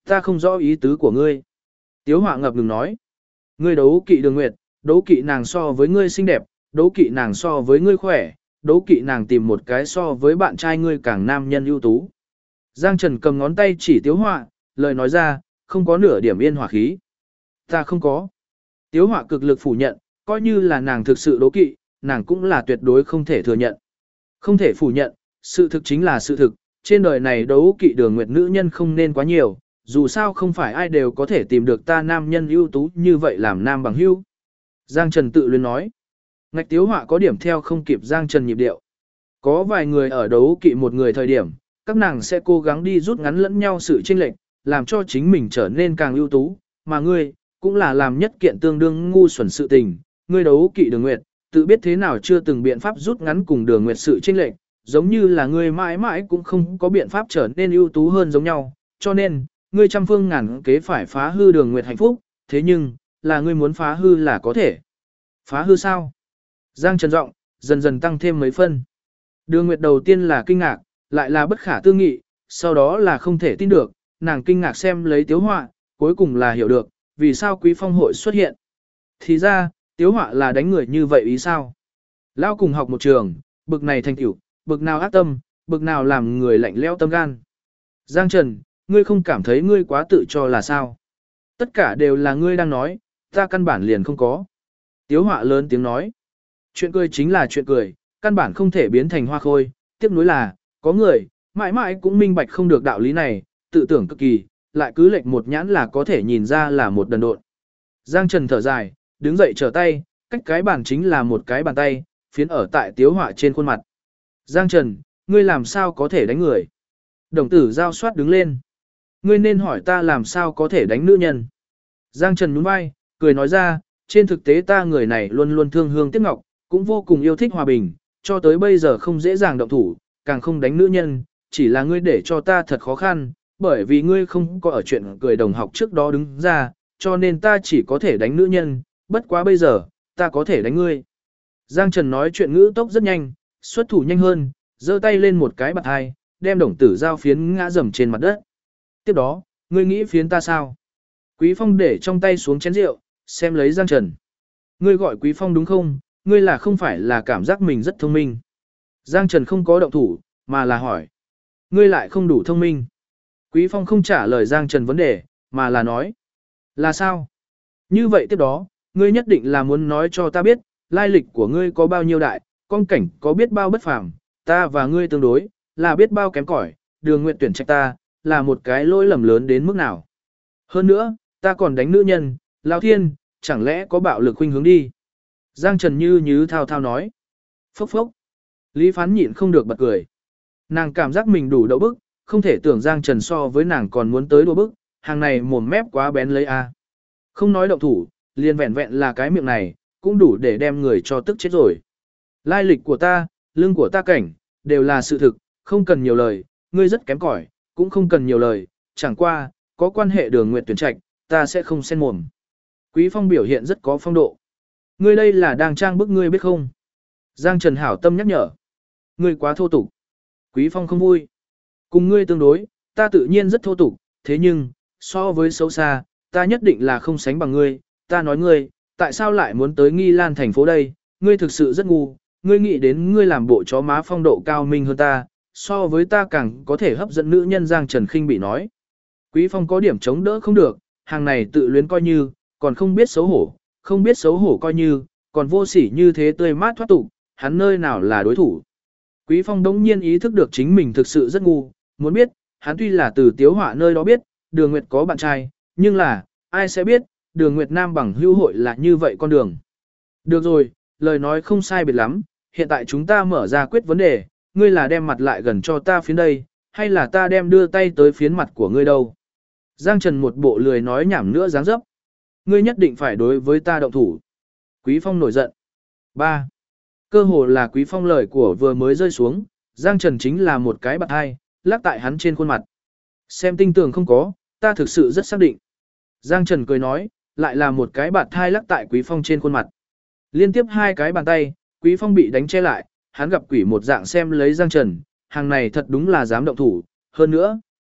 Ta không rõ ý tứ của ngươi. Tiếu Họa ngập ngừng nói. Ngươi đấu kỵ Đường Nguyệt, đấu kỵ nàng so với ngươi xinh đẹp, đấu kỵ nàng so với ngươi khỏe, đấu kỵ nàng tìm một cái so với bạn trai ngươi càng nam nhân ưu tú. Giang Trần cầm ngón tay chỉ Tiếu Họa, lời nói ra, không có nửa điểm yên hòa khí. Ta không có. Tiếu Họa cực lực phủ nhận, coi như là nàng thực sự đố kỵ, nàng cũng là tuyệt đối không thể thừa nhận. Không thể phủ nhận, sự thực chính là sự thực, trên đời này đấu kỵ Đường Nguyệt nữ nhân không nên quá nhiều, dù sao không phải ai đều có thể tìm được ta nam nhân ưu tú như vậy làm nam bằng hữu. Giang Trần tự luyến nói. Ngạch Tiếu Họa có điểm theo không kịp Giang Trần nhịp điệu. Có vài người ở đấu kỵ một người thời điểm, các nàng sẽ cố gắng đi rút ngắn lẫn nhau sự chênh lệch, làm cho chính mình trở nên càng ưu tú, mà ngươi cũng là làm nhất kiện tương đương ngu xuẩn sự tình, ngươi đấu kỵ Đường Nguyệt, tự biết thế nào chưa từng biện pháp rút ngắn cùng Đường Nguyệt sự chênh lệch, giống như là ngươi mãi mãi cũng không có biện pháp trở nên ưu tú hơn giống nhau, cho nên, ngươi trăm phương ngàn kế phải phá hư Đường Nguyệt hạnh phúc, thế nhưng, là ngươi muốn phá hư là có thể. Phá hư sao? Giang Trần giọng dần dần tăng thêm mấy phân. Đường Nguyệt đầu tiên là kinh ngạc, lại là bất khả tư nghị, sau đó là không thể tin được, nàng kinh ngạc xem lấy Tiếu Họa, cuối cùng là hiểu được, vì sao Quý Phong hội xuất hiện. Thì ra, Tiếu Họa là đánh người như vậy ý sao? Lao cùng học một trường, bực này thành tiểu, bực nào ác tâm, bực nào làm người lạnh lẽo tâm gan. Giang Trần, ngươi không cảm thấy ngươi quá tự cho là sao? Tất cả đều là ngươi đang nói, ta căn bản liền không có. Tiếu Họa lớn tiếng nói. Chuyện cười chính là chuyện cười, căn bản không thể biến thành hoa khôi, tiếc nuối là, có người, mãi mãi cũng minh bạch không được đạo lý này, tự tưởng cực kỳ, lại cứ lệch một nhãn là có thể nhìn ra là một đần độn. Giang Trần thở dài, đứng dậy trở tay, cách cái bàn chính là một cái bàn tay, phiến ở tại Tiếu Họa trên khuôn mặt. Giang Trần, ngươi làm sao có thể đánh người? Đồng tử giao soát đứng lên. Ngươi nên hỏi ta làm sao có thể đánh nữ nhân. Giang Trần nhún vai, cười nói ra, trên thực tế ta người này luôn luôn thương hương tiếc ngọc, cũng vô cùng yêu thích hòa bình, cho tới bây giờ không dễ dàng động thủ, càng không đánh nữ nhân, chỉ là ngươi để cho ta thật khó khăn, bởi vì ngươi không có ở chuyện cười đồng học trước đó đứng ra, cho nên ta chỉ có thể đánh nữ nhân, bất quá bây giờ, ta có thể đánh ngươi. Giang Trần nói chuyện ngữ tốc rất nhanh, xuất thủ nhanh hơn, giơ tay lên một cái bạt hai, đem đồng tử giao phiến ngã rầm trên mặt đất. Tiếp đó, ngươi nghĩ phiến ta sao? Quý Phong để trong tay xuống chén rượu, xem lấy Giang Trần. Ngươi gọi Quý Phong đúng không? Ngươi là không phải là cảm giác mình rất thông minh. Giang Trần không có động thủ, mà là hỏi. Ngươi lại không đủ thông minh. Quý Phong không trả lời Giang Trần vấn đề, mà là nói. Là sao? Như vậy tiếp đó, ngươi nhất định là muốn nói cho ta biết, lai lịch của ngươi có bao nhiêu đại, con cảnh có biết bao bất phàm, ta và ngươi tương đối, là biết bao kém cỏi, Đường Nguyệt tuyển trách ta, là một cái lỗi lầm lớn đến mức nào. Hơn nữa, ta còn đánh nữ nhân, Lão Thiên, chẳng lẽ có bạo lực khuynh hướng đi. Giang Trần như thao thao nói. Phốc phốc. Lý Phán nhịn không được bật cười. Nàng cảm giác mình đủ đậu bức, không thể tưởng Giang Trần so với nàng còn muốn tới đùa bức, hàng này mồm mép quá bén lấy a. Không nói động thủ, liền vẹn vẹn là cái miệng này, cũng đủ để đem người cho tức chết rồi. Lai lịch của ta, lưng của ta cảnh, đều là sự thực, không cần nhiều lời, ngươi rất kém cỏi, cũng không cần nhiều lời, chẳng qua, có quan hệ Đường Nguyệt tuyển trạch, ta sẽ không xen mồm. Quý Phong biểu hiện rất có phong độ. Ngươi đây là đang trang bức ngươi biết không? Giang Trần hảo tâm nhắc nhở. Ngươi quá thô tục. Quý Phong không vui. Cùng ngươi tương đối, ta tự nhiên rất thô tục, thế nhưng, so với xấu xa, ta nhất định là không sánh bằng ngươi. Ta nói ngươi, tại sao lại muốn tới Nghi Lan thành phố đây? Ngươi thực sự rất ngu, ngươi nghĩ đến ngươi làm bộ chó má phong độ cao minh hơn ta, so với ta càng có thể hấp dẫn nữ nhân. Giang Trần khinh bị nói. Quý Phong có điểm chống đỡ không được, hàng này tự luyến coi như, còn không biết xấu hổ, không biết xấu hổ coi như, còn vô sỉ như thế tươi mát thoát tục, hắn nơi nào là đối thủ. Quý Phong đống nhiên ý thức được chính mình thực sự rất ngu, muốn biết, hắn tuy là từ Tiếu Họa nơi đó biết, Đường Nguyệt có bạn trai, nhưng là, ai sẽ biết, Đường Nguyệt Nam bằng hữu hội là như vậy con đường. Được rồi, lời nói không sai biệt lắm, hiện tại chúng ta mở ra quyết vấn đề, ngươi là đem mặt lại gần cho ta phiến đây, hay là ta đem đưa tay tới phiến mặt của ngươi đâu. Giang Trần một bộ lười nói nhảm nữa dáng dấp. Ngươi nhất định phải đối với ta động thủ. Quý Phong nổi giận. 3. Cơ hồ là Quý Phong lời của vừa mới rơi xuống, Giang Trần chính là một cái bạt hai, lắc tại hắn trên khuôn mặt. Xem tinh tường không có, ta thực sự rất xác định. Giang Trần cười nói, lại là một cái bạt hai lắc tại Quý Phong trên khuôn mặt. Liên tiếp hai cái bàn tay, Quý Phong bị đánh che lại, hắn gặp quỷ một dạng xem lấy Giang Trần, hàng này thật đúng là dám động thủ, hơn nữa,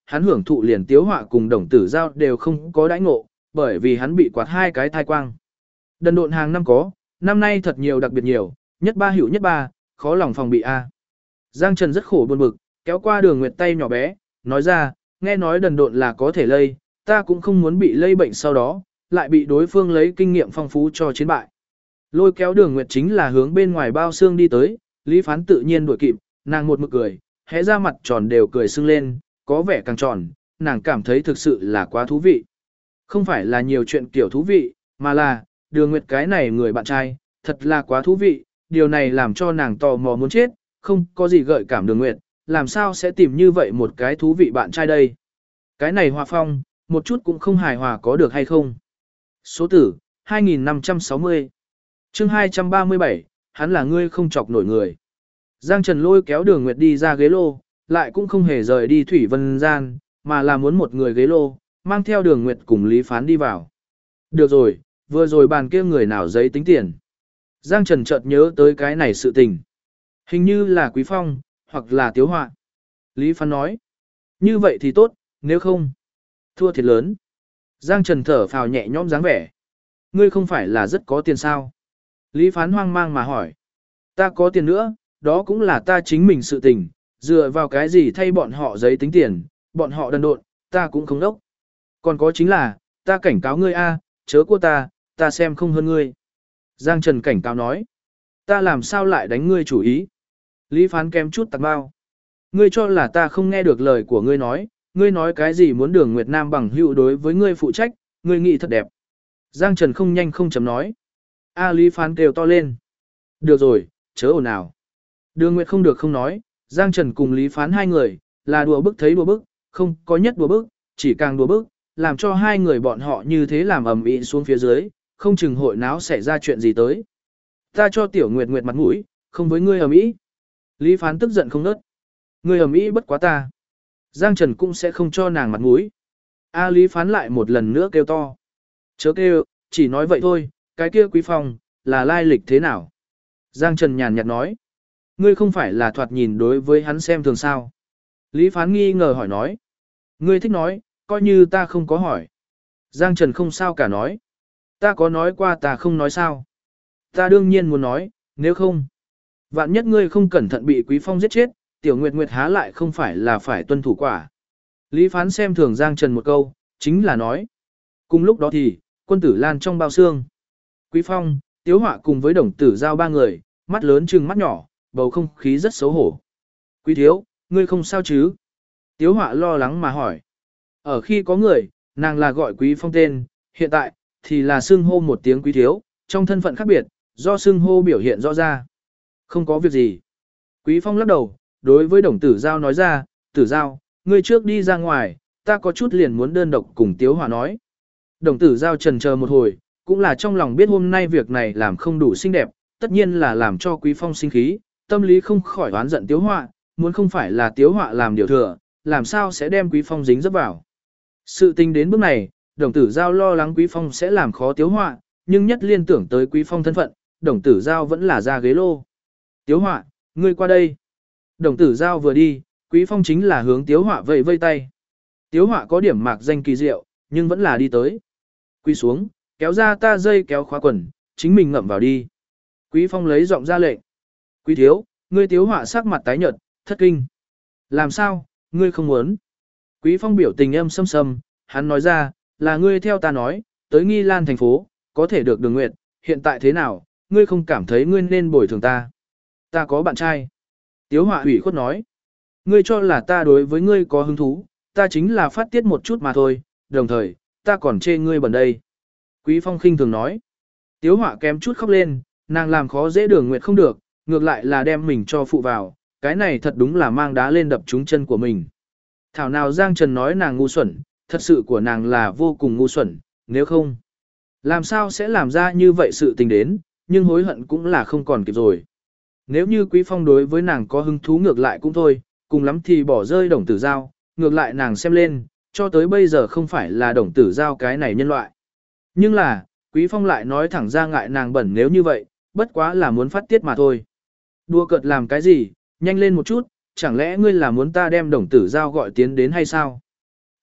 hắn hưởng thụ liền Tiếu Họa cùng Đồng Tử Giao đều không có đãi ngộ, bởi vì hắn bị quạt 2 cái thai quang. Đần độn hàng năm có, năm nay thật nhiều đặc biệt nhiều, nhất ba hữu nhất ba, khó lòng phòng bị a. Giang Trần rất khổ buồn bực, kéo qua Đường Nguyệt tay nhỏ bé, nói ra, nghe nói đần độn là có thể lây, ta cũng không muốn bị lây bệnh sau đó, lại bị đối phương lấy kinh nghiệm phong phú cho chiến bại. Lôi kéo Đường Nguyệt chính là hướng bên ngoài bao xương đi tới, Lý Phán tự nhiên đuổi kịp, nàng một mực cười, hé ra mặt tròn đều cười sưng lên, có vẻ càng tròn, nàng cảm thấy thực sự là quá thú vị. Không phải là nhiều chuyện kiểu thú vị, mà là, Đường Nguyệt cái này người bạn trai, thật là quá thú vị, điều này làm cho nàng tò mò muốn chết, không có gì gợi cảm Đường Nguyệt, làm sao sẽ tìm như vậy một cái thú vị bạn trai đây. Cái này hòa phong, một chút cũng không hài hòa có được hay không. Số tử, 2560. Chương 237, hắn là ngươi không chọc nổi người. Giang Trần lôi kéo Đường Nguyệt đi ra ghế lô, lại cũng không hề rời đi Thủy Vân Gian, mà là muốn một người ghế lô, mang theo Đường Nguyệt cùng Lý Phán đi vào. Được rồi, vừa rồi bàn kia người nào giấy tính tiền. Giang Trần chợt nhớ tới cái này sự tình. Hình như là Quý Phong, hoặc là Tiếu Họa. Lý Phán nói. Như vậy thì tốt, nếu không, thua thiệt lớn. Giang Trần thở phào nhẹ nhõm dáng vẻ. Ngươi không phải là rất có tiền sao? Lý Phán hoang mang mà hỏi. Ta có tiền nữa, đó cũng là ta chính mình sự tình, dựa vào cái gì thay bọn họ giấy tính tiền, bọn họ đần độn, ta cũng không đốc. Còn có chính là, ta cảnh cáo ngươi a, chớ của ta xem không hơn ngươi. Giang Trần cảnh cáo nói. Ta làm sao lại đánh ngươi chủ ý? Lý Phán kém chút tạc bao. Ngươi cho là ta không nghe được lời của ngươi nói cái gì muốn Đường Nguyệt Nam bằng hữu đối với ngươi phụ trách, ngươi nghĩ thật đẹp. Giang Trần không nhanh không chấm nói. Lý Phán kêu to lên. Được rồi, chớ ồn ào. Đường Nguyệt không được không nói, Giang Trần cùng Lý Phán hai người, là đùa bức thấy đùa bức, không có nhất đùa bức, chỉ càng đùa bức, làm cho hai người bọn họ như thế làm ầm ĩ xuống phía dưới, không chừng hội náo xảy ra chuyện gì tới. Ta cho Tiểu Nguyệt Nguyệt mặt mũi, không với ngươi ầm ĩ. Lý Phán tức giận không nớt. Ngươi ầm ĩ bất quá ta. Giang Trần cũng sẽ không cho nàng mặt mũi. Lý Phán lại một lần nữa kêu to. Chớ kêu, chỉ nói vậy thôi, cái kia Quý Phong, là lai lịch thế nào? Giang Trần nhàn nhạt nói. Ngươi không phải là thoạt nhìn đối với hắn xem thường sao? Lý Phán nghi ngờ hỏi nói. Ngươi thích nói, coi như ta không có hỏi. Giang Trần không sao cả nói. Ta có nói qua ta không nói sao? Ta đương nhiên muốn nói, nếu không. Vạn nhất ngươi không cẩn thận bị Quý Phong giết chết, Tiểu Nguyệt Nguyệt há lại không phải là phải tuân thủ quả. Lý Phán xem thường Giang Trần một câu, chính là nói. Cùng lúc đó thì, Quân Tử Lan trong bao xương. Quý Phong, Tiếu Họa cùng với Đồng Tử Giao ba người, mắt lớn trừng mắt nhỏ, bầu không khí rất xấu hổ. Quý thiếu, ngươi không sao chứ? Tiếu Họa lo lắng mà hỏi. Ở khi có người, nàng là gọi Quý Phong tên, hiện tại, thì là xưng hô một tiếng Quý thiếu, trong thân phận khác biệt, do xưng hô biểu hiện rõ ra. Không có việc gì. Quý Phong lắc đầu, đối với Đồng Tử Giao nói ra, Tử Giao, ngươi trước đi ra ngoài, ta có chút liền muốn đơn độc cùng Tiếu Họa nói. Đồng Tử Giao trần chờ một hồi, cũng là trong lòng biết hôm nay việc này làm không đủ xinh đẹp, tất nhiên là làm cho Quý Phong sinh khí, tâm lý không khỏi oán giận Tiếu Họa, muốn không phải là Tiếu Họa làm điều thừa, làm sao sẽ đem Quý Phong dính dấp vào. Sự tình đến bước này, Đồng Tử Giao lo lắng Quý Phong sẽ làm khó Tiếu Họa, nhưng nhất liên tưởng tới Quý Phong thân phận, Đồng Tử Giao vẫn là ra ghế lô. Tiếu Họa, ngươi qua đây. Đồng Tử Giao vừa đi, Quý Phong chính là hướng Tiếu Họa vẫy vây tay. Tiếu Họa có điểm mạc danh kỳ diệu, nhưng vẫn là đi tới. Quý xuống, kéo ra ta dây kéo khóa quần, chính mình ngậm vào đi. Quý Phong lấy giọng ra lệnh. Quý thiếu, ngươi Tiếu Họa sắc mặt tái nhợt, thất kinh. Làm sao, ngươi không muốn? Quý Phong biểu tình âm sâm sâm, hắn nói ra, là ngươi theo ta nói, tới Nghi Lan thành phố, có thể được Đường Nguyệt, hiện tại thế nào, ngươi không cảm thấy ngươi nên bồi thường ta. Ta có bạn trai. Tiếu Họa ủy khuất nói. Ngươi cho là ta đối với ngươi có hứng thú, ta chính là phát tiết một chút mà thôi, đồng thời, ta còn chê ngươi bẩn đây. Quý Phong khinh thường nói. Tiếu Họa kém chút khóc lên, nàng làm khó dễ Đường Nguyệt không được, ngược lại là đem mình cho phụ vào, cái này thật đúng là mang đá lên đập trúng chân của mình. Thảo nào Giang Trần nói nàng ngu xuẩn, thật sự của nàng là vô cùng ngu xuẩn, nếu không, làm sao sẽ làm ra như vậy sự tình đến, nhưng hối hận cũng là không còn kịp rồi. Nếu như Quý Phong đối với nàng có hứng thú ngược lại cũng thôi, cùng lắm thì bỏ rơi Đồng Tử Giao, ngược lại nàng xem lên, cho tới bây giờ không phải là Đồng Tử Giao cái này nhân loại. Nhưng là, Quý Phong lại nói thẳng ra ngại nàng bẩn nếu như vậy, bất quá là muốn phát tiết mà thôi. Đùa cợt làm cái gì, nhanh lên một chút, chẳng lẽ ngươi là muốn ta đem Đồng Tử Giao gọi tiến đến hay sao?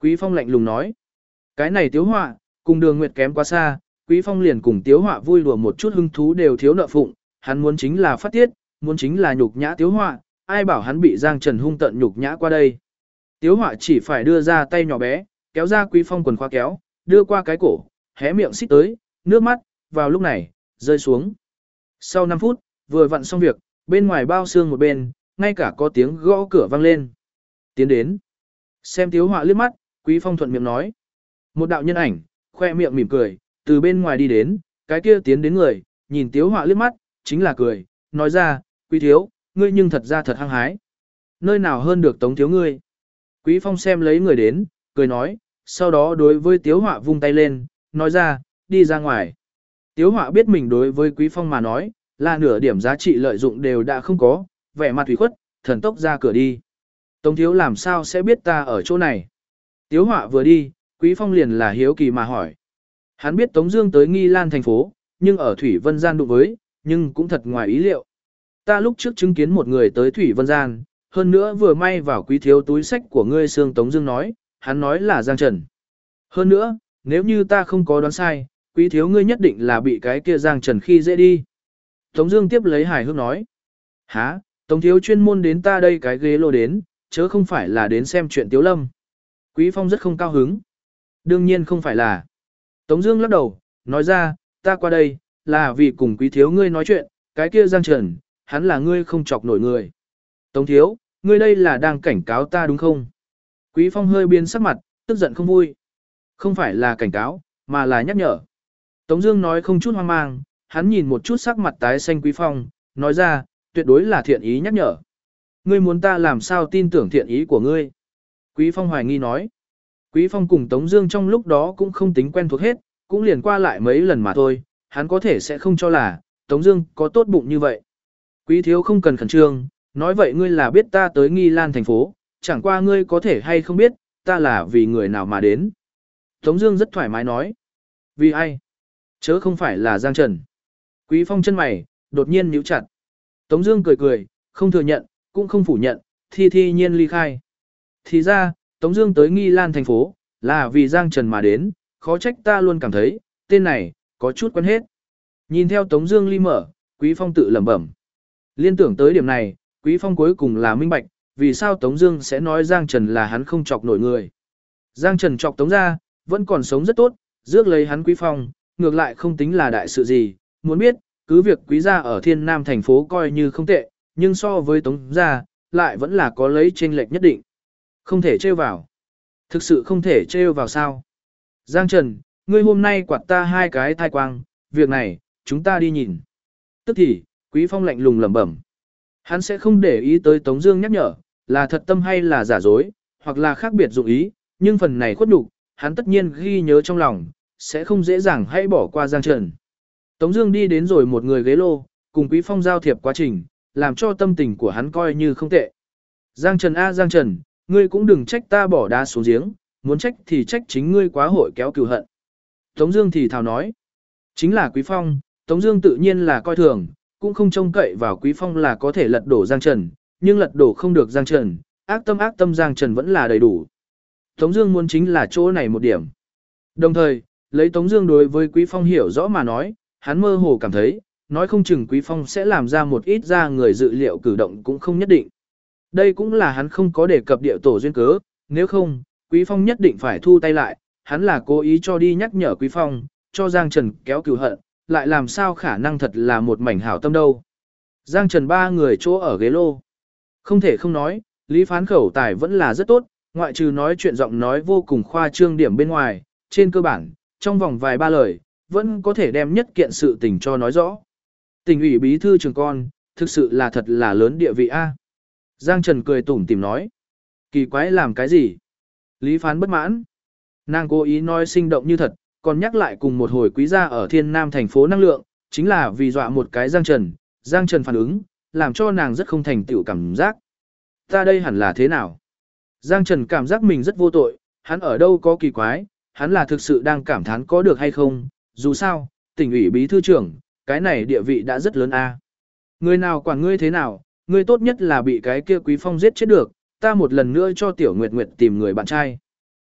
Quý Phong lạnh lùng nói. Cái này Tiếu Họa, cùng Đường Nguyệt kém quá xa, Quý Phong liền cùng Tiếu Họa vui đùa một chút hứng thú đều thiếu nợ phụng, hắn muốn chính là phát tiết, muốn chính là nhục nhã Tiếu Họa, ai bảo hắn bị Giang Trần hung tận nhục nhã qua đây. Tiếu Họa chỉ phải đưa ra tay nhỏ bé, kéo ra Quý Phong quần khóa kéo, đưa qua cái cổ, hé miệng xích tới, nước mắt, vào lúc này, rơi xuống. Sau 5 phút, vừa vặn xong việc, bên ngoài bao xương một bên, ngay cả có tiếng gõ cửa vang lên. Tiến đến. Xem Tiếu Họa liếc mắt, Quý Phong thuận miệng nói. Một đạo nhân ảnh, khoe miệng mỉm cười, từ bên ngoài đi đến, cái kia tiến đến người, nhìn Tiếu Họa liếc mắt, chính là cười, nói ra, Quý thiếu, ngươi nhưng thật ra thật hăng hái. Nơi nào hơn được Tống thiếu ngươi. Quý Phong xem lấy người đến, cười nói, sau đó đối với Tiếu Họa vung tay lên, nói ra, đi ra ngoài. Tiếu Họa biết mình đối với Quý Phong mà nói, là nửa điểm giá trị lợi dụng đều đã không có, vẻ mặt ủy khuất, thần tốc ra cửa đi. Tống thiếu làm sao sẽ biết ta ở chỗ này? Tiếu Họa vừa đi, Quý Phong liền là hiếu kỳ mà hỏi. Hắn biết Tống Dương tới Nghi Lan thành phố, nhưng ở Thủy Vân Gian đụng với, nhưng cũng thật ngoài ý liệu. Ta lúc trước chứng kiến một người tới Thủy Vân Gian, hơn nữa vừa may vào Quý thiếu túi sách của ngươi xương Tống Dương nói, hắn nói là Giang Trần. Hơn nữa, nếu như ta không có đoán sai, Quý thiếu ngươi nhất định là bị cái kia Giang Trần khi dễ đi. Tống Dương tiếp lấy hài hước nói, há, Tống thiếu chuyên môn đến ta đây cái ghế lô đến, chớ không phải là đến xem chuyện Tiếu Lâm. Quý Phong rất không cao hứng. Đương nhiên không phải là. Tống Dương lắc đầu, nói ra, ta qua đây là vì cùng Quý thiếu ngươi nói chuyện, cái kia Giang Trần, hắn là ngươi không chọc nổi người. Tống thiếu, ngươi đây là đang cảnh cáo ta đúng không? Quý Phong hơi biến sắc mặt, tức giận không vui. Không phải là cảnh cáo, mà là nhắc nhở. Tống Dương nói không chút hoang mang, hắn nhìn một chút sắc mặt tái xanh Quý Phong, nói ra, tuyệt đối là thiện ý nhắc nhở. Ngươi muốn ta làm sao tin tưởng thiện ý của ngươi? Quý Phong hoài nghi nói. Quý Phong cùng Tống Dương trong lúc đó cũng không tính quen thuộc hết, cũng liền qua lại mấy lần mà thôi, hắn có thể sẽ không cho là Tống Dương có tốt bụng như vậy. Quý thiếu không cần khẩn trương, nói vậy ngươi là biết ta tới Nghi Lan thành phố, chẳng qua ngươi có thể hay không biết, ta là vì người nào mà đến. Tống Dương rất thoải mái nói, vì ai? Chớ không phải là Giang Trần. Quý Phong chân mày đột nhiên nhíu chặt. Tống Dương cười cười, không thừa nhận, cũng không phủ nhận, thi nhiên ly khai. Thì ra, Tống Dương tới Nghi Lan thành phố là vì Giang Trần mà đến, khó trách ta luôn cảm thấy tên này có chút quen hết. Nhìn theo Tống Dương ly mở, Quý Phong tự lẩm bẩm. Liên tưởng tới điểm này, Quý Phong cuối cùng là minh bạch, vì sao Tống Dương sẽ nói Giang Trần là hắn không chọc nổi người. Giang Trần chọc Tống gia, vẫn còn sống rất tốt, rước lấy hắn Quý Phong, ngược lại không tính là đại sự gì. Muốn biết, cứ việc Quý gia ở Thiên Nam thành phố coi như không tệ, nhưng so với Tống gia, lại vẫn là có lấy chênh lệch nhất định. Không thể trêu vào. Thực sự không thể trêu vào sao? Giang Trần, ngươi hôm nay quạt ta 2 cái thai quang, việc này, chúng ta đi nhìn. Tức thì, Quý Phong lạnh lùng lẩm bẩm. Hắn sẽ không để ý tới Tống Dương nhắc nhở, là thật tâm hay là giả dối, hoặc là khác biệt dụng ý, nhưng phần này khuất nhục, hắn tất nhiên ghi nhớ trong lòng, sẽ không dễ dàng hay bỏ qua Giang Trần. Tống Dương đi đến rồi một người ghế lô, cùng Quý Phong giao thiệp quá trình, làm cho tâm tình của hắn coi như không tệ. Giang Trần a Giang Trần, ngươi cũng đừng trách ta bỏ đá xuống giếng, muốn trách thì trách chính ngươi quá hội kéo cừu hận. Tống Dương thì thào nói, chính là Quý Phong, Tống Dương tự nhiên là coi thường, cũng không trông cậy vào Quý Phong là có thể lật đổ Giang Trần, nhưng lật đổ không được Giang Trần, ác tâm Giang Trần vẫn là đầy đủ. Tống Dương muốn chính là chỗ này một điểm. Đồng thời, lấy Tống Dương đối với Quý Phong hiểu rõ mà nói, hắn mơ hồ cảm thấy, nói không chừng Quý Phong sẽ làm ra một ít ra người dự liệu cử động cũng không nhất định. Đây cũng là hắn không có đề cập địa tổ duyên cớ, nếu không, Quý Phong nhất định phải thu tay lại, hắn là cố ý cho đi nhắc nhở Quý Phong, cho Giang Trần kéo cừu hận, lại làm sao khả năng thật là một mảnh hảo tâm đâu. Giang Trần 3 người chỗ ở ghế lô. Không thể không nói, Lý Phán khẩu tài vẫn là rất tốt, ngoại trừ nói chuyện giọng nói vô cùng khoa trương điểm bên ngoài, trên cơ bản, trong vòng vài ba lời, vẫn có thể đem nhất kiện sự tình cho nói rõ. Tỉnh ủy bí thư trường con, thực sự là thật là lớn địa vị a. Giang Trần cười tủm tỉm nói. Kỳ quái làm cái gì? Lý Phán bất mãn. Nàng cố ý nói sinh động như thật, còn nhắc lại cùng một hồi quý gia ở Thiên Nam thành phố năng lượng, chính là vì dọa một cái Giang Trần. Giang Trần phản ứng, làm cho nàng rất không thành tựu cảm giác. Ta đây hẳn là thế nào? Giang Trần cảm giác mình rất vô tội, hắn ở đâu có kỳ quái, hắn là thực sự đang cảm thán có được hay không, dù sao, tỉnh ủy bí thư trưởng, cái này địa vị đã rất lớn a. Người nào quản ngươi thế nào, ngươi tốt nhất là bị cái kia Quý Phong giết chết được, ta một lần nữa cho Tiểu Nguyệt Nguyệt tìm người bạn trai.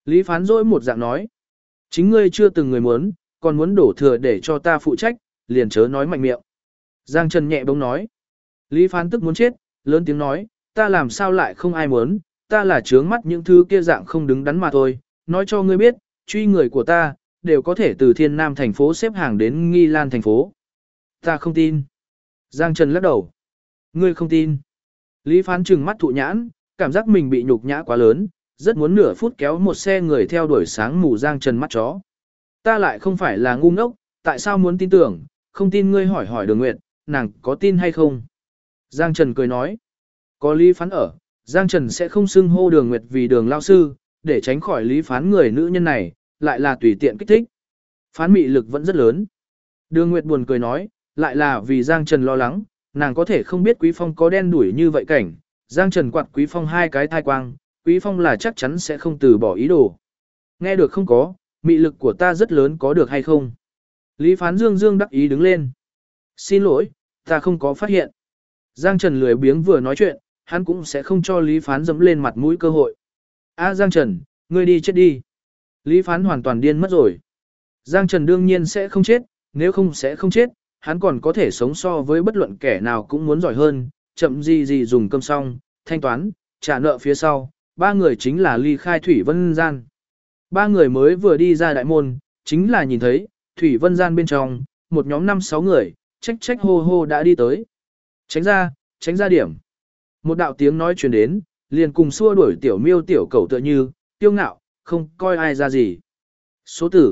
Lý Phán dỗi một dạng nói. Chính ngươi chưa từng người muốn, còn muốn đổ thừa để cho ta phụ trách, liền chớ nói mạnh miệng. Giang Trần nhẹ bỗng nói. Lý Phán tức muốn chết, lớn tiếng nói, ta làm sao lại không ai muốn, ta là trướng mắt những thứ kia dạng không đứng đắn mà thôi, nói cho ngươi biết, truy người của ta, đều có thể từ Thiên Nam thành phố xếp hàng đến Nghi Lan thành phố. Ta không tin. Giang Trần lắc đầu. Ngươi không tin. Lý Phán trừng mắt thụ nhãn, cảm giác mình bị nhục nhã quá lớn, rất muốn nửa phút kéo một xe người theo đuổi sáng mù Giang Trần mắt chó. Ta lại không phải là ngu ngốc, tại sao muốn tin tưởng, không tin ngươi hỏi hỏi Đường Nguyệt, nàng có tin hay không? Giang Trần cười nói. Có Lý Phán ở, Giang Trần sẽ không xưng hô Đường Nguyệt vì Đường lao sư, để tránh khỏi Lý Phán người nữ nhân này, lại là tùy tiện kích thích. Phán mị lực vẫn rất lớn. Đường Nguyệt buồn cười nói, lại là vì Giang Trần lo lắng, nàng có thể không biết Quý Phong có đen đuổi như vậy cảnh. Giang Trần quạt Quý Phong hai cái thai quang, Quý Phong là chắc chắn sẽ không từ bỏ ý đồ. Nghe được không có, mị lực của ta rất lớn có được hay không? Lý Phán dương dương đắc ý đứng lên. Xin lỗi, ta không có phát hiện. Giang Trần lười biếng vừa nói chuyện, hắn cũng sẽ không cho Lý Phán dẫm lên mặt mũi cơ hội. Giang Trần, ngươi đi chết đi. Lý Phán hoàn toàn điên mất rồi. Giang Trần đương nhiên sẽ không chết, nếu không sẽ không chết, hắn còn có thể sống so với bất luận kẻ nào cũng muốn giỏi hơn, chậm gì dùng cơm xong, thanh toán, trả nợ phía sau, ba người chính là ly khai Thủy Vân Gian. Ba người mới vừa đi ra đại môn, chính là nhìn thấy, Thủy Vân Gian bên trong, một nhóm 5-6 người, trách hô hô đã đi tới. Tránh ra điểm. Một đạo tiếng nói truyền đến, liền cùng xua đuổi tiểu miêu tiểu cầu tựa như, tiêu ngạo, không coi ai ra gì. Số tử,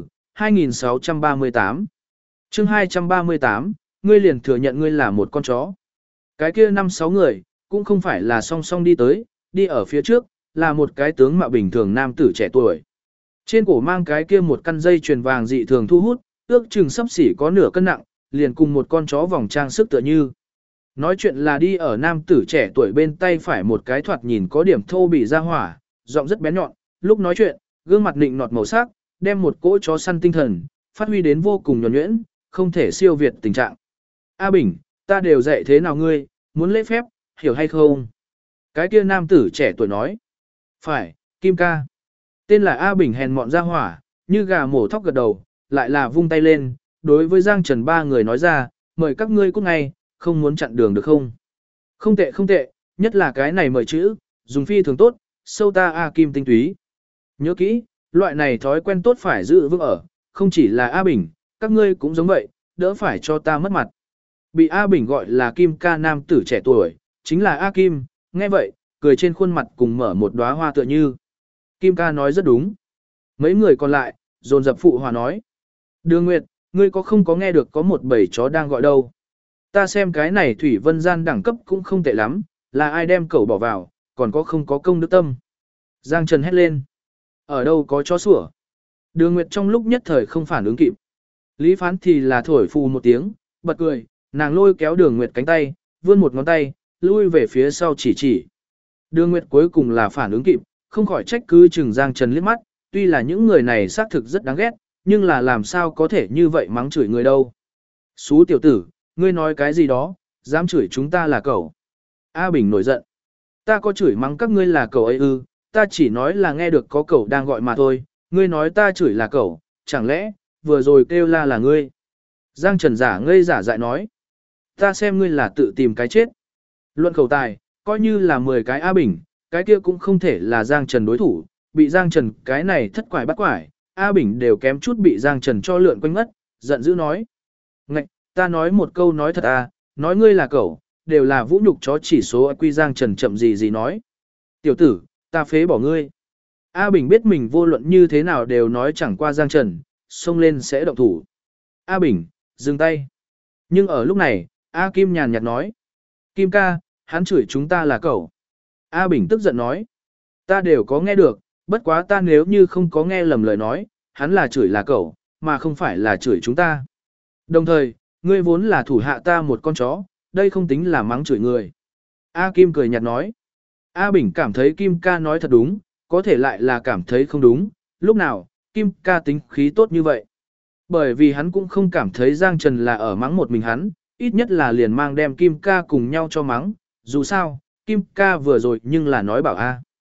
2638. Chương 238, ngươi liền thừa nhận ngươi là một con chó. Cái kia 5-6 người, cũng không phải là song song đi tới, đi ở phía trước, là một cái tướng mạo bình thường nam tử trẻ tuổi. Trên cổ mang cái kia một căn dây chuyền vàng dị thường thu hút, ước chừng sắp xỉ có nửa cân nặng, liền cùng một con chó vòng trang sức tựa như. Nói chuyện là đi ở nam tử trẻ tuổi bên tay phải một cái thoạt nhìn có điểm thô bỉ ra hỏa, giọng rất bén nhọn, lúc nói chuyện, gương mặt nịnh nọt màu sắc, đem một cỗ chó săn tinh thần, phát huy đến vô cùng nhuần nhuyễn, không thể siêu việt tình trạng. A Bình, ta đều dạy thế nào ngươi, muốn lễ phép, hiểu hay không? Cái kia nam tử trẻ tuổi nói. Phải, Kim ca. Tên là A Bình hèn mọn ra hỏa, như gà mổ thóc gật đầu, lại là vung tay lên, đối với Giang Trần ba người nói ra, mời các ngươi cút ngay, không muốn chặn đường được không? Không tệ, nhất là cái này mời chữ, dùng phi thường tốt, sâu ta A Kim tinh túy. Nhớ kỹ, loại này thói quen tốt phải giữ vững ở, không chỉ là A Bình, các ngươi cũng giống vậy, đỡ phải cho ta mất mặt. Bị A Bình gọi là Kim ca nam tử trẻ tuổi, chính là A Kim, nghe vậy, cười trên khuôn mặt cùng mở một đóa hoa tựa như. Kim ca nói rất đúng. Mấy người còn lại, dồn dập phụ hòa nói. Đường Nguyệt, ngươi có không có nghe được có một bầy chó đang gọi đâu? Ta xem cái này Thủy Vân Gian đẳng cấp cũng không tệ lắm, là ai đem cẩu bỏ vào, còn có không có công đức tâm. Giang Trần hét lên. Ở đâu có chó sủa? Đường Nguyệt trong lúc nhất thời không phản ứng kịp. Lý Phán thì là thổi phù một tiếng, bật cười, nàng lôi kéo Đường Nguyệt cánh tay, vươn một ngón tay, lui về phía sau chỉ. Đường Nguyệt cuối cùng là phản ứng kịp, không khỏi trách cứ chừng Giang Trần liếc mắt, tuy là những người này xác thực rất đáng ghét, nhưng là làm sao có thể như vậy mắng chửi người đâu. Xú tiểu tử, ngươi nói cái gì đó, dám chửi chúng ta là cẩu. A Bình nổi giận. Ta có chửi mắng các ngươi là cẩu ấy ư, ta chỉ nói là nghe được có cẩu đang gọi mà thôi, ngươi nói ta chửi là cẩu, chẳng lẽ, vừa rồi kêu là ngươi. Giang Trần giả ngây giả dại nói. Ta xem ngươi là tự tìm cái chết. Luận khẩu tài, coi như là 10 cái A Bình, cái kia cũng không thể là Giang Trần đối thủ, bị Giang Trần cái này thất quải bắt quải, A Bình đều kém chút bị Giang Trần cho lượn quanh ngất, giận dữ nói. Ngạch, ta nói một câu nói thật à, nói ngươi là cẩu, đều là vũ nhục chó chỉ số quy. Giang Trần chậm gì nói. Tiểu tử, ta phế bỏ ngươi. A Bình biết mình vô luận như thế nào đều nói chẳng qua Giang Trần, xông lên sẽ động thủ. A Bình, dừng tay. Nhưng ở lúc này, A Kim nhàn nhạt nói. Kim ca, hắn chửi chúng ta là cẩu. A Bình tức giận nói. Ta đều có nghe được, bất quá ta nếu như không có nghe lầm lời nói, hắn là chửi là cẩu, mà không phải là chửi chúng ta. Đồng thời, ngươi vốn là thủ hạ ta một con chó, đây không tính là mắng chửi người. A Kim cười nhạt nói. A Bình cảm thấy Kim ca nói thật đúng, có thể lại là cảm thấy không đúng, lúc nào, Kim ca tính khí tốt như vậy. Bởi vì hắn cũng không cảm thấy Giang Trần là ở mắng một mình hắn, ít nhất là liền mang đem Kim ca cùng nhau cho mắng, dù sao, Kim ca vừa rồi nhưng là nói bảo A.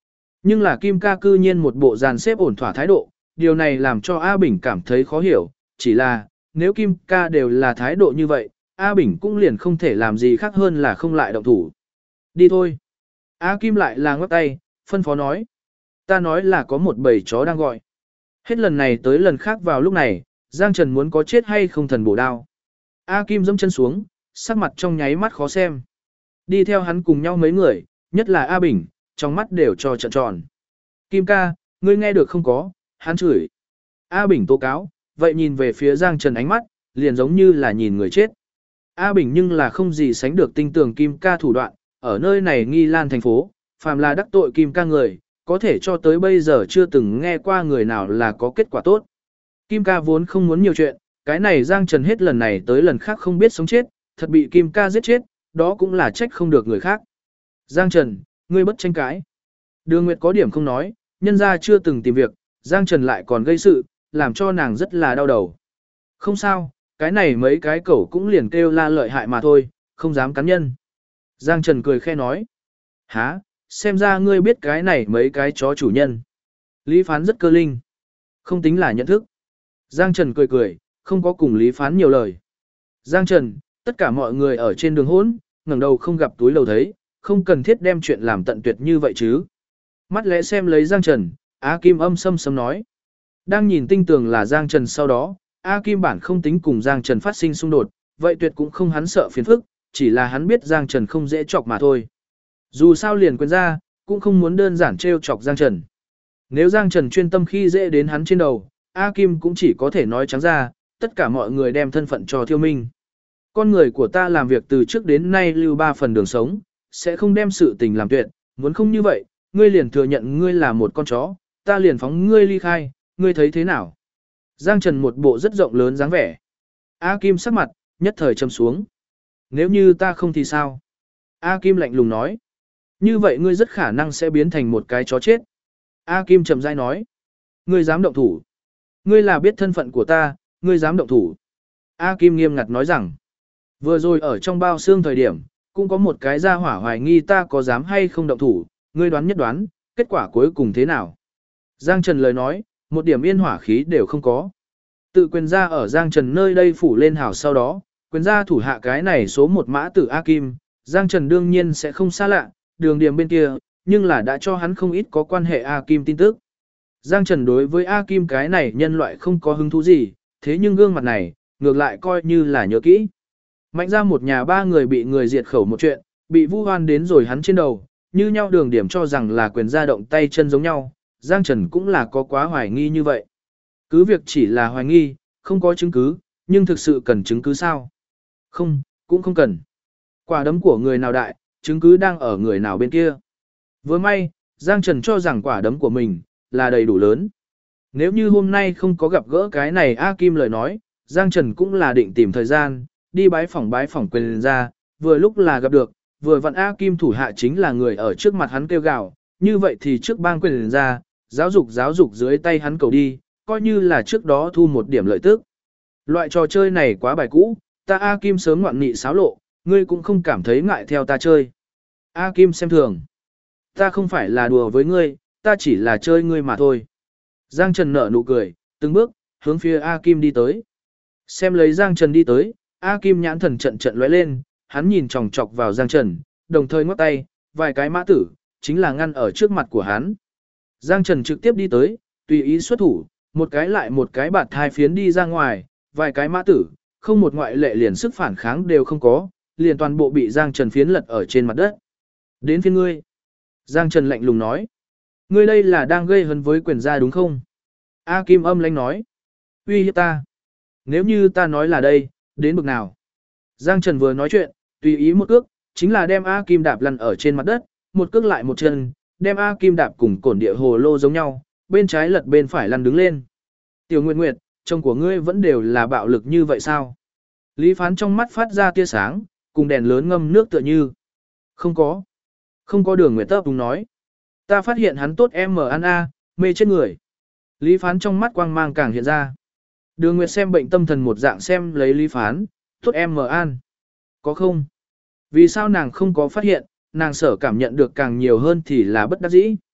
Nhưng là Kim ca cư nhiên một bộ dàn xếp ổn thỏa thái độ, điều này làm cho A Bình cảm thấy khó hiểu, chỉ là, nếu Kim ca đều là thái độ như vậy, A Bình cũng liền không thể làm gì khác hơn là không lại động thủ. Đi thôi. A Kim lại là ngoắc tay, phân phó nói. Ta nói là có một bầy chó đang gọi. Hết lần này tới lần khác vào lúc này, Giang Trần muốn có chết hay không thần bổ đao. A Kim dẫm chân xuống, sắc mặt trong nháy mắt khó xem. Đi theo hắn cùng nhau mấy người, nhất là A Bình, trong mắt đều cho trận tròn. Kim ca, ngươi nghe được không có, hắn chửi. A Bình tố cáo, vậy nhìn về phía Giang Trần ánh mắt, liền giống như là nhìn người chết. A Bình nhưng là không gì sánh được tinh tường Kim ca thủ đoạn, ở nơi này Nghi Lan thành phố, phàm là đắc tội Kim ca người, có thể cho tới bây giờ chưa từng nghe qua người nào là có kết quả tốt. Kim ca vốn không muốn nhiều chuyện, cái này Giang Trần hết lần này tới lần khác không biết sống chết, thật bị Kim ca giết chết, đó cũng là trách không được người khác. Giang Trần, ngươi bất tranh cãi. Đường Nguyệt có điểm không nói, nhân ra chưa từng tìm việc, Giang Trần lại còn gây sự, làm cho nàng rất là đau đầu. Không sao, cái này mấy cái cẩu cũng liền kêu la lợi hại mà thôi, không dám cắn nhân. Giang Trần cười khe nói. Hả, xem ra ngươi biết cái này mấy cái chó chủ nhân. Lý Phán rất cơ linh. Không tính là nhận thức. Giang Trần cười cười, không có cùng Lý Phán nhiều lời. Giang Trần, tất cả mọi người ở trên đường hỗn, ngẩng đầu không gặp túi lầu thấy, không cần thiết đem chuyện làm tận tuyệt như vậy chứ. Mắt lẽ xem lấy Giang Trần, A Kim âm sâm sâm nói. Đang nhìn tinh tường là Giang Trần sau đó, A Kim bản không tính cùng Giang Trần phát sinh xung đột, vậy tuyệt cũng không hắn sợ phiền phức, chỉ là hắn biết Giang Trần không dễ chọc mà thôi. Dù sao liền quên ra, cũng không muốn đơn giản trêu chọc Giang Trần. Nếu Giang Trần chuyên tâm khi dễ đến hắn trên đầu, A Kim cũng chỉ có thể nói trắng ra, tất cả mọi người đem thân phận cho Thiêu Minh. Con người của ta làm việc từ trước đến nay lưu 3 phần đường sống, sẽ không đem sự tình làm tuyệt, muốn không như vậy, ngươi liền thừa nhận ngươi là một con chó, ta liền phóng ngươi ly khai, ngươi thấy thế nào? Giang Trần một bộ rất rộng lớn dáng vẻ. A Kim sắc mặt, nhất thời trầm xuống. Nếu như ta không thì sao? A Kim lạnh lùng nói. Như vậy ngươi rất khả năng sẽ biến thành một cái chó chết. A Kim trầm rãi nói. Ngươi dám động thủ. Ngươi là biết thân phận của ta, ngươi dám động thủ. A Kim nghiêm ngặt nói rằng. Vừa rồi ở trong bao xương thời điểm, cũng có một cái gia hỏa hoài nghi ta có dám hay không động thủ, ngươi đoán nhất đoán, kết quả cuối cùng thế nào? Giang Trần lời nói, một điểm yên hỏa khí đều không có. Tự quyền gia ở Giang Trần nơi đây phủ lên hảo sau đó, quyền gia thủ hạ cái này số một mã tử A Kim, Giang Trần đương nhiên sẽ không xa lạ, đường điểm bên kia, nhưng là đã cho hắn không ít có quan hệ A Kim tin tức. Giang Trần đối với A Kim cái này nhân loại không có hứng thú gì, thế nhưng gương mặt này, ngược lại coi như là nhớ kỹ. Mạnh ra một nhà 3 người bị người diệt khẩu một chuyện, bị vu oan đến rồi hắn trên đầu, như nhau đường điểm cho rằng là quyền gia động tay chân giống nhau, Giang Trần cũng là có quá hoài nghi như vậy. Cứ việc chỉ là hoài nghi, không có chứng cứ, nhưng thực sự cần chứng cứ sao? Không, cũng không cần. Quả đấm của người nào đại, chứng cứ đang ở người nào bên kia. Vừa may, Giang Trần cho rằng quả đấm của mình là đầy đủ lớn. Nếu như hôm nay không có gặp gỡ cái này A Kim lời nói, Giang Trần cũng là định tìm thời gian, đi bái phỏng quyền ra, vừa lúc là gặp được, vừa vặn A Kim thủ hạ chính là người ở trước mặt hắn kêu gào, như vậy thì trước bang quyền ra, giáo dục dưới tay hắn cầu đi, coi như là trước đó thu một điểm lợi tức. Loại trò chơi này quá bài cũ, ta A Kim sớm ngoạn nị xáo lộ, ngươi cũng không cảm thấy ngại theo ta chơi. A Kim xem thường. Ta không phải là đùa với ngươi, ta chỉ là chơi ngươi mà thôi. Giang Trần nở nụ cười, từng bước, hướng phía A Kim đi tới. Xem lấy Giang Trần đi tới, A Kim nhãn thần trận trận lóe lên, hắn nhìn chòng chọc vào Giang Trần, đồng thời ngoắc tay, vài cái mã tử, chính là ngăn ở trước mặt của hắn. Giang Trần trực tiếp đi tới, tùy ý xuất thủ, một cái lại một cái bạt thai phiến đi ra ngoài, vài cái mã tử, không một ngoại lệ liền sức phản kháng đều không có, liền toàn bộ bị Giang Trần phiến lật ở trên mặt đất. Đến phiên ngươi. Giang Trần lạnh lùng nói. Ngươi đây là đang gây hấn với quyền gia đúng không? A Kim âm lãnh nói. Uy hiếp ta. Nếu như ta nói là đây, đến bực nào? Giang Trần vừa nói chuyện, tùy ý một cước, chính là đem A Kim đạp lăn ở trên mặt đất, một cước lại một chân, đem A Kim đạp cùng cổn địa hồ lô giống nhau, bên trái lật bên phải lăn đứng lên. Tiểu Nguyệt Nguyệt, chồng của ngươi vẫn đều là bạo lực như vậy sao? Lý Phán trong mắt phát ra tia sáng, cùng đèn lớn ngâm nước tựa như. Không có. Không có Đường Nguyệt Tấp đúng nói. Ta phát hiện hắn tốt M.A. mê chết người. Lý Phán trong mắt quang mang càng hiện ra. Đường Nguyệt xem bệnh tâm thần một dạng xem lấy Lý Phán, tốt M.A. Có không? Vì sao nàng không có phát hiện, nàng sở cảm nhận được càng nhiều hơn thì là bất đắc dĩ.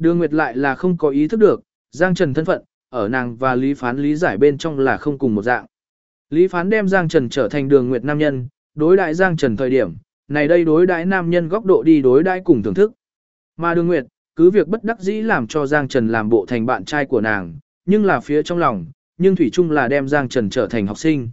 Đường Nguyệt lại là không có ý thức được, Giang Trần thân phận, ở nàng và Lý Phán lý giải bên trong là không cùng một dạng. Lý Phán đem Giang Trần trở thành Đường Nguyệt nam nhân, đối đại Giang Trần thời điểm, này đây đối đãi nam nhân góc độ đi đối đãi cùng thưởng thức. Mà Đường Nguyệt, cứ việc bất đắc dĩ làm cho Giang Trần làm bộ thành bạn trai của nàng, nhưng là phía trong lòng, nhưng thủy chung là đem Giang Trần trở thành học sinh.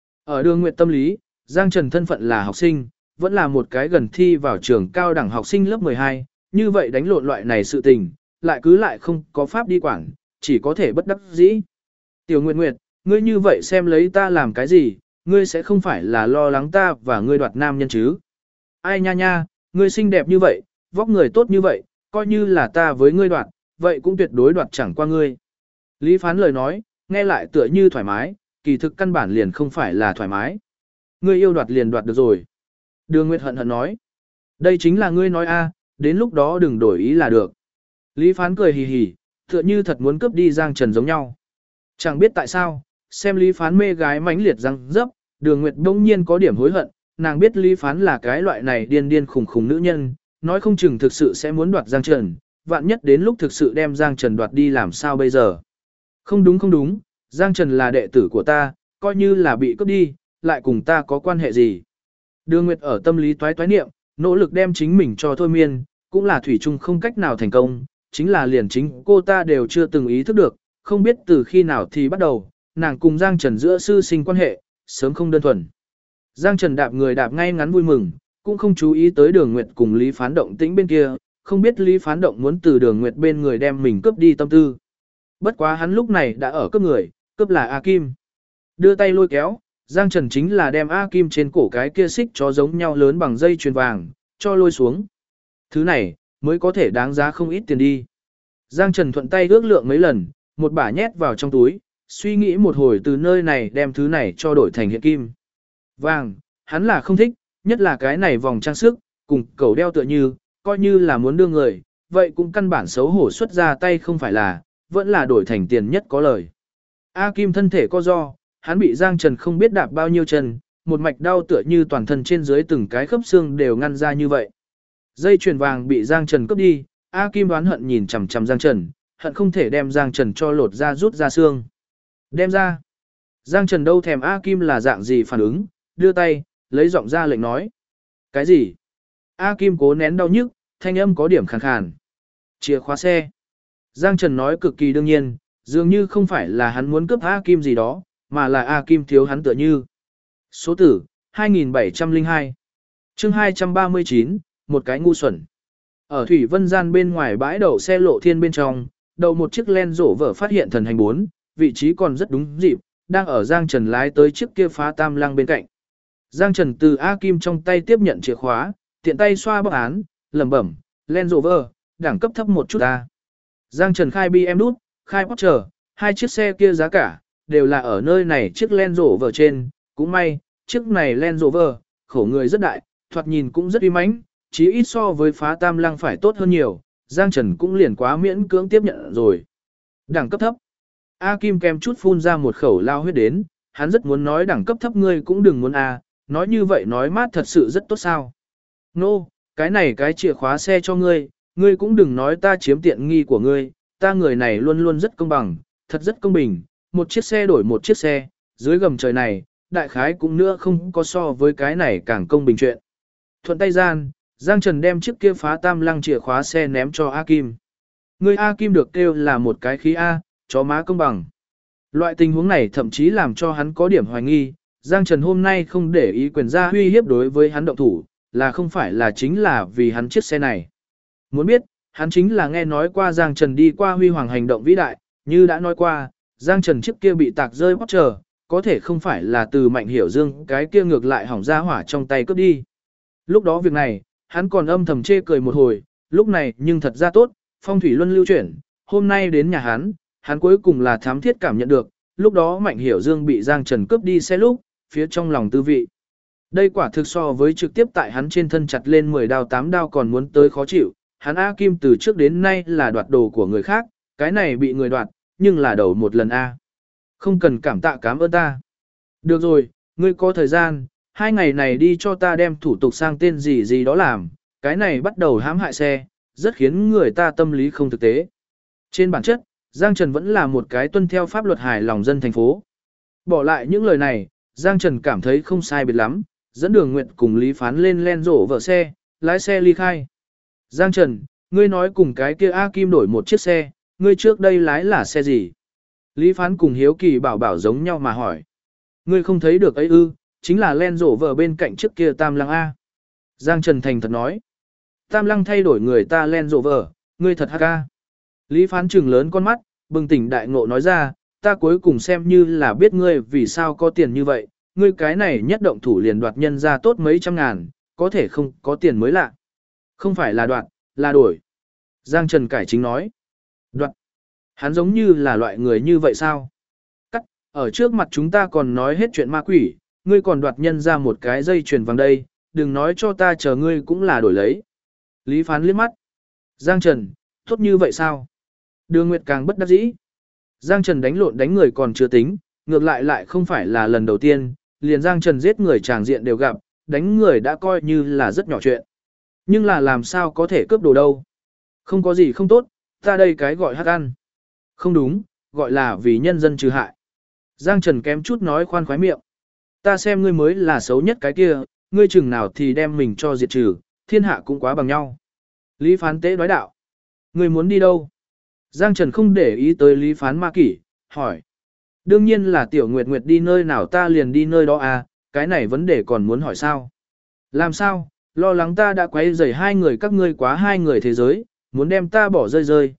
Ở Đường Nguyệt tâm lý, Giang Trần thân phận là học sinh, vẫn là một cái gần thi vào trường cao đẳng học sinh lớp 12, như vậy đánh lộn loại này sự tình, lại không có pháp đi quản, chỉ có thể bất đắc dĩ. Tiểu Nguyệt Nguyệt, ngươi như vậy xem lấy ta làm cái gì, ngươi sẽ không phải là lo lắng ta và ngươi đoạt nam nhân chứ? Ai nha nha, ngươi xinh đẹp như vậy, vóc người tốt như vậy, coi như là ta với ngươi đoạt, vậy cũng tuyệt đối đoạt chẳng qua ngươi. Lý Phán lời nói, nghe lại tựa như thoải mái, kỳ thực căn bản liền không phải là thoải mái. Ngươi yêu đoạt liền đoạt được rồi. Đường Nguyệt hận hận nói. Đây chính là ngươi nói a, đến lúc đó đừng đổi ý là được. Lý Phán cười hì hì, tựa như thật muốn cướp đi Giang Trần giống nhau. Chẳng biết tại sao, xem Lý Phán mê gái mãnh liệt răng dấp, Đường Nguyệt đông nhiên có điểm hối hận, nàng biết Lý Phán là cái loại này điên điên khùng khùng nữ nhân, nói không chừng thực sự sẽ muốn đoạt Giang Trần, vạn nhất đến lúc thực sự đem Giang Trần đoạt đi làm sao bây giờ. Không đúng, Giang Trần là đệ tử của ta, coi như là bị cướp đi, lại cùng ta có quan hệ gì. Đường Nguyệt ở tâm lý toái niệm, nỗ lực đem chính mình cho thôi miên, cũng là thủy chung không cách nào thành công, chính là liền chính cô ta đều chưa từng ý thức được, không biết từ khi nào thì bắt đầu, nàng cùng Giang Trần giữa sư sinh quan hệ, sớm không đơn thuần. Giang Trần đạp người đạp ngay ngắn vui mừng, cũng không chú ý tới Đường Nguyệt cùng Lý Phán Động tĩnh bên kia, không biết Lý Phán Động muốn từ Đường Nguyệt bên người đem mình cướp đi tâm tư. Bất quá hắn lúc này đã ở cướp người, cướp là A Kim. Đưa tay lôi kéo, Giang Trần chính là đem A Kim trên cổ cái kia xích chó giống nhau lớn bằng dây chuyền vàng, cho lôi xuống. Thứ này, mới có thể đáng giá không ít tiền đi. Giang Trần thuận tay ước lượng mấy lần, một bả nhét vào trong túi, suy nghĩ một hồi từ nơi này đem thứ này cho đổi thành hiện kim. Vàng, hắn là không thích, nhất là cái này vòng trang sức, cùng cầu đeo tựa như, coi như là muốn đưa người, vậy cũng căn bản xấu hổ xuất ra tay không phải là, vẫn là đổi thành tiền nhất có lời. A Kim thân thể co do, hắn bị Giang Trần không biết đạp bao nhiêu chân, một mạch đau tựa như toàn thân trên dưới từng cái khớp xương đều ngăn ra như vậy. Dây chuyền vàng bị Giang Trần cướp đi, A Kim đoán hận nhìn chằm chằm Giang Trần, hận không thể đem Giang Trần cho lột ra rút ra xương. Đem ra. Giang Trần đâu thèm A Kim là dạng gì phản ứng, đưa tay, lấy giọng ra lệnh nói. Cái gì? A Kim cố nén đau nhức, thanh âm có điểm khàn khàn. Chìa khóa xe. Giang Trần nói cực kỳ đương nhiên, dường như không phải là hắn muốn cướp A Kim gì đó, mà là A Kim thiếu hắn tựa như. Số tử, 2702. Chương 239, một cái ngu xuẩn. Ở Thủy Vân Gian bên ngoài bãi đậu xe Lộ Thiên bên trong, đầu một chiếc Land Rover phát hiện thần hành 4, vị trí còn rất đúng dịp, đang ở Giang Trần lái tới chiếc kia phá tam lăng bên cạnh. Giang Trần từ A Kim trong tay tiếp nhận chìa khóa, tiện tay xoa bức án, lẩm bẩm, Land Rover, đẳng cấp thấp một chút ta. Giang Trần khai BM đút, khai Porsche, hai chiếc xe kia giá cả, đều là ở nơi này chiếc Land Rover trên, cũng may, chiếc này Land Rover, khổ người rất đại, thoạt nhìn cũng rất uy mãnh, chí ít so với phá tam lăng phải tốt hơn nhiều, Giang Trần cũng liền quá miễn cưỡng tiếp nhận rồi. Đẳng cấp thấp. A Kim kèm chút phun ra một khẩu lao huyết đến, hắn rất muốn nói đẳng cấp thấp ngươi cũng đừng muốn a, nói như vậy nói mát thật sự rất tốt sao. Nô, cái này cái chìa khóa xe cho ngươi, ngươi cũng đừng nói ta chiếm tiện nghi của ngươi, ta người này luôn luôn rất công bằng, thật rất công bình, một chiếc xe đổi một chiếc xe, dưới gầm trời này, đại khái cũng nữa không có so với cái này càng công bình chuyện. Thuận tay gian, Giang Trần đem chiếc kia phá tam lăng chìa khóa xe ném cho A Kim. Người A Kim được kêu là một cái khí A, chó má công bằng. Loại tình huống này thậm chí làm cho hắn có điểm hoài nghi, Giang Trần hôm nay không để ý quyền ra uy hiếp đối với hắn động thủ, là không phải là chính là vì hắn chiếc xe này. Muốn biết, hắn chính là nghe nói qua Giang Trần đi qua huy hoàng hành động vĩ đại, như đã nói qua, Giang Trần chiếc kia bị tạc rơi Porsche, có thể không phải là từ Mạnh Hiểu Dương cái kia ngược lại hỏng ra hỏa trong tay cướp đi. Lúc đó việc này, hắn còn âm thầm chê cười một hồi, lúc này nhưng thật ra tốt, phong thủy luân lưu chuyển, hôm nay đến nhà hắn cuối cùng là thám thiết cảm nhận được, lúc đó Mạnh Hiểu Dương bị Giang Trần cướp đi xe lúc, phía trong lòng tư vị. Đây quả thực so với trực tiếp tại hắn trên thân chặt lên 10 đao 8 đao còn muốn tới khó chịu, hắn A Kim từ trước đến nay là đoạt đồ của người khác, cái này bị người đoạt, nhưng là đầu một lần A. Không cần cảm ơn ta. Được rồi, ngươi có thời gian, 2 ngày này đi cho ta đem thủ tục sang tên gì gì đó làm, cái này bắt đầu hãm hại xe, rất khiến người ta tâm lý không thực tế. Trên bản chất, Giang Trần vẫn là một cái tuân theo pháp luật hài lòng dân thành phố. Bỏ lại những lời này, Giang Trần cảm thấy không sai biệt lắm, dẫn Đường Nguyệt cùng Lý Phán lên Land Rover xe, lái xe ly khai. Giang Trần, ngươi nói cùng cái kia A Kim đổi một chiếc xe, ngươi trước đây lái là xe gì? Lý Phán cùng Hiếu Kỳ bảo bảo giống nhau mà hỏi. Ngươi không thấy được ấy ư, chính là Land Rover bên cạnh trước kia Tam Lăng A. Giang Trần thành thật nói. Tam Lăng thay đổi người ta Land Rover, ngươi thật hắc a. Lý Phán trừng lớn con mắt, bừng tỉnh đại ngộ nói ra, ta cuối cùng xem như là biết ngươi vì sao có tiền như vậy, ngươi cái này nhất động thủ liền đoạt nhân ra tốt mấy trăm ngàn, có thể không có tiền mới lạ. Không phải là đoạt, là đổi. Giang Trần cải chính nói. Đoạt. Hắn giống như là loại người như vậy sao? Cắt, ở trước mặt chúng ta còn nói hết chuyện ma quỷ, ngươi còn đoạt nhân ra một cái dây chuyền vàng đây, đừng nói cho ta chờ ngươi cũng là đổi lấy. Lý Phán liếc mắt. Giang Trần, tốt như vậy sao? Đường Nguyệt càng bất đắc dĩ. Giang Trần đánh lộn đánh người còn chưa tính, ngược lại không phải là lần đầu tiên, liền Giang Trần giết người tràng diện đều gặp, đánh người đã coi như là rất nhỏ chuyện. Nhưng là làm sao có thể cướp đồ đâu? Không có gì không tốt, ta đây cái gọi hắc ăn. Không đúng, gọi là vì nhân dân trừ hại. Giang Trần kém chút nói khoan khoái miệng. Ta xem ngươi mới là xấu nhất cái kia, ngươi chừng nào thì đem mình cho diệt trừ, thiên hạ cũng quá bằng nhau. Lý Phán tế nói đạo. Ngươi muốn đi đâu? Giang Trần không để ý tới Lý Phán ma kỷ, hỏi. Đương nhiên là Tiểu Nguyệt Nguyệt đi nơi nào ta liền đi nơi đó à, cái này vấn đề còn muốn hỏi sao? Làm sao? Lo lắng ta đã quấy rầy hai người các ngươi quá hai người thế giới, muốn đem ta bỏ rơi.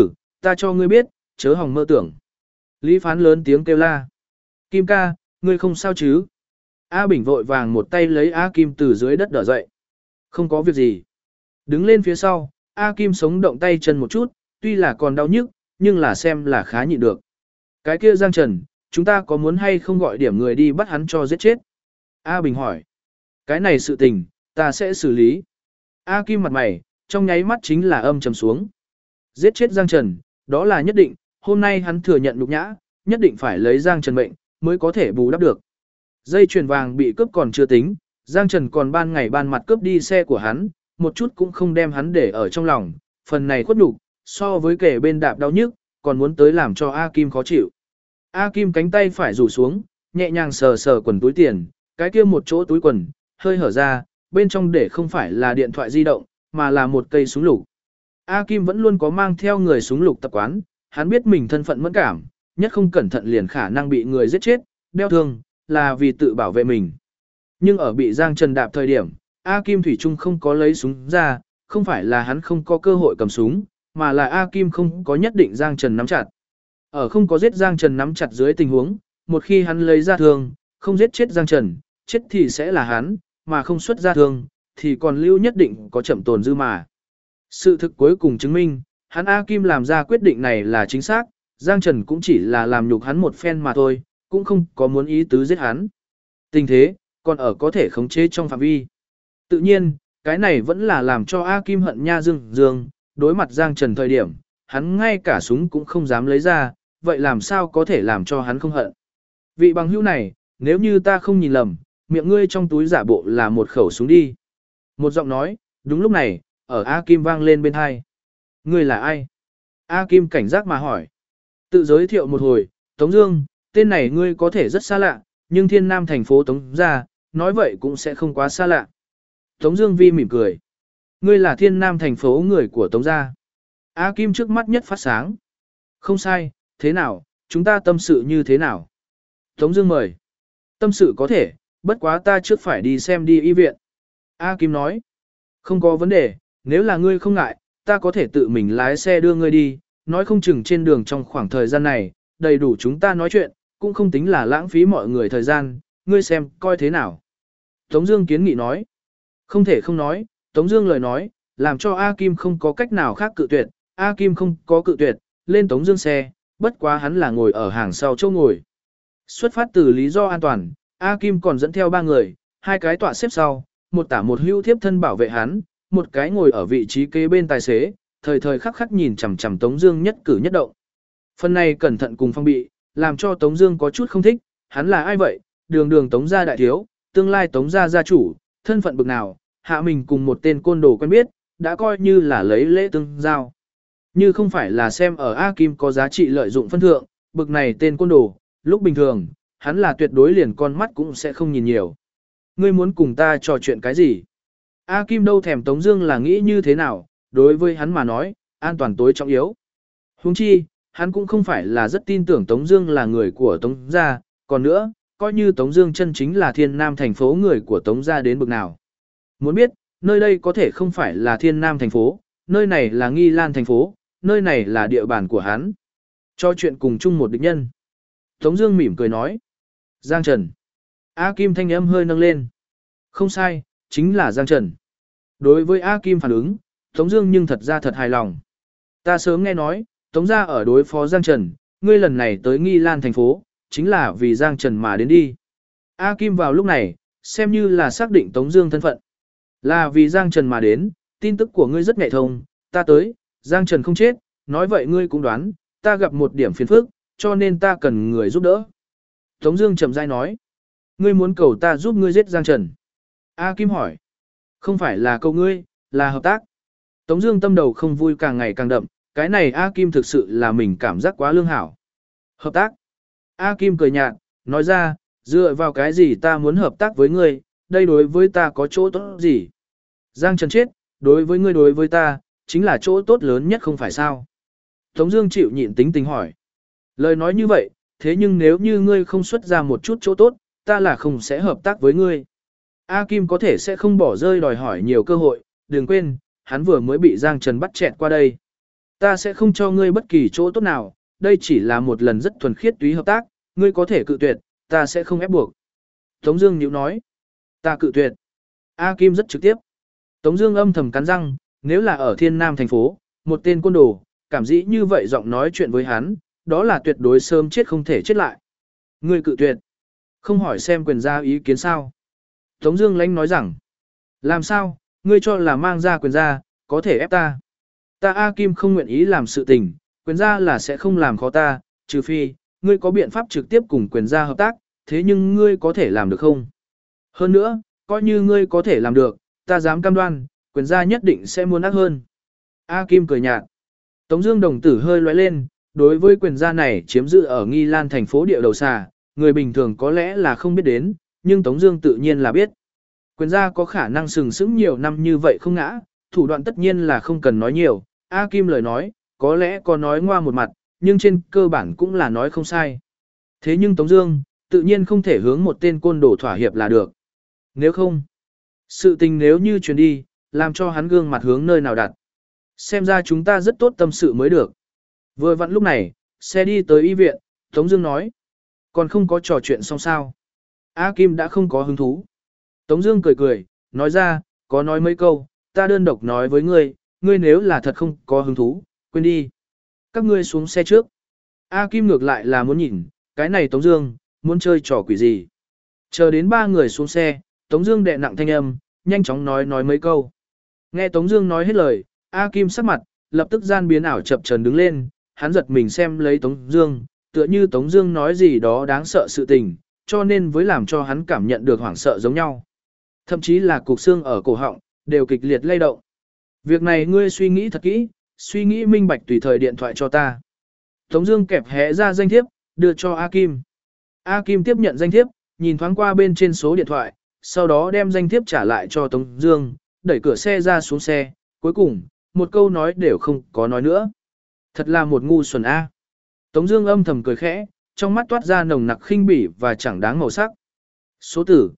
Ta cho ngươi biết, chớ hòng mơ tưởng. Lý Phán lớn tiếng kêu la. Kim ca, ngươi không sao chứ? A Bình vội vàng một tay lấy A Kim từ dưới đất đỡ dậy. Không có việc gì. Đứng lên phía sau, A Kim sống động tay chân một chút, tuy là còn đau nhức, nhưng là xem là khá nhịn được. Cái kia Giang Trần, chúng ta có muốn hay không gọi điểm người đi bắt hắn cho giết chết? A Bình hỏi. Cái này sự tình, ta sẽ xử lý. A Kim mặt mày, trong nháy mắt chính là âm trầm xuống. Giết chết Giang Trần, đó là nhất định, hôm nay hắn thừa nhận nhục nhã, nhất định phải lấy Giang Trần mệnh, mới có thể bù đắp được. Dây chuyền vàng bị cướp còn chưa tính, Giang Trần còn ban ngày ban mặt cướp đi xe của hắn, một chút cũng không đem hắn để ở trong lòng, phần này khuất nhục, so với kẻ bên đạp đau nhức, còn muốn tới làm cho A Kim khó chịu. A Kim cánh tay phải rủ xuống, nhẹ nhàng sờ sờ quần túi tiền, cái kia một chỗ túi quần, hơi hở ra, bên trong để không phải là điện thoại di động, mà là một cây súng lục. A Kim vẫn luôn có mang theo người súng lục tập quán, hắn biết mình thân phận mẫn cảm, nhất không cẩn thận liền khả năng bị người giết chết, đeo thương, là vì tự bảo vệ mình. Nhưng ở bị Giang Trần đạp thời điểm, A Kim thủy chung không có lấy súng ra, không phải là hắn không có cơ hội cầm súng, mà là A Kim không có nhất định Giang Trần nắm chặt. Ở không có giết Giang Trần nắm chặt dưới tình huống, một khi hắn lấy ra thương, không giết chết Giang Trần, chết thì sẽ là hắn, mà không xuất ra thương, thì còn lưu nhất định có chậm tồn dư mà. Sự thực cuối cùng chứng minh, hắn A Kim làm ra quyết định này là chính xác, Giang Trần cũng chỉ là làm nhục hắn một phen mà thôi, cũng không có muốn ý tứ giết hắn. Tình thế, còn ở có thể khống chế trong phạm vi. Tự nhiên, cái này vẫn là làm cho A Kim hận nha dương, đối mặt Giang Trần thời điểm, hắn ngay cả súng cũng không dám lấy ra, vậy làm sao có thể làm cho hắn không hận. Vị bằng hữu này, nếu như ta không nhìn lầm, miệng ngươi trong túi giả bộ là một khẩu súng đi. Một giọng nói, đúng lúc này, ở A Kim vang lên bên hai. Ngươi là ai? A Kim cảnh giác mà hỏi. Tự giới thiệu một hồi, Tống Dương, tên này ngươi có thể rất xa lạ, nhưng Thiên Nam thành phố Tống gia, nói vậy cũng sẽ không quá xa lạ. Tống Dương Vi mỉm cười. Ngươi là Thiên Nam thành phố người của Tống gia. A Kim trước mắt nhất phát sáng. Không sai, thế nào, chúng ta tâm sự như thế nào? Tống Dương mời. Tâm sự có thể, bất quá ta trước phải đi xem đi y viện. A Kim nói. Không có vấn đề, nếu là ngươi không ngại, ta có thể tự mình lái xe đưa ngươi đi, nói không chừng trên đường trong khoảng thời gian này, đầy đủ chúng ta nói chuyện, cũng không tính là lãng phí mọi người thời gian, ngươi xem, coi thế nào. Tống Dương kiến nghị nói. Không thể không nói, Tống Dương lời nói, làm cho A Kim không có cách nào khác cự tuyệt, A Kim không có cự tuyệt, lên Tống Dương xe, bất quá hắn là ngồi ở hàng sau chỗ ngồi. Xuất phát từ lý do an toàn, A Kim còn dẫn theo 3 người, 2 cái tọa xếp sau, một tả một hữu thiếp thân bảo vệ hắn, một cái ngồi ở vị trí kế bên tài xế, thời thời khắc khắc nhìn chằm chằm Tống Dương nhất cử nhất động. Phần này cẩn thận cùng phong bị, làm cho Tống Dương có chút không thích. Hắn là ai vậy? Đường Tống gia đại thiếu, tương lai Tống gia gia chủ, thân phận bậc nào? Hạ mình cùng một tên côn đồ quen biết, đã coi như là lấy lễ tương giao. Như không phải là xem ở A Kim có giá trị lợi dụng phân thượng, bực này tên côn đồ, lúc bình thường, hắn là tuyệt đối liền con mắt cũng sẽ không nhìn nhiều. Ngươi muốn cùng ta trò chuyện cái gì? A Kim đâu thèm Tống Dương là nghĩ như thế nào, đối với hắn mà nói, an toàn tối trọng yếu. Huống chi, hắn cũng không phải là rất tin tưởng Tống Dương là người của Tống gia, còn nữa, coi như Tống Dương chân chính là Thiên Nam thành phố người của Tống gia đến bực nào. Muốn biết, nơi đây có thể không phải là Thiên Nam thành phố, nơi này là Nghi Lan thành phố, nơi này là địa bàn của hắn. Cho chuyện cùng chung một địch nhân. Tống Dương mỉm cười nói, Giang Trần. A Kim thanh âm hơi nâng lên. Không sai, chính là Giang Trần. Đối với A Kim phản ứng, Tống Dương nhưng thật ra thật hài lòng. Ta sớm nghe nói, Tống gia ở đối phó Giang Trần, ngươi lần này tới Nghi Lan thành phố, chính là vì Giang Trần mà đến đi. A Kim vào lúc này, xem như là xác định Tống Dương thân phận. Là vì Giang Trần mà đến, tin tức của ngươi rất nhạy thông, ta tới, Giang Trần không chết, nói vậy ngươi cũng đoán, ta gặp một điểm phiền phức, cho nên ta cần người giúp đỡ. Tống Dương chậm rãi nói, ngươi muốn cầu ta giúp ngươi giết Giang Trần. A Kim hỏi, không phải là cầu ngươi, là hợp tác. Tống Dương tâm đầu không vui càng ngày càng đậm, cái này A Kim thực sự là mình cảm giác quá lương hảo. Hợp tác. A Kim cười nhạt, nói ra, dựa vào cái gì ta muốn hợp tác với ngươi, đây đối với ta có chỗ tốt gì? Giang Trần chết, đối với ngươi đối với ta, chính là chỗ tốt lớn nhất không phải sao? Tống Dương chịu nhịn tính tình hỏi. Lời nói như vậy, thế nhưng nếu như ngươi không xuất ra một chút chỗ tốt, ta là không sẽ hợp tác với ngươi. A Kim có thể sẽ không bỏ rơi đòi hỏi nhiều cơ hội, đừng quên, hắn vừa mới bị Giang Trần bắt chẹt qua đây. Ta sẽ không cho ngươi bất kỳ chỗ tốt nào, đây chỉ là một lần rất thuần khiết túy hợp tác, ngươi có thể cự tuyệt, ta sẽ không ép buộc. Tống Dương nhíu nói, ta cự tuyệt. A Kim rất trực tiếp. Tống Dương âm thầm cắn răng, nếu là ở Thiên Nam thành phố, một tên côn đồ, cảm dĩ như vậy giọng nói chuyện với hắn, đó là tuyệt đối sớm chết không thể chết lại. Ngươi cự tuyệt, không hỏi xem quyền gia ý kiến sao? Tống Dương lãnh nói rằng, làm sao, ngươi cho là mang ra quyền gia, có thể ép ta? Ta A Kim không nguyện ý làm sự tình, quyền gia là sẽ không làm khó ta, trừ phi, ngươi có biện pháp trực tiếp cùng quyền gia hợp tác, thế nhưng ngươi có thể làm được không? Hơn nữa, coi như ngươi có thể làm được, ta dám cam đoan, quyền gia nhất định sẽ muốn ác hơn. A Kim cười nhạt. Tống Dương đồng tử hơi lóe lên, đối với quyền gia này chiếm giữ ở Nghi Lan thành phố địa đầu xà, người bình thường có lẽ là không biết đến, nhưng Tống Dương tự nhiên là biết. Quyền gia có khả năng sừng sững nhiều năm như vậy không ngã, thủ đoạn tất nhiên là không cần nói nhiều. A Kim lời nói, có lẽ có nói ngoa một mặt, nhưng trên cơ bản cũng là nói không sai. Thế nhưng Tống Dương, tự nhiên không thể hướng một tên côn đồ thỏa hiệp là được. Nếu không, sự tình nếu như truyền đi, làm cho hắn gương mặt hướng nơi nào đặt. Xem ra chúng ta rất tốt tâm sự mới được. Vừa vặn lúc này, xe đi tới y viện, Tống Dương nói, còn không có trò chuyện xong sao? A Kim đã không có hứng thú. Tống Dương cười cười, nói ra, có nói mấy câu, ta đơn độc nói với ngươi, ngươi nếu là thật không có hứng thú, quên đi. Các ngươi xuống xe trước. A Kim ngược lại là muốn nhìn, cái này Tống Dương, muốn chơi trò quỷ gì? Chờ đến ba người xuống xe, Tống Dương đè nặng thanh âm, nhanh chóng nói mấy câu. Nghe Tống Dương nói hết lời, A Kim sắc mặt lập tức gian biến ảo chập chờn đứng lên, hắn giật mình xem lấy Tống Dương, tựa như Tống Dương nói gì đó đáng sợ sự tình, cho nên với làm cho hắn cảm nhận được hoảng sợ giống nhau. Thậm chí là cục xương ở cổ họng đều kịch liệt lay động. Việc này ngươi suy nghĩ thật kỹ, suy nghĩ minh bạch tùy thời điện thoại cho ta. Tống Dương kẹp hé ra danh thiếp, đưa cho A Kim. A Kim tiếp nhận danh thiếp, nhìn thoáng qua bên trên số điện thoại, sau đó đem danh thiếp trả lại cho Tống Dương, đẩy cửa xe ra xuống xe. Cuối cùng, một câu nói đều không có nói nữa. Thật là một ngu xuẩn A. Tống Dương âm thầm cười khẽ, trong mắt toát ra nồng nặc khinh bỉ và chẳng đáng màu sắc. Số tử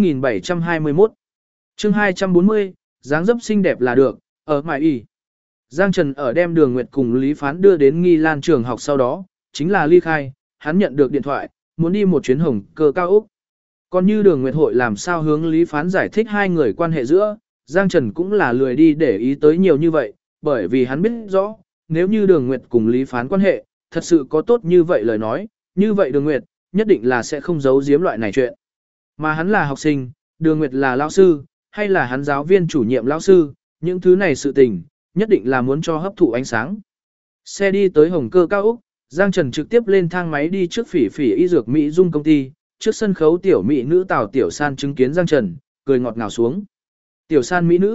2721, chương 240, dáng dấp xinh đẹp là được. Ở Mại Y, Giang Trần ở đem Đường Nguyệt cùng Lý Phán đưa đến Nghi Lan trường học sau đó, chính là ly khai. Hắn nhận được điện thoại, muốn đi một chuyến hồng cơ cao ốc. Còn như Đường Nguyệt hội làm sao hướng Lý Phán giải thích hai người quan hệ giữa, Giang Trần cũng là lười đi để ý tới nhiều như vậy, bởi vì hắn biết rõ, nếu như Đường Nguyệt cùng Lý Phán quan hệ, thật sự có tốt như vậy lời nói, như vậy Đường Nguyệt, nhất định là sẽ không giấu giếm loại này chuyện. Mà hắn là học sinh, Đường Nguyệt là lão sư, hay là hắn giáo viên chủ nhiệm lão sư, những thứ này sự tình, nhất định là muốn cho hấp thụ ánh sáng. Xe đi tới hồng cơ cao ốc, Giang Trần trực tiếp lên thang máy đi trước Phỉ Phỉ y dược Mỹ Dung công ty, trước sân khấu tiểu mỹ nữ Tào Tiểu San chứng kiến Giang Trần, cười ngọt ngào xuống. Tiểu San mỹ nữ,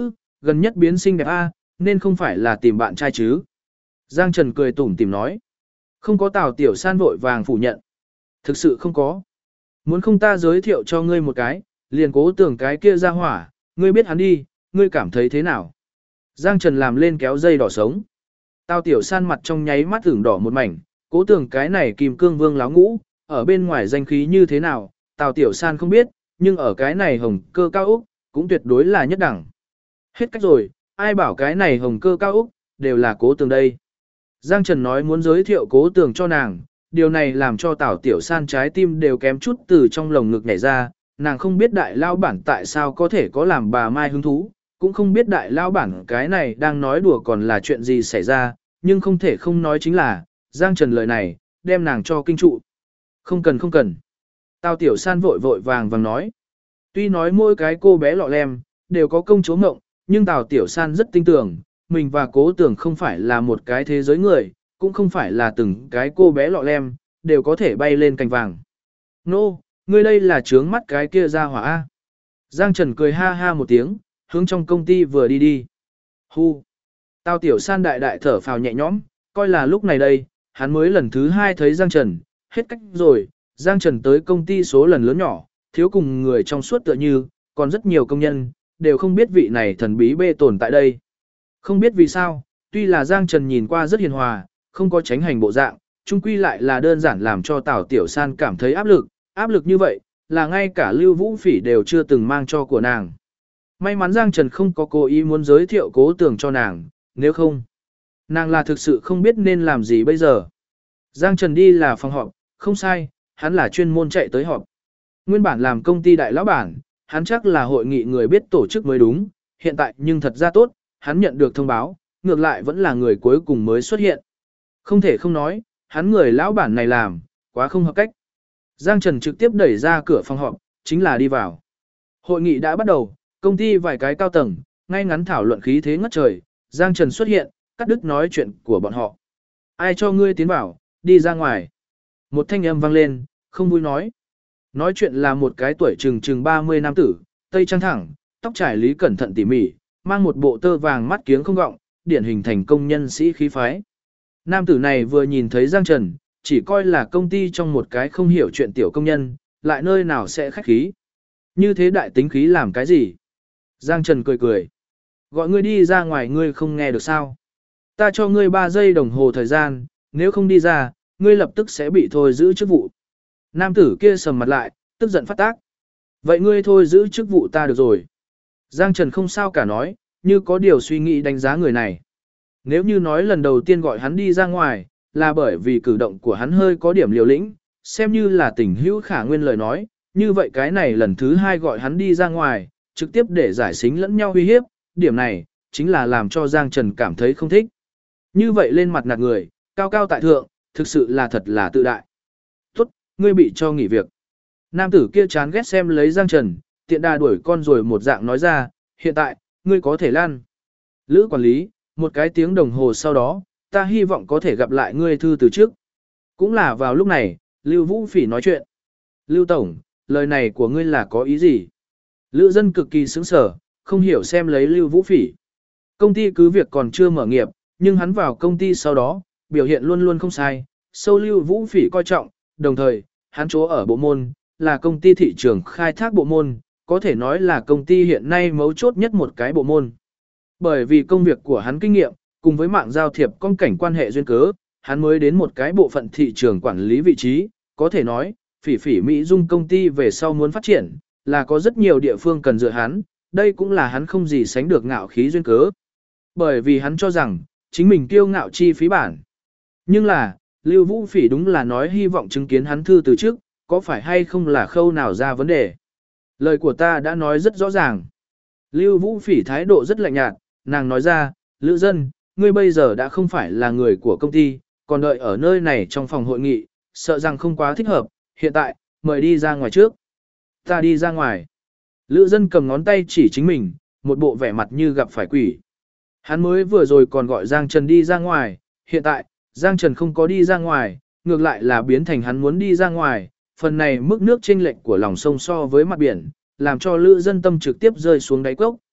gần nhất biến xinh đẹp a, nên không phải là tìm bạn trai chứ. Giang Trần cười tủm tỉm nói. Không có. Tào Tiểu San vội vàng phủ nhận. Thực sự không có. Muốn không ta giới thiệu cho ngươi một cái, liền Cố Tường cái kia ra hỏa, ngươi biết hắn đi, ngươi cảm thấy thế nào? Giang Trần làm lên kéo dây đỏ sống. Tào Tiểu San mặt trong nháy mắt ửng đỏ một mảnh, Cố Tường cái này Kim Cương Vương láo ngũ, ở bên ngoài danh khí như thế nào, Tào Tiểu San không biết, nhưng ở cái này hồng cơ cao Úc, cũng tuyệt đối là nhất đẳng. Hết cách rồi, ai bảo cái này hồng cơ cao Úc, đều là Cố Tường đây. Giang Trần nói muốn giới thiệu Cố Tường cho nàng, điều này làm cho Tào Tiểu San trái tim đều kém chút từ trong lồng ngực nhảy ra, nàng không biết đại lao bản tại sao có thể có làm bà Mai hứng thú, cũng không biết đại lao bản cái này đang nói đùa còn là chuyện gì xảy ra, nhưng không thể không nói chính là, Giang Trần lời này, đem nàng cho kinh trụ. Không cần không cần. Tào Tiểu San vội vội vàng vàng nói. Tuy nói mỗi cái cô bé lọ lem, đều có công chúa ngộng, nhưng Tào Tiểu San rất tin tưởng, mình và Cố Tường không phải là một cái thế giới người, cũng không phải là từng cái cô bé lọ lem, đều có thể bay lên cành vàng. Nô, ngươi đây là trướng mắt cái kia ra hỏa A. Giang Trần cười ha ha một tiếng, hướng trong công ty vừa đi đi. Hu. Tào Tiểu San đại đại thở phào nhẹ nhõm, coi là lúc này đây, hắn mới lần thứ 2 thấy Giang Trần, hết cách rồi, Giang Trần tới công ty số lần lớn nhỏ, thiếu cùng người trong suốt tựa như, còn rất nhiều công nhân, đều không biết vị này thần bí bê tồn tại đây. Không biết vì sao, tuy là Giang Trần nhìn qua rất hiền hòa, không có tránh hành bộ dạng, chung quy lại là đơn giản làm cho Tào Tiểu San cảm thấy áp lực như vậy, là ngay cả Lưu Vũ Phỉ đều chưa từng mang cho của nàng. May mắn Giang Trần không có cố ý muốn giới thiệu Cố Tường cho nàng, nếu không, nàng là thực sự không biết nên làm gì bây giờ. Giang Trần đi là phòng họp, không sai, hắn là chuyên môn chạy tới họp. Nguyên bản làm công ty đại lão bản, hắn chắc là hội nghị người biết tổ chức mới đúng, hiện tại nhưng thật ra tốt, hắn nhận được thông báo, ngược lại vẫn là người cuối cùng mới xuất hiện. Không thể không nói, hắn người lão bản này làm, quá không hợp cách. Giang Trần trực tiếp đẩy ra cửa phòng họp, chính là đi vào. Hội nghị đã bắt đầu, công ty vài cái cao tầng, ngay ngắn thảo luận khí thế ngất trời, Giang Trần xuất hiện, cắt đứt nói chuyện của bọn họ. Ai cho ngươi tiến vào, đi ra ngoài. Một thanh âm vang lên, không vui nói. Nói chuyện là một cái tuổi chừng 30 nam tử, tây trang thẳng, tóc trải lý cẩn thận tỉ mỉ, mang một bộ tơ vàng mắt kiếng không gọng, điển hình thành công nhân sĩ khí phái. Nam tử này vừa nhìn thấy Giang Trần, chỉ coi là công ty trong một cái không hiểu chuyện tiểu công nhân, lại nơi nào sẽ khách khí. Như thế đại tính khí làm cái gì? Giang Trần cười cười. Gọi ngươi đi ra ngoài ngươi không nghe được sao? Ta cho ngươi 3 giây đồng hồ thời gian, nếu không đi ra, ngươi lập tức sẽ bị thôi giữ chức vụ. Nam tử kia sầm mặt lại, tức giận phát tác. Vậy ngươi thôi giữ chức vụ ta được rồi. Giang Trần không sao cả nói, như có điều suy nghĩ đánh giá người này. Nếu như nói lần đầu tiên gọi hắn đi ra ngoài, là bởi vì cử động của hắn hơi có điểm liều lĩnh, xem như là tình hữu khả nguyên lời nói, như vậy cái này lần thứ 2 gọi hắn đi ra ngoài, trực tiếp để giải xính lẫn nhau uy hiếp, điểm này, chính là làm cho Giang Trần cảm thấy không thích. Như vậy lên mặt nạt người, cao cao tại thượng, thực sự là thật là tự đại. Tốt, ngươi bị cho nghỉ việc. Nam tử kia chán ghét xem lấy Giang Trần, tiện đà đuổi con rồi một dạng nói ra, hiện tại, ngươi có thể lăn. Lữ quản lý, một cái tiếng đồng hồ sau đó, ta hy vọng có thể gặp lại ngươi thư từ trước. Cũng là vào lúc này, Lưu Vũ Phỉ nói chuyện. Lưu Tổng, lời này của ngươi là có ý gì? Lữ dân cực kỳ sững sở, không hiểu xem lấy Lưu Vũ Phỉ. Công ty cứ việc còn chưa mở nghiệp, nhưng hắn vào công ty sau đó, biểu hiện luôn luôn không sai, sâu Lưu Vũ Phỉ coi trọng, đồng thời, hắn chỗ ở bộ môn, là công ty thị trường khai thác bộ môn, có thể nói là công ty hiện nay mấu chốt nhất một cái bộ môn. Bởi vì công việc của hắn kinh nghiệm, cùng với mạng giao thiệp con cảnh quan hệ duyên cớ, hắn mới đến một cái bộ phận thị trường quản lý vị trí, có thể nói, Phỉ Phỉ Mỹ Dung công ty về sau muốn phát triển, là có rất nhiều địa phương cần dựa hắn, đây cũng là hắn không gì sánh được ngạo khí duyên cớ. Bởi vì hắn cho rằng, chính mình kiêu ngạo chi phí bản. Nhưng là, Lưu Vũ Phỉ đúng là nói hy vọng chứng kiến hắn thư từ trước, có phải hay không là khâu nào ra vấn đề. Lời của ta đã nói rất rõ ràng. Lưu Vũ Phỉ thái độ rất lạnh nhạt, nàng nói ra, Lữ dân, ngươi bây giờ đã không phải là người của công ty, còn đợi ở nơi này trong phòng hội nghị, sợ rằng không quá thích hợp, hiện tại, mời đi ra ngoài trước. Ta đi ra ngoài. Lữ dân cầm ngón tay chỉ chính mình, một bộ vẻ mặt như gặp phải quỷ. Hắn mới vừa rồi còn gọi Giang Trần đi ra ngoài, hiện tại, Giang Trần không có đi ra ngoài, ngược lại là biến thành hắn muốn đi ra ngoài, phần này mức nước chênh lệch của lòng sông so với mặt biển, làm cho Lữ dân tâm trực tiếp rơi xuống đáy cốc.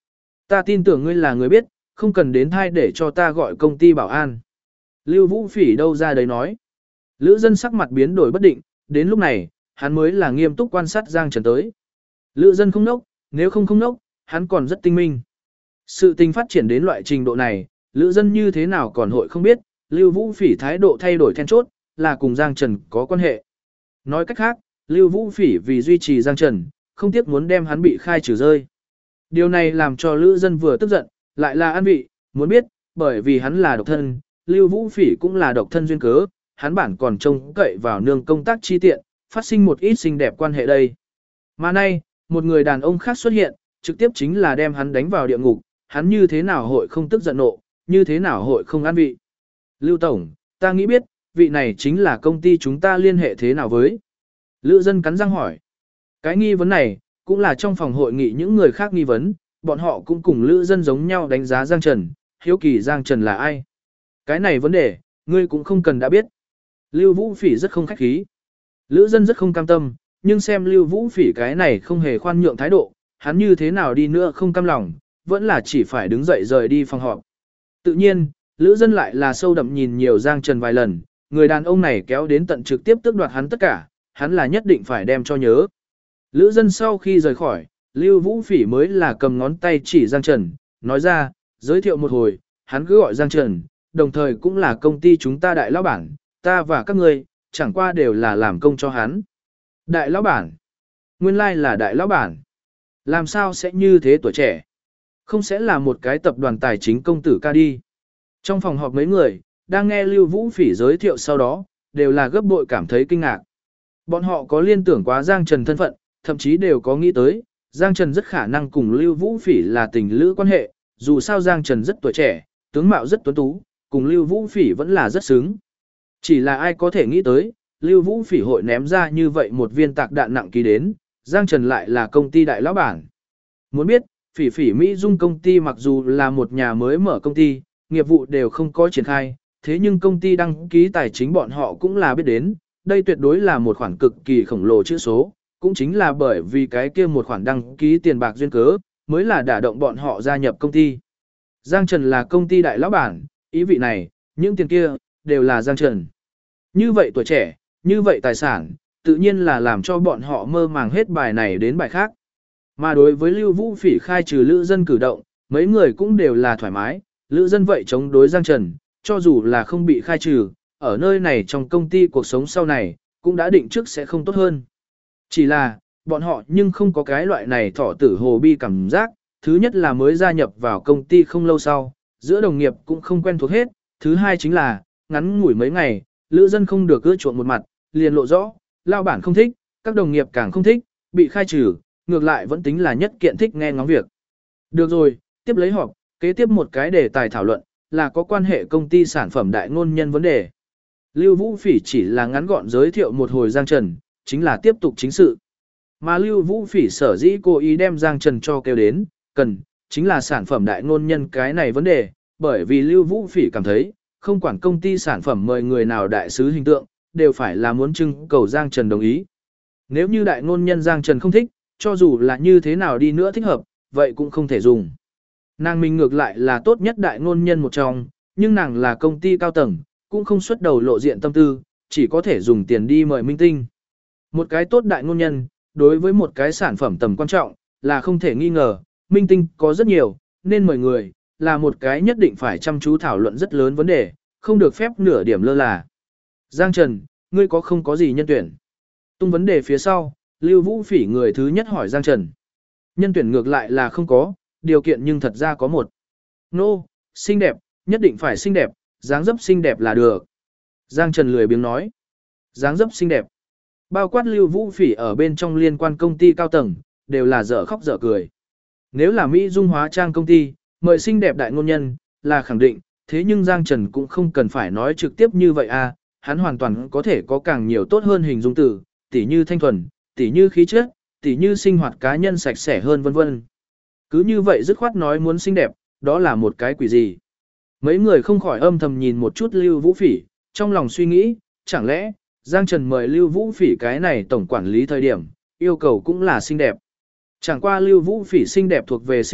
Ta tin tưởng ngươi là người biết, không cần đến thai để cho ta gọi công ty bảo an. Lưu Vũ Phỉ đâu ra đấy nói. Lữ Dân sắc mặt biến đổi bất định, đến lúc này, hắn mới là nghiêm túc quan sát Giang Trần tới. Lữ Dân không nốc, nếu không nốc, hắn còn rất tinh minh. Sự tình phát triển đến loại trình độ này, Lữ Dân như thế nào còn hội không biết, Lưu Vũ Phỉ thái độ thay đổi then chốt, là cùng Giang Trần có quan hệ. Nói cách khác, Lưu Vũ Phỉ vì duy trì Giang Trần, không tiếc muốn đem hắn bị khai trừ rơi. Điều này làm cho Lữ Dân vừa tức giận, lại là an vị, muốn biết, bởi vì hắn là độc thân, Lưu Vũ Phỉ cũng là độc thân duyên cớ, hắn bản còn trông cậy vào nương công tác chi tiện, phát sinh một ít xinh đẹp quan hệ đây. Mà nay, một người đàn ông khác xuất hiện, trực tiếp chính là đem hắn đánh vào địa ngục, hắn như thế nào hội không tức giận nộ, như thế nào hội không an vị. Lưu Tổng, ta nghĩ biết, vị này chính là công ty chúng ta liên hệ thế nào với? Lữ Dân cắn răng hỏi. Cái nghi vấn này, cũng là trong phòng hội nghị những người khác nghi vấn, bọn họ cũng cùng Lữ Dân giống nhau đánh giá Giang Trần, hiếu kỳ Giang Trần là ai. Cái này vấn đề, ngươi cũng không cần đã biết. Lưu Vũ Phỉ rất không khách khí. Lữ Dân rất không cam tâm, nhưng xem Lưu Vũ Phỉ cái này không hề khoan nhượng thái độ, hắn như thế nào đi nữa không cam lòng, vẫn là chỉ phải đứng dậy rời đi phòng họp. Tự nhiên, Lữ Dân lại là sâu đậm nhìn nhiều Giang Trần vài lần, người đàn ông này kéo đến tận trực tiếp tước đoạt hắn tất cả, hắn là nhất định phải đem cho nhớ. Lữ Dân sau khi rời khỏi, Lưu Vũ Phỉ mới là cầm ngón tay chỉ Giang Trần, nói ra, giới thiệu một hồi, hắn cứ gọi Giang Trần, đồng thời cũng là công ty chúng ta đại lão bản, ta và các ngươi, chẳng qua đều là làm công cho hắn. Đại lão bản? Nguyên lai là đại lão bản. Làm sao sẽ như thế tuổi trẻ? Không sẽ là một cái tập đoàn tài chính công tử ca đi. Trong phòng họp mấy người, đang nghe Lưu Vũ Phỉ giới thiệu sau đó, đều là gấp bội cảm thấy kinh ngạc. Bọn họ có liên tưởng quá Giang Trần thân phận, thậm chí đều có nghĩ tới, Giang Trần rất khả năng cùng Lưu Vũ Phỉ là tình lữ quan hệ, dù sao Giang Trần rất tuổi trẻ, tướng mạo rất tuấn tú, cùng Lưu Vũ Phỉ vẫn là rất xứng. Chỉ là ai có thể nghĩ tới, Lưu Vũ Phỉ hội ném ra như vậy một viên tạc đạn nặng ký đến, Giang Trần lại là công ty đại lão bản. Muốn biết, Phỉ Phỉ Mỹ Dung công ty mặc dù là một nhà mới mở công ty, nghiệp vụ đều không có triển khai, thế nhưng công ty đăng ký tài chính bọn họ cũng là biết đến, đây tuyệt đối là một khoản cực kỳ khổng lồ chữ số, cũng chính là bởi vì cái kia một khoản đăng ký tiền bạc duyên cớ, mới là đả động bọn họ gia nhập công ty. Giang Trần là công ty đại lão bản, ý vị này, những tiền kia, đều là Giang Trần. Như vậy tuổi trẻ, như vậy tài sản, tự nhiên là làm cho bọn họ mơ màng hết bài này đến bài khác. Mà đối với Lưu Vũ Phỉ khai trừ Lữ Dân cử động, mấy người cũng đều là thoải mái, Lữ Dân vậy chống đối Giang Trần, cho dù là không bị khai trừ, ở nơi này trong công ty cuộc sống sau này, cũng đã định trước sẽ không tốt hơn. Chỉ là, bọn họ nhưng không có cái loại này thỏ tử hồ bi cảm giác, thứ nhất là mới gia nhập vào công ty không lâu sau, giữa đồng nghiệp cũng không quen thuộc hết, thứ hai chính là, ngắn ngủi mấy ngày, Lữ Dân không được ưa chuộng một mặt, liền lộ rõ, lao bản không thích, các đồng nghiệp càng không thích, bị khai trừ, ngược lại vẫn tính là nhất kiện thích nghe ngóng việc. Được rồi, tiếp lấy họp, kế tiếp một cái đề tài thảo luận, là có quan hệ công ty sản phẩm đại ngôn nhân vấn đề. Lưu Vũ Phỉ chỉ là ngắn gọn giới thiệu một hồi Giang Trần, chính là tiếp tục chính sự. Mà Lưu Vũ Phỉ sở dĩ cố ý đem Giang Trần cho kêu đến, cần, chính là sản phẩm đại ngôn nhân cái này vấn đề, bởi vì Lưu Vũ Phỉ cảm thấy, không quản công ty sản phẩm mời người nào đại sứ hình tượng, đều phải là muốn trưng cầu Giang Trần đồng ý. Nếu như đại ngôn nhân Giang Trần không thích, cho dù là như thế nào đi nữa thích hợp, vậy cũng không thể dùng. Nàng mình ngược lại là tốt nhất đại ngôn nhân một trong, nhưng nàng là công ty cao tầng, cũng không xuất đầu lộ diện tâm tư, chỉ có thể dùng tiền đi mời minh tinh. Một cái tốt đại ngôn nhân, đối với một cái sản phẩm tầm quan trọng, là không thể nghi ngờ, minh tinh có rất nhiều, nên mời người, là một cái nhất định phải chăm chú thảo luận rất lớn vấn đề, không được phép nửa điểm lơ là. Giang Trần, ngươi có không có gì nhân tuyển? Tung vấn đề phía sau, Lưu Vũ Phỉ người thứ nhất hỏi Giang Trần. Nhân tuyển ngược lại là không có, điều kiện nhưng thật ra có một. Nô, xinh đẹp, nhất định phải xinh đẹp, dáng dấp xinh đẹp là được. Giang Trần lười biếng nói. Dáng dấp xinh đẹp. Bao quát Lưu Vũ Phỉ ở bên trong liên quan công ty cao tầng, đều là dở khóc dở cười. Nếu là Mỹ Dung hóa trang công ty, mời xinh đẹp đại ngôn nhân, là khẳng định, thế nhưng Giang Trần cũng không cần phải nói trực tiếp như vậy à, hắn hoàn toàn có thể có càng nhiều tốt hơn hình dung từ, tỉ như thanh thuần, tỉ như khí chất, tỉ như sinh hoạt cá nhân sạch sẽ hơn vân vân. Cứ như vậy dứt khoát nói muốn xinh đẹp, đó là một cái quỷ gì. Mấy người không khỏi âm thầm nhìn một chút Lưu Vũ Phỉ, trong lòng suy nghĩ, chẳng lẽ, Giang Trần mời Lưu Vũ Phỉ cái này tổng quản lý thời điểm, yêu cầu cũng là xinh đẹp. Chẳng qua Lưu Vũ Phỉ xinh đẹp thuộc về xinh đẹp,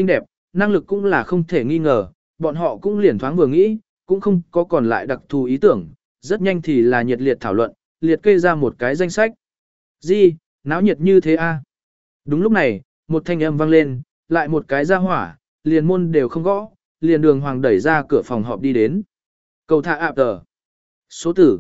năng lực cũng là không thể nghi ngờ, bọn họ cũng liền thoáng vừa nghĩ, cũng không có còn lại đặc thù ý tưởng, rất nhanh thì là nhiệt liệt thảo luận, liệt kê ra một cái danh sách. Gì, náo nhiệt như thế a? Đúng lúc này, một thanh âm vang lên, lại một cái ra hỏa, liền môn đều không gõ, liền đường hoàng đẩy ra cửa phòng họp đi đến. Cầu thả ạp tờ. Số tử,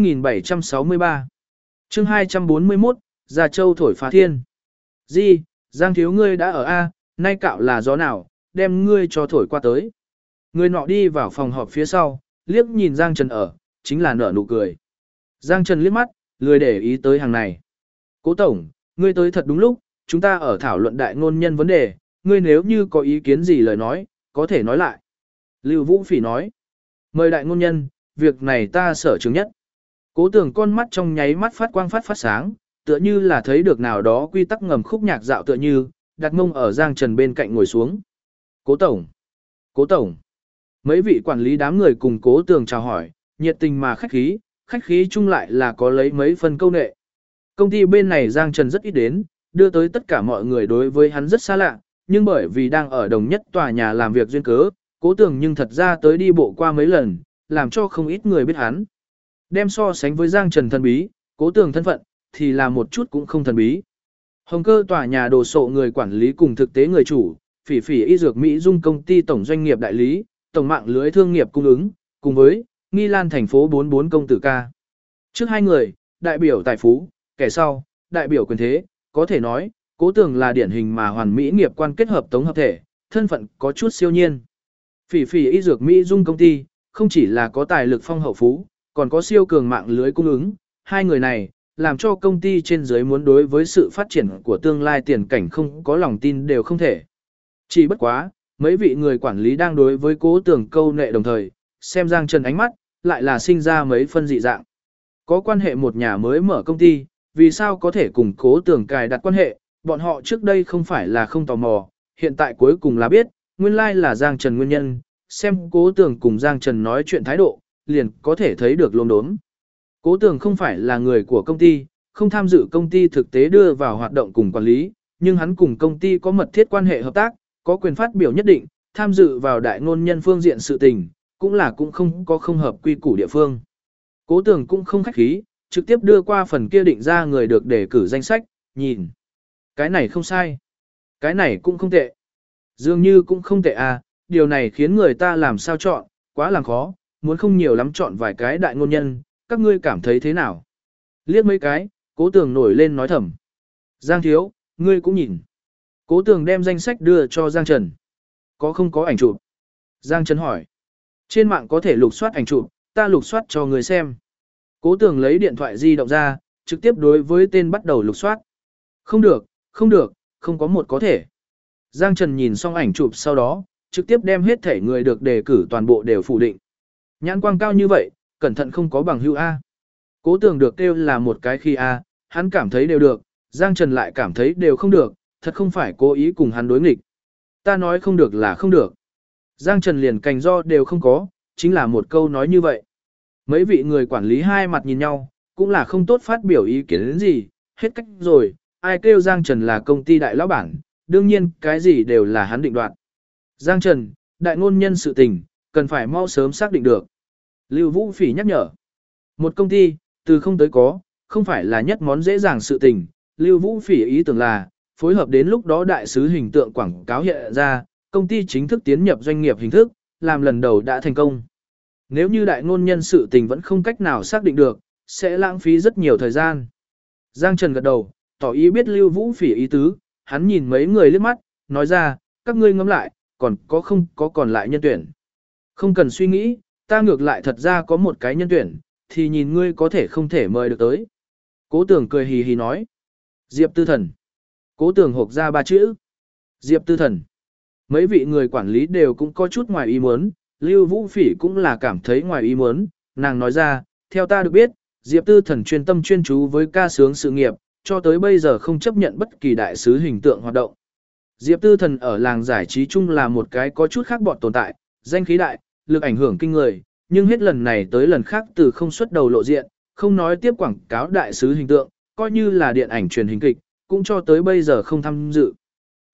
2763. Chương 241, Gia Châu thổi phá thiên. Di, Giang thiếu ngươi đã ở A, nay cạo là gió nào, đem ngươi cho thổi qua tới. Người nọ đi vào phòng họp phía sau, liếc nhìn Giang Trần ở, chính là nở nụ cười. Giang Trần liếc mắt, lười để ý tới hàng này. Cố tổng, ngươi tới thật đúng lúc, chúng ta ở thảo luận đại ngôn nhân vấn đề, ngươi nếu như có ý kiến gì lời nói, có thể nói lại. Lưu Vũ Phỉ nói, mời đại ngôn nhân, việc này ta sở trường nhất. Cố tưởng con mắt trong nháy mắt phát quang phát sáng, tựa như là thấy được nào đó quy tắc ngầm khúc nhạc dạo tựa như, đặt mông ở Giang Trần bên cạnh ngồi xuống. Cố tổng, cố tổng. Mấy vị quản lý đám người cùng cố tường chào hỏi, nhiệt tình mà khách khí chung lại là có lấy mấy phần câu nệ. Công ty bên này Giang Trần rất ít đến, đưa tới tất cả mọi người đối với hắn rất xa lạ, nhưng bởi vì đang ở đồng nhất tòa nhà làm việc duyên cớ, cố tường nhưng thật ra tới đi bộ qua mấy lần, làm cho không ít người biết hắn. Đem so sánh với Giang Trần thần bí, cố tường thân phận, thì là một chút cũng không thần bí. Hồng Cơ tòa nhà đồ sộ người quản lý cùng thực tế người chủ, Phỉ Phỉ y dược Mỹ Dung công ty tổng doanh nghiệp đại lý, tổng mạng lưới thương nghiệp cung ứng, cùng với Nghi Lan thành phố 44 công tử ca. Trước hai người, đại biểu tài phú, kẻ sau, đại biểu quyền thế, có thể nói, cố tường là điển hình mà hoàn mỹ nghiệp quan kết hợp tống hợp thể, thân phận có chút siêu nhiên. Phỉ Phỉ y dược Mỹ Dung công ty, không chỉ là có tài lực phong hậu phú, còn có siêu cường mạng lưới cung ứng, hai người này, làm cho công ty trên dưới muốn đối với sự phát triển của tương lai tiền cảnh không có lòng tin đều không thể. Chỉ bất quá, mấy vị người quản lý đang đối với cố tường câu nệ đồng thời, xem Giang Trần ánh mắt, lại là sinh ra mấy phân dị dạng. Có quan hệ một nhà mới mở công ty, vì sao có thể cùng cố tường cài đặt quan hệ, bọn họ trước đây không phải là không tò mò, hiện tại cuối cùng là biết, nguyên lai là Giang Trần nguyên nhân, xem cố tường cùng Giang Trần nói chuyện thái độ, liền có thể thấy được lốm đốm. Cố tường không phải là người của công ty, không tham dự công ty thực tế đưa vào hoạt động cùng quản lý, nhưng hắn cùng công ty có mật thiết quan hệ hợp tác, có quyền phát biểu nhất định, tham dự vào đại ngôn nhân phương diện sự tình, cũng không có không hợp quy củ địa phương. Cố tường cũng không khách khí, trực tiếp đưa qua phần kia định ra người được đề cử danh sách, nhìn. Cái này không sai. Cái này cũng không tệ. Dường như cũng không tệ à, điều này khiến người ta làm sao chọn, quá làm khó, muốn không nhiều lắm chọn vài cái đại ngôn nhân, các ngươi cảm thấy thế nào? Liếc mấy cái, cố tường nổi lên nói thầm. Giang thiếu, ngươi cũng nhìn. Cố tường đem danh sách đưa cho Giang Trần. Có không có ảnh chụp? Giang Trần hỏi. Trên mạng có thể lục soát ảnh chụp, ta lục soát cho người xem. Cố tường lấy điện thoại di động ra, trực tiếp đối với tên bắt đầu lục soát. Không được, không có một có thể. Giang Trần nhìn xong ảnh chụp sau đó, trực tiếp đem hết thể người được đề cử toàn bộ đều phủ định. Nhãn quang cao như vậy, cẩn thận không có bằng hữu A. Cố tường được kêu là một cái khi A, hắn cảm thấy đều được, Giang Trần lại cảm thấy đều không được, thật không phải cố ý cùng hắn đối nghịch. Ta nói không được là không được. Giang Trần liền cành do đều không có, chính là một câu nói như vậy. Mấy vị người quản lý hai mặt nhìn nhau, cũng là không tốt phát biểu ý kiến đến gì, hết cách rồi, ai kêu Giang Trần là công ty đại lão bản, đương nhiên cái gì đều là hắn định đoạt. Giang Trần, đại ngôn nhân sự tình, cần phải mau sớm xác định được. Lưu Vũ Phỉ nhắc nhở. Một công ty, từ không tới có, không phải là nhất món dễ dàng sự tình. Lưu Vũ Phỉ ý tưởng là, phối hợp đến lúc đó đại sứ hình tượng quảng cáo hiện ra, công ty chính thức tiến nhập doanh nghiệp hình thức, làm lần đầu đã thành công. Nếu như đại ngôn nhân sự tình vẫn không cách nào xác định được, sẽ lãng phí rất nhiều thời gian. Giang Trần gật đầu, tỏ ý biết Lưu Vũ Phỉ ý tứ, hắn nhìn mấy người liếc mắt, nói ra, các ngươi ngẫm lại, còn có không có còn lại nhân tuyển. Không cần suy nghĩ, ta ngược lại thật ra có một cái nhân tuyển, thì nhìn ngươi có thể không thể mời được tới. Cố Tường cười hì hì nói. Diệp Tư Thần. Cố Tường hộc ra ba chữ. Diệp Tư Thần. Mấy vị người quản lý đều cũng có chút ngoài ý muốn, Lưu Vũ Phỉ cũng là cảm thấy ngoài ý muốn, nàng nói ra, theo ta được biết, Diệp Tư Thần chuyên tâm chuyên chú với ca sướng sự nghiệp, cho tới bây giờ không chấp nhận bất kỳ đại sứ hình tượng hoạt động. Diệp Tư Thần ở làng giải trí chung là một cái có chút khác bọn tồn tại, danh khí đại, lực ảnh hưởng kinh người, nhưng hết lần này tới lần khác từ không xuất đầu lộ diện, không nói tiếp quảng cáo đại sứ hình tượng, coi như là điện ảnh truyền hình kịch, cũng cho tới bây giờ không tham dự.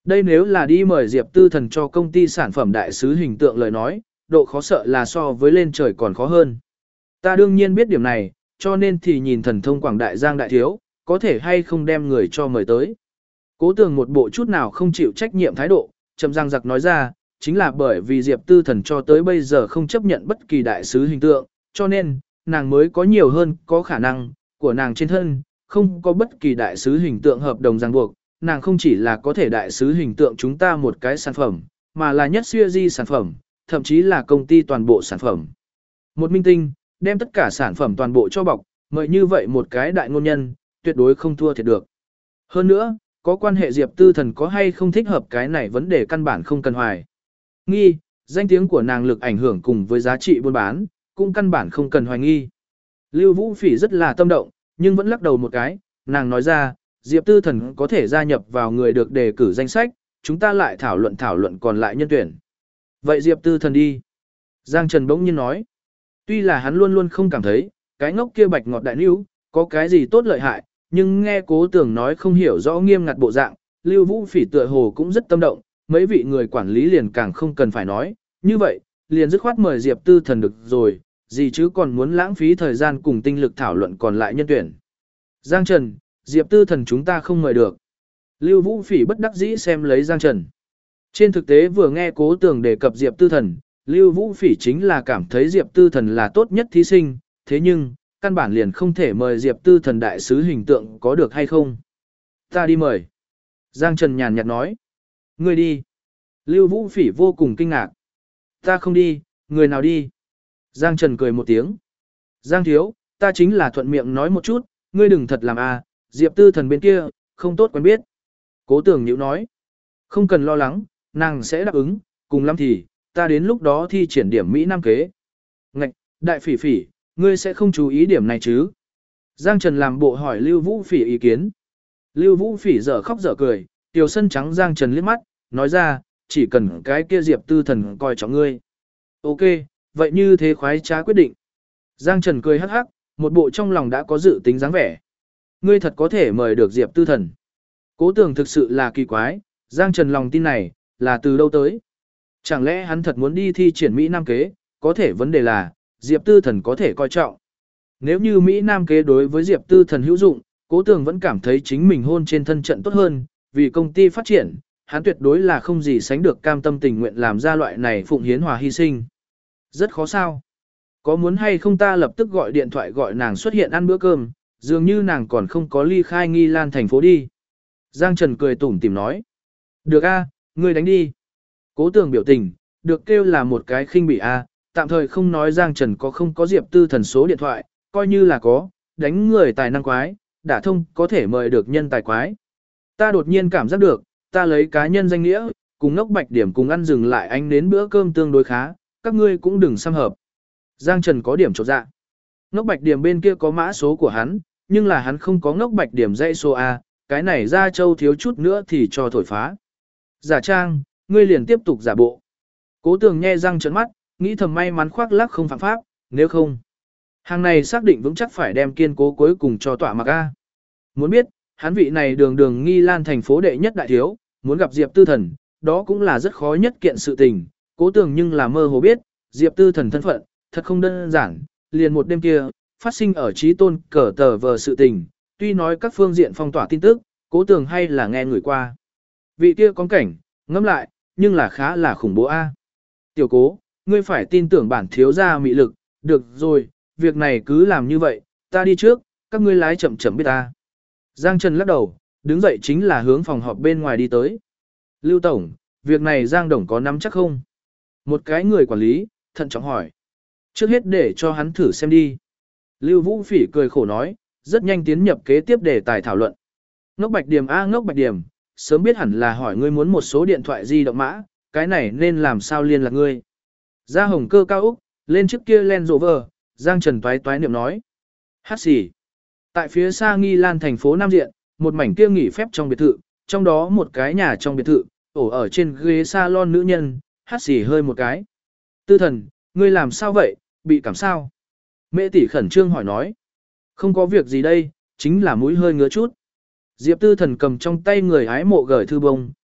Đây nếu là đi mời Diệp Tư Thần cho công ty sản phẩm đại sứ hình tượng lời nói, độ khó sợ là so với lên trời còn khó hơn. Ta đương nhiên biết điểm này, cho nên thì nhìn thần thông quảng đại giang đại thiếu, có thể hay không đem người cho mời tới. Cố Tường một bộ chút nào không chịu trách nhiệm thái độ, chậm răng giặc nói ra, chính là bởi vì Diệp Tư Thần cho tới bây giờ không chấp nhận bất kỳ đại sứ hình tượng, cho nên, nàng mới có nhiều hơn có khả năng, của nàng trên thân, không có bất kỳ đại sứ hình tượng hợp đồng ràng buộc, nàng không chỉ là có thể đại sứ hình tượng chúng ta một cái sản phẩm, mà là nhất siêu di sản phẩm, thậm chí là công ty toàn bộ sản phẩm. Một minh tinh, đem tất cả sản phẩm toàn bộ cho bọc, mời như vậy một cái đại ngôn nhân, tuyệt đối không thua thiệt được. Hơn nữa, có quan hệ Diệp Tư Thần có hay không thích hợp cái này vấn đề căn bản không cần hoài nghi, danh tiếng của nàng lực ảnh hưởng cùng với giá trị buôn bán, cũng căn bản không cần hoài nghi. Lưu Vũ Phỉ rất là tâm động, nhưng vẫn lắc đầu một cái, nàng nói ra, Diệp Tư Thần có thể gia nhập vào người được đề cử danh sách, chúng ta lại thảo luận còn lại nhân tuyển. Vậy Diệp Tư Thần đi. Giang Trần bỗng nhiên nói. Tuy là hắn luôn luôn không cảm thấy, cái ngốc kia bạch ngọt đại níu, có cái gì tốt lợi hại, nhưng nghe Cố Tường nói không hiểu rõ nghiêm ngặt bộ dạng, Lưu Vũ Phỉ tựa hồ cũng rất tâm động, mấy vị người quản lý liền càng không cần phải nói, như vậy, liền dứt khoát mời Diệp Tư Thần được rồi, gì chứ còn muốn lãng phí thời gian cùng tinh lực thảo luận còn lại nhân tuyển. Giang Trần, Diệp Tư Thần chúng ta không mời được. Lưu Vũ Phỉ bất đắc dĩ xem lấy Giang Trần. Trên thực tế vừa nghe Cố Tường đề cập Diệp Tư Thần, Lưu Vũ Phỉ chính là cảm thấy Diệp Tư Thần là tốt nhất thí sinh, thế nhưng, căn bản liền không thể mời Diệp Tư Thần đại sứ hình tượng có được hay không. Ta đi mời. Giang Trần nhàn nhạt nói. Ngươi đi. Lưu Vũ Phỉ vô cùng kinh ngạc. Ta không đi, người nào đi? Giang Trần cười một tiếng. Giang thiếu, ta chính là thuận miệng nói một chút, ngươi đừng thật làm à, Diệp Tư Thần bên kia, không tốt quen biết. Cố Tường nhíu nói. Không cần lo lắng, nàng sẽ đáp ứng, cùng lắm thì, ta đến lúc đó thi triển điểm Mỹ Nam kế. Ngạch, đại phỉ phỉ, ngươi sẽ không chú ý điểm này chứ? Giang Trần làm bộ hỏi Lưu Vũ Phỉ ý kiến. Lưu Vũ Phỉ dở khóc dở cười, Tiểu Sân trắng Giang Trần liếc mắt, nói ra, chỉ cần cái kia Diệp Tư Thần coi trọng ngươi. Ok, vậy như thế khoái trá quyết định. Giang Trần cười hắc hắc, một bộ trong lòng đã có dự tính dáng vẻ. Ngươi thật có thể mời được Diệp Tư Thần. Cố Tường thực sự là kỳ quái, Giang Trần lòng tin này, là từ đâu tới? Chẳng lẽ hắn thật muốn đi thi triển Mỹ Nam kế, có thể vấn đề là, Diệp Tư Thần có thể coi trọng. Nếu như Mỹ Nam kế đối với Diệp Tư Thần hữu dụng, Cố Tường vẫn cảm thấy chính mình hôn trên thân trận tốt hơn, vì công ty phát triển, hắn tuyệt đối là không gì sánh được cam tâm tình nguyện làm ra loại này phụng hiến hòa hy sinh. Rất khó sao? Có muốn hay không ta lập tức gọi điện thoại gọi nàng xuất hiện ăn bữa cơm, dường như nàng còn không có ly khai Nghi Lan thành phố đi. Giang Trần cười tủm tỉm nói. Được a, ngươi đánh đi. Cố Tường biểu tình, được kêu là một cái khinh bỉ a, tạm thời không nói Giang Trần có không có Diệp Tư Thần số điện thoại, coi như là có, đánh người tài năng quái, đả thông có thể mời được nhân tài quái. Ta đột nhiên cảm giác được, ta lấy cá nhân danh nghĩa, cùng ngốc bạch điểm cùng ăn dừng lại anh đến bữa cơm tương đối khá, các ngươi cũng đừng xăm hợp. Giang Trần có điểm chột dạ. Ngốc bạch điểm bên kia có mã số của hắn, nhưng là hắn không có ngốc bạch điểm dãy số A, cái này ra châu thiếu chút nữa thì cho thổi phá. Giả trang, ngươi liền tiếp tục giả bộ. Cố Tường nhe răng trợn mắt, nghĩ thầm may mắn khoác lác không phạm pháp, nếu không. Hàng này xác định vững chắc phải đem kiên cố cuối cùng cho tọa mặc A. Muốn biết, hắn vị này đường đường Nghi Lan thành phố đệ nhất đại thiếu, muốn gặp Diệp Tư Thần, đó cũng là rất khó nhất kiện sự tình. Cố Tường nhưng là mơ hồ biết, Diệp Tư Thần thân phận, thật không đơn giản, liền một đêm kia, phát sinh ở trí tôn cờ tờ vờ sự tình, tuy nói các phương diện phong tỏa tin tức, Cố Tường hay là nghe người qua. Vị kia có cảnh, ngẫm lại, nhưng là khá là khủng bố a. Tiểu Cố, ngươi phải tin tưởng bản thiếu gia mị lực, được rồi, việc này cứ làm như vậy, ta đi trước, các ngươi lái chậm chậm biết ta. Giang Trần lắc đầu, đứng dậy chính là hướng phòng họp bên ngoài đi tới. Lưu Tổng, việc này Giang Đồng có nắm chắc không? Một cái người quản lý, thận trọng hỏi. Trước hết để cho hắn thử xem đi. Lưu Vũ Phỉ cười khổ nói, rất nhanh tiến nhập kế tiếp đề tài thảo luận. Ngốc Bạch Điểm a Ngốc Bạch Điểm, sớm biết hẳn là hỏi ngươi muốn một số điện thoại di động mã, cái này nên làm sao liên lạc ngươi. Ra Hồng Cơ cao Úc, lên trước kia Land Rover, Giang Trần toái toái niệm nói. Hát xỉ. Tại phía xa Nghi Lan thành phố Nam Diện, một mảnh kia nghỉ phép trong biệt thự, trong đó một cái nhà trong biệt thự, ổ ở trên ghế salon nữ nhân, hát xỉ hơi một cái. Tư Thần, ngươi làm sao vậy, bị cảm sao? Mẹ tỷ khẩn trương hỏi nói. Không có việc gì đây, chính là mũi hơi ngứa chút. Diệp Tư Thần cầm trong tay người hái mộ gửi thư bông,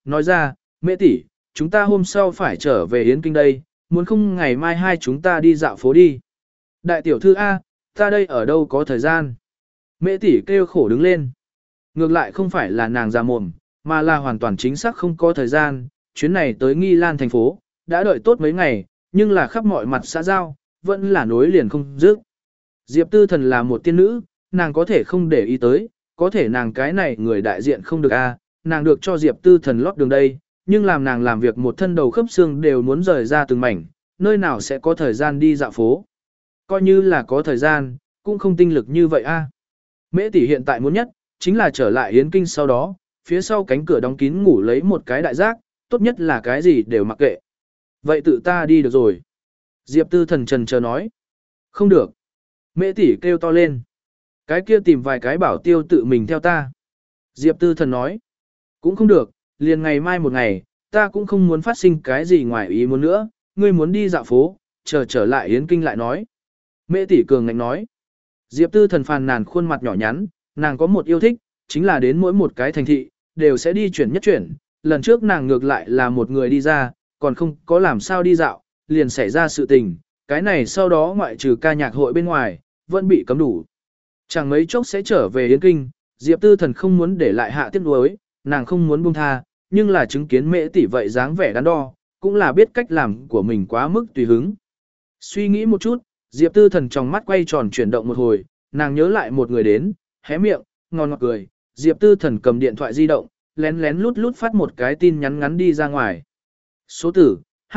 nói ra, Mễ tỷ, chúng ta hôm sau phải trở về Yến Kinh đây, muốn không ngày mai hai chúng ta đi dạo phố đi. Đại tiểu thư A, ta đây ở đâu có thời gian. Mễ tỷ kêu khổ đứng lên. Ngược lại không phải là nàng già mồm, mà là hoàn toàn chính xác không có thời gian, chuyến này tới Nghi Lan thành phố, đã đợi tốt mấy ngày, nhưng là khắp mọi mặt xã giao, vẫn là nối liền không dứt. Diệp Tư Thần là một tiên nữ, nàng có thể không để ý tới, có thể nàng cái này người đại diện không được a, nàng được cho Diệp Tư Thần lót đường đây, nhưng làm nàng làm việc một thân đầu khớp xương đều muốn rời ra từng mảnh, nơi nào sẽ có thời gian đi dạo phố. Coi như là có thời gian, cũng không tinh lực như vậy a. Mễ tỷ hiện tại muốn nhất, chính là trở lại Yến Kinh sau đó, phía sau cánh cửa đóng kín ngủ lấy một cái đại giác, tốt nhất là cái gì đều mặc kệ. Vậy tự ta đi được rồi. Diệp Tư Thần trần chờ nói. Không được. Mễ tỷ kêu to lên. Cái kia tìm vài cái bảo tiêu tự mình theo ta. Diệp Tư Thần nói. Cũng không được, liền ngày mai một ngày, ta cũng không muốn phát sinh cái gì ngoài ý muốn nữa, ngươi muốn đi dạo phố, trở lại Yến Kinh lại nói. Mễ tỷ cường ngạnh nói. Diệp Tư Thần phàn nàn khuôn mặt nhỏ nhắn, nàng có một yêu thích, chính là đến mỗi một cái thành thị, đều sẽ đi chuyển nhất chuyển. Lần trước nàng ngược lại là một người đi ra, còn không có làm sao đi dạo, liền xảy ra sự tình, cái này sau đó ngoại trừ ca nhạc hội bên ngoài, vẫn bị cấm đủ. Chẳng mấy chốc sẽ trở về Yến Kinh, Diệp Tư Thần không muốn để lại hạ tiếc nuối, nàng không muốn buông tha, nhưng là chứng kiến Mễ tỷ vậy dáng vẻ đắn đo, cũng là biết cách làm của mình quá mức tùy hứng. Suy nghĩ một chút, Diệp Tư Thần trong mắt quay tròn chuyển động một hồi, nàng nhớ lại một người đến, hé miệng, ngon ngọt cười, Diệp Tư Thần cầm điện thoại di động, lén lén lút lút phát một cái tin nhắn ngắn đi ra ngoài. Số tử,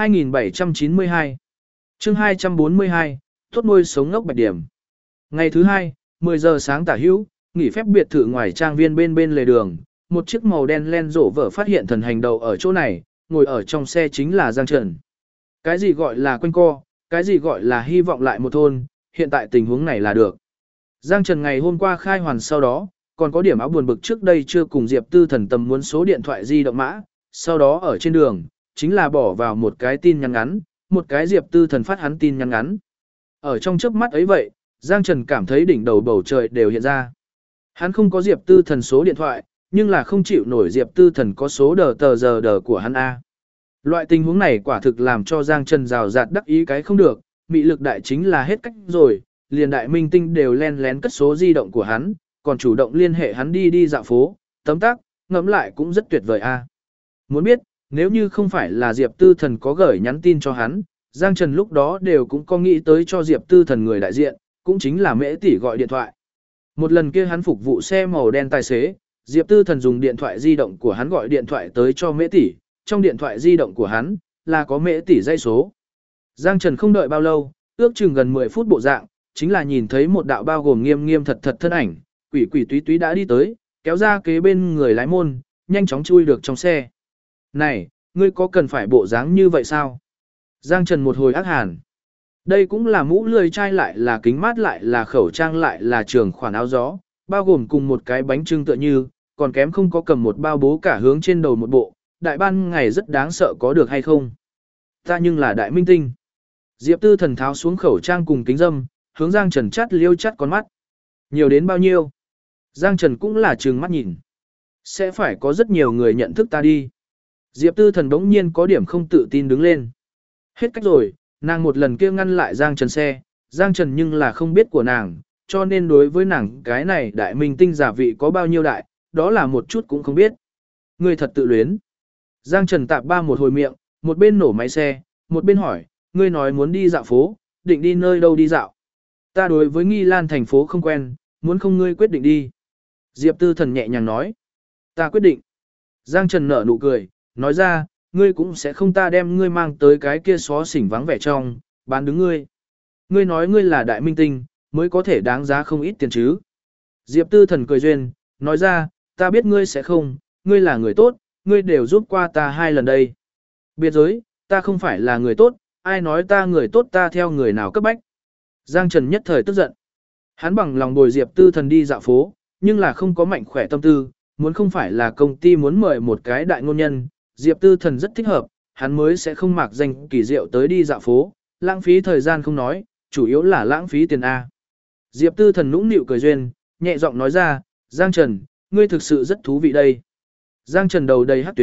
2792. Chương 242, tốt nuôi sống ngốc bạch điểm. Ngày thứ hai, 10 giờ sáng tả hữu, nghỉ phép biệt thự ngoài trang viên bên lề đường, một chiếc màu đen len rộ vợ phát hiện thần hành đầu ở chỗ này, ngồi ở trong xe chính là Giang Trần. Cái gì gọi là quanh co, cái gì gọi là hy vọng lại một thôn, hiện tại tình huống này là được. Giang Trần ngày hôm qua khai hoàn sau đó, còn có điểm áo buồn bực trước đây chưa cùng Diệp Tư Thần tầm muốn số điện thoại di động mã, sau đó ở trên đường, chính là bỏ vào một cái tin nhắn ngắn, một cái Diệp Tư Thần phát hắn tin nhắn ngắn. Ở trong chớp mắt ấy vậy, Giang Trần cảm thấy đỉnh đầu bầu trời đều hiện ra. Hắn không có Diệp Tư Thần số điện thoại, nhưng là không chịu nổi Diệp Tư Thần có số đờ của hắn A. Loại tình huống này quả thực làm cho Giang Trần rào rạt đắc ý cái không được, mị lực đại chính là hết cách rồi, liền đại minh tinh đều len lén cất số di động của hắn, còn chủ động liên hệ hắn đi dạo phố, tấm tắc, ngẫm lại cũng rất tuyệt vời A. Muốn biết, nếu như không phải là Diệp Tư Thần có gửi nhắn tin cho hắn, Giang Trần lúc đó đều cũng có nghĩ tới cho Diệp Tư Thần người đại diện, cũng chính là Mễ tỷ gọi điện thoại. Một lần kia hắn phục vụ xe màu đen tài xế, Diệp Tư Thần dùng điện thoại di động của hắn gọi điện thoại tới cho Mễ tỷ, trong điện thoại di động của hắn là có Mễ tỷ dây số. Giang Trần không đợi bao lâu, ước chừng gần 10 phút bộ dạng, chính là nhìn thấy một đạo bao gồm nghiêm nghiêm thật thật thân ảnh, quỷ quỷ túy túy đã đi tới, kéo ra kế bên người lái môn, nhanh chóng chui được trong xe. Này, ngươi có cần phải bộ dáng như vậy sao? Giang Trần một hồi ác hàn. Đây cũng là mũ lười chai lại là kính mát lại là khẩu trang lại là trường khoản áo gió, bao gồm cùng một cái bánh trưng tựa như, còn kém không có cầm một bao bố cả hướng trên đầu một bộ, đại ban ngày rất đáng sợ có được hay không? Ta nhưng là đại minh tinh. Diệp Tư Thần tháo xuống khẩu trang cùng kính dâm, hướng Giang Trần chắt liêu chắt con mắt. Nhiều đến bao nhiêu? Giang Trần cũng là trừng mắt nhìn. Sẽ phải có rất nhiều người nhận thức ta đi. Diệp Tư Thần đống nhiên có điểm không tự tin đứng lên. Hết cách rồi, nàng một lần kia ngăn lại Giang Trần xe, Giang Trần nhưng là không biết của nàng, cho nên đối với nàng cái này đại minh tinh giả vị có bao nhiêu đại, đó là một chút cũng không biết. Ngươi thật tự luyến. Giang Trần tạp ba một hồi miệng, một bên nổ máy xe, một bên hỏi, ngươi nói muốn đi dạo phố, định đi nơi đâu đi dạo. Ta đối với Nghi Lan thành phố không quen, muốn không ngươi quyết định đi. Diệp Tư Thần nhẹ nhàng nói. Ta quyết định. Giang Trần nở nụ cười, nói ra, ngươi cũng sẽ không ta đem ngươi mang tới cái kia xó xỉnh vắng vẻ trong, bán đứng ngươi. Ngươi nói ngươi là đại minh tinh, mới có thể đáng giá không ít tiền chứ. Diệp Tư Thần cười duyên, nói ra, ta biết ngươi sẽ không, ngươi là người tốt, ngươi đều giúp qua ta 2 lần đây. Biệt giới, ta không phải là người tốt, ai nói ta người tốt ta theo người nào cấp bách. Giang Trần nhất thời tức giận. Hắn bằng lòng bồi Diệp Tư Thần đi dạo phố, nhưng là không có mạnh khỏe tâm tư, muốn không phải là công ty muốn mời một cái đại ngôn nhân, Diệp Tư Thần rất thích hợp, hắn mới sẽ không mặc danh kỳ diệu tới đi dạo phố, lãng phí thời gian không nói, chủ yếu là lãng phí tiền A. Diệp Tư Thần nũng nịu cười duyên, nhẹ giọng nói ra, Giang Trần, ngươi thực sự rất thú vị đây. Giang Trần đầu đầy hắc tuyến,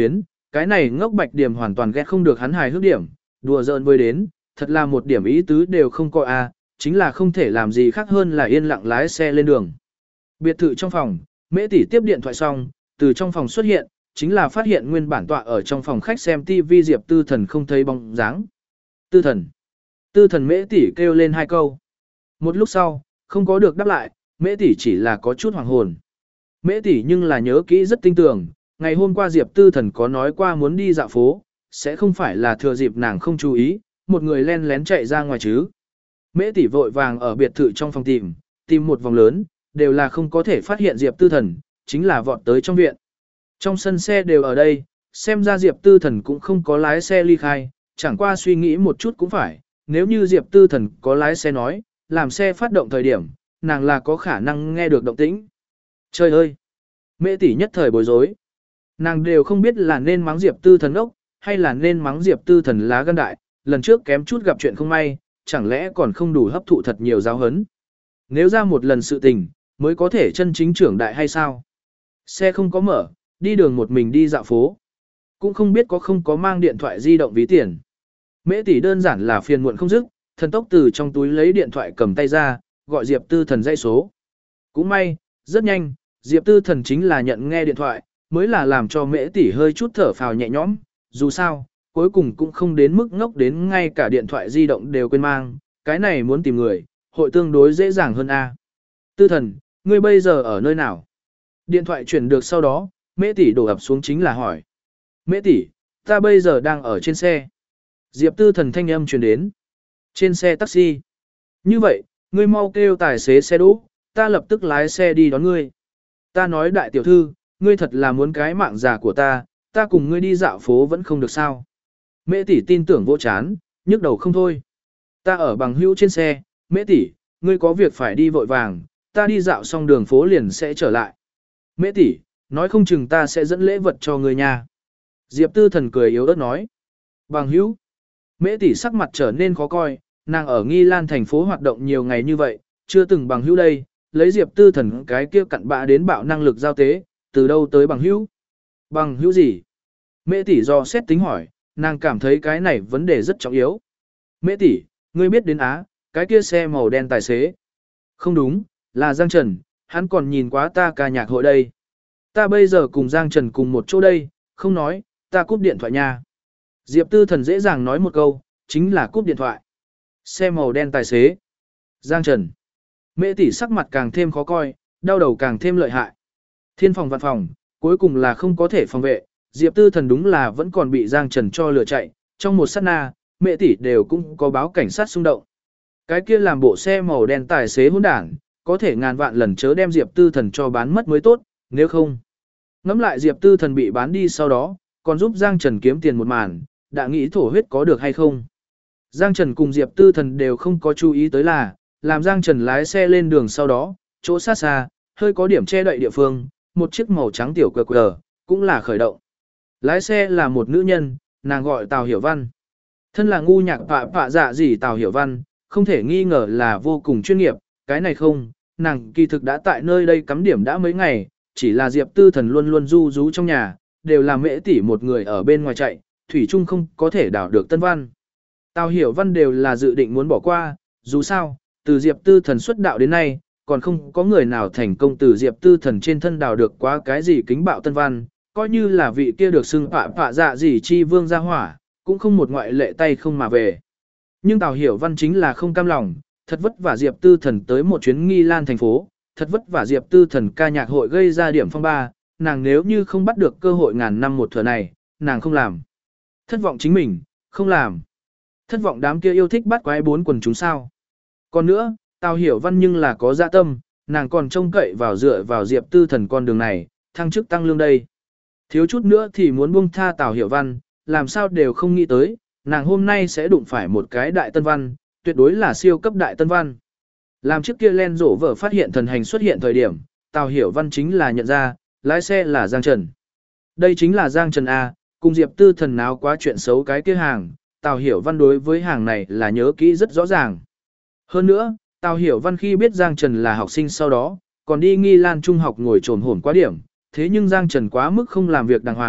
cái này ngốc Bạch Điểm hoàn toàn ghét không được hắn hài hước điểm, đùa giỡn với đến, thật là một điểm ý tứ đều không có a, chính là không thể làm gì khác hơn là yên lặng lái xe lên đường. Biệt thự trong phòng, Mễ tỷ tiếp điện thoại xong, từ trong phòng xuất hiện, chính là phát hiện nguyên bản tọa ở trong phòng khách xem TV Diệp Tư Thần không thấy bóng dáng. Tư Thần. Tư Thần Mễ tỷ kêu lên hai câu. Một lúc sau, không có được đáp lại, Mễ tỷ chỉ là có chút hoàng hồn. Mễ tỷ nhưng là nhớ kỹ rất tinh tường, ngày hôm qua Diệp Tư Thần có nói qua muốn đi dạo phố, sẽ không phải là thừa dịp nàng không chú ý, một người len lén chạy ra ngoài chứ. Mễ tỷ vội vàng ở biệt thự trong phòng tìm một vòng lớn, đều là không có thể phát hiện Diệp Tư Thần, chính là vọt tới trong viện. Trong sân xe đều ở đây, xem ra Diệp Tư Thần cũng không có lái xe ly khai, chẳng qua suy nghĩ một chút cũng phải, nếu như Diệp Tư Thần có lái xe nói, làm xe phát động thời điểm, nàng là có khả năng nghe được động tĩnh. Trời ơi! Mễ tỷ nhất thời bối rối. Nàng đều không biết là nên mắng Diệp Tư Thần ốc, hay là nên mắng Diệp Tư Thần lá gan đại, lần trước kém chút gặp chuyện không may, chẳng lẽ còn không đủ hấp thụ thật nhiều giáo hấn. Nếu ra một lần sự tình, mới có thể chân chính trưởng đại hay sao? Xe không có mở, đi đường một mình đi dạo phố. Cũng không biết có không có mang điện thoại di động ví tiền. Mễ tỷ đơn giản là phiền muộn không dứt, thần tốc từ trong túi lấy điện thoại cầm tay ra, gọi Diệp Tư Thần dãy số. Cũng may, rất nhanh, Diệp Tư Thần chính là nhận nghe điện thoại, mới là làm cho Mễ tỷ hơi chút thở phào nhẹ nhõm, dù sao, cuối cùng cũng không đến mức ngốc đến ngay cả điện thoại di động đều quên mang, cái này muốn tìm người, hội tương đối dễ dàng hơn a. Tư Thần, ngươi bây giờ ở nơi nào? Điện thoại chuyển được sau đó, Mễ tỷ đổ ập xuống chính là hỏi. Mễ tỷ, ta bây giờ đang ở trên xe. Diệp Tư Thần thanh âm truyền đến. Trên xe taxi. Như vậy, ngươi mau kêu tài xế xe đỗ, ta lập tức lái xe đi đón ngươi. Ta nói đại tiểu thư, ngươi thật là muốn cái mạng già của ta cùng ngươi đi dạo phố vẫn không được sao. Mễ tỷ tin tưởng vô chán, nhức đầu không thôi. Ta ở bằng hữu trên xe, Mễ tỷ, ngươi có việc phải đi vội vàng, ta đi dạo xong đường phố liền sẽ trở lại. Mễ tỷ, nói không chừng ta sẽ dẫn lễ vật cho ngươi nha. Diệp Tư Thần cười yếu ớt nói. Bằng hữu. Mễ tỷ sắc mặt trở nên khó coi, nàng ở Nghi Lan thành phố hoạt động nhiều ngày như vậy, chưa từng bằng hữu đây, lấy Diệp Tư Thần cái kia cặn bã đến bạo năng lực giao tế, từ đâu tới bằng hữu? Bằng hữu gì? Mễ tỷ do xét tính hỏi, nàng cảm thấy cái này vấn đề rất trọng yếu. Mễ tỷ, ngươi biết đến Á, cái kia xe màu đen tài xế. Không đúng, là Giang Trần, hắn còn nhìn quá ta ca nhạc hội đây. Ta bây giờ cùng Giang Trần cùng một chỗ đây, không nói, ta cúp điện thoại nha. Diệp Tư Thần dễ dàng nói một câu, chính là cúp điện thoại. Xe màu đen tài xế. Giang Trần. Mễ tỷ sắc mặt càng thêm khó coi, đau đầu càng thêm lợi hại. Thiên phòng vạn phòng, cuối cùng là không có thể phòng vệ, Diệp Tư Thần đúng là vẫn còn bị Giang Trần cho lừa chạy, trong một sát na, Mễ tỷ đều cũng có báo cảnh sát xung động. Cái kia làm bộ xe màu đen tài xế hỗn đảng, có thể ngàn vạn lần chớ đem Diệp Tư Thần cho bán mất mới tốt, nếu không. Ngắm lại Diệp Tư Thần bị bán đi sau đó, còn giúp Giang Trần kiếm tiền một màn, đã nghĩ thổ huyết có được hay không. Giang Trần cùng Diệp Tư Thần đều không có chú ý tới là, làm Giang Trần lái xe lên đường sau đó, chỗ xa xa, hơi có điểm che đậy địa phương, một chiếc màu trắng tiểu QR, cũng là khởi động. Lái xe là một nữ nhân, nàng gọi Tào Hiểu Văn. Thân là ngu nhạc phạ dạ gì Tào Hiểu Văn, không thể nghi ngờ là vô cùng chuyên nghiệp, cái này không, nàng kỳ thực đã tại nơi đây cắm điểm đã mấy ngày, chỉ là Diệp Tư Thần luôn luôn du rú trong nhà, đều là Mễ tỷ một người ở bên ngoài chạy, thủy chung không có thể đảo được Tân Văn. Tào Hiểu Văn đều là dự định muốn bỏ qua, dù sao, từ Diệp Tư Thần xuất đạo đến nay, còn không có người nào thành công từ Diệp Tư Thần trên thân đào được quá cái gì kính bạo Tân Văn, coi như là vị kia được xưng phạ dạ gì chi vương gia hỏa, cũng không một ngoại lệ tay không mà về. Nhưng Tào Hiểu Văn chính là không cam lòng, thật vất vả Diệp Tư Thần tới một chuyến Nghi Lan thành phố, thật vất vả Diệp Tư Thần ca nhạc hội gây ra điểm phong ba, nàng nếu như không bắt được cơ hội ngàn năm một thừa này, nàng không làm. Thất vọng chính mình, không làm. Thất vọng đám kia yêu thích bắt quái bốn quần chúng sao. Còn nữa, Tào Hiểu Văn nhưng là có dạ tâm, nàng còn trông cậy vào dựa vào Diệp Tư Thần con đường này, thăng chức tăng lương đây. Thiếu chút nữa thì muốn buông tha Tào Hiểu Văn, làm sao đều không nghĩ tới, nàng hôm nay sẽ đụng phải một cái đại tân văn, tuyệt đối là siêu cấp đại tân văn. Làm trước kia Len rổ vở phát hiện thần hành xuất hiện thời điểm, Tào Hiểu Văn chính là nhận ra, lái xe là Giang Trần. Đây chính là Giang Trần A, cùng Diệp Tư Thần náo quá chuyện xấu cái kia hàng, Tào Hiểu Văn đối với hàng này là nhớ kỹ rất rõ ràng. Hơn nữa, Tào Hiểu Văn khi biết Giang Trần là học sinh sau đó, còn đi Nghi Lan Trung học ngồi trồn hổn quá điểm, thế nhưng Giang Trần quá mức không làm việc đàng hoàng,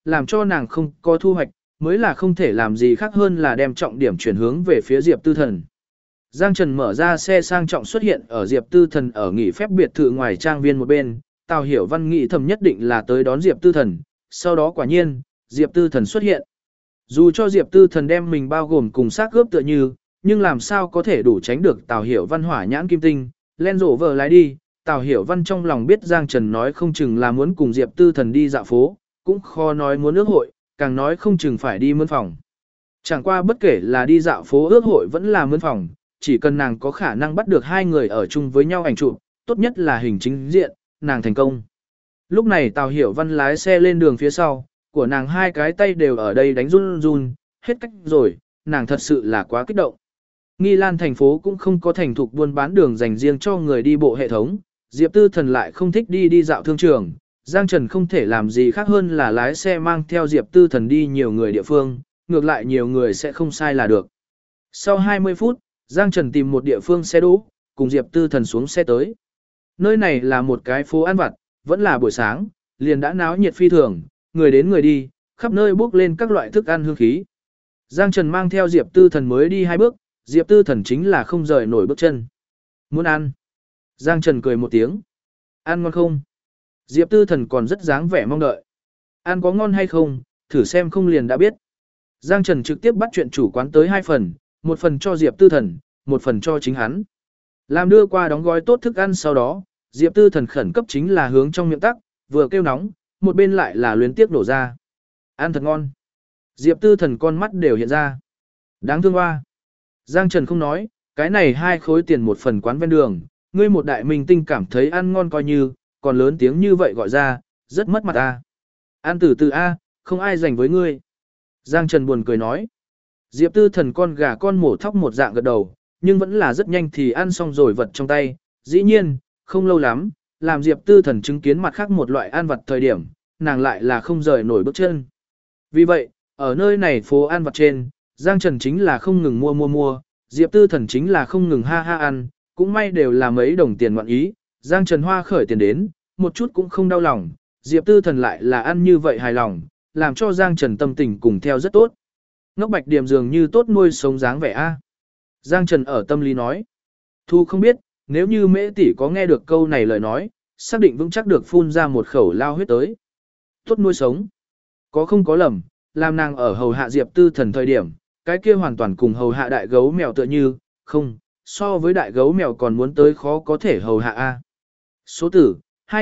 làm cho nàng không có thu hoạch, mới là không thể làm gì khác hơn là đem trọng điểm chuyển hướng về phía Diệp Tư Thần. Giang Trần mở ra xe sang trọng xuất hiện ở Diệp Tư Thần ở nghỉ phép biệt thự ngoài trang viên một bên, Tào Hiểu Văn nghĩ thầm nhất định là tới đón Diệp Tư Thần, sau đó quả nhiên, Diệp Tư Thần xuất hiện. Dù cho Diệp Tư Thần đem mình bao gồm cùng xác gớp tựa như, nhưng làm sao có thể đủ tránh được Tào Hiểu Văn hỏa nhãn kim tinh, len rổ vờ lái đi, Tào Hiểu Văn trong lòng biết Giang Trần nói không chừng là muốn cùng Diệp Tư Thần đi dạo phố, cũng khó nói muốn ước hội, càng nói không chừng phải đi mướn phòng. Chẳng qua bất kể là đi dạo phố ước hội vẫn là mướn phòng, chỉ cần nàng có khả năng bắt được hai người ở chung với nhau ảnh chụp, tốt nhất là hình chính diện, nàng thành công. Lúc này Tào Hiểu Văn lái xe lên đường phía sau, của nàng hai cái tay đều ở đây đánh run run, hết cách rồi, nàng thật sự là quá kích động. Nghi Lan thành phố cũng không có thành thục buôn bán đường dành riêng cho người đi bộ hệ thống, Diệp Tư Thần lại không thích đi dạo thương trường, Giang Trần không thể làm gì khác hơn là lái xe mang theo Diệp Tư Thần đi nhiều người địa phương, ngược lại nhiều người sẽ không sai là được. Sau 20 phút, Giang Trần tìm một địa phương xe đỗ, cùng Diệp Tư Thần xuống xe tới. Nơi này là một cái phố ăn vặt, vẫn là buổi sáng, liền đã náo nhiệt phi thường, người đến người đi, khắp nơi bốc lên các loại thức ăn hương khí. Giang Trần mang theo Diệp Tư Thần mới đi 2 bước, Diệp Tư Thần chính là không rời nổi bước chân. Muốn ăn. Giang Trần cười một tiếng. Ăn ngon không? Diệp Tư Thần còn rất dáng vẻ mong đợi. Ăn có ngon hay không, thử xem không liền đã biết. Giang Trần trực tiếp bắt chuyện chủ quán tới 2 phần, một phần cho Diệp Tư Thần, một phần cho chính hắn. Làm đưa qua đóng gói tốt thức ăn sau đó, Diệp Tư Thần khẩn cấp chính là hướng trong miệng tắc, vừa kêu nóng, một bên lại là luyến tiếc đổ ra. Ăn thật ngon. Diệp Tư Thần con mắt đều hiện ra. Đáng thương hoa. Giang Trần không nói, cái này 2 khối tiền một phần quán ven đường, ngươi một đại minh tinh cảm thấy ăn ngon coi như, còn lớn tiếng như vậy gọi ra, rất mất mặt ta. Ăn từ từ A, không ai dành với ngươi. Giang Trần buồn cười nói. Diệp Tư Thần con gà con mổ thóc một dạng gật đầu, nhưng vẫn là rất nhanh thì ăn xong rồi vật trong tay. Dĩ nhiên, không lâu lắm, làm Diệp Tư Thần chứng kiến mặt khác một loại ăn vật thời điểm, nàng lại là không rời nổi bước chân. Vì vậy, ở nơi này phố ăn vặt trên, Giang Trần chính là không ngừng mua, Diệp Tư Thần chính là không ngừng ha ăn, cũng may đều là mấy đồng tiền ngoạn ý, Giang Trần hoa khởi tiền đến, một chút cũng không đau lòng, Diệp Tư Thần lại là ăn như vậy hài lòng, làm cho Giang Trần tâm tình cùng theo rất tốt. Ngốc Bạch Điểm dường như tốt nuôi sống dáng vẻ a. Giang Trần ở tâm lý nói. Thu không biết, nếu như Mễ tỷ có nghe được câu này lời nói, xác định vững chắc được phun ra một khẩu lao huyết tới. Tốt nuôi sống. Có không có lầm, làm nàng ở hầu hạ Diệp Tư Thần thời điểm, cái kia hoàn toàn cùng hầu hạ đại gấu mèo tựa như, không, so với đại gấu mèo còn muốn tới khó có thể hầu hạ a. Số tử,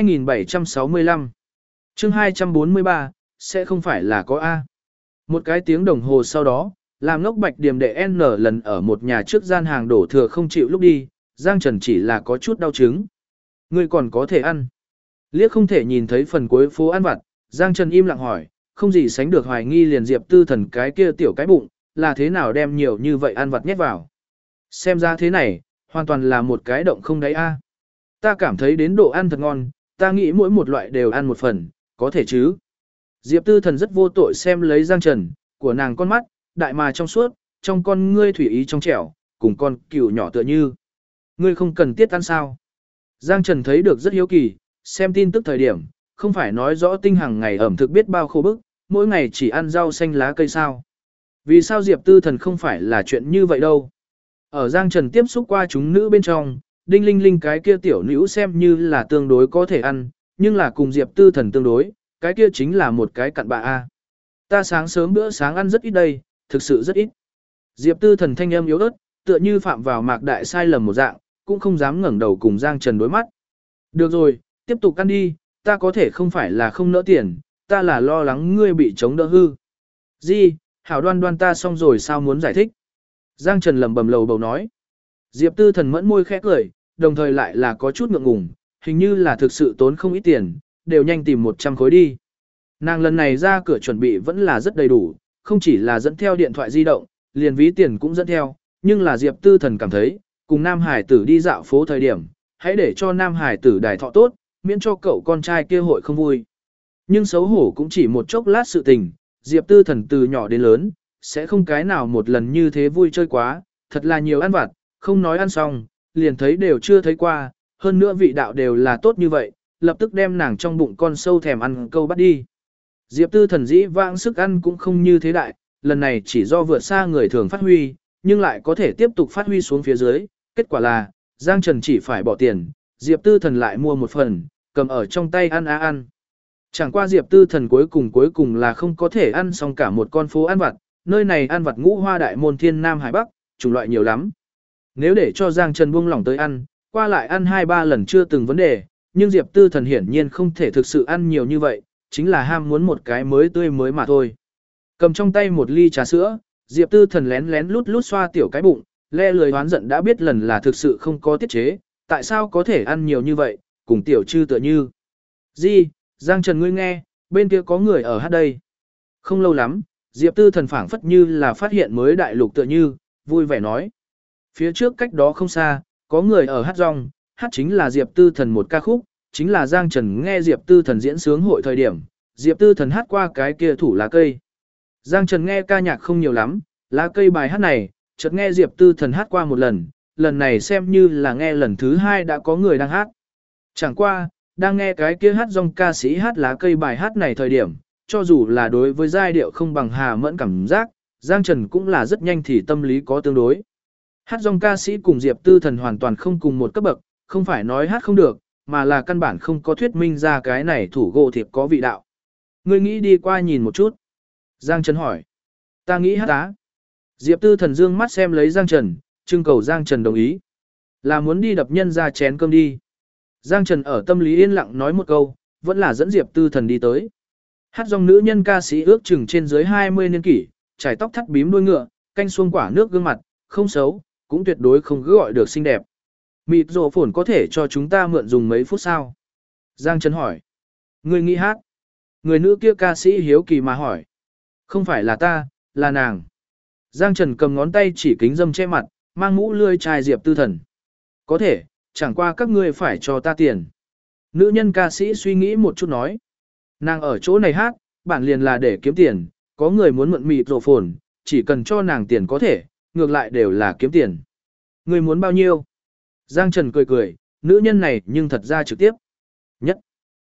2765. Chương 243, sẽ không phải là có A. Một cái tiếng đồng hồ sau đó, làm Ngốc Bạch Điểm đệ N lần ở một nhà trước gian hàng đổ thừa không chịu lúc đi, Giang Trần chỉ là có chút đau chứng. Ngươi còn có thể ăn. Liếc không thể nhìn thấy phần cuối phố ăn vặt, Giang Trần im lặng hỏi, không gì sánh được hoài nghi liền Diệp Tư Thần cái kia tiểu cái bụng, là thế nào đem nhiều như vậy ăn vặt nhét vào. Xem ra thế này, hoàn toàn là một cái động không đáy A. Ta cảm thấy đến độ ăn thật ngon, ta nghĩ mỗi một loại đều ăn một phần, có thể chứ. Diệp Tư Thần rất vô tội xem lấy Giang Trần, của nàng con mắt, đại mà trong suốt, trong con ngươi thủy ý trong trẻo, cùng con cừu nhỏ tựa như. Ngươi không cần tiết ăn sao. Giang Trần thấy được rất hiếu kỳ, xem tin tức thời điểm, không phải nói rõ tinh hàng ngày ẩm thực biết bao khô bức, mỗi ngày chỉ ăn rau xanh lá cây sao. Vì sao Diệp Tư Thần không phải là chuyện như vậy đâu. Ở Giang Trần tiếp xúc qua chúng nữ bên trong, Đinh Linh Linh cái kia tiểu nữ xem như là tương đối có thể ăn, nhưng là cùng Diệp Tư Thần tương đối, cái kia chính là một cái cặn bạ a. Ta sáng sớm bữa sáng ăn rất ít đây, thực sự rất ít. Diệp Tư Thần thanh âm yếu ớt, tựa như phạm vào mạc đại sai lầm một dạng, cũng không dám ngẩng đầu cùng Giang Trần đối mắt. Được rồi, tiếp tục ăn đi, ta có thể không phải là không nỡ tiền, ta là lo lắng ngươi bị chống đỡ hư. Gì, hảo đoan đoan ta xong rồi sao muốn giải thích. Giang Trần lẩm bẩm lầu bầu nói. Diệp Tư Thần mẫn môi khẽ cười, đồng thời lại là có chút ngượng ngùng, hình như là thực sự tốn không ít tiền, đều nhanh tìm 100 khối đi. Nàng lần này ra cửa chuẩn bị vẫn là rất đầy đủ, không chỉ là dẫn theo điện thoại di động, liền ví tiền cũng dẫn theo, nhưng là Diệp Tư Thần cảm thấy, cùng Nam Hải tử đi dạo phố thời điểm, hãy để cho Nam Hải tử đài thọ tốt, miễn cho cậu con trai kia hội không vui. Nhưng xấu hổ cũng chỉ một chốc lát sự tình, Diệp Tư Thần từ nhỏ đến lớn, sẽ không cái nào một lần như thế vui chơi quá, thật là nhiều ăn vặt, không nói ăn xong, liền thấy đều chưa thấy qua, hơn nữa vị đạo đều là tốt như vậy, lập tức đem nàng trong bụng con sâu thèm ăn câu bắt đi. Diệp Tư Thần dĩ vãng sức ăn cũng không như thế đại, lần này chỉ do vượt xa người thường phát huy, nhưng lại có thể tiếp tục phát huy xuống phía dưới, kết quả là, Giang Trần chỉ phải bỏ tiền, Diệp Tư Thần lại mua một phần, cầm ở trong tay ăn ăn. Chẳng qua Diệp Tư Thần cuối cùng là không có thể ăn xong cả một con phố ăn vặt, nơi này ăn vặt ngũ hoa đại môn thiên nam hải bắc, chủng loại nhiều lắm. Nếu để cho Giang Trần buông lỏng tới ăn, qua lại ăn 2-3 lần chưa từng vấn đề, nhưng Diệp Tư Thần hiển nhiên không thể thực sự ăn nhiều như vậy, chính là ham muốn một cái mới tươi mới mà thôi. Cầm trong tay một ly trà sữa, Diệp Tư Thần lén lén lút lút xoa tiểu cái bụng, le lười hoán giận đã biết lần là thực sự không có tiết chế, tại sao có thể ăn nhiều như vậy, cùng tiểu chư tựa như. Gì, Giang Trần ngươi nghe, bên kia có người ở hát đây. Không lâu lắm, Diệp Tư Thần phảng phất như là phát hiện mới đại lục tựa như, vui vẻ nói. Phía trước cách đó không xa, có người ở hát rong, hát chính là Diệp Tư Thần một ca khúc, chính là Giang Trần nghe Diệp Tư Thần diễn sướng hội thời điểm, Diệp Tư Thần hát qua cái kia thủ lá cây. Giang Trần nghe ca nhạc không nhiều lắm, lá cây bài hát này, chợt nghe Diệp Tư Thần hát qua một lần này xem như là nghe lần thứ 2 đã có người đang hát. Chẳng qua, đang nghe cái kia hát rong ca sĩ hát lá cây bài hát này thời điểm, cho dù là đối với giai điệu không bằng Hà Mẫn cảm giác, Giang Trần cũng là rất nhanh thì tâm lý có tương đối. Hát rong ca sĩ cùng Diệp Tư Thần hoàn toàn không cùng một cấp bậc, không phải nói hát không được, mà là căn bản không có thuyết minh ra cái này thủ gỗ thiệp có vị đạo. Ngươi nghĩ đi qua nhìn một chút. Giang Trần hỏi. Ta nghĩ hát á. Diệp Tư Thần dương mắt xem lấy Giang Trần, trưng cầu Giang Trần đồng ý. Là muốn đi đập nhân ra chén cơm đi. Giang Trần ở tâm lý yên lặng nói một câu, vẫn là dẫn Diệp Tư Thần đi tới. Hát dòng nữ nhân ca sĩ ước chừng trên dưới 20 niên kỷ, trải tóc thắt bím đuôi ngựa, canh xuông quả nước gương mặt, không xấu, cũng tuyệt đối không cứ gọi được xinh đẹp. Mịt rổ phồn có thể cho chúng ta mượn dùng mấy phút sao? Giang Trần hỏi. Người nghĩ hát. Người nữ kia ca sĩ hiếu kỳ mà hỏi. Không phải là ta, là nàng. Giang Trần cầm ngón tay chỉ kính dâm che mặt, mang mũ lươi chai Diệp Tư Thần. Có thể, chẳng qua các ngươi phải cho ta tiền. Nữ nhân ca sĩ suy nghĩ một chút nói. Nàng ở chỗ này hát, bản liền là để kiếm tiền, có người muốn mượn mịt rổ phồn, chỉ cần cho nàng tiền có thể, ngược lại đều là kiếm tiền. Người muốn bao nhiêu? Giang Trần cười cười, nữ nhân này nhưng thật ra trực tiếp. Nhất.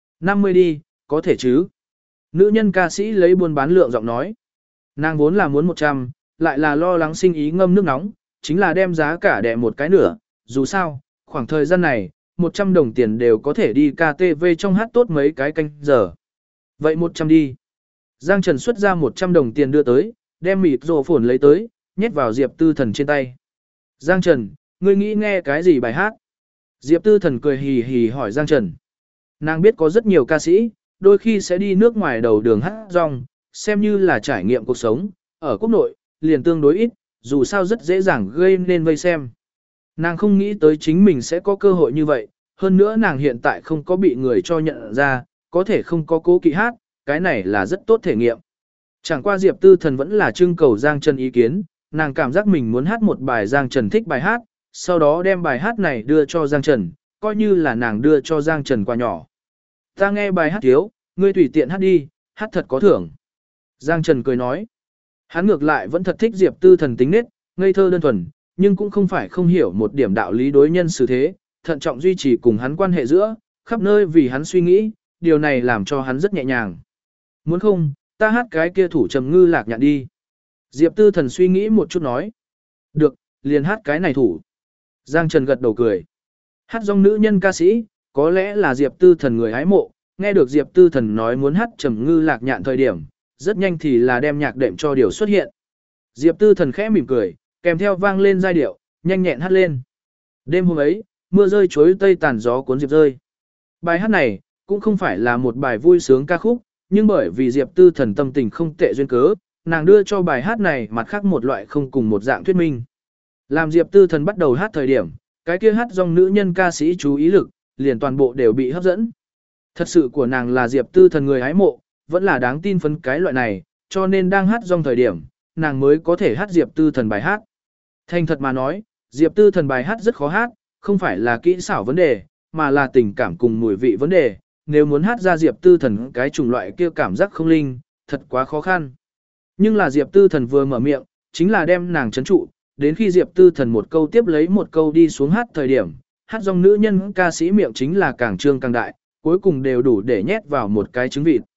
50 đi, có thể chứ? Nữ nhân ca sĩ lấy buôn bán lượng giọng nói. Nàng vốn là muốn 100, lại là lo lắng sinh ý ngâm nước nóng, chính là đem giá cả đè một cái nửa. Dù sao, khoảng thời gian này, 100 đồng tiền đều có thể đi KTV trong hát tốt mấy cái canh giờ. Vậy 100 đi. Giang Trần xuất ra 100 đồng tiền đưa tới, đem mịt rổ phồn lấy tới, nhét vào Diệp Tư Thần trên tay. Giang Trần, ngươi nghĩ nghe cái gì bài hát? Diệp Tư Thần cười hì hì hỏi Giang Trần. Nàng biết có rất nhiều ca sĩ, đôi khi sẽ đi nước ngoài đầu đường hát rong, xem như là trải nghiệm cuộc sống, ở quốc nội, liền tương đối ít, dù sao rất dễ dàng gây nên vây xem. Nàng không nghĩ tới chính mình sẽ có cơ hội như vậy, hơn nữa nàng hiện tại không có bị người cho nhận ra, có thể không có cố kỵ hát, cái này là rất tốt thể nghiệm. Chẳng qua Diệp Tư Thần vẫn là trưng cầu Giang Trần ý kiến, nàng cảm giác mình muốn hát một bài Giang Trần thích bài hát, sau đó đem bài hát này đưa cho Giang Trần, coi như là nàng đưa cho Giang Trần quà nhỏ. Ta nghe bài hát thiếu, ngươi tùy tiện hát đi, hát thật có thưởng. Giang Trần cười nói. Hắn ngược lại vẫn thật thích Diệp Tư Thần tính nết, ngây thơ đơn thuần, nhưng cũng không phải không hiểu một điểm đạo lý đối nhân xử thế, thận trọng duy trì cùng hắn quan hệ giữa, khắp nơi vì hắn suy nghĩ, điều này làm cho hắn rất nhẹ nhàng. Muốn không, ta hát cái kia thủ trầm ngư lạc nhạn đi. Diệp Tư Thần suy nghĩ một chút nói. Được, liền hát cái này thủ. Giang Trần gật đầu cười. Hát dòng nữ nhân ca sĩ, có lẽ là Diệp Tư Thần người hái mộ, nghe được Diệp Tư Thần nói muốn hát trầm ngư lạc nhạn thời điểm, rất nhanh thì là đem nhạc đệm cho điều xuất hiện. Diệp Tư Thần khẽ mỉm cười, kèm theo vang lên giai điệu, nhanh nhẹn hát lên. Đêm hôm ấy, mưa rơi chuối tây tàn gió cuốn Diệp rơi. Bài hát này, cũng không phải là một bài vui sướng ca khúc, nhưng bởi vì Diệp Tư Thần tâm tình không tệ duyên cớ, nàng đưa cho bài hát này mặt khác một loại không cùng một dạng thuyết minh. Làm Diệp Tư Thần bắt đầu hát thời điểm, cái kia hát dòng nữ nhân ca sĩ chú ý lực, liền toàn bộ đều bị hấp dẫn. Thật sự của nàng là Diệp Tư Thần người hái mộ, vẫn là đáng tin phấn cái loại này, cho nên đang hát dòng thời điểm, nàng mới có thể hát Diệp Tư Thần bài hát. Thành thật mà nói, Diệp Tư Thần bài hát rất khó hát, không phải là kỹ xảo vấn đề, mà là tình cảm cùng mùi vị vấn đề. Nếu muốn hát ra Diệp Tư Thần cái chủng loại kia cảm giác không linh, thật quá khó khăn. Nhưng là Diệp Tư Thần vừa mở miệng, chính là đem nàng trấn trụ, đến khi Diệp Tư Thần một câu tiếp lấy một câu đi xuống hát thời điểm, hát dòng nữ nhân ca sĩ miệng chính là càng trương càng đại, cuối cùng đều đủ để nhét vào một cái trứng vịt.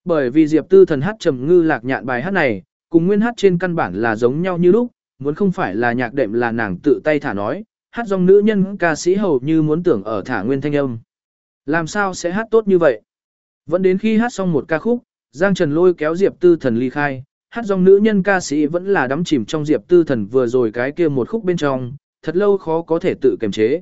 Bởi vì Diệp Tư Thần hát Trầm Ngư Lạc Nhạn bài hát này, cùng nguyên hát trên căn bản là giống nhau như lúc, muốn không phải là nhạc đệm là nàng tự tay thả nói, hát dòng nữ nhân ca sĩ hầu như muốn tưởng ở thả nguyên thanh âm. Làm sao sẽ hát tốt như vậy? Vẫn đến khi hát xong một ca khúc, Giang Trần lôi kéo Diệp Tư Thần ly khai, hát dòng nữ nhân ca sĩ vẫn là đắm chìm trong Diệp Tư Thần vừa rồi cái kia một khúc bên trong, thật lâu khó có thể tự kiềm chế.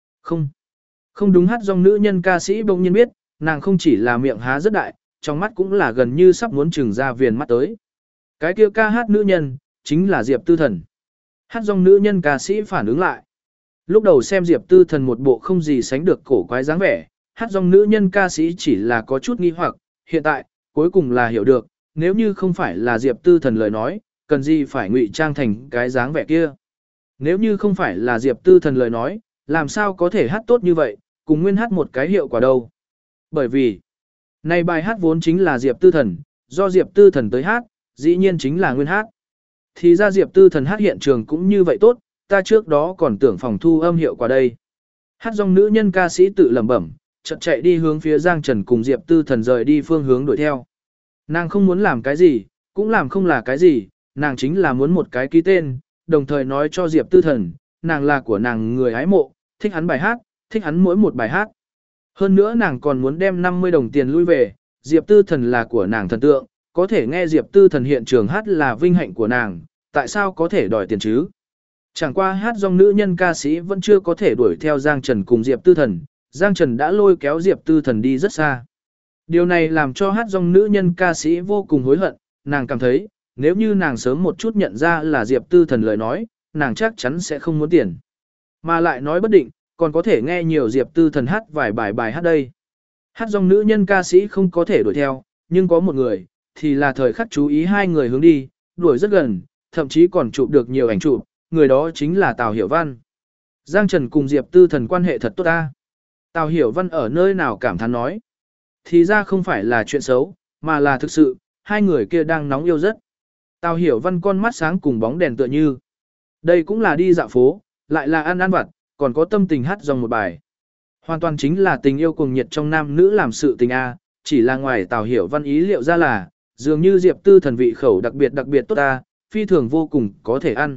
Không đúng, hát dòng nữ nhân ca sĩ bỗng nhiên biết, nàng không chỉ là miệng há rất đại, trong mắt cũng là gần như sắp muốn trừng ra viền mắt tới. Cái kia ca hát nữ nhân, chính là Diệp Tư Thần. Hát dòng nữ nhân ca sĩ phản ứng lại. Lúc đầu xem Diệp Tư Thần một bộ không gì sánh được cổ quái dáng vẻ, hát dòng nữ nhân ca sĩ chỉ là có chút nghi hoặc, hiện tại, cuối cùng là hiểu được, nếu như không phải là Diệp Tư Thần lời nói, cần gì phải ngụy trang thành cái dáng vẻ kia. Nếu như không phải là Diệp Tư Thần lời nói, làm sao có thể hát tốt như vậy, cùng nguyên hát một cái hiệu quả đâu. Bởi vì, này bài hát vốn chính là Diệp Tư Thần, do Diệp Tư Thần tới hát, dĩ nhiên chính là nguyên hát. Thì ra Diệp Tư Thần hát hiện trường cũng như vậy tốt, ta trước đó còn tưởng phòng thu âm hiệu quả đây. Hát dòng nữ nhân ca sĩ tự lẩm bẩm, chợt chạy đi hướng phía Giang Trần cùng Diệp Tư Thần rời đi phương hướng đuổi theo. Nàng không muốn làm cái gì, cũng làm không là cái gì, nàng chính là muốn một cái ký tên, đồng thời nói cho Diệp Tư Thần, nàng là của nàng người hái mộ, thích hắn bài hát, thích hắn mỗi một bài hát. Hơn nữa nàng còn muốn đem 50 đồng tiền lui về, Diệp Tư Thần là của nàng thần tượng, có thể nghe Diệp Tư Thần hiện trường hát là vinh hạnh của nàng, tại sao có thể đòi tiền chứ? Chẳng qua hát dòng nữ nhân ca sĩ vẫn chưa có thể đuổi theo Giang Trần cùng Diệp Tư Thần, Giang Trần đã lôi kéo Diệp Tư Thần đi rất xa. Điều này làm cho hát dòng nữ nhân ca sĩ vô cùng hối hận, nàng cảm thấy, nếu như nàng sớm một chút nhận ra là Diệp Tư Thần lời nói, nàng chắc chắn sẽ không muốn tiền. Mà lại nói bất định, còn có thể nghe nhiều Diệp Tư Thần hát vài bài hát đây. Hát dòng nữ nhân ca sĩ không có thể đuổi theo, nhưng có một người, thì là thời khắc chú ý hai người hướng đi, đuổi rất gần, thậm chí còn chụp được nhiều ảnh chụp, người đó chính là Tào Hiểu Văn. Giang Trần cùng Diệp Tư Thần quan hệ thật tốt ta. Tào Hiểu Văn ở nơi nào cảm thán nói. Thì ra không phải là chuyện xấu, mà là thực sự, hai người kia đang nóng yêu rất. Tào Hiểu Văn con mắt sáng cùng bóng đèn tựa như. Đây cũng là đi dạo phố, lại là ăn vặt, còn có tâm tình hát dòng một bài. Hoàn toàn chính là tình yêu cuồng nhiệt trong nam nữ làm sự tình A, chỉ là ngoài Tào Hiểu Văn ý liệu ra là, dường như Diệp Tư Thần vị khẩu đặc biệt tốt ta, phi thường vô cùng có thể ăn.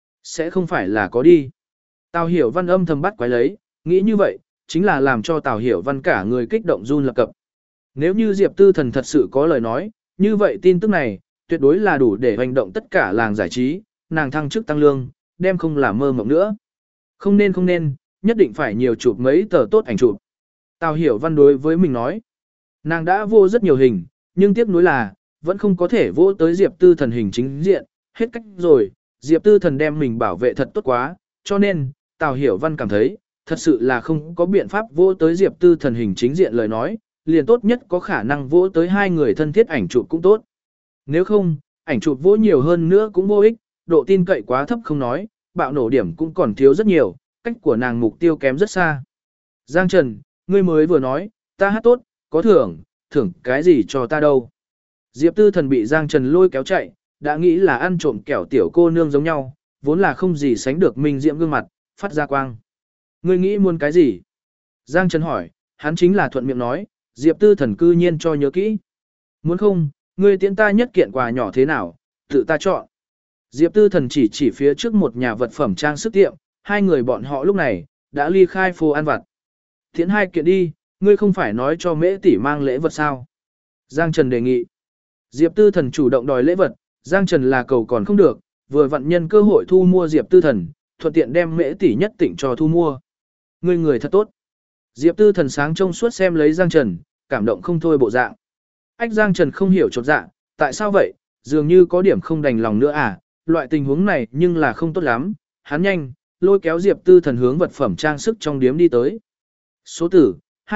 Sẽ không phải là có đi. Tào Hiểu Văn âm thầm bắt quái lấy, nghĩ như vậy, chính là làm cho Tào Hiểu Văn cả người kích động run lập cập. Nếu như Diệp Tư Thần thật sự có lời nói, như vậy tin tức này, tuyệt đối là đủ để hành động tất cả làng giải trí, nàng thăng chức tăng lương, đem không làm mơ mộng nữa. Không nên, nhất định phải nhiều chụp mấy tờ tốt ảnh chụp. Tào Hiểu Văn đối với mình nói, nàng đã vô rất nhiều hình, nhưng tiếc nuối là, vẫn không có thể vô tới Diệp Tư Thần hình chính diện, hết cách rồi, Diệp Tư Thần đem mình bảo vệ thật tốt quá, cho nên, Tào Hiểu Văn cảm thấy, thật sự là không có biện pháp vô tới Diệp Tư Thần hình chính diện lời nói, liền tốt nhất có khả năng vỗ tới hai người thân thiết ảnh chụp cũng tốt. Nếu không, ảnh chụp vỗ nhiều hơn nữa cũng vô ích, độ tin cậy quá thấp không nói, bạo nổ điểm cũng còn thiếu rất nhiều, cách của nàng mục tiêu kém rất xa. Giang Trần, ngươi mới vừa nói, ta hát tốt, có thưởng cái gì cho ta đâu. Diệp Tư Thần bị Giang Trần lôi kéo chạy, đã nghĩ là ăn trộm kẻo tiểu cô nương giống nhau, vốn là không gì sánh được minh diễm gương mặt, phát ra quang. Ngươi nghĩ muốn cái gì? Giang Trần hỏi, hắn chính là thuận miệng nói, Diệp Tư Thần cư nhiên cho nhớ kỹ. Muốn không, ngươi tiễn ta nhất kiện quà nhỏ thế nào, tự ta chọn. Diệp Tư Thần chỉ phía trước một nhà vật phẩm trang sức tiệm, hai người bọn họ lúc này, đã ly khai phố ăn vặt. Tiễn hai kiện đi, ngươi không phải nói cho Mễ tỷ mang lễ vật sao? Giang Trần đề nghị. Diệp Tư Thần chủ động đòi lễ vật, Giang Trần là cầu còn không được, vừa vặn nhân cơ hội thu mua Diệp Tư Thần, thuận tiện đem Mễ tỷ nhất định cho thu mua. Ngươi người thật tốt. Diệp Tư Thần sáng trông suốt xem lấy Giang Trần, cảm động không thôi bộ dạng. Ách Giang Trần không hiểu chột dạ, tại sao vậy, dường như có điểm không đành lòng nữa à, loại tình huống này nhưng là không tốt lắm, hắn nhanh, lôi kéo Diệp Tư Thần hướng vật phẩm trang sức trong điếm đi tới. Số tử,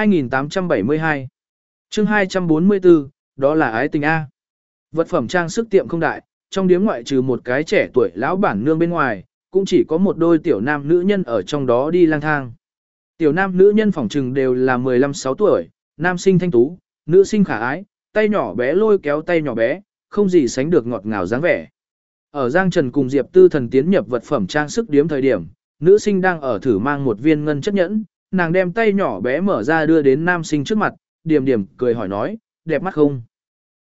2872. Chương 244, đó là ái tình A. Vật phẩm trang sức tiệm không đại, trong điếm ngoại trừ một cái trẻ tuổi lão bản nương bên ngoài, cũng chỉ có một đôi tiểu nam nữ nhân ở trong đó đi lang thang. Tiểu nam nữ nhân phỏng trừng đều là 15-16 tuổi, nam sinh thanh tú, nữ sinh khả ái, tay nhỏ bé lôi kéo tay nhỏ bé, không gì sánh được ngọt ngào dáng vẻ. Ở Giang Trần cùng Diệp Tư Thần tiến nhập vật phẩm trang sức điếm thời điểm, nữ sinh đang ở thử mang một viên ngân chất nhẫn, nàng đem tay nhỏ bé mở ra đưa đến nam sinh trước mặt, điểm cười hỏi nói, đẹp mắt không?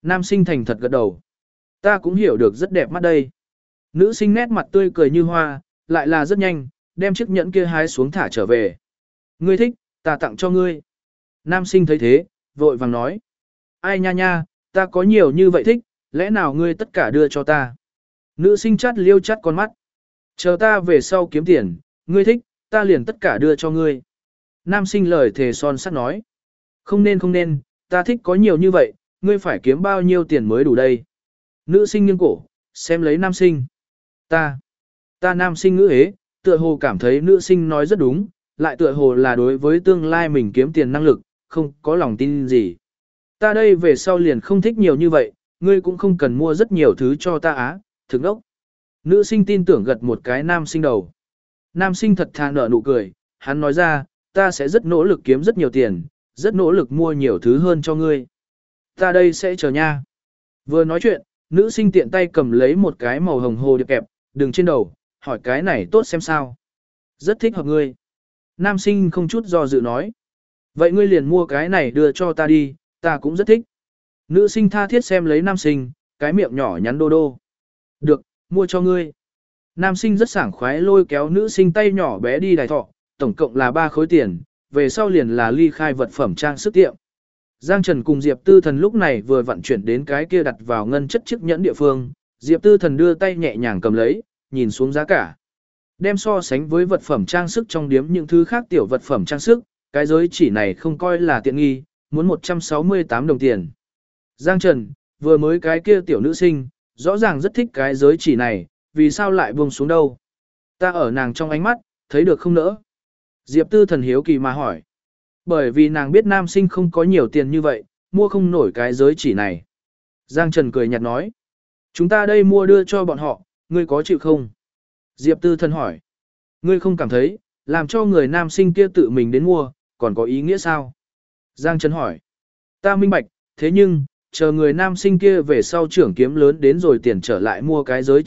Nam sinh thành thật gật đầu. Ta cũng hiểu được rất đẹp mắt đây. Nữ sinh nét mặt tươi cười như hoa, lại là rất nhanh, đem chiếc nhẫn kia hái xuống thả trở về. Ngươi thích, ta tặng cho ngươi. Nam sinh thấy thế, vội vàng nói. Ai nha nha, ta có nhiều như vậy thích, lẽ nào ngươi tất cả đưa cho ta. Nữ sinh chát liêu chát con mắt. Chờ ta về sau kiếm tiền, ngươi thích, ta liền tất cả đưa cho ngươi. Nam sinh lời thề son sắt nói. Không nên, ta thích có nhiều như vậy, ngươi phải kiếm bao nhiêu tiền mới đủ đây. Nữ sinh nghiêng cổ, xem lấy nam sinh. Ta nam sinh ngữ hế, tựa hồ cảm thấy nữ sinh nói rất đúng, lại tựa hồ là đối với tương lai mình kiếm tiền năng lực, không có lòng tin gì. Ta đây về sau liền không thích nhiều như vậy, ngươi cũng không cần mua rất nhiều thứ cho ta á, thực đốc. Nữ sinh tin tưởng gật một cái nam sinh đầu. Nam sinh thật thà nở nụ cười, hắn nói ra, ta sẽ rất nỗ lực kiếm rất nhiều tiền, rất nỗ lực mua nhiều thứ hơn cho ngươi. Ta đây sẽ chờ nha. Vừa nói chuyện, nữ sinh tiện tay cầm lấy một cái màu hồng hồ điệp kẹp, đừng trên đầu, hỏi cái này tốt xem sao. Rất thích hợp ngươi. Nam sinh không chút do dự nói. Vậy ngươi liền mua cái này đưa cho ta đi, ta cũng rất thích. Nữ sinh tha thiết xem lấy nam sinh, cái miệng nhỏ nhắn đô đô. Được, mua cho ngươi. Nam sinh rất sảng khoái lôi kéo nữ sinh tay nhỏ bé đi đài thọ, tổng cộng là 3 khối tiền, về sau liền là ly khai vật phẩm trang sức tiệm. Giang Trần cùng Diệp Tư Thần lúc này vừa vận chuyển đến cái kia đặt vào ngân chất chiếc nhẫn địa phương, Diệp Tư Thần đưa tay nhẹ nhàng cầm lấy, nhìn xuống giá cả. Đem so sánh với vật phẩm trang sức trong điếm những thứ khác tiểu vật phẩm trang sức, cái giới chỉ này không coi là tiện nghi, muốn 168 đồng tiền. Giang Trần, vừa mới cái kia tiểu nữ sinh, rõ ràng rất thích cái giới chỉ này, vì sao lại buông xuống đâu? Ta ở nàng trong ánh mắt, thấy được không nỡ? Diệp Tư Thần hiếu kỳ mà hỏi. Bởi vì nàng biết nam sinh không có nhiều tiền như vậy, mua không nổi cái giới chỉ này. Giang Trần cười nhạt nói. Chúng ta đây mua đưa cho bọn họ, ngươi có chịu không? Diệp Tư Thần hỏi. Ngươi không cảm thấy, làm cho người nam sinh kia tự mình đến mua, còn có ý nghĩa sao? Giang Trần hỏi. Ta minh bạch, thế nhưng, chờ người nam sinh kia về sau trưởng kiếm lớn đến rồi tiền trở lại mua cái giới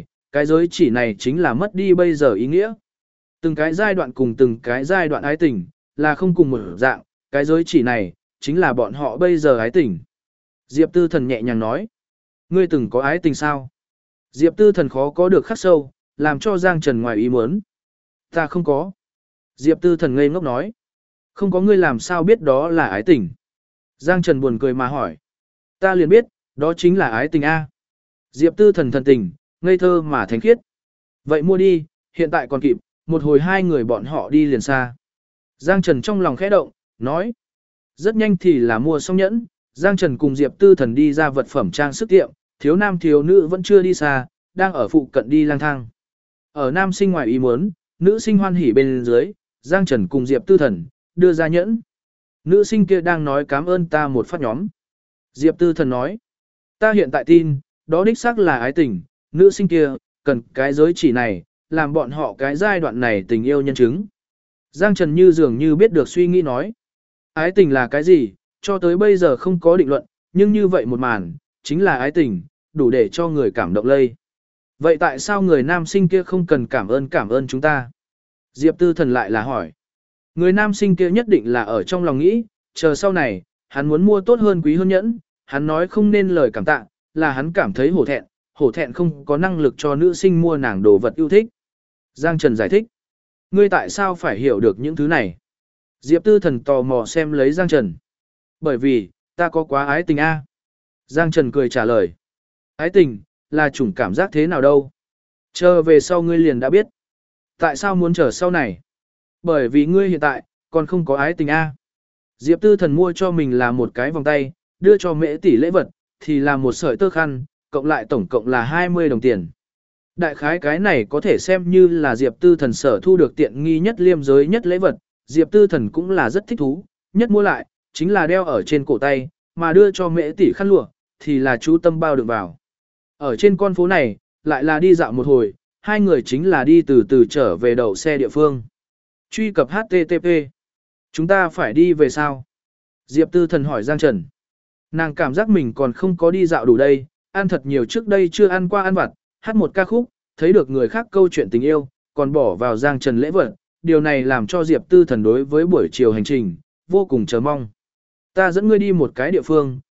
chỉ này chính là mất đi bây giờ ý nghĩa. Từng cái giai đoạn cùng từng cái giai đoạn ái tình, là không cùng một dạng, cái giới chỉ này, chính là bọn họ bây giờ ái tình. Diệp Tư Thần nhẹ nhàng nói. Ngươi từng có ái tình sao? Diệp Tư Thần khó có được khắc sâu, làm cho Giang Trần ngoài ý muốn. Ta không có. Diệp Tư Thần ngây ngốc nói. Không có ngươi làm sao biết đó là ái tình. Giang Trần buồn cười mà hỏi. Ta liền biết, đó chính là ái tình A. Diệp Tư Thần thần tình, ngây thơ mà thánh khiết. Vậy mua đi, hiện tại còn kịp, một hồi hai người bọn họ đi liền xa. Giang Trần trong lòng khẽ động, nói. Rất nhanh thì là mua xong nhẫn, Giang Trần cùng Diệp Tư Thần đi ra vật phẩm trang sức tiệm, thiếu nam thiếu nữ vẫn chưa đi xa, đang ở phụ cận đi lang thang. Ở nam sinh ngoài ý muốn, nữ sinh hoan hỉ bên dưới, Giang Trần cùng Diệp Tư Thần đưa ra nhẫn. Nữ sinh kia đang nói cảm ơn ta một phát nhóm. Diệp Tư Thần nói, ta hiện tại tin, đó đích xác là ái tình, nữ sinh kia, cần cái giới chỉ này, làm bọn họ cái giai đoạn này tình yêu nhân chứng. Giang Trần như dường như biết được suy nghĩ nói, ái tình là cái gì, cho tới bây giờ không có định luận, nhưng như vậy một màn, chính là ái tình, đủ để cho người cảm động lây. Vậy tại sao người nam sinh kia không cần cảm ơn chúng ta? Diệp Tư Thần lại là hỏi. Người nam sinh kia nhất định là ở trong lòng nghĩ, chờ sau này, hắn muốn mua tốt hơn quý hơn nhẫn, hắn nói không nên lời cảm tạ, là hắn cảm thấy hổ thẹn không có năng lực cho nữ sinh mua nàng đồ vật yêu thích. Giang Trần giải thích. Ngươi tại sao phải hiểu được những thứ này? Diệp Tư Thần tò mò xem lấy Giang Trần. Bởi vì, ta có quá ái tình a. Giang Trần cười trả lời. Ái tình, là chủng cảm giác thế nào đâu? Chờ về sau ngươi liền đã biết. Tại sao muốn chờ sau này? Bởi vì ngươi hiện tại, còn không có ái tình a. Diệp Tư Thần mua cho mình là một cái vòng tay, đưa cho Mễ tỷ lễ vật, thì là một sợi tơ khăn, cộng lại tổng cộng là 20 đồng tiền. Đại khái cái này có thể xem như là Diệp Tư Thần sở thu được tiện nghi nhất liêm giới nhất lễ vật, Diệp Tư Thần cũng là rất thích thú, nhất mua lại, chính là đeo ở trên cổ tay, mà đưa cho Mễ tỷ khăn lụa, thì là chú tâm bao đựng vào. Ở trên con phố này, lại là đi dạo một hồi, hai người chính là đi từ từ trở về đậu xe địa phương. Truy cập HTTP. Chúng ta phải đi về sao? Diệp Tư Thần hỏi Giang Trần. Nàng cảm giác mình còn không có đi dạo đủ đây, ăn thật nhiều trước đây chưa ăn qua ăn vặt, hát một ca khúc, thấy được người khác câu chuyện tình yêu, còn bỏ vào Giang Trần lễ vật. Điều này làm cho Diệp Tư Thần đối với buổi chiều hành trình, vô cùng chờ mong. Ta dẫn ngươi đi một cái địa phương,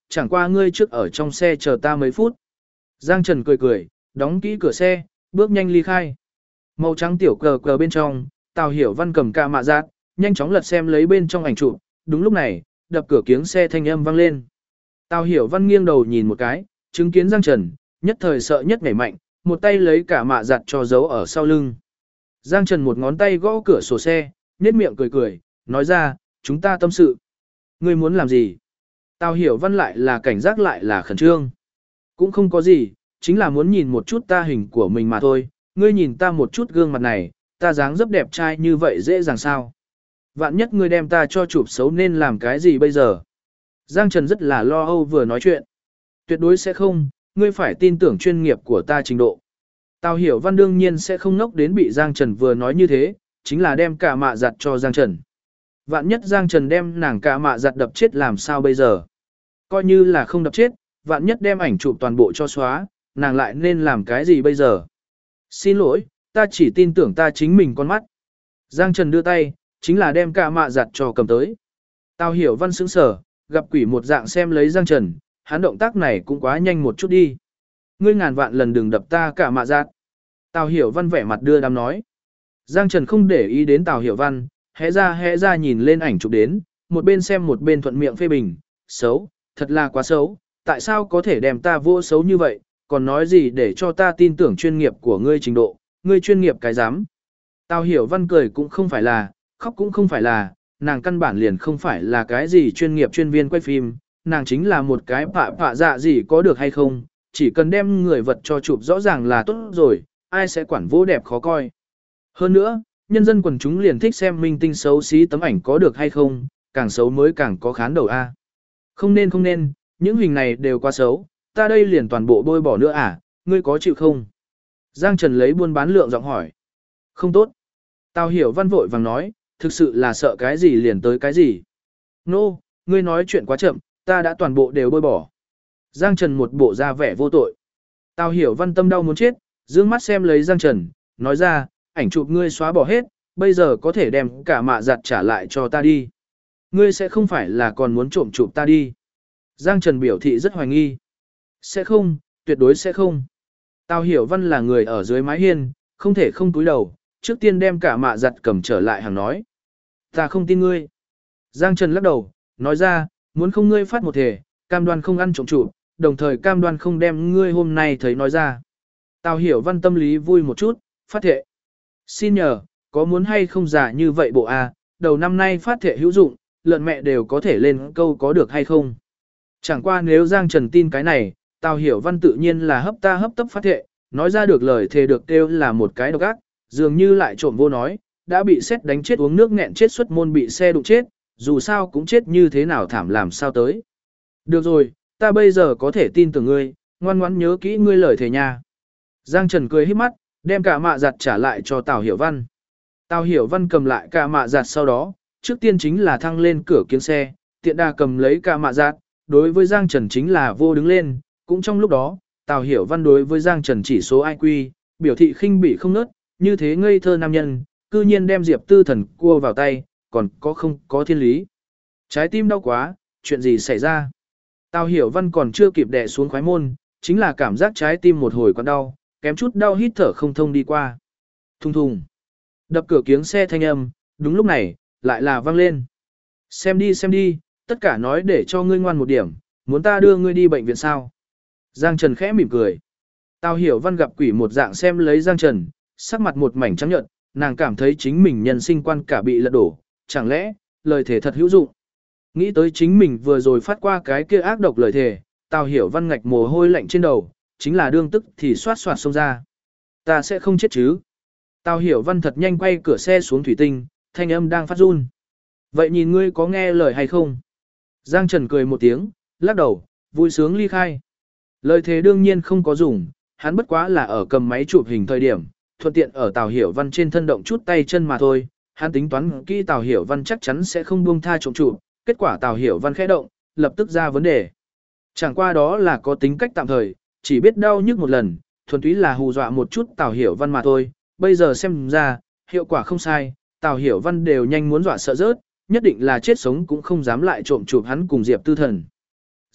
chẳng qua ngươi trước ở trong xe chờ ta mấy phút. Giang Trần cười cười, đóng kỹ cửa xe, bước nhanh ly khai. Màu trắng tiểu cờ cờ bên trong, Tào Hiểu Văn cầm ca mạ giác, nhanh chóng lật xem lấy bên trong ảnh chụp. Đúng lúc này, đập cửa kiếng xe thanh âm vang lên. Tào Hiểu Văn nghiêng đầu nhìn một cái, chứng kiến Giang Trần, nhất thời sợ nhất nhảy mạnh, một tay lấy cả mạ giặt cho giấu ở sau lưng. Giang Trần một ngón tay gõ cửa sổ xe, nhếch miệng cười cười, nói ra, chúng ta tâm sự. Ngươi muốn làm gì? Tào Hiểu Văn lại là cảnh giác lại là khẩn trương. Cũng không có gì, chính là muốn nhìn một chút ta hình của mình mà thôi. Ngươi nhìn ta một chút gương mặt này, ta dáng dấp đẹp trai như vậy dễ dàng sao? Vạn nhất ngươi đem ta cho chụp xấu nên làm cái gì bây giờ? Giang Trần rất là lo âu vừa nói chuyện. Tuyệt đối sẽ không, ngươi phải tin tưởng chuyên nghiệp của ta trình độ. Tào Hiểu Văn đương nhiên sẽ không ngốc đến bị Giang Trần vừa nói như thế, chính là đem cả mạ giặt cho Giang Trần. Vạn nhất Giang Trần đem nàng cả mạ giặt đập chết làm sao bây giờ? Coi như là không đập chết, vạn nhất đem ảnh chụp toàn bộ cho xóa, nàng lại nên làm cái gì bây giờ? Xin lỗi, ta chỉ tin tưởng ta chính mình con mắt. Giang Trần đưa tay, chính là đem cả mạ giặt cho cầm tới. Tào Hiểu Văn sững sờ, gặp quỷ một dạng xem lấy Giang Trần, hắn động tác này cũng quá nhanh một chút đi. Ngươi ngàn vạn lần đừng đập ta cả mạ giặt. Tào Hiểu Văn vẻ mặt đưa đám nói. Giang Trần không để ý đến Tào Hiểu Văn, hé ra nhìn lên ảnh chụp đến, một bên xem một bên thuận miệng phê bình, xấu, thật là quá xấu, tại sao có thể đem ta vô xấu như vậy, còn nói gì để cho ta tin tưởng chuyên nghiệp của ngươi trình độ, ngươi chuyên nghiệp cái dám. Tào Hiểu Văn cười cũng không phải là, khóc cũng không phải là, nàng căn bản liền không phải là cái gì chuyên nghiệp chuyên viên quay phim, nàng chính là một cái phạ dạ gì có được hay không, chỉ cần đem người vật cho chụp rõ ràng là tốt rồi, ai sẽ quản vô đẹp khó coi. Hơn nữa, nhân dân quần chúng liền thích xem minh tinh xấu xí tấm ảnh có được hay không, càng xấu mới càng có khán đầu a. Không nên, những hình này đều quá xấu, ta đây liền toàn bộ bôi bỏ nữa à, ngươi có chịu không? Giang Trần lấy buôn bán lượng giọng hỏi. Không tốt. Tào Hiểu Văn vội vàng nói, thực sự là sợ cái gì liền tới cái gì. Nô, ngươi nói chuyện quá chậm, ta đã toàn bộ đều bôi bỏ. Giang Trần một bộ ra vẻ vô tội. Tào Hiểu Văn tâm đau muốn chết, dương mắt xem lấy Giang Trần, nói ra, ảnh chụp ngươi xóa bỏ hết, bây giờ có thể đem cả mạ giặt trả lại cho ta đi. Ngươi sẽ không phải là còn muốn trộm chụp ta đi. Giang Trần biểu thị rất hoài nghi. Sẽ không, tuyệt đối sẽ không. Tào Hiểu Văn là người ở dưới mái hiên, không thể không túi đầu, trước tiên đem cả mạ giặt cầm trở lại hàng nói. Ta không tin ngươi. Giang Trần lắc đầu, nói ra, muốn không ngươi phát một thể, cam đoan không ăn trộm chụp, đồng thời cam đoan không đem ngươi hôm nay thấy nói ra. Tào Hiểu Văn tâm lý vui một chút, phát thệ. Xin nhờ, có muốn hay không giả như vậy bộ A, đầu năm nay phát thệ hữu dụng, lợn mẹ đều có thể lên câu có được hay không. Chẳng qua nếu Giang Trần tin cái này, Tào Hiểu Văn tự nhiên là hấp tấp phát thệ, nói ra được lời thề được kêu là một cái độc ác, dường như lại trộm vô nói, đã bị sét đánh chết uống nước nghẹn chết xuất môn bị xe đụng chết, dù sao cũng chết như thế nào thảm làm sao tới. Được rồi, ta bây giờ có thể tin tưởng ngươi, ngoan ngoãn nhớ kỹ ngươi lời thề nha. Giang Trần cười híp mắt, đem cả mạ giặt trả lại cho Tào Hiểu Văn. Tào Hiểu Văn cầm lại cả mạ giặt sau đó, trước tiên chính là thăng lên cửa kiếng xe, tiện đà cầm lấy cả mạ giặt, đối với Giang Trần chính là vô đứng lên, cũng trong lúc đó, Tào Hiểu Văn đối với Giang Trần chỉ số IQ, biểu thị khinh bỉ không nớt, như thế ngây thơ nam nhân, cư nhiên đem Diệp Tư Thần cua vào tay, còn có không có thiên lý. Trái tim đau quá, chuyện gì xảy ra? Tào Hiểu Văn còn chưa kịp đè xuống khoái môn, chính là cảm giác trái tim một hồi còn đau, kém chút đau hít thở không thông đi qua. Thùng thùng. Đập cửa kiếng xe thanh âm, đúng lúc này, lại là vang lên. Xem đi, tất cả nói để cho ngươi ngoan một điểm, muốn ta đưa ngươi đi bệnh viện sao? Giang Trần khẽ mỉm cười. Tào Hiểu Văn gặp quỷ một dạng xem lấy Giang Trần, sắc mặt một mảnh trắng nhợt, nàng cảm thấy chính mình nhân sinh quan cả bị lật đổ, chẳng lẽ, lời thề thật hữu dụng. Nghĩ tới chính mình vừa rồi phát qua cái kia ác độc lời thề, Tào Hiểu Văn ngạch mồ hôi lạnh trên đầu, chính là đương tức thì xoát xoát xông ra. Ta sẽ không chết chứ? Tào Hiểu Văn thật nhanh quay cửa xe xuống thủy tinh, thanh âm đang phát run. Vậy nhìn ngươi có nghe lời hay không? Giang Trần cười một tiếng, lắc đầu, vui sướng ly khai. Lời thề đương nhiên không có dùng, hắn bất quá là ở cầm máy chụp hình thời điểm, thuận tiện ở Tào Hiểu Văn trên thân động chút tay chân mà thôi. Hắn tính toán kỹ Tào Hiểu Văn chắc chắn sẽ không buông tha trộm chụp, kết quả Tào Hiểu Văn khẽ động, lập tức ra vấn đề. Chẳng qua đó là có tính cách tạm thời, chỉ biết đau nhức một lần, thuần túy là hù dọa một chút Tào Hiểu Văn mà thôi. Bây giờ xem ra, hiệu quả không sai, Tào Hiểu Văn đều nhanh muốn dọa sợ rớt, nhất định là chết sống cũng không dám lại trộm chụp hắn cùng Diệp Tư Thần.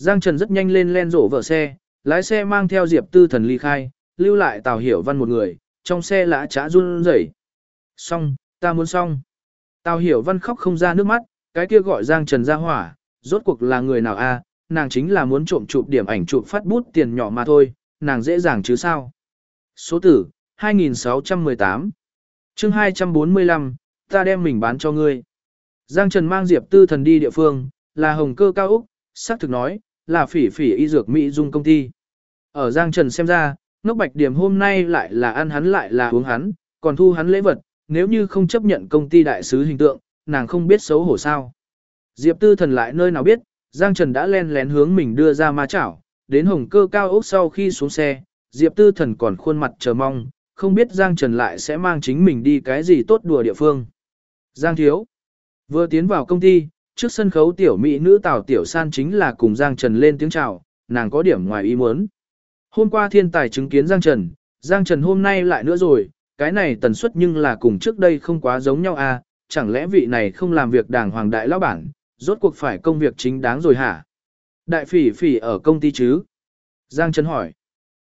Giang Trần rất nhanh lên len rổ vợ xe, lái xe mang theo Diệp Tư Thần ly khai, lưu lại Tào Hiểu Văn một người, trong xe lã chả run rẩy. Xong, ta muốn xong. Tào Hiểu Văn khóc không ra nước mắt, cái kia gọi Giang Trần ra hỏa, rốt cuộc là người nào a? Nàng chính là muốn trộm chụp điểm ảnh chụp phát bút tiền nhỏ mà thôi, nàng dễ dàng chứ sao. Số tử, 2618. Chương 245, ta đem mình bán cho ngươi. Giang Trần mang Diệp Tư Thần đi địa phương, là Hồng Cơ Cao Úc, xác thực nói, là Phỉ Phỉ y dược Mỹ Dung công ty. Ở Giang Trần xem ra, Ngốc Bạch Điểm hôm nay lại là ăn hắn lại là uống hắn, còn thu hắn lễ vật, nếu như không chấp nhận công ty đại sứ hình tượng, nàng không biết xấu hổ sao. Diệp Tư Thần lại nơi nào biết, Giang Trần đã len lén hướng mình đưa ra ma chảo, đến Hồng Cơ Cao Úc sau khi xuống xe, Diệp Tư Thần còn khuôn mặt chờ mong, không biết Giang Trần lại sẽ mang chính mình đi cái gì tốt đùa địa phương. Giang Thiếu vừa tiến vào công ty, trước sân khấu tiểu mỹ nữ Tào Tiểu San chính là cùng Giang Trần lên tiếng chào, nàng có điểm ngoài ý muốn. Hôm qua thiên tài chứng kiến Giang Trần hôm nay lại nữa rồi, cái này tần suất nhưng là cùng trước đây không quá giống nhau à, chẳng lẽ vị này không làm việc đàng hoàng đại lão bản, rốt cuộc phải công việc chính đáng rồi hả? Đại Phỉ Phỉ ở công ty chứ? Giang Trần hỏi.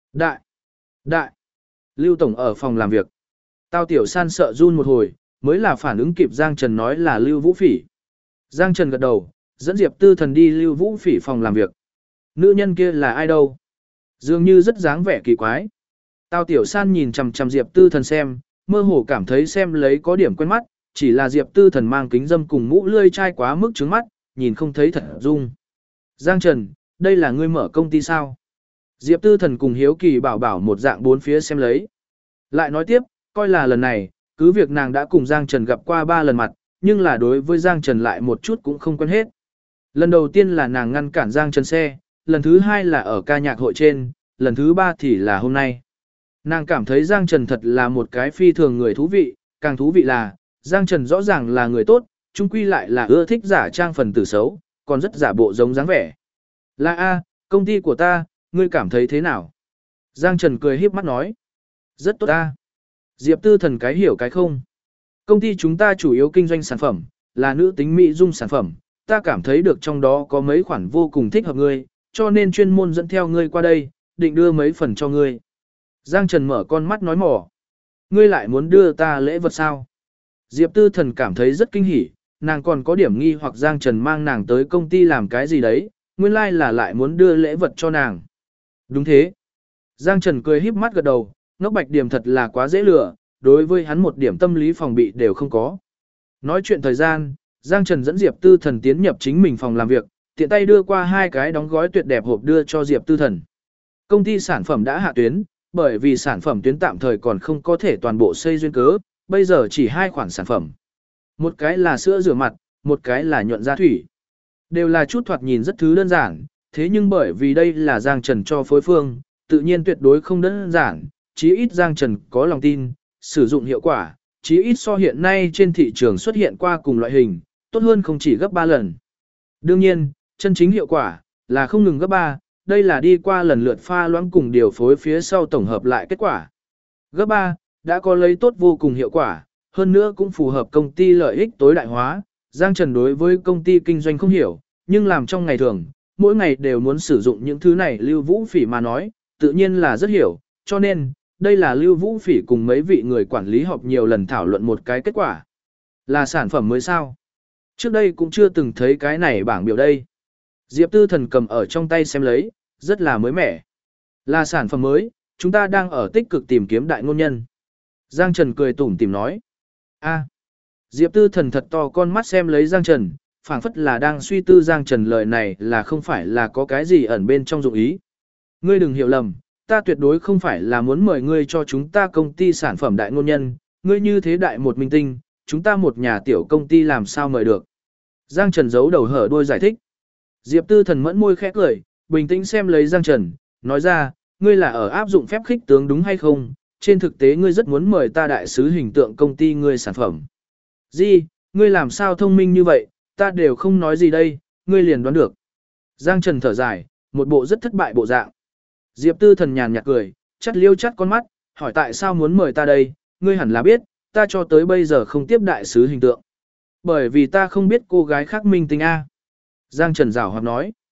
Đại. Lưu Tổng ở phòng làm việc. Tào Tiểu San sợ run một hồi, mới là phản ứng kịp Giang Trần nói là Lưu Vũ Phỉ. Giang Trần gật đầu, dẫn Diệp Tư Thần đi Lưu Vũ Phỉ phòng làm việc. Nữ nhân kia là ai đâu? Dường như rất dáng vẻ kỳ quái. Tào Tiểu San nhìn chằm chằm Diệp Tư Thần xem, mơ hồ cảm thấy xem lấy có điểm quen mắt, chỉ là Diệp Tư Thần mang kính dâm cùng mũ lươi chai quá mức trướng mắt, nhìn không thấy thật dung. Giang Trần, đây là ngươi mở công ty sao? Diệp Tư Thần cùng Hiếu Kỳ bảo bảo một dạng bốn phía xem lấy. Lại nói tiếp, coi là lần này, cứ việc nàng đã cùng Giang Trần gặp qua 3 lần mặt, nhưng là đối với Giang Trần lại một chút cũng không quen hết. Lần đầu tiên là nàng ngăn cản Giang Trần xe, lần thứ 2 là ở ca nhạc hội trên, lần thứ 3 thì là hôm nay. Nàng cảm thấy Giang Trần thật là một cái phi thường người thú vị, càng thú vị là, Giang Trần rõ ràng là người tốt, chung quy lại là ưa thích giả trang phần tử xấu, còn rất giả bộ giống dáng vẻ. Là A, công ty của ta, ngươi cảm thấy thế nào? Giang Trần cười híp mắt nói. Rất tốt A. Diệp Tư Thần cái hiểu cái không. Công ty chúng ta chủ yếu kinh doanh sản phẩm, là nữ tính mỹ dung sản phẩm, ta cảm thấy được trong đó có mấy khoản vô cùng thích hợp ngươi, cho nên chuyên môn dẫn theo ngươi qua đây, định đưa mấy phần cho ngươi. Giang Trần mở con mắt nói mỏ. Ngươi lại muốn đưa ta lễ vật sao? Diệp Tư Thần cảm thấy rất kinh hỉ, nàng còn có điểm nghi hoặc Giang Trần mang nàng tới công ty làm cái gì đấy, nguyên lai là lại muốn đưa lễ vật cho nàng. Đúng thế. Giang Trần cười híp mắt gật đầu, Ngốc Bạch Điểm thật là quá dễ lừa, đối với hắn một điểm tâm lý phòng bị đều không có. Nói chuyện thời gian, Giang Trần dẫn Diệp Tư Thần tiến nhập chính mình phòng làm việc, tiện tay đưa qua 2 cái đóng gói tuyệt đẹp hộp đưa cho Diệp Tư Thần. Công ty sản phẩm đã hạ tuyến, bởi vì sản phẩm tuyến tạm thời còn không có thể toàn bộ xây duyên cớ, bây giờ chỉ 2 khoản sản phẩm. Một cái là sữa rửa mặt, một cái là nhuận da thủy. Đều là chút thoạt nhìn rất thứ đơn giản, thế nhưng bởi vì đây là Giang Trần cho phối phương, tự nhiên tuyệt đối không đơn giản, chí ít Giang Trần có lòng tin, sử dụng hiệu quả, chí ít so hiện nay trên thị trường xuất hiện qua cùng loại hình, tốt hơn không chỉ gấp 3 lần. Đương nhiên, chân chính hiệu quả là không ngừng gấp 3, đây là đi qua lần lượt pha loãng cùng điều phối phía sau tổng hợp lại kết quả. Gấp 3 đã có lấy tốt vô cùng hiệu quả, hơn nữa cũng phù hợp công ty lợi ích tối đại hóa. Giang Trần đối với công ty kinh doanh không hiểu, nhưng làm trong ngày thường, mỗi ngày đều muốn sử dụng những thứ này Lưu Vũ Phỉ mà nói, tự nhiên là rất hiểu, cho nên, đây là Lưu Vũ Phỉ cùng mấy vị người quản lý họp nhiều lần thảo luận một cái kết quả. Là sản phẩm mới sao? Trước đây cũng chưa từng thấy cái này bảng biểu đây. Diệp Tư Thần cầm ở trong tay xem lấy, rất là mới mẻ. Là sản phẩm mới, chúng ta đang ở tích cực tìm kiếm đại ngôn nhân. Giang Trần cười tủm tỉm nói. A. Diệp Tư Thần thật to con mắt xem lấy Giang Trần, phảng phất là đang suy tư Giang Trần lời này là không phải là có cái gì ẩn bên trong dụng ý. Ngươi đừng hiểu lầm, ta tuyệt đối không phải là muốn mời ngươi cho chúng ta công ty sản phẩm đại ngôn nhân, ngươi như thế đại một minh tinh, chúng ta một nhà tiểu công ty làm sao mời được. Giang Trần giấu đầu hở đuôi giải thích. Diệp Tư Thần mẫn môi khẽ cười, bình tĩnh xem lấy Giang Trần, nói ra, ngươi là ở áp dụng phép khích tướng đúng hay không, trên thực tế ngươi rất muốn mời ta đại sứ hình tượng công ty ngươi sản phẩm. Gì, ngươi làm sao thông minh như vậy, ta đều không nói gì đây, ngươi liền đoán được. Giang Trần thở dài, một bộ rất thất bại bộ dạng. Diệp Tư Thần nhàn nhạt cười, chắt liêu chắt con mắt, hỏi tại sao muốn mời ta đây, ngươi hẳn là biết, ta cho tới bây giờ không tiếp đại sứ hình tượng. Bởi vì ta không biết cô gái khác minh tinh A. Giang Trần giảo hoạt nói.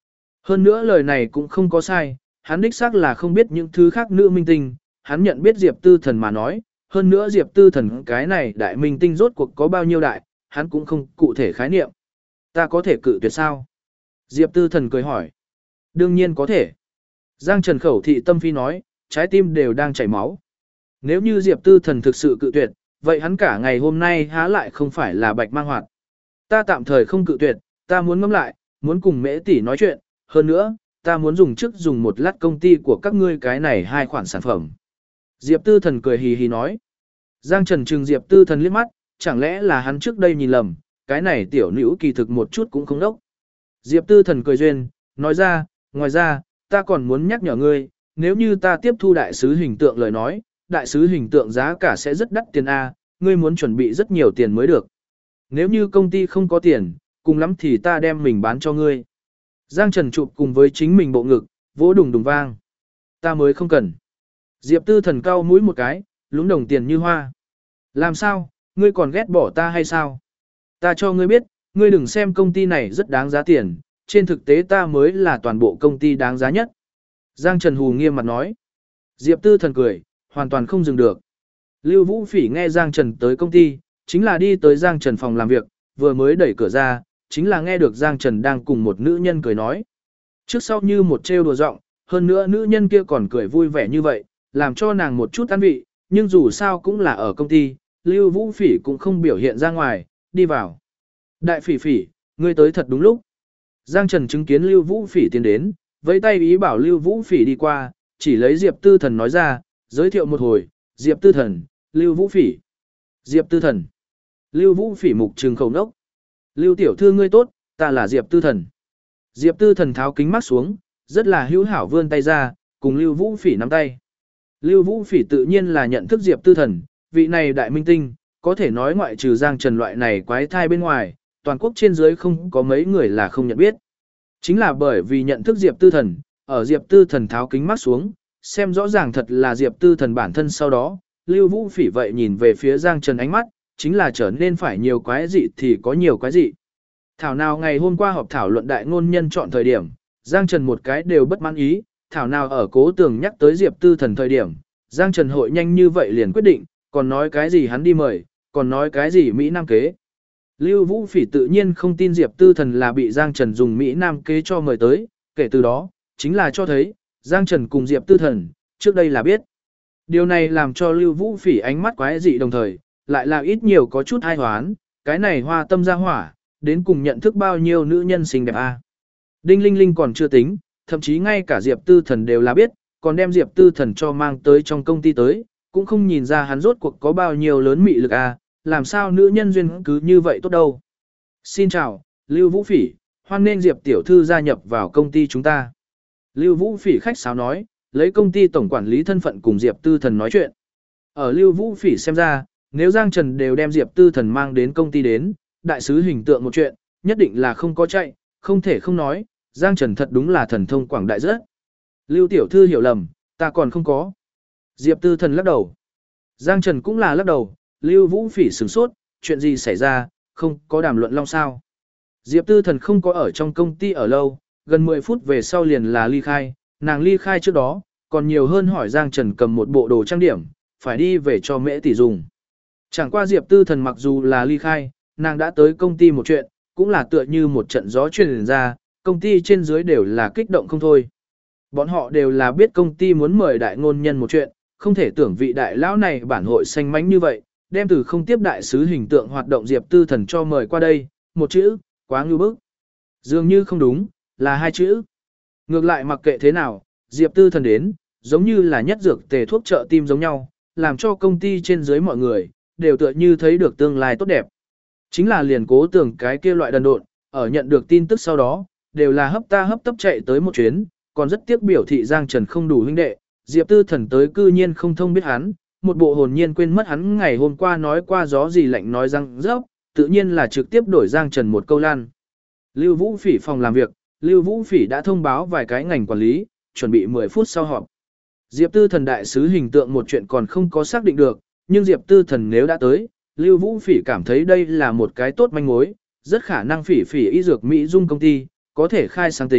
Hơn nữa lời này cũng không có sai, hắn đích xác là không biết những thứ khác nữ minh tinh, hắn nhận biết Diệp Tư Thần mà nói, hơn nữa Diệp Tư Thần cái này đại minh tinh rốt cuộc có bao nhiêu đại, hắn cũng không cụ thể khái niệm. Ta có thể cự tuyệt sao? Diệp Tư Thần cười hỏi. Đương nhiên có thể. Giang Trần khẩu thị tâm phi nói, trái tim đều đang chảy máu. Nếu như Diệp Tư Thần thực sự cự tuyệt, vậy hắn cả ngày hôm nay há lại không phải là bạch mang hoạt. Ta tạm thời không cự tuyệt, ta muốn ngẫm lại, muốn cùng Mễ tỷ nói chuyện, hơn nữa, ta muốn dùng một lát công ty của các ngươi cái này hai khoản sản phẩm. Diệp Tư Thần cười hì hì nói. Giang Trần trừng Diệp Tư Thần liếc mắt, chẳng lẽ là hắn trước đây nhìn lầm, cái này tiểu nữ kỳ thực một chút cũng không đốc. Diệp Tư Thần cười duyên, nói ra, ngoài ra, ta còn muốn nhắc nhở ngươi, nếu như ta tiếp thu đại sứ hình tượng lời nói, đại sứ hình tượng giá cả sẽ rất đắt tiền A, ngươi muốn chuẩn bị rất nhiều tiền mới được. Nếu như công ty không có tiền, cùng lắm thì ta đem mình bán cho ngươi. Giang Trần chụp cùng với chính mình bộ ngực, vỗ đùng đùng vang. Ta mới không cần. Diệp Tư Thần cau mũi một cái, lúng đồng tiền như hoa. Làm sao, ngươi còn ghét bỏ ta hay sao? Ta cho ngươi biết, ngươi đừng xem công ty này rất đáng giá tiền, trên thực tế ta mới là toàn bộ công ty đáng giá nhất. Giang Trần hù nghiêm mặt nói. Diệp Tư Thần cười, hoàn toàn không dừng được. Lưu Vũ Phỉ nghe Giang Trần tới công ty, chính là đi tới Giang Trần phòng làm việc, vừa mới đẩy cửa ra, chính là nghe được Giang Trần đang cùng một nữ nhân cười nói. Trước sau như một trêu đùa giọng, hơn nữa nữ nhân kia còn cười vui vẻ như vậy, làm cho nàng một chút an vị, nhưng dù sao cũng là ở công ty, Lưu Vũ Phỉ cũng không biểu hiện ra ngoài, đi vào. Đại Phỉ Phỉ, ngươi tới thật đúng lúc. Giang Trần chứng kiến Lưu Vũ Phỉ tiến đến, vẫy tay ý bảo Lưu Vũ Phỉ đi qua, chỉ lấy Diệp Tư Thần nói ra, giới thiệu một hồi, Diệp Tư Thần, Lưu Vũ Phỉ. Diệp Tư Thần. Lưu Vũ Phỉ mục trừng khẩu nốc. Lưu tiểu thư ngươi tốt, ta là Diệp Tư Thần. Diệp Tư Thần tháo kính mắt xuống, rất là hữu hảo vươn tay ra, cùng Lưu Vũ Phỉ nắm tay. Lưu Vũ Phỉ tự nhiên là nhận thức Diệp Tư Thần, vị này đại minh tinh, có thể nói ngoại trừ Giang Trần loại này quái thai bên ngoài, toàn quốc trên dưới không có mấy người là không nhận biết. Chính là bởi vì nhận thức Diệp Tư Thần, ở Diệp Tư Thần tháo kính mắt xuống, xem rõ ràng thật là Diệp Tư Thần bản thân sau đó, Lưu Vũ Phỉ vậy nhìn về phía Giang Trần ánh mắt, chính là trở nên phải nhiều quái dị thì có nhiều quái dị. Thảo nào ngày hôm qua họp thảo luận đại ngôn nhân chọn thời điểm, Giang Trần một cái đều bất mãn ý, thảo nào ở Cố Tường nhắc tới Diệp Tư Thần thời điểm, Giang Trần hội nhanh như vậy liền quyết định, còn nói cái gì hắn đi mời, còn nói cái gì Mỹ Nam kế. Lưu Vũ Phỉ tự nhiên không tin Diệp Tư Thần là bị Giang Trần dùng Mỹ Nam kế cho mời tới, kể từ đó, chính là cho thấy, Giang Trần cùng Diệp Tư Thần, trước đây là biết. Điều này làm cho Lưu Vũ Phỉ ánh mắt quái dị đồng thời, lại là ít nhiều có chút ai hoán, cái này hoa tâm ra hỏa, đến cùng nhận thức bao nhiêu nữ nhân xinh đẹp a. Đinh Linh Linh còn chưa tính, thậm chí ngay cả Diệp Tư Thần đều là biết, còn đem Diệp Tư Thần cho mang tới trong công ty tới, cũng không nhìn ra hắn rốt cuộc có bao nhiêu lớn mị lực a, làm sao nữ nhân duyên cứ như vậy tốt đâu. Xin chào, Lưu Vũ Phỉ, hoan nên Diệp tiểu thư gia nhập vào công ty chúng ta. Lưu Vũ Phỉ khách sáo nói, lấy công ty tổng quản lý thân phận cùng Diệp Tư Thần nói chuyện. Ở Lưu Vũ Phỉ xem ra, nếu Giang Trần đều đem Diệp Tư Thần mang đến công ty đến, đại sứ hình tượng một chuyện, nhất định là không có chạy, không thể không nói, Giang Trần thật đúng là thần thông quảng đại rất. Lưu tiểu thư hiểu lầm, ta còn không có. Diệp Tư Thần lắc đầu. Giang Trần cũng là lắc đầu, Lưu Vũ Phỉ sửng sốt, chuyện gì xảy ra, không có đàm luận long sao. Diệp Tư Thần không có ở trong công ty ở lâu, gần 10 phút về sau liền là ly khai, nàng ly khai trước đó, còn nhiều hơn hỏi Giang Trần cầm một bộ đồ trang điểm, phải đi về cho Mễ tỷ dùng. Chẳng qua Diệp Tư Thần mặc dù là ly khai, nàng đã tới công ty một chuyện, cũng là tựa như một trận gió truyền ra, công ty trên dưới đều là kích động không thôi. Bọn họ đều là biết công ty muốn mời đại ngôn nhân một chuyện, không thể tưởng vị đại lão này bản hội xanh mánh như vậy, đem từ không tiếp đại sứ hình tượng hoạt động Diệp Tư Thần cho mời qua đây, một chữ, quá ngưu bức. Dường như không đúng, là hai chữ. Ngược lại mặc kệ thế nào, Diệp Tư Thần đến, giống như là nhất dược tề thuốc trợ tim giống nhau, làm cho công ty trên dưới mọi người, đều tựa như thấy được tương lai tốt đẹp. Chính là liền Cố Tường cái kia loại đần độn, ở nhận được tin tức sau đó, đều là hấp ta hấp tấp chạy tới một chuyến, còn rất tiếc biểu thị Giang Trần không đủ huynh đệ, Diệp Tư Thần tới cư nhiên không thông biết hắn, một bộ hồn nhiên quên mất hắn ngày hôm qua nói qua gió gì lạnh nói răng rớp, tự nhiên là trực tiếp đổi Giang Trần một câu lan. Lưu Vũ Phỉ phòng làm việc, Lưu Vũ Phỉ đã thông báo vài cái ngành quản lý, chuẩn bị 10 phút sau họp. Diệp Tư Thần đại sứ hình tượng một chuyện còn không có xác định được, nhưng Diệp Tư Thần nếu đã tới, Lưu Vũ Phỉ cảm thấy đây là một cái tốt manh mối, rất khả năng Phỉ Phỉ y dược Mỹ Dung công ty, có thể khai sáng tính,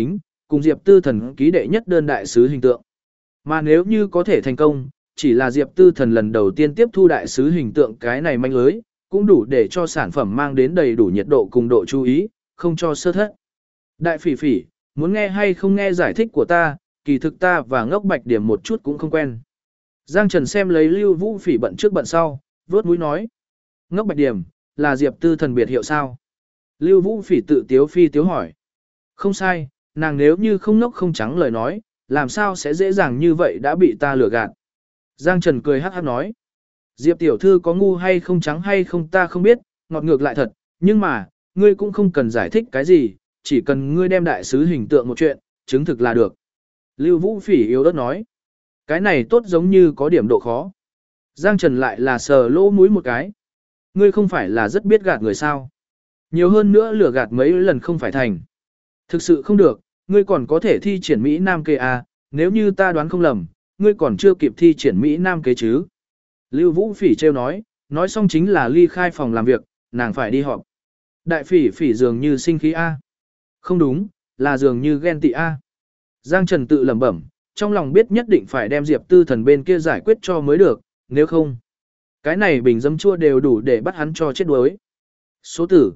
cùng Diệp Tư Thần ký đệ nhất đơn đại sứ hình tượng. Mà nếu như có thể thành công, chỉ là Diệp Tư Thần lần đầu tiên tiếp thu đại sứ hình tượng cái này manh lưới, cũng đủ để cho sản phẩm mang đến đầy đủ nhiệt độ cùng độ chú ý, không cho sơ thất. Đại phỉ phỉ, muốn nghe hay không nghe giải thích của ta, kỳ thực ta và Ngốc Bạch Điểm một chút cũng không quen. Giang Trần xem lấy Lưu Vũ Phỉ bận trước bận sau, vớt mũi nói. Ngốc Bạch Điểm, là Diệp Tư Thần biệt hiệu sao? Lưu Vũ Phỉ tự tiếu phi tiếu hỏi. Không sai, nàng nếu như không ngốc không trắng lời nói, làm sao sẽ dễ dàng như vậy đã bị ta lừa gạt. Giang Trần cười hắc hắc nói. Diệp tiểu thư có ngu hay không trắng hay không ta không biết, ngọt ngược lại thật, nhưng mà, ngươi cũng không cần giải thích cái gì, chỉ cần ngươi đem đại sứ hình tượng một chuyện, chứng thực là được. Lưu Vũ Phỉ yếu ớt nói. Cái này tốt giống như có điểm độ khó. Giang Trần lại là sờ lỗ mũi một cái. Ngươi không phải là rất biết gạt người sao. Nhiều hơn nữa lừa gạt mấy lần không phải thành. Thực sự không được, ngươi còn có thể thi triển Mỹ Nam kế à, nếu như ta đoán không lầm, ngươi còn chưa kịp thi triển Mỹ Nam kế chứ. Lưu Vũ Phỉ trêu nói xong chính là ly khai phòng làm việc, nàng phải đi họp. Đại phỉ phỉ dường như sinh khí A. Không đúng, là dường như ghen tị A. Giang Trần tự lẩm bẩm, trong lòng biết nhất định phải đem Diệp Tư Thần bên kia giải quyết cho mới được, nếu không. Cái này bình dấm chua đều đủ để bắt hắn cho chết đuối. Số tử,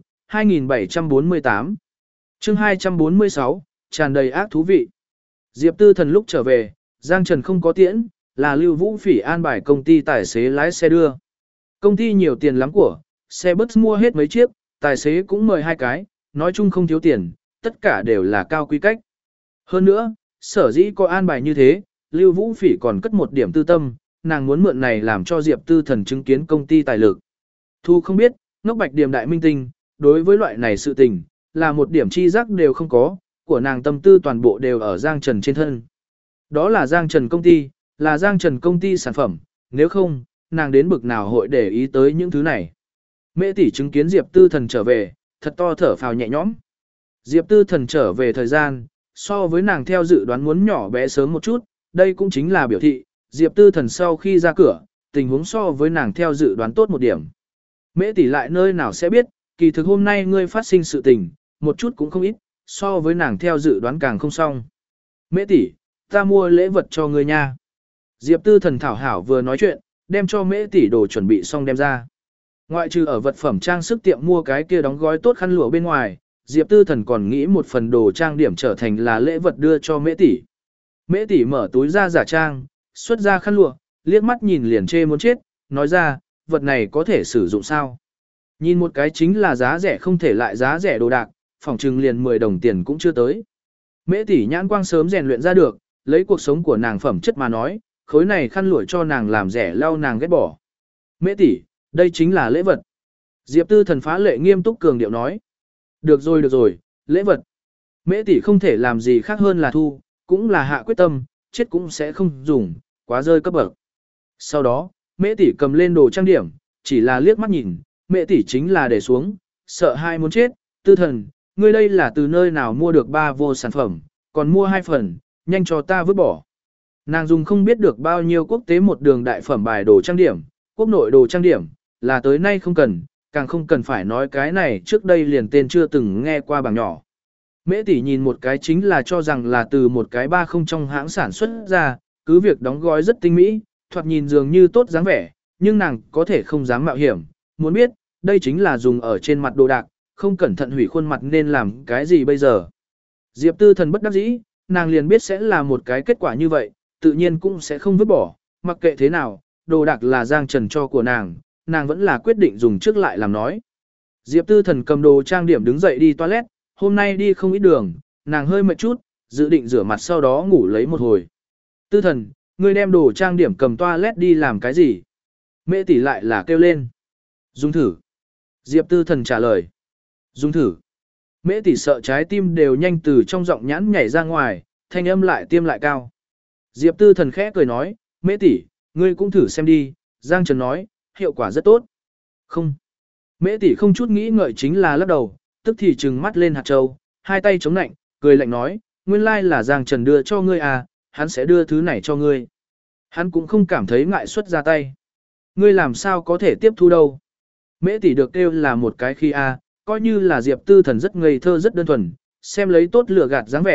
2748. Chương 246, tràn đầy ác thú vị. Diệp Tư Thần lúc trở về, Giang Trần không có tiễn, là Lưu Vũ Phỉ an bài công ty tài xế lái xe đưa. Công ty nhiều tiền lắm của, xe bus mua hết mấy chiếc, tài xế cũng mời 2 cái, nói chung không thiếu tiền, tất cả đều là cao quy cách. Hơn nữa, sở dĩ có an bài như thế, Lưu Vũ Phỉ còn cất một điểm tư tâm, nàng muốn mượn này làm cho Diệp Tư Thần chứng kiến công ty tài lực. Thu không biết, Ngốc Bạch Điểm đại minh tinh, đối với loại này sự tình, là một điểm chi giác đều không có, của nàng tâm tư toàn bộ đều ở Giang Trần trên thân. Đó là Giang Trần công ty, là Giang Trần công ty sản phẩm, nếu không, nàng đến bực nào hội để ý tới những thứ này. Mễ tỷ chứng kiến Diệp Tư Thần trở về, thật to thở phào nhẹ nhõm. Diệp Tư Thần trở về thời gian, so với nàng theo dự đoán muốn nhỏ bé sớm một chút, đây cũng chính là biểu thị, Diệp Tư Thần sau khi ra cửa, tình huống so với nàng theo dự đoán tốt một điểm. Mễ tỷ lại nơi nào sẽ biết, kỳ thực hôm nay ngươi phát sinh sự tình, một chút cũng không ít, so với nàng theo dự đoán càng không xong. Mễ tỷ, ta mua lễ vật cho ngươi nha. Diệp Tư Thần thảo hảo vừa nói chuyện, đem cho Mễ tỷ đồ chuẩn bị xong đem ra. Ngoại trừ ở vật phẩm trang sức tiệm mua cái kia đóng gói tốt khăn lụa bên ngoài, Diệp Tư Thần còn nghĩ một phần đồ trang điểm trở thành là lễ vật đưa cho Mễ tỷ. Mễ tỷ mở túi ra giả trang, xuất ra khăn lụa, liếc mắt nhìn liền chê muốn chết, nói ra, vật này có thể sử dụng sao? Nhìn một cái chính là giá rẻ không thể lại giá rẻ đồ đạc, phỏng chừng liền 10 đồng tiền cũng chưa tới. Mễ tỷ nhãn quang sớm rèn luyện ra được, lấy cuộc sống của nàng phẩm chất mà nói, khối này khăn lụa cho nàng làm rẻ lau nàng ghét bỏ. Mễ tỷ, đây chính là lễ vật. Diệp Tư Thần phá lệ nghiêm túc cường điệu nói. Được rồi, lễ vật. Mễ tỷ không thể làm gì khác hơn là thu, cũng là hạ quyết tâm, chết cũng sẽ không dùng, quá rơi cấp bậc. Sau đó, Mễ tỷ cầm lên đồ trang điểm, chỉ là liếc mắt nhìn, Mễ tỷ chính là để xuống, sợ hai muốn chết, Tư Thần, ngươi đây là từ nơi nào mua được 3 vô sản phẩm, còn mua 2 phần, nhanh cho ta vứt bỏ. Nàng dùng không biết được bao nhiêu quốc tế một đường đại phẩm bài đồ trang điểm, quốc nội đồ trang điểm, là tới nay không cần, càng không cần phải nói cái này trước đây liền tên chưa từng nghe qua bảng nhỏ. Mễ tỷ nhìn một cái chính là cho rằng là từ một cái 30 trong hãng sản xuất ra, cứ việc đóng gói rất tinh mỹ, thoạt nhìn dường như tốt dáng vẻ, nhưng nàng có thể không dám mạo hiểm, muốn biết, đây chính là dùng ở trên mặt đồ đạc, không cẩn thận hủy khuôn mặt nên làm cái gì bây giờ. Diệp Tư Thần bất đắc dĩ, nàng liền biết sẽ là một cái kết quả như vậy, tự nhiên cũng sẽ không vứt bỏ, mặc kệ thế nào, đồ đạc là Giang Trần cho của nàng vẫn là quyết định dùng trước lại làm nói. Diệp Tư Thần cầm đồ trang điểm đứng dậy đi toilet, hôm nay đi không ít đường, nàng hơi mệt chút, dự định rửa mặt sau đó ngủ lấy một hồi. Tư Thần, ngươi đem đồ trang điểm cầm toilet đi làm cái gì? Mễ tỷ lại là kêu lên. Dùng thử. Diệp Tư Thần trả lời. Dùng thử. Mễ tỷ sợ trái tim đều nhanh từ trong giọng nhãn nhảy ra ngoài, thanh âm lại tiêm lại cao. Diệp Tư Thần khẽ cười nói, Mễ tỷ, ngươi cũng thử xem đi, Giang Trần nói, hiệu quả rất tốt. Không. Mễ tỷ không chút nghĩ ngợi chính là lắc đầu, tức thì trừng mắt lên hạt châu, hai tay chống nạnh, cười lạnh nói, nguyên lai là Giang Trần đưa cho ngươi à, hắn sẽ đưa thứ này cho ngươi. Hắn cũng không cảm thấy ngại xuất ra tay. Ngươi làm sao có thể tiếp thu đâu. Mễ tỷ được kêu là một cái khi a, coi như là Diệp Tư Thần rất ngây thơ rất đơn thuần, xem lấy tốt lừa gạt dáng vẻ,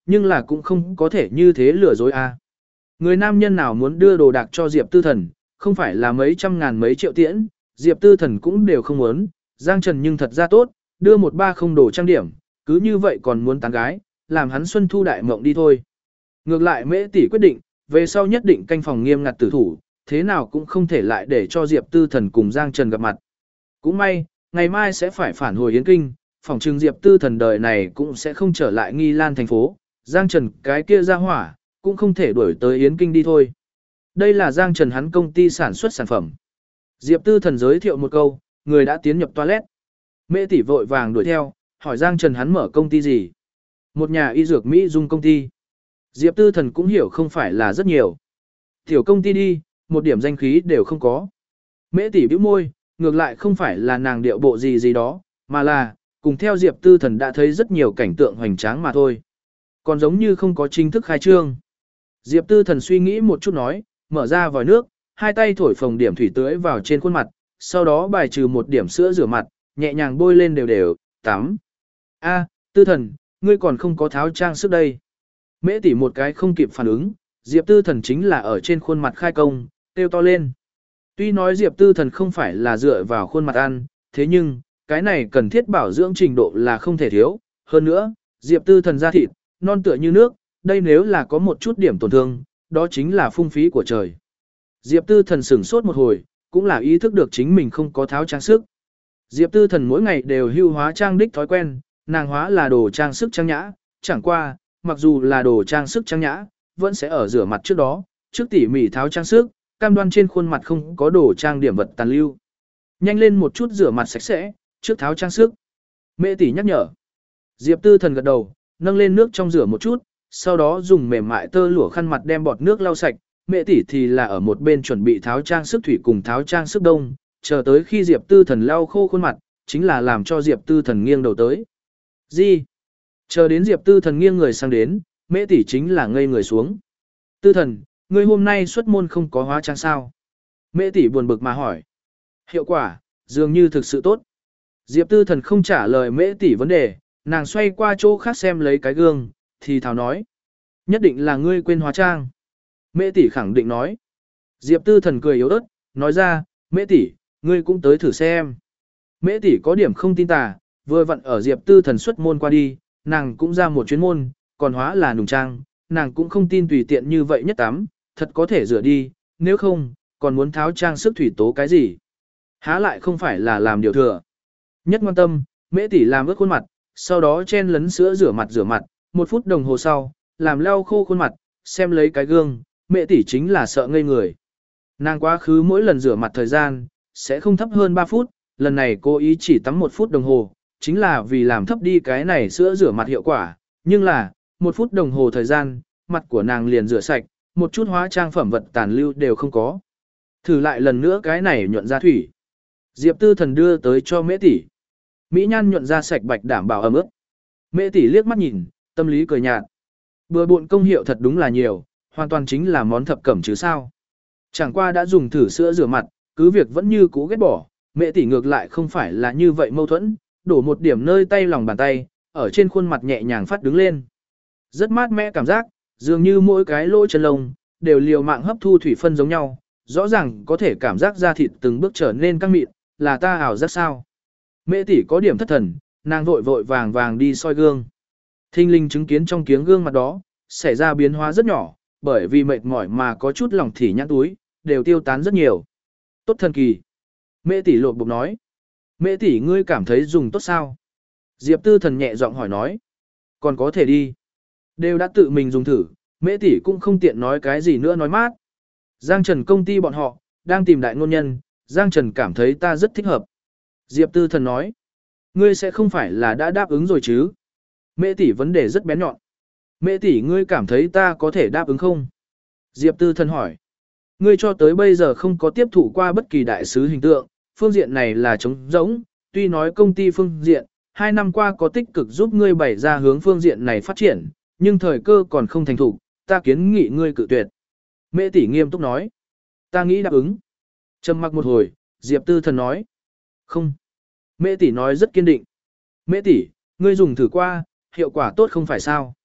nhưng là cũng không có thể như thế lừa dối a. Người nam nhân nào muốn đưa đồ đạc cho Diệp Tư Thần, không phải là mấy trăm ngàn mấy triệu tiễn, Diệp Tư Thần cũng đều không muốn, Giang Trần nhưng thật ra tốt, đưa 130 đồ trang điểm, cứ như vậy còn muốn tán gái, làm hắn xuân thu đại mộng đi thôi. Ngược lại Mễ tỷ quyết định, về sau nhất định canh phòng nghiêm ngặt tử thủ, thế nào cũng không thể lại để cho Diệp Tư Thần cùng Giang Trần gặp mặt. Cũng may, ngày mai sẽ phải phản hồi Yến Kinh, phòng trừng Diệp Tư Thần đời này cũng sẽ không trở lại Nghi Lan thành phố, Giang Trần cái kia ra hỏa, cũng không thể đuổi tới Yến Kinh đi thôi. Đây là Giang Trần hắn công ty sản xuất sản phẩm. Diệp Tư Thần giới thiệu một câu, người đã tiến nhập toilet. Mễ tỷ vội vàng đuổi theo, hỏi Giang Trần hắn mở công ty gì. Một nhà y dược Mỹ dung công ty. Diệp Tư Thần cũng hiểu không phải là rất nhiều. Tiểu công ty đi, một điểm danh khí đều không có. Mễ tỷ bĩu môi, ngược lại không phải là nàng điệu bộ gì gì đó, mà là, cùng theo Diệp Tư Thần đã thấy rất nhiều cảnh tượng hoành tráng mà thôi. Còn giống như không có chính thức khai trương. Diệp Tư Thần suy nghĩ một chút nói, mở ra vòi nước, hai tay thổi phồng điểm thủy tưới vào trên khuôn mặt, sau đó bài trừ một điểm sữa rửa mặt, nhẹ nhàng bôi lên đều đều, tắm. A, Tư Thần, ngươi còn không có tháo trang sức đây. Mễ tỷ một cái không kịp phản ứng, Diệp Tư Thần chính là ở trên khuôn mặt khai công, kêu to lên. Tuy nói Diệp Tư Thần không phải là dựa vào khuôn mặt ăn, thế nhưng, cái này cần thiết bảo dưỡng trình độ là không thể thiếu. Hơn nữa, Diệp Tư Thần da thịt, non tựa như nước, đây nếu là có một chút điểm tổn thương, đó chính là phung phí của trời. Diệp Tư Thần sửng sốt một hồi, cũng là ý thức được chính mình không có tháo trang sức. Diệp Tư Thần mỗi ngày đều hưu hóa trang đích thói quen, nàng hóa là đồ trang sức trang nhã, chẳng qua, mặc dù là đồ trang sức trang nhã, vẫn sẽ ở rửa mặt trước đó, trước tỉ mỉ tháo trang sức, cam đoan trên khuôn mặt không có đồ trang điểm vật tàn lưu. Nhanh lên một chút rửa mặt sạch sẽ, trước tháo trang sức. Mẹ tỷ nhắc nhở. Diệp Tư Thần gật đầu, nâng lên nước trong rửa một chút, sau đó dùng mềm mại tơ lụa khăn mặt đem bọt nước lau sạch. Mẹ tỷ thì là ở một bên chuẩn bị tháo trang sức thủy cùng tháo trang sức đông, chờ tới khi Diệp Tư Thần lau khô khuôn mặt, chính là làm cho Diệp Tư Thần nghiêng đầu tới. Gì? Chờ đến Diệp Tư Thần nghiêng người sang đến, Mễ tỷ chính là ngây người xuống. Tư Thần, ngươi hôm nay xuất môn không có hóa trang sao? Mễ tỷ buồn bực mà hỏi. Hiệu quả, dường như thực sự tốt. Diệp Tư Thần không trả lời Mễ tỷ vấn đề, nàng xoay qua chỗ khác xem lấy cái gương, thì thào nói. Nhất định là ngươi quên hóa trang. Mễ tỷ khẳng định nói. Diệp Tư Thần cười yếu ớt, nói ra, Mễ tỷ, ngươi cũng tới thử xem. Mễ tỷ có điểm không tin tà, vừa vặn ở Diệp Tư Thần xuất môn qua đi, nàng cũng ra một chuyến môn, còn hóa là nùng trang, nàng cũng không tin tùy tiện như vậy nhất tắm, thật có thể rửa đi, nếu không, còn muốn tháo trang sức thủy tố cái gì. Há lại không phải là làm điều thừa. Nhất quan tâm, Mễ tỷ làm ướt khuôn mặt, sau đó chen lấn sữa rửa mặt, 1 phút đồng hồ sau, làm lau khô khuôn mặt, xem lấy cái gương, Mễ tỷ chính là sợ ngây người. Nàng quá khứ mỗi lần rửa mặt thời gian, sẽ không thấp hơn 3 phút, lần này cô ý chỉ tắm 1 phút đồng hồ, chính là vì làm thấp đi cái này sữa rửa mặt hiệu quả, nhưng là, 1 phút đồng hồ thời gian, mặt của nàng liền rửa sạch, một chút hóa trang phẩm vật tàn lưu đều không có. Thử lại lần nữa cái này nhuận ra thủy. Diệp Tư Thần đưa tới cho Mễ tỷ. Mỹ nhan nhuận ra sạch bạch đảm bảo ấm ướt. Mễ tỷ liếc mắt nhìn, tâm lý cười nhạt. Bừa bộn công hiệu thật đúng là nhiều, hoàn toàn chính là món thập cẩm chứ sao. Chẳng qua đã dùng thử sữa rửa mặt, cứ việc vẫn như cũ ghét bỏ, Mễ tỷ ngược lại không phải là như vậy mâu thuẫn, đổ một điểm nơi tay lòng bàn tay, ở trên khuôn mặt nhẹ nhàng phát đứng lên. Rất mát mẻ cảm giác, dường như mỗi cái lỗ chân lông đều liều mạng hấp thu thủy phân giống nhau, rõ ràng có thể cảm giác da thịt từng bước trở nên căng mịn, là ta ảo giác sao? Mễ tỷ có điểm thất thần, nàng vội vội vàng vàng đi soi gương. Thinh linh chứng kiến trong kiếng gương mặt đó, xảy ra biến hóa rất nhỏ, bởi vì mệt mỏi mà có chút lòng thỉ nhãn túi, đều tiêu tán rất nhiều. Tốt thần kỳ. Mễ tỷ lột bụng nói. Mễ tỷ ngươi cảm thấy dùng tốt sao? Diệp Tư Thần nhẹ giọng hỏi nói. Còn có thể đi. Đều đã tự mình dùng thử, Mễ tỷ cũng không tiện nói cái gì nữa nói mát. Giang Trần công ty bọn họ, đang tìm đại ngôn nhân, Giang Trần cảm thấy ta rất thích hợp. Diệp Tư Thần nói. Ngươi sẽ không phải là đã đáp ứng rồi chứ? Mễ tỷ vấn đề rất bén nhọn. Mễ tỷ ngươi cảm thấy ta có thể đáp ứng không? Diệp Tư Thần hỏi. Ngươi cho tới bây giờ không có tiếp thụ qua bất kỳ đại sứ hình tượng, phương diện này là trống rỗng, tuy nói công ty phương diện, 2 năm qua có tích cực giúp ngươi bày ra hướng phương diện này phát triển, nhưng thời cơ còn không thành thủ, ta kiến nghị ngươi cự tuyệt. Mễ tỷ nghiêm túc nói. Ta nghĩ đáp ứng. Trầm mặc một hồi, Diệp Tư Thần nói. Không. Mễ tỷ nói rất kiên định. Mễ tỷ, ngươi dùng thử qua, hiệu quả tốt không phải sao?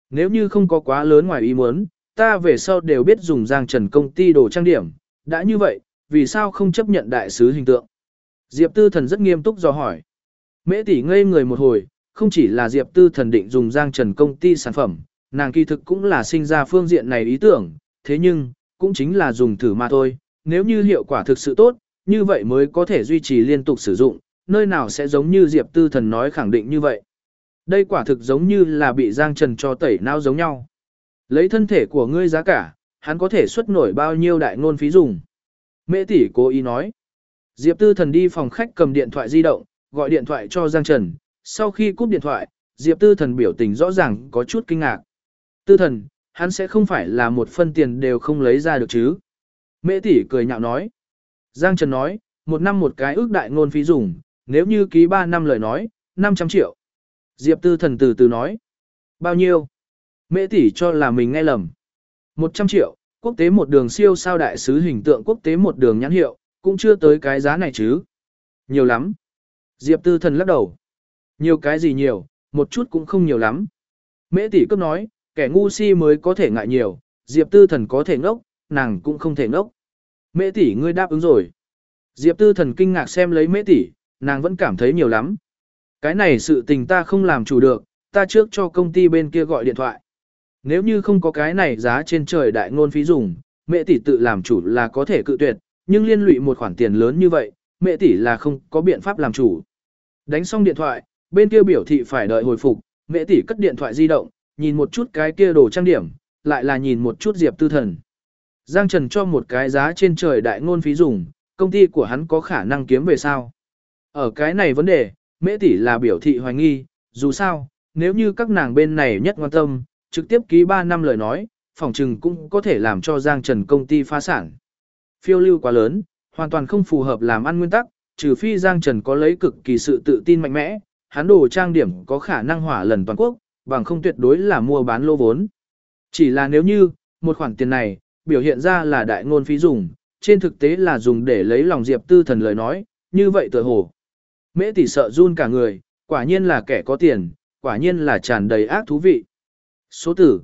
Nếu như không có quá lớn ngoài ý muốn, ta về sau đều biết dùng Giang Trần công ty đồ trang điểm, đã như vậy, vì sao không chấp nhận đại sứ hình tượng? Diệp Tư Thần rất nghiêm túc dò hỏi. Mễ tỷ ngây người một hồi, không chỉ là Diệp Tư Thần định dùng Giang Trần công ty sản phẩm, nàng kỳ thực cũng là sinh ra phương diện này ý tưởng, thế nhưng, cũng chính là dùng thử mà thôi, nếu như hiệu quả thực sự tốt, như vậy mới có thể duy trì liên tục sử dụng, nơi nào sẽ giống như Diệp Tư Thần nói khẳng định như vậy. Đây quả thực giống như là bị Giang Trần cho tẩy não giống nhau. Lấy thân thể của ngươi giá cả, hắn có thể xuất nổi bao nhiêu đại ngôn phí dùng. Mễ tỷ cố ý nói. Diệp Tư Thần đi phòng khách cầm điện thoại di động, gọi điện thoại cho Giang Trần. Sau khi cúp điện thoại, Diệp Tư Thần biểu tình rõ ràng có chút kinh ngạc. Tư Thần, hắn sẽ không phải là một phân tiền đều không lấy ra được chứ. Mễ tỷ cười nhạo nói. Giang Trần nói, một năm một cái ước đại ngôn phí dùng, nếu như ký 3 năm lời nói, 500 triệu. Diệp Tư Thần từ từ nói. Bao nhiêu? Mễ tỷ cho là mình nghe lầm. 100 triệu, quốc tế một đường siêu sao đại sứ hình tượng quốc tế một đường nhãn hiệu, cũng chưa tới cái giá này chứ. Nhiều lắm. Diệp Tư Thần lắc đầu. Nhiều cái gì nhiều, một chút cũng không nhiều lắm. Mễ tỷ cấp nói, kẻ ngu si mới có thể ngại nhiều, Diệp Tư Thần có thể ngốc, nàng cũng không thể ngốc. Mễ tỷ ngươi đáp ứng rồi. Diệp Tư Thần kinh ngạc xem lấy Mễ tỷ, nàng vẫn cảm thấy nhiều lắm. Cái này sự tình ta không làm chủ được, ta trước cho công ty bên kia gọi điện thoại. Nếu như không có cái này giá trên trời đại ngôn phí dùng, Mễ tỷ tự làm chủ là có thể cự tuyệt, nhưng liên lụy một khoản tiền lớn như vậy, Mễ tỷ là không có biện pháp làm chủ. Đánh xong điện thoại, bên kia biểu thị phải đợi hồi phục, Mễ tỷ cất điện thoại di động, nhìn một chút cái kia đồ trang điểm, lại là nhìn một chút Diệp Tư Thần. Giang Trần cho một cái giá trên trời đại ngôn phí dùng, công ty của hắn có khả năng kiếm về sao? Ở cái này vấn đề, Mễ tỷ là biểu thị hoài nghi, dù sao, nếu như các nàng bên này nhất quan tâm, trực tiếp ký 3 năm lời nói, phòng trừng cũng có thể làm cho Giang Trần công ty phá sản. Phiêu lưu quá lớn, hoàn toàn không phù hợp làm ăn nguyên tắc, trừ phi Giang Trần có lấy cực kỳ sự tự tin mạnh mẽ, hắn đồ trang điểm có khả năng hỏa lần toàn quốc, bằng không tuyệt đối là mua bán lô vốn. Chỉ là nếu như, một khoản tiền này, biểu hiện ra là đại ngôn phí dùng, trên thực tế là dùng để lấy lòng Diệp Tư Thần lời nói, như vậy tựa hồ. Mễ tỷ sợ run cả người, quả nhiên là kẻ có tiền, quả nhiên là tràn đầy ác thú vị. Số tử,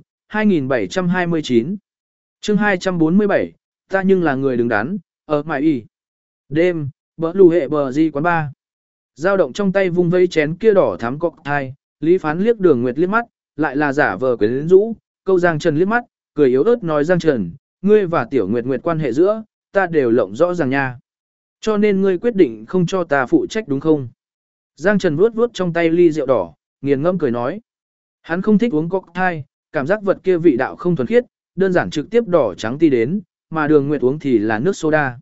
2729. Chương 247, ta nhưng là người đứng đắn, ở mãi y. Đêm, bỡ lù hệ bờ di quán ba. Dao động trong tay vung vây chén kia đỏ thắm cocktail, Lý Phán liếc Đường Nguyệt liếc mắt, lại là giả vờ quyến rũ, câu Giang Trần liếc mắt, cười yếu ớt nói Giang Trần, ngươi và Tiểu Nguyệt Nguyệt quan hệ giữa, ta đều lộng rõ ràng nha. Cho nên ngươi quyết định không cho ta phụ trách đúng không? Giang Trần vuốt vuốt trong tay ly rượu đỏ, nghiền ngẫm cười nói. Hắn không thích uống cocktail, cảm giác vật kia vị đạo không thuần khiết, đơn giản trực tiếp đỏ trắng ti đến, mà Đường Nguyệt uống thì là nước soda.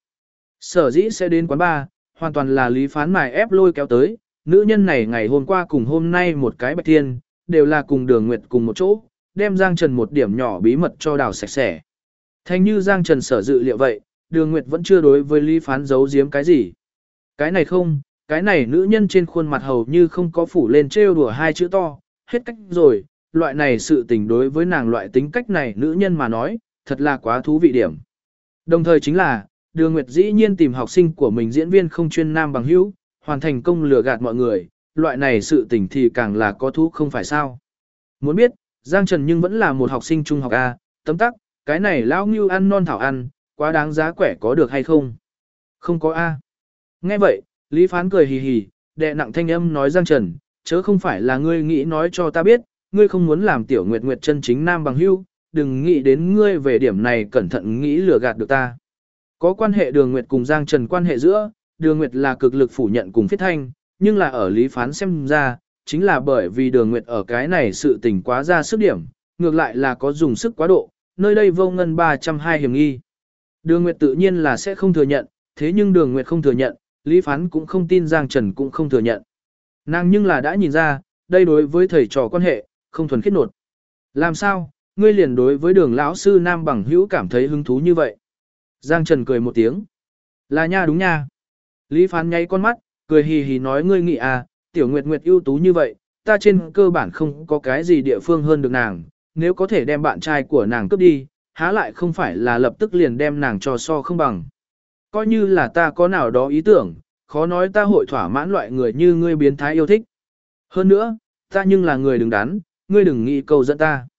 Sở dĩ sẽ đến quán bar, hoàn toàn là Lý Phán mài ép lôi kéo tới, nữ nhân này ngày hôm qua cùng hôm nay một cái bạch thiên, đều là cùng Đường Nguyệt cùng một chỗ, đem Giang Trần một điểm nhỏ bí mật cho đào sạch sẽ. Thành như Giang Trần sở dự liệu vậy, Đường Nguyệt vẫn chưa đối với Lý Phán giấu giếm cái gì. Cái này không, cái này nữ nhân trên khuôn mặt hầu như không có phủ lên trêu đùa hai chữ to, hết cách rồi, loại này sự tình đối với nàng loại tính cách này nữ nhân mà nói, thật là quá thú vị điểm. Đồng thời chính là, Đường Nguyệt dĩ nhiên tìm học sinh của mình diễn viên không chuyên nam bằng hữu, hoàn thành công lừa gạt mọi người, loại này sự tình thì càng là có thú không phải sao. Muốn biết, Giang Trần nhưng vẫn là một học sinh trung học A, tấm tắc, cái này lão ngưu ăn non thảo ăn, quá đáng giá quẻ có được hay không? Không có A. Nghe vậy, Lý Phán cười hì hì, đè nặng thanh âm nói Giang Trần, chớ không phải là ngươi nghĩ nói cho ta biết, ngươi không muốn làm Tiểu Nguyệt Nguyệt chân chính nam bằng hữu, đừng nghĩ đến ngươi về điểm này cẩn thận nghĩ lừa gạt được ta. Có quan hệ Đường Nguyệt cùng Giang Trần quan hệ giữa, Đường Nguyệt là cực lực phủ nhận cùng Phiết Thanh, nhưng là ở Lý Phán xem ra, chính là bởi vì Đường Nguyệt ở cái này sự tình quá ra sức điểm, ngược lại là có dùng sức quá độ, nơi đây vô ngân 302 hiểm nghi. Đường Nguyệt tự nhiên là sẽ không thừa nhận, thế nhưng Đường Nguyệt không thừa nhận, Lý Phán cũng không tin Giang Trần cũng không thừa nhận. Nàng nhưng là đã nhìn ra, đây đối với thầy trò quan hệ, không thuần khiết nột. Làm sao, ngươi liền đối với Đường lão sư nam bằng hữu cảm thấy hứng thú như vậy? Giang Trần cười một tiếng. Là nha đúng nha. Lý Phán nháy con mắt, cười hì hì nói ngươi nghĩ à, Tiểu Nguyệt Nguyệt ưu tú như vậy, ta trên cơ bản không có cái gì địa phương hơn được nàng, nếu có thể đem bạn trai của nàng cướp đi, há lại không phải là lập tức liền đem nàng cho so không bằng. Coi như là ta có nào đó ý tưởng, khó nói ta hội thỏa mãn loại người như ngươi biến thái yêu thích. Hơn nữa, ta nhưng là người đứng đắn, ngươi đừng nghĩ câu dẫn ta.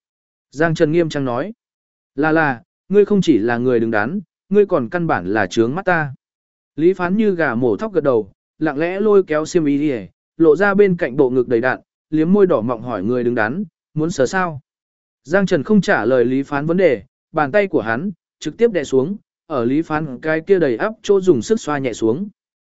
Giang Trần nghiêm trang nói. Là, ngươi không chỉ là người đứng đắn, ngươi còn căn bản là trướng mắt ta. Lý Phán như gà mổ thóc gật đầu, lặng lẽ lôi kéo xiêm y đi, lộ ra bên cạnh bộ ngực đầy đạn, liếm môi đỏ mọng hỏi người đứng đắn, muốn sờ sao? Giang Trần không trả lời Lý Phán vấn đề, bàn tay của hắn trực tiếp đè xuống, ở Lý Phán cái kia đầy ắp chỗ dùng sức xoa nhẹ xuống.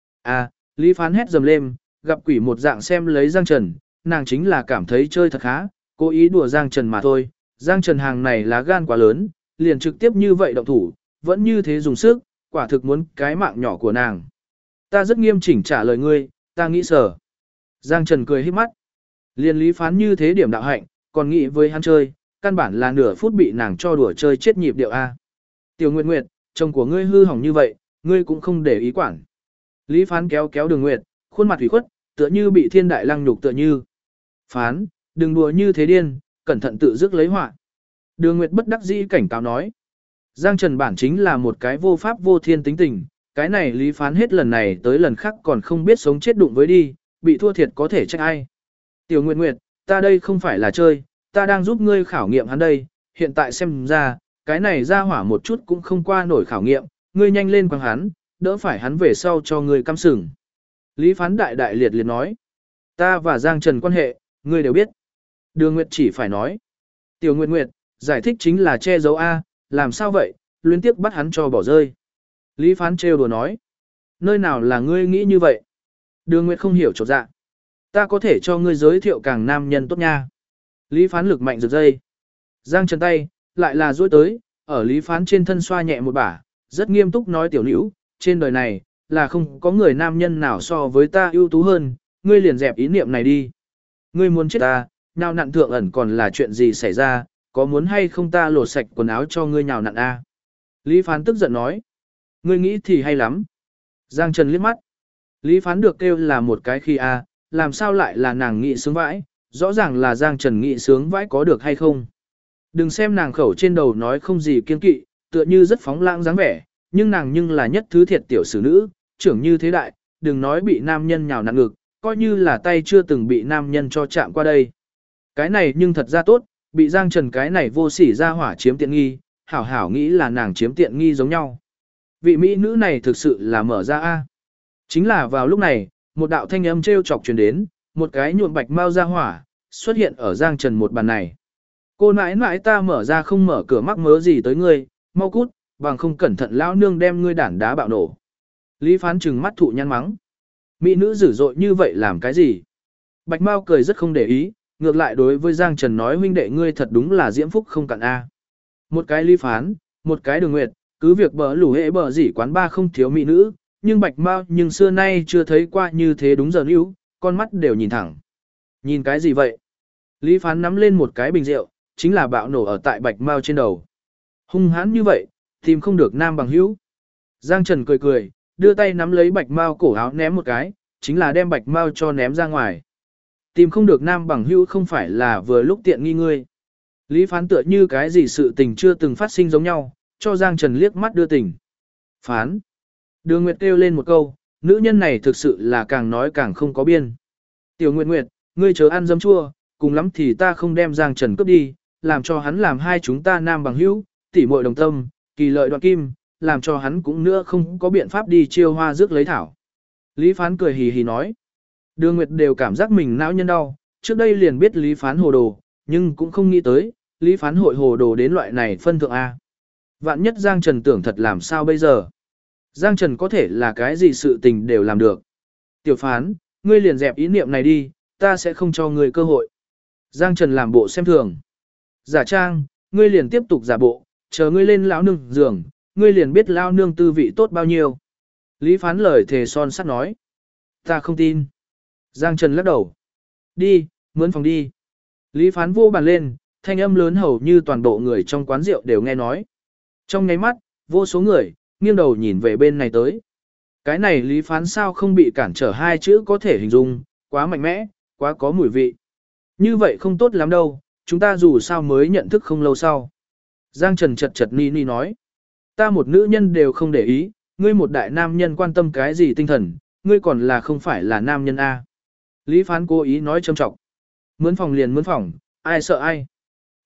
Lý Phán hét dầm lên, gặp quỷ một dạng xem lấy Giang Trần, nàng chính là cảm thấy chơi thật khá, cố ý đùa Giang Trần mà thôi. Giang Trần hàng này lá gan quá lớn, liền trực tiếp như vậy động thủ, vẫn như thế dùng sức, quả thực muốn cái mạng nhỏ của nàng. Ta rất nghiêm chỉnh trả lời ngươi, ta nghĩ sở. Giang Trần cười híp mắt. Liền Lý Phán như thế điểm đạo hạnh, còn nghĩ với hắn chơi, căn bản là nửa phút bị nàng cho đùa chơi chết nhịp điệu A. Tiểu Nguyệt Nguyệt, chồng của ngươi hư hỏng như vậy, ngươi cũng không để ý quản. Lý Phán kéo kéo Đường Nguyệt, khuôn mặt ủy khuất, tựa như bị thiên đại lăng nhục tựa như. Phán, đừng đùa như thế điên, cẩn thận tự dứt lấy họa. Đường Nguyệt bất đắc dĩ cảnh cáo nói. Giang Trần bản chính là một cái vô pháp vô thiên tính tình, cái này Lý Phán hết lần này tới lần khác còn không biết sống chết đụng với đi, bị thua thiệt có thể trách ai. Tiểu Nguyệt Nguyệt, ta đây không phải là chơi, ta đang giúp ngươi khảo nghiệm hắn đây, hiện tại xem ra, cái này ra hỏa một chút cũng không qua nổi khảo nghiệm, ngươi nhanh lên quăng hắn, đỡ phải hắn về sau cho ngươi căm sừng. Lý Phán đại đại liệt liệt nói, ta và Giang Trần quan hệ, ngươi đều biết. Đường Nguyệt chỉ phải nói, Tiểu Nguyệt Nguyệt, giải thích chính là che giấu A, làm sao vậy, luyến tiếc bắt hắn cho bỏ rơi. Lý Phán trêu đùa nói, nơi nào là ngươi nghĩ như vậy? Đường Nguyệt không hiểu chột dạ. Ta có thể cho ngươi giới thiệu càng nam nhân tốt nha. Lý Phán lực mạnh rực dây. Giang Trần tay, lại là duỗi tới, ở Lý Phán trên thân xoa nhẹ một bả, rất nghiêm túc nói tiểu nữ, trên đời này, là không có người nam nhân nào so với ta ưu tú hơn, ngươi liền dẹp ý niệm này đi. Ngươi muốn chết ta, nhào nặn thượng ẩn còn là chuyện gì xảy ra, có muốn hay không ta lột sạch quần áo cho ngươi nhào nặn a? Lý Phán tức giận nói. Ngươi nghĩ thì hay lắm. Giang Trần liếc mắt. Lý Phán được kêu là một cái khi a, làm sao lại là nàng nghị sướng vãi, rõ ràng là Giang Trần nghị sướng vãi có được hay không. Đừng xem nàng khẩu trên đầu nói không gì kiên kỵ, tựa như rất phóng lãng dáng vẻ, nhưng nàng nhưng là nhất thứ thiệt tiểu xử nữ, trưởng như thế đại, đừng nói bị nam nhân nhào nặn ngực, coi như là tay chưa từng bị nam nhân cho chạm qua đây. Cái này nhưng thật ra tốt, bị Giang Trần cái này vô sỉ ra hỏa chiếm tiện nghi, hảo hảo nghĩ là nàng chiếm tiện nghi giống nhau. Vị mỹ nữ này thực sự là mở ra a. Chính là vào lúc này, một đạo thanh âm trêu chọc truyền đến, một cái nhuộm bạch mau ra hỏa, xuất hiện ở Giang Trần một bàn này. Cô nãi nãi ta mở ra không mở cửa mắc mớ gì tới ngươi, mau cút, bằng không cẩn thận lão nương đem ngươi đản đá bạo nổ. Lý Phán trừng mắt thụ nhăn mắng. Mỹ nữ dữ dội như vậy làm cái gì? Bạch Mao cười rất không để ý, ngược lại đối với Giang Trần nói huynh đệ ngươi thật đúng là diễm phúc không cạn a. Một cái Lý Phán, một cái Đường Nguyệt, cứ việc bờ lủ hễ bờ dỉ quán ba không thiếu mỹ nữ, nhưng Bạch Mao nhưng xưa nay chưa thấy qua như thế đúng giờ níu, con mắt đều nhìn thẳng. Nhìn cái gì vậy? Lý Phán nắm lên một cái bình rượu, chính là bạo nổ ở tại Bạch Mao trên đầu. Hung hãn như vậy, tìm không được nam bằng hữu. Giang Trần cười cười, đưa tay nắm lấy Bạch Mao cổ áo ném một cái, chính là đem Bạch Mao cho ném ra ngoài. Tìm không được nam bằng hữu không phải là vừa lúc tiện nghi ngươi. Lý Phán tựa như cái gì sự tình chưa từng phát sinh giống nhau, cho Giang Trần liếc mắt đưa tình. Phán. Đường Nguyệt kêu lên một câu, nữ nhân này thực sự là càng nói càng không có biên. Tiểu Nguyệt Nguyệt, ngươi chớ ăn dấm chua, cùng lắm thì ta không đem Giang Trần cướp đi, làm cho hắn làm hai chúng ta nam bằng hữu, tỉ muội đồng tâm, kỳ lợi đoạn kim, làm cho hắn cũng nữa không có biện pháp đi chiêu hoa rước lấy thảo. Lý Phán cười hì hì nói. Đường Nguyệt đều cảm giác mình não nhân đau, trước đây liền biết Lý Phán hồ đồ, nhưng cũng không nghĩ tới, Lý Phán hội hồ đồ đến loại này phân thượng A. Vạn nhất Giang Trần tưởng thật làm sao bây giờ? Giang Trần có thể là cái gì sự tình đều làm được. Tiểu Phán, ngươi liền dẹp ý niệm này đi, ta sẽ không cho ngươi cơ hội. Giang Trần làm bộ xem thường. Giả trang, ngươi liền tiếp tục giả bộ, chờ ngươi lên lão nương giường, ngươi liền biết lão nương tư vị tốt bao nhiêu. Lý Phán lời thề son sắt nói. Ta không tin. Giang Trần lắc đầu. Đi, mướn phòng đi. Lý Phán vô bàn lên, thanh âm lớn hầu như toàn bộ người trong quán rượu đều nghe nói. Trong nháy mắt, vô số người, nghiêng đầu nhìn về bên này tới. Cái này Lý Phán sao không bị cản trở hai chữ có thể hình dung, quá mạnh mẽ, quá có mùi vị. Như vậy không tốt lắm đâu, chúng ta dù sao mới nhận thức không lâu sau. Giang Trần chật chật ni ni nói. Ta một nữ nhân đều không để ý, ngươi một đại nam nhân quan tâm cái gì tinh thần, ngươi còn là không phải là nam nhân A. Lý Phán cố ý nói châm trọng. Mướn phòng liền mướn phòng, ai sợ ai.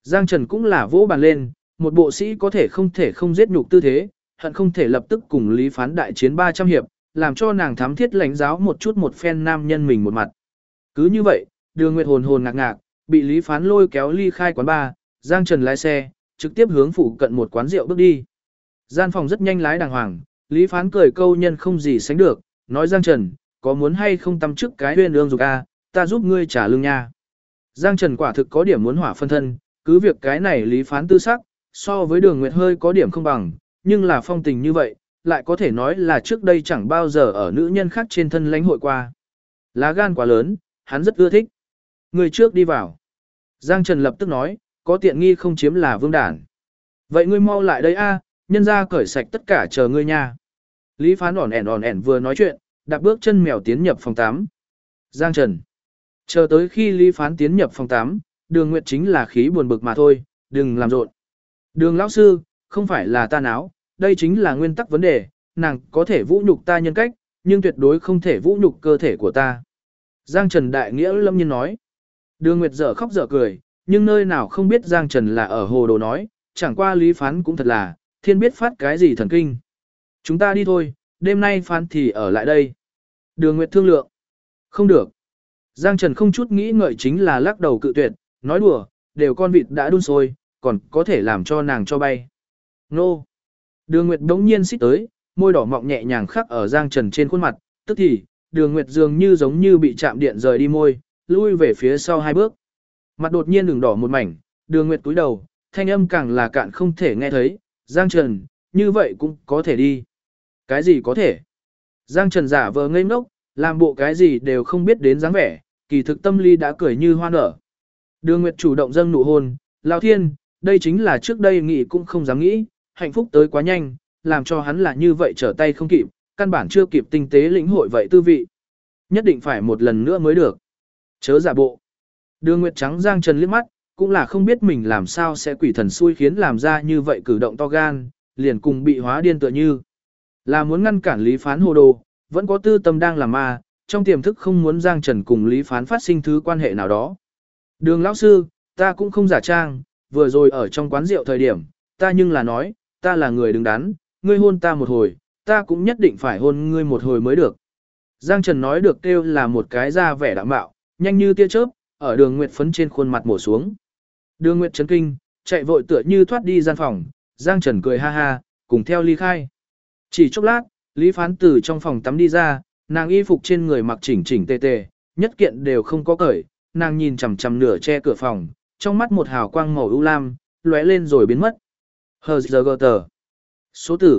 Giang Trần cũng là vỗ bàn lên, một bộ sĩ có thể không giết nhục tư thế, hận không thể lập tức cùng Lý Phán đại chiến 300 hiệp, làm cho nàng thám thiết lãnh giáo một chút một phen nam nhân mình một mặt. Cứ như vậy, Đường Nguyệt hồn hồn ngạc ngạc, bị Lý Phán lôi kéo ly khai quán bar, Giang Trần lái xe, trực tiếp hướng phụ cận một quán rượu bước đi. Gian phòng rất nhanh lái đàng hoàng, Lý Phán cười câu nhân không gì sánh được, nói Giang Trần, có muốn hay không tắm trước cái huyên ương dục a, ta giúp ngươi trả lương nha. Giang Trần quả thực có điểm muốn hỏa phân thân, cứ việc cái này Lý Phán tư sắc, so với Đường Nguyệt hơi có điểm không bằng, nhưng là phong tình như vậy, lại có thể nói là trước đây chẳng bao giờ ở nữ nhân khác trên thân lãnh hội qua. Lá gan quá lớn, hắn rất ưa thích. Người trước đi vào. Giang Trần lập tức nói, có tiện nghi không chiếm là vương đản. Vậy ngươi mau lại đây a, nhân ra cởi sạch tất cả chờ ngươi nha. Lý Phán ỏn ẻn vừa nói chuyện, đạp bước chân mèo tiến nhập phòng 8. Giang Trần. Chờ tới khi Lý Phán tiến nhập phòng 8, Đường Nguyệt chính là khí buồn bực mà thôi, đừng làm rộn. Đường lão sư, không phải là ta náo, đây chính là nguyên tắc vấn đề, nàng có thể vũ nhục ta nhân cách, nhưng tuyệt đối không thể vũ nhục cơ thể của ta. Giang Trần đại nghĩa lâm nhiên nói. Đường Nguyệt dở khóc dở cười, nhưng nơi nào không biết Giang Trần là ở hồ đồ nói, chẳng qua Lý Phán cũng thật là, thiên biết phát cái gì thần kinh. Chúng ta đi thôi, đêm nay Phán thì ở lại đây. Đường Nguyệt thương lượng. Không được. Giang Trần không chút nghĩ ngợi chính là lắc đầu cự tuyệt, nói đùa, đều con vịt đã đun sôi, còn có thể làm cho nàng cho bay. Nô. Đường Nguyệt đống nhiên xích tới, môi đỏ mọng nhẹ nhàng khắc ở Giang Trần trên khuôn mặt, tức thì, Đường Nguyệt dường như giống như bị chạm điện rời đi môi, lui về phía sau 2 bước. Mặt đột nhiên đường đỏ một mảnh, Đường Nguyệt cúi đầu, thanh âm càng là cạn không thể nghe thấy, Giang Trần, như vậy cũng có thể đi. Cái gì có thể? Giang Trần giả vờ ngây ngốc, làm bộ cái gì đều không biết đến dáng vẻ, kỳ thực tâm lý đã cười như hoa nở. Đường Nguyệt chủ động dâng nụ hôn, Lão Thiên, đây chính là trước đây nghĩ cũng không dám nghĩ, hạnh phúc tới quá nhanh, làm cho hắn là như vậy trở tay không kịp, căn bản chưa kịp tinh tế lĩnh hội vậy tư vị. Nhất định phải một lần nữa mới được. Chớ giả bộ. Đường Nguyệt trắng Giang Trần liếc mắt, cũng là không biết mình làm sao sẽ quỷ thần xui khiến làm ra như vậy cử động to gan, liền cùng bị hóa điên tựa như. Là muốn ngăn cản Lý Phán hồ đồ, vẫn có tư tâm đang làm ma, trong tiềm thức không muốn Giang Trần cùng Lý Phán phát sinh thứ quan hệ nào đó. Đường lão sư, ta cũng không giả trang, vừa rồi ở trong quán rượu thời điểm, ta nhưng là nói, ta là người đứng đắn, ngươi hôn ta một hồi, ta cũng nhất định phải hôn ngươi một hồi mới được. Giang Trần nói được kêu là một cái da vẻ đạm bạo, nhanh như tia chớp, ở Đường Nguyệt phấn trên khuôn mặt mổ xuống. Đường Nguyệt chấn kinh, chạy vội tựa như thoát đi gian phòng, Giang Trần cười ha ha, cùng theo ly khai. Chỉ chốc lát, Lý Phán từ trong phòng tắm đi ra, nàng y phục trên người mặc chỉnh chỉnh tề tề, nhất kiện đều không có cởi, nàng nhìn chằm chằm nửa che cửa phòng, trong mắt một hào quang màu ưu lam, lóe lên rồi biến mất. HGT. Số tử,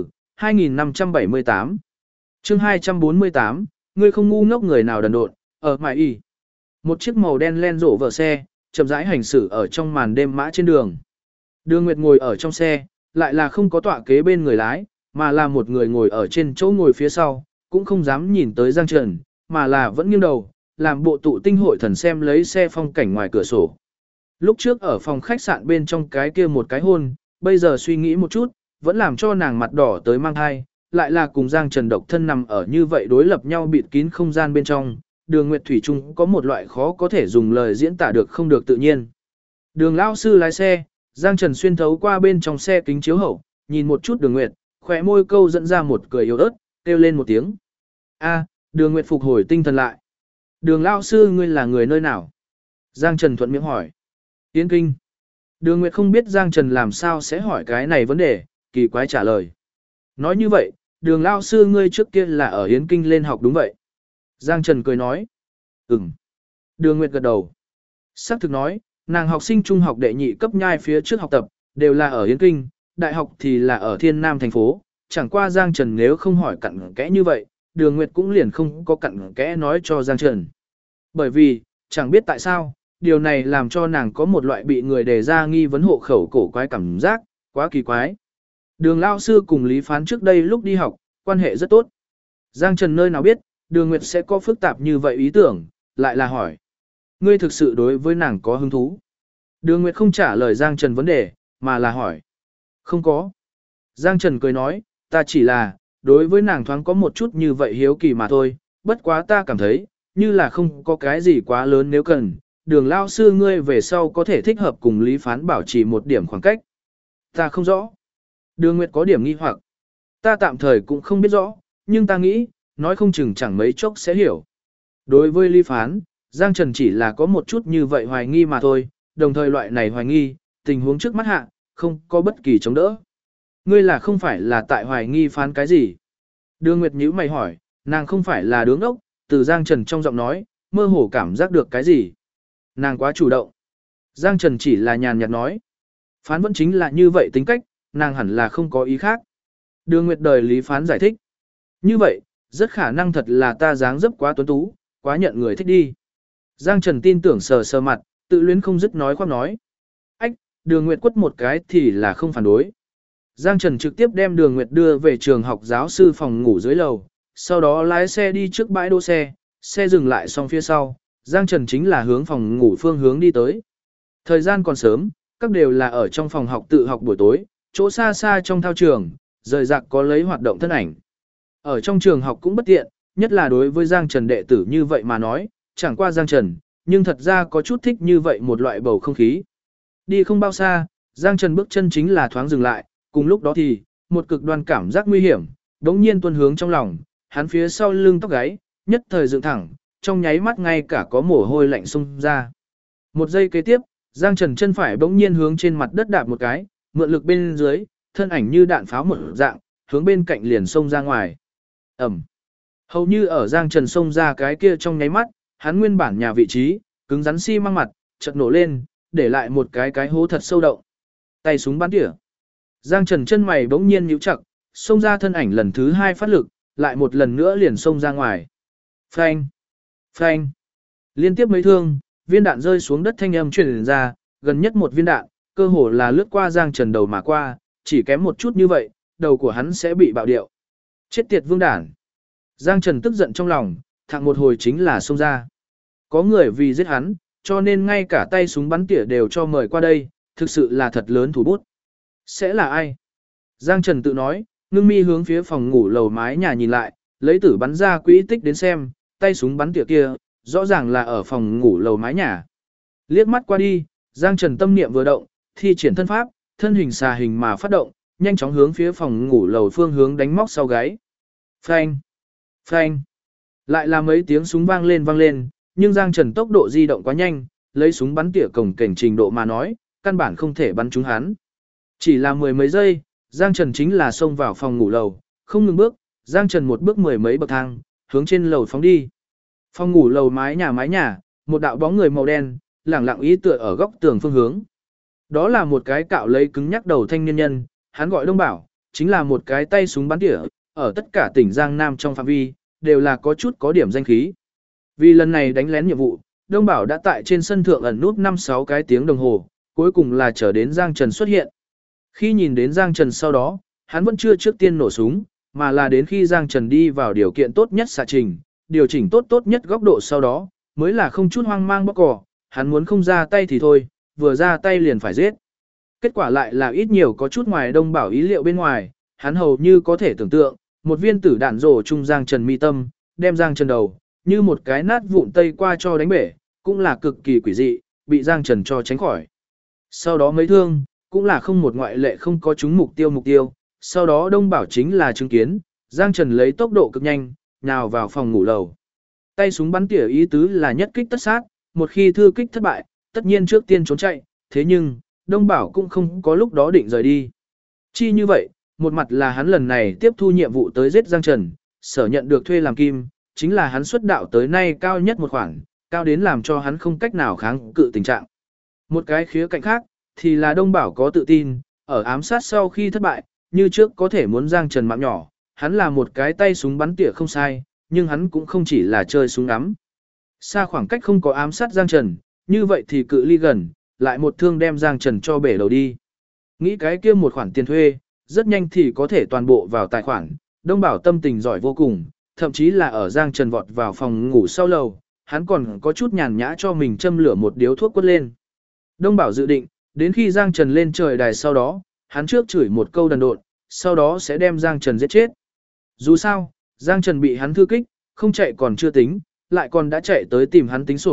2578. Chương 248, ngươi không ngu ngốc người nào đần độn, ở mại y. Một chiếc màu đen len rộ vợ xe, chậm rãi hành xử ở trong màn đêm mã trên đường. Đường Nguyệt ngồi ở trong xe, lại là không có tọa kế bên người lái, mà là một người ngồi ở trên chỗ ngồi phía sau, cũng không dám nhìn tới Giang Trần, mà là vẫn nghiêng đầu, làm bộ tụ tinh hội thần xem lấy xe phong cảnh ngoài cửa sổ. Lúc trước ở phòng khách sạn bên trong cái kia một cái hôn, bây giờ suy nghĩ một chút, vẫn làm cho nàng mặt đỏ tới mang hai, lại là cùng Giang Trần độc thân nằm ở như vậy đối lập nhau bịt kín không gian bên trong. Đường Nguyệt Thủy Trung có một loại khó có thể dùng lời diễn tả được không được tự nhiên. Đường lão sư lái xe, Giang Trần xuyên thấu qua bên trong xe kính chiếu hậu, nhìn một chút Đường Nguyệt, khóe môi câu dẫn ra một cười yếu ớt, kêu lên một tiếng. A, Đường Nguyệt phục hồi tinh thần lại. Đường lão sư ngươi là người nơi nào? Giang Trần thuận miệng hỏi. Yến Kinh. Đường Nguyệt không biết Giang Trần làm sao sẽ hỏi cái này vấn đề, kỳ quái trả lời. Nói như vậy, Đường lão sư ngươi trước kia là ở Yến Kinh lên học đúng vậy. Giang Trần cười nói. Ừm. Đường Nguyệt gật đầu. Sắc thực nói, nàng học sinh trung học đệ nhị cấp nhai phía trước học tập, đều là ở Yến Kinh, đại học thì là ở Thiên Nam thành phố, chẳng qua Giang Trần nếu không hỏi cặn kẽ như vậy, Đường Nguyệt cũng liền không có cặn kẽ nói cho Giang Trần. Bởi vì, chẳng biết tại sao, điều này làm cho nàng có một loại bị người đề ra nghi vấn hộ khẩu cổ quái cảm giác, quá kỳ quái. Đường lão sư cùng Lý Phán trước đây lúc đi học, quan hệ rất tốt. Giang Trần nơi nào biết, Đường Nguyệt sẽ có phức tạp như vậy ý tưởng, lại là hỏi. Ngươi thực sự đối với nàng có hứng thú? Đường Nguyệt không trả lời Giang Trần vấn đề, mà là hỏi. Không có. Giang Trần cười nói, ta chỉ là, đối với nàng thoáng có một chút như vậy hiếu kỳ mà thôi, bất quá ta cảm thấy, như là không có cái gì quá lớn nếu cần, Đường lao sư ngươi về sau có thể thích hợp cùng Lý Phán bảo trì một điểm khoảng cách. Ta không rõ. Đường Nguyệt có điểm nghi hoặc. Ta tạm thời cũng không biết rõ, nhưng ta nghĩ, nói không chừng chẳng mấy chốc sẽ hiểu. Đối với Lý Phán, Giang Trần chỉ là có một chút như vậy hoài nghi mà thôi, đồng thời loại này hoài nghi, tình huống trước mắt hạ, không có bất kỳ chống đỡ. Ngươi là không phải là tại hoài nghi Phán cái gì? Đường Nguyệt nhíu mày hỏi, nàng không phải là đứng ốc, từ Giang Trần trong giọng nói, mơ hồ cảm giác được cái gì? Nàng quá chủ động. Giang Trần chỉ là nhàn nhạt nói. Phán vẫn chính là như vậy tính cách, nàng hẳn là không có ý khác. Đường Nguyệt đời Lý Phán giải thích. Như vậy, rất khả năng thật là ta dáng dấp quá tuấn tú, quá nhận người thích đi. Giang Trần tin tưởng sờ sờ mặt, tự luyến không dứt nói khoác nói. Ách, Đường Nguyệt quất một cái thì là không phản đối. Giang Trần trực tiếp đem Đường Nguyệt đưa về trường học giáo sư phòng ngủ dưới lầu, sau đó lái xe đi trước bãi đỗ xe, xe dừng lại xong phía sau, Giang Trần chính là hướng phòng ngủ phương hướng đi tới. Thời gian còn sớm, các đều là ở trong phòng học tự học buổi tối, chỗ xa xa trong thao trường, rời rạc có lấy hoạt động thân ảnh. Ở trong trường học cũng bất tiện, nhất là đối với Giang Trần đệ tử như vậy mà nói, chẳng qua Giang Trần, nhưng thật ra có chút thích như vậy một loại bầu không khí. Đi không bao xa, Giang Trần bước chân chính là thoáng dừng lại, cùng lúc đó thì, một cực đoan cảm giác nguy hiểm, đống nhiên tuôn hướng trong lòng, hắn phía sau lưng tóc gáy, nhất thời dựng thẳng, trong nháy mắt ngay cả có mồ hôi lạnh xông ra. Một giây kế tiếp, Giang Trần chân phải bỗng nhiên hướng trên mặt đất đạp một cái, mượn lực bên dưới, thân ảnh như đạn pháo một dạng, hướng bên cạnh liền xông ra ngoài. Ẩm. Hầu như ở Giang Trần xông ra cái kia trong nháy mắt, hắn nguyên bản nhà vị trí, cứng rắn xi măng mặt, chợt nổ lên, để lại một cái hố thật sâu động. Tay súng bắn tỉa. Giang Trần chân mày bỗng nhiên nhíu chặt, xông ra thân ảnh lần thứ hai phát lực, lại một lần nữa liền xông ra ngoài. Phanh. Phanh. Liên tiếp mấy thương, viên đạn rơi xuống đất thanh âm truyền ra, gần nhất một viên đạn, cơ hồ là lướt qua Giang Trần đầu mà qua, chỉ kém một chút như vậy, đầu của hắn sẽ bị bạo điệu. Chết tiệt vương đản. Giang Trần tức giận trong lòng, thẳng một hồi chính là xông ra. Có người vì giết hắn, cho nên ngay cả tay súng bắn tỉa đều cho mời qua đây, thực sự là thật lớn thủ bút. Sẽ là ai? Giang Trần tự nói, ngưng mi hướng phía phòng ngủ lầu mái nhà nhìn lại, lấy tử bắn ra quỹ tích đến xem, tay súng bắn tỉa kia, rõ ràng là ở phòng ngủ lầu mái nhà. Liếc mắt qua đi, Giang Trần tâm niệm vừa động, thi triển thân pháp, thân hình xà hình mà phát động, nhanh chóng hướng phía phòng ngủ lầu phương hướng đánh móc sau gáy. Phanh! Phanh! Lại là mấy tiếng súng vang lên, nhưng Giang Trần tốc độ di động quá nhanh, lấy súng bắn tỉa cổng cảnh trình độ mà nói, căn bản không thể bắn trúng hắn. Chỉ là mười mấy giây, Giang Trần chính là xông vào phòng ngủ lầu, không ngừng bước, Giang Trần một bước mười mấy bậc thang, hướng trên lầu phóng đi. Phòng ngủ lầu mái nhà, một đạo bóng người màu đen, lẳng lặng ý tựa ở góc tường phương hướng. Đó là một cái cạo lấy cứng nhắc đầu thanh niên nhân, hắn gọi Đông Bảo, chính là một cái tay súng bắn tỉa, ở tất cả tỉnh Giang Nam trong phạm vi, đều là có chút có điểm danh khí. Vì lần này đánh lén nhiệm vụ, Đông Bảo đã tại trên sân thượng ẩn nút 5-6 cái tiếng đồng hồ, cuối cùng là chờ đến Giang Trần xuất hiện. Khi nhìn đến Giang Trần sau đó, hắn vẫn chưa trước tiên nổ súng, mà là đến khi Giang Trần đi vào điều kiện tốt nhất xạ trình, điều chỉnh tốt nhất góc độ sau đó, mới là không chút hoang mang bóc cỏ, hắn muốn không ra tay thì thôi, vừa ra tay liền phải giết. Kết quả lại là ít nhiều có chút ngoài Đông Bảo ý liệu bên ngoài, hắn hầu như có thể tưởng tượng, một viên tử đạn rổ chung Giang Trần mi tâm, đem Giang Trần đầu, như một cái nát vụn tây qua cho đánh bể, cũng là cực kỳ quỷ dị, bị Giang Trần cho tránh khỏi. Sau đó mấy thương, cũng là không một ngoại lệ không có trúng mục tiêu, sau đó Đông Bảo chính là chứng kiến, Giang Trần lấy tốc độ cực nhanh, nhào vào phòng ngủ lầu. Tay súng bắn tỉa ý tứ là nhất kích tất sát, một khi thư kích thất bại, tất nhiên trước tiên trốn chạy, thế nhưng, Đông Bảo cũng không có lúc đó định rời đi. Chi như vậy, một mặt là hắn lần này tiếp thu nhiệm vụ tới giết Giang Trần, sở nhận được thuê làm kim, chính là hắn xuất đạo tới nay cao nhất một khoản, cao đến làm cho hắn không cách nào kháng cự tình trạng. Một cái khía cạnh khác, thì là Đông Bảo có tự tin, ở ám sát sau khi thất bại, như trước có thể muốn Giang Trần mạng nhỏ, hắn là một cái tay súng bắn tỉa không sai, nhưng hắn cũng không chỉ là chơi súng ngắm. Xa khoảng cách không có ám sát Giang Trần, như vậy thì cự ly gần, lại một thương đem Giang Trần cho bể đầu đi. Nghĩ cái kia một khoản tiền thuê, rất nhanh thì có thể toàn bộ vào tài khoản, Đông Bảo tâm tình giỏi vô cùng, thậm chí là ở Giang Trần vọt vào phòng ngủ sau lầu, hắn còn có chút nhàn nhã cho mình châm lửa một điếu thuốc quất lên. Đông Bảo dự định, đến khi Giang Trần lên trời đài sau đó, hắn trước chửi một câu đần độn, sau đó sẽ đem Giang Trần giết chết. Dù sao, Giang Trần bị hắn thư kích, không chạy còn chưa tính, lại còn đã chạy tới tìm hắn tính sổ,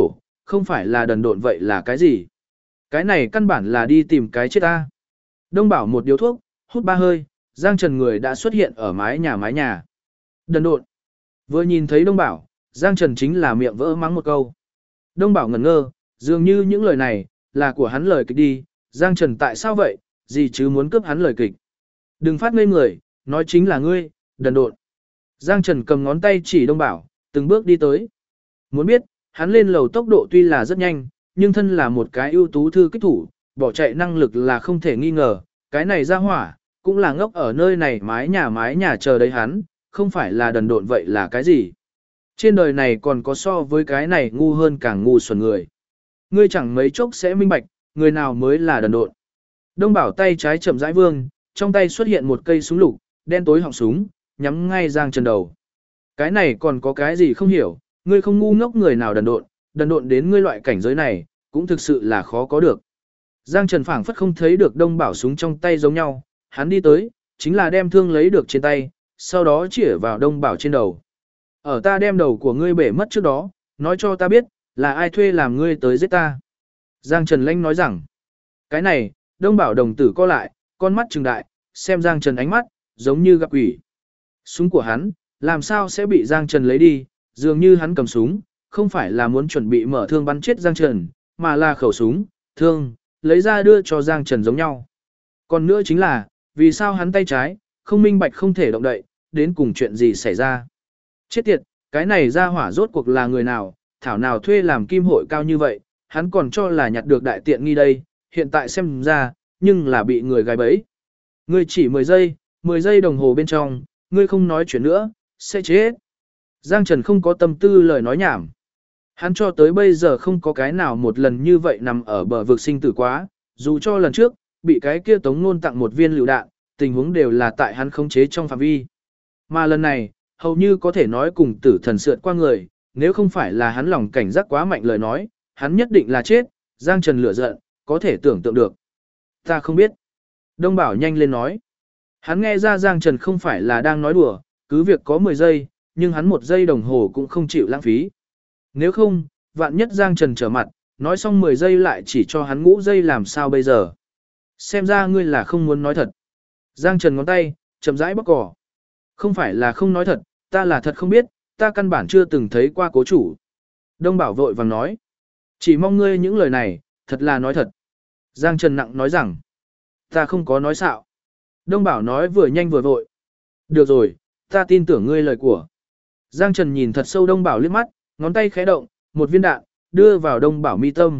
không phải là đần độn vậy là cái gì? Cái này căn bản là đi tìm cái chết ta. Đông Bảo một điếu thuốc, hút 3 hơi, Giang Trần người đã xuất hiện ở mái nhà. Đần độn. Vừa nhìn thấy Đông Bảo, Giang Trần chính là miệng vỡ mắng một câu. Đông Bảo ngẩn ngơ, dường như những lời này, là của hắn lời kịch đi, Giang Trần tại sao vậy, gì chứ muốn cướp hắn lời kịch. Đừng phát ngây người, nói chính là ngươi, đần độn. Giang Trần cầm ngón tay chỉ Đông Bảo, từng bước đi tới. Muốn biết, hắn lên lầu tốc độ tuy là rất nhanh, nhưng thân là một cái ưu tú thư kích thủ, bỏ chạy năng lực là không thể nghi ngờ, cái này ra hỏa, cũng là ngốc ở nơi này mái nhà chờ đấy hắn, không phải là đần độn vậy là cái gì. Trên đời này còn có so với cái này ngu hơn càng ngu xuẩn người. Ngươi chẳng mấy chốc sẽ minh bạch, người nào mới là đần độn. Đông Bảo tay trái chậm rãi vương, trong tay xuất hiện một cây súng lục, đen tối họng súng, nhắm ngay Giang Trần đầu. Cái này còn có cái gì không hiểu, ngươi không ngu ngốc người nào đần độn đến ngươi loại cảnh giới này, cũng thực sự là khó có được. Giang Trần phảng phất không thấy được Đông Bảo súng trong tay giống nhau, hắn đi tới, chính là đem thương lấy được trên tay, sau đó chĩa vào Đông Bảo trên đầu. Ở ta đem đầu của ngươi bể mất trước đó, nói cho ta biết, là ai thuê làm ngươi tới giết ta. Giang Trần lanh nói rằng, cái này, Đông Bảo đồng tử co lại, con mắt trừng đại, xem Giang Trần ánh mắt, giống như gặp quỷ. Súng của hắn, làm sao sẽ bị Giang Trần lấy đi, dường như hắn cầm súng, không phải là muốn chuẩn bị mở thương bắn chết Giang Trần, mà là khẩu súng, thương, lấy ra đưa cho Giang Trần giống nhau. Còn nữa chính là, vì sao hắn tay trái, không minh bạch không thể động đậy, đến cùng chuyện gì xảy ra. Chết tiệt, cái này ra hỏa rốt cuộc là người nào, thảo nào thuê làm kim hội cao như vậy, hắn còn cho là nhặt được đại tiện nghi đây, hiện tại xem ra, nhưng là bị người gài bẫy. Ngươi chỉ 10 giây đồng hồ bên trong, ngươi không nói chuyện nữa, sẽ chết. Giang Trần không có tâm tư lời nói nhảm. Hắn cho tới bây giờ không có cái nào một lần như vậy nằm ở bờ vực sinh tử quá, dù cho lần trước, bị cái kia Tống Nôn tặng một viên lựu đạn, tình huống đều là tại hắn khống chế trong phạm vi. Mà lần này, hầu như có thể nói cùng tử thần sượt qua người, nếu không phải là hắn lòng cảnh giác quá mạnh lời nói, hắn nhất định là chết, Giang Trần lửa giận, có thể tưởng tượng được. Ta không biết. Đông Bảo nhanh lên nói. Hắn nghe ra Giang Trần không phải là đang nói đùa, cứ việc có 10 giây, nhưng hắn 1 giây đồng hồ cũng không chịu lãng phí. Nếu không, vạn nhất Giang Trần trở mặt, nói xong 10 giây lại chỉ cho hắn ngũ giây làm sao bây giờ. Xem ra ngươi là không muốn nói thật. Giang Trần ngón tay, chậm rãi bóc cỏ. Không phải là không nói thật, ta là thật không biết, ta căn bản chưa từng thấy qua cố chủ. Đông Bảo vội vàng nói. Chỉ mong ngươi những lời này, thật là nói thật. Giang Trần nặng nói rằng. Ta không có nói xạo. Đông Bảo nói vừa nhanh vừa vội. Được rồi, ta tin tưởng ngươi lời của. Giang Trần nhìn thật sâu Đông Bảo liếc mắt, ngón tay khẽ động, một viên đạn, đưa vào Đông Bảo mi tâm.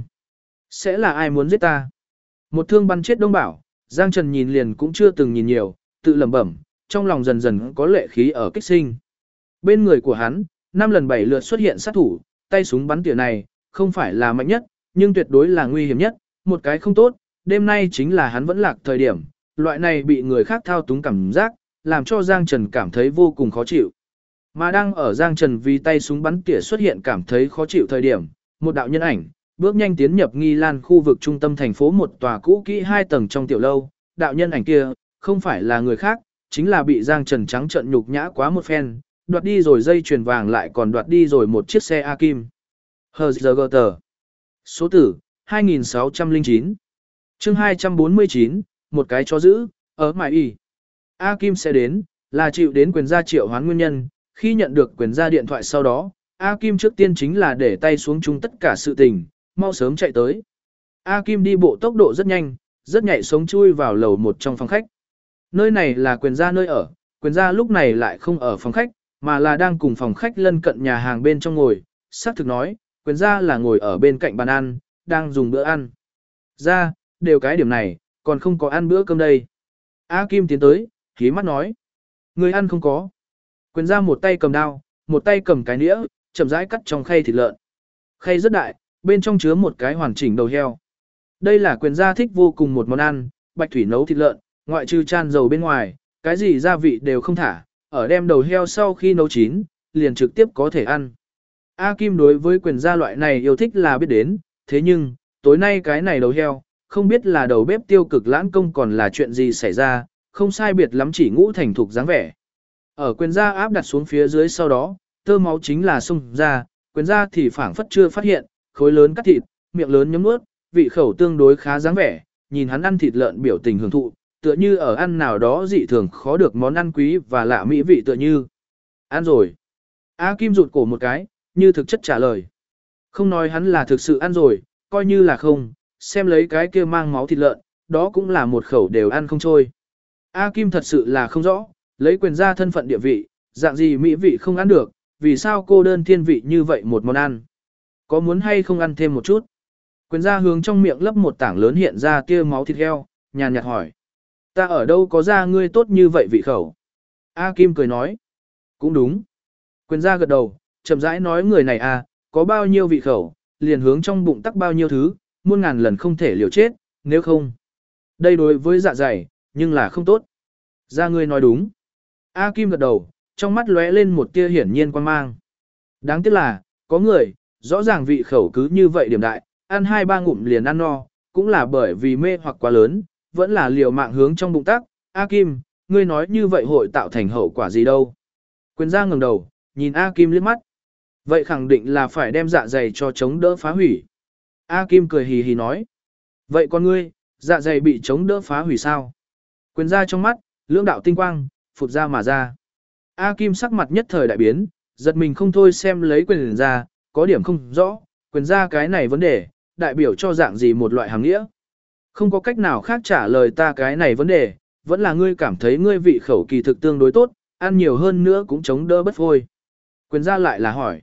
Sẽ là ai muốn giết ta? Một thương bắn chết Đông Bảo, Giang Trần nhìn liền cũng chưa từng nhìn nhiều, tự lẩm bẩm, trong lòng dần dần có lệ khí ở kích sinh. Bên người của hắn, 5 lần 7 lượt xuất hiện sát thủ, tay súng bắn tỉa này, không phải là mạnh nhất, nhưng tuyệt đối là nguy hiểm nhất, một cái không tốt, đêm nay chính là hắn vẫn lạc thời điểm, loại này bị người khác thao túng cảm giác, làm cho Giang Trần cảm thấy vô cùng khó chịu. Mà đang ở Giang Trần vì tay súng bắn tỉa xuất hiện cảm thấy khó chịu thời điểm, một đạo nhân ảnh, bước nhanh tiến nhập Nghi Lan khu vực trung tâm thành phố một tòa cũ kỹ 2 tầng trong tiểu lâu, đạo nhân ảnh kia, không phải là người khác, chính là bị Giang Trần trắng trợn nhục nhã quá một phen, đoạt đi rồi dây chuyền vàng lại còn đoạt đi rồi một chiếc xe A Kim. HGT. Số tử, 2609. Chương 249, một cái chó giữ, ở mại y. A Kim sẽ đến, là chịu đến quyền gia triệu hoán nguyên nhân, khi nhận được quyền gia điện thoại sau đó, A Kim trước tiên chính là để tay xuống chung tất cả sự tình, mau sớm chạy tới. A Kim đi bộ tốc độ rất nhanh, rất nhạy sống chui vào lầu 1 trong phòng khách. Nơi này là quyền gia nơi ở, quyền gia lúc này lại không ở phòng khách, mà là đang cùng phòng khách lân cận nhà hàng bên trong ngồi, xác thực nói, quyền gia là ngồi ở bên cạnh bàn ăn, đang dùng bữa ăn. Ra, đều cái điểm này, còn không có ăn bữa cơm đây. A Kim tiến tới, khí mắt nói. Người ăn không có. Quyền gia một tay cầm dao, một tay cầm cái nĩa, chậm rãi cắt trong khay thịt lợn. Khay rất đại, bên trong chứa một cái hoàn chỉnh đầu heo. Đây là quyền gia thích vô cùng một món ăn, bạch thủy nấu thịt lợn, ngoại trừ chan dầu bên ngoài, cái gì gia vị đều không thả, ở đem đầu heo sau khi nấu chín, liền trực tiếp có thể ăn. A Kim đối với quyền gia loại này yêu thích là biết đến, thế nhưng, tối nay cái này đầu heo, không biết là đầu bếp tiêu cực lãng công còn là chuyện gì xảy ra, không sai biệt lắm chỉ ngũ thành thục dáng vẻ. Ở quyền gia áp đặt xuống phía dưới sau đó, tơ máu chính là xông ra, quyền gia thì phảng phất chưa phát hiện, khối lớn cắt thịt, miệng lớn nhấm nuốt, vị khẩu tương đối khá dáng vẻ, nhìn hắn ăn thịt lợn biểu tình hưởng thụ, tựa như ở ăn nào đó dị thường khó được món ăn quý và lạ mỹ vị tựa như. Ăn rồi. A Kim rụt cổ một cái, như thực chất trả lời. Không nói hắn là thực sự ăn rồi, coi như là không, xem lấy cái kia mang máu thịt lợn, đó cũng là một khẩu đều ăn không trôi. A Kim thật sự là không rõ, lấy quyền ra thân phận địa vị, dạng gì mỹ vị không ăn được, vì sao cô đơn thiên vị như vậy một món ăn. Có muốn hay không ăn thêm một chút? Quyền ra hướng trong miệng lấp một tảng lớn hiện ra tia máu thịt heo, nhàn nhạt hỏi. Ta ở đâu có ra ngươi tốt như vậy vị khẩu? A Kim cười nói. Cũng đúng. Quyền ra gật đầu, chậm rãi nói người này à, có bao nhiêu vị khẩu, liền hướng trong bụng tắc bao nhiêu thứ, muôn ngàn lần không thể liều chết, nếu không. Đây đối với dạ dày, nhưng là không tốt. Ra ngươi nói đúng. A Kim gật đầu, trong mắt lóe lên một tia hiển nhiên quan mang. Đáng tiếc là, có người, rõ ràng vị khẩu cứ như vậy điểm đại, ăn 2-3 ngụm liền ăn no, cũng là bởi vì mê hoặc quá lớn, vẫn là liều mạng hướng trong bụng tắc. A Kim, ngươi nói như vậy hội tạo thành hậu quả gì đâu? Quyền ra ngẩng đầu, nhìn A Kim liếc mắt. Vậy khẳng định là phải đem dạ dày cho chống đỡ phá hủy. A Kim cười hì hì nói. Vậy con ngươi, dạ dày bị chống đỡ phá hủy sao? Quyền ra trong mắt, lưỡng đạo tinh quang, phụt ra mà ra. A Kim sắc mặt nhất thời đại biến, giật mình không thôi xem lấy quyền ra, có điểm không rõ, quyền ra cái này vấn đề, đại biểu cho dạng gì một loại hàng nghĩa. Không có cách nào khác trả lời ta cái này vấn đề, vẫn là ngươi cảm thấy ngươi vị khẩu kỳ thực tương đối tốt, ăn nhiều hơn nữa cũng chống đỡ bất phôi. Quyền ra lại là hỏi.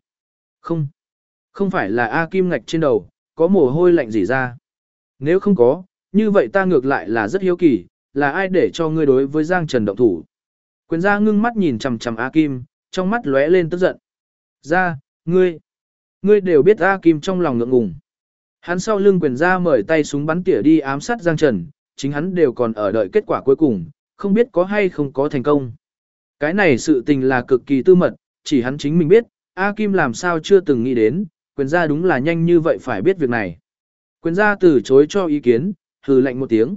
Không phải là A Kim ngạch trên đầu, có mồ hôi lạnh gì ra. Nếu không có, như vậy ta ngược lại là rất hiếu kỳ, là ai để cho ngươi đối với Giang Trần động thủ. Quyền ra ngưng mắt nhìn chằm chằm A Kim, trong mắt lóe lên tức giận. Ra, ngươi đều biết A Kim trong lòng ngượng ngùng. Hắn sau lưng quyền ra mời tay súng bắn tỉa đi ám sát Giang Trần, chính hắn đều còn ở đợi kết quả cuối cùng, không biết có hay không có thành công. Cái này sự tình là cực kỳ tư mật, chỉ hắn chính mình biết, A Kim làm sao chưa từng nghĩ đến, quyền gia đúng là nhanh như vậy phải biết việc này. Quyền gia từ chối cho ý kiến, hừ lạnh một tiếng.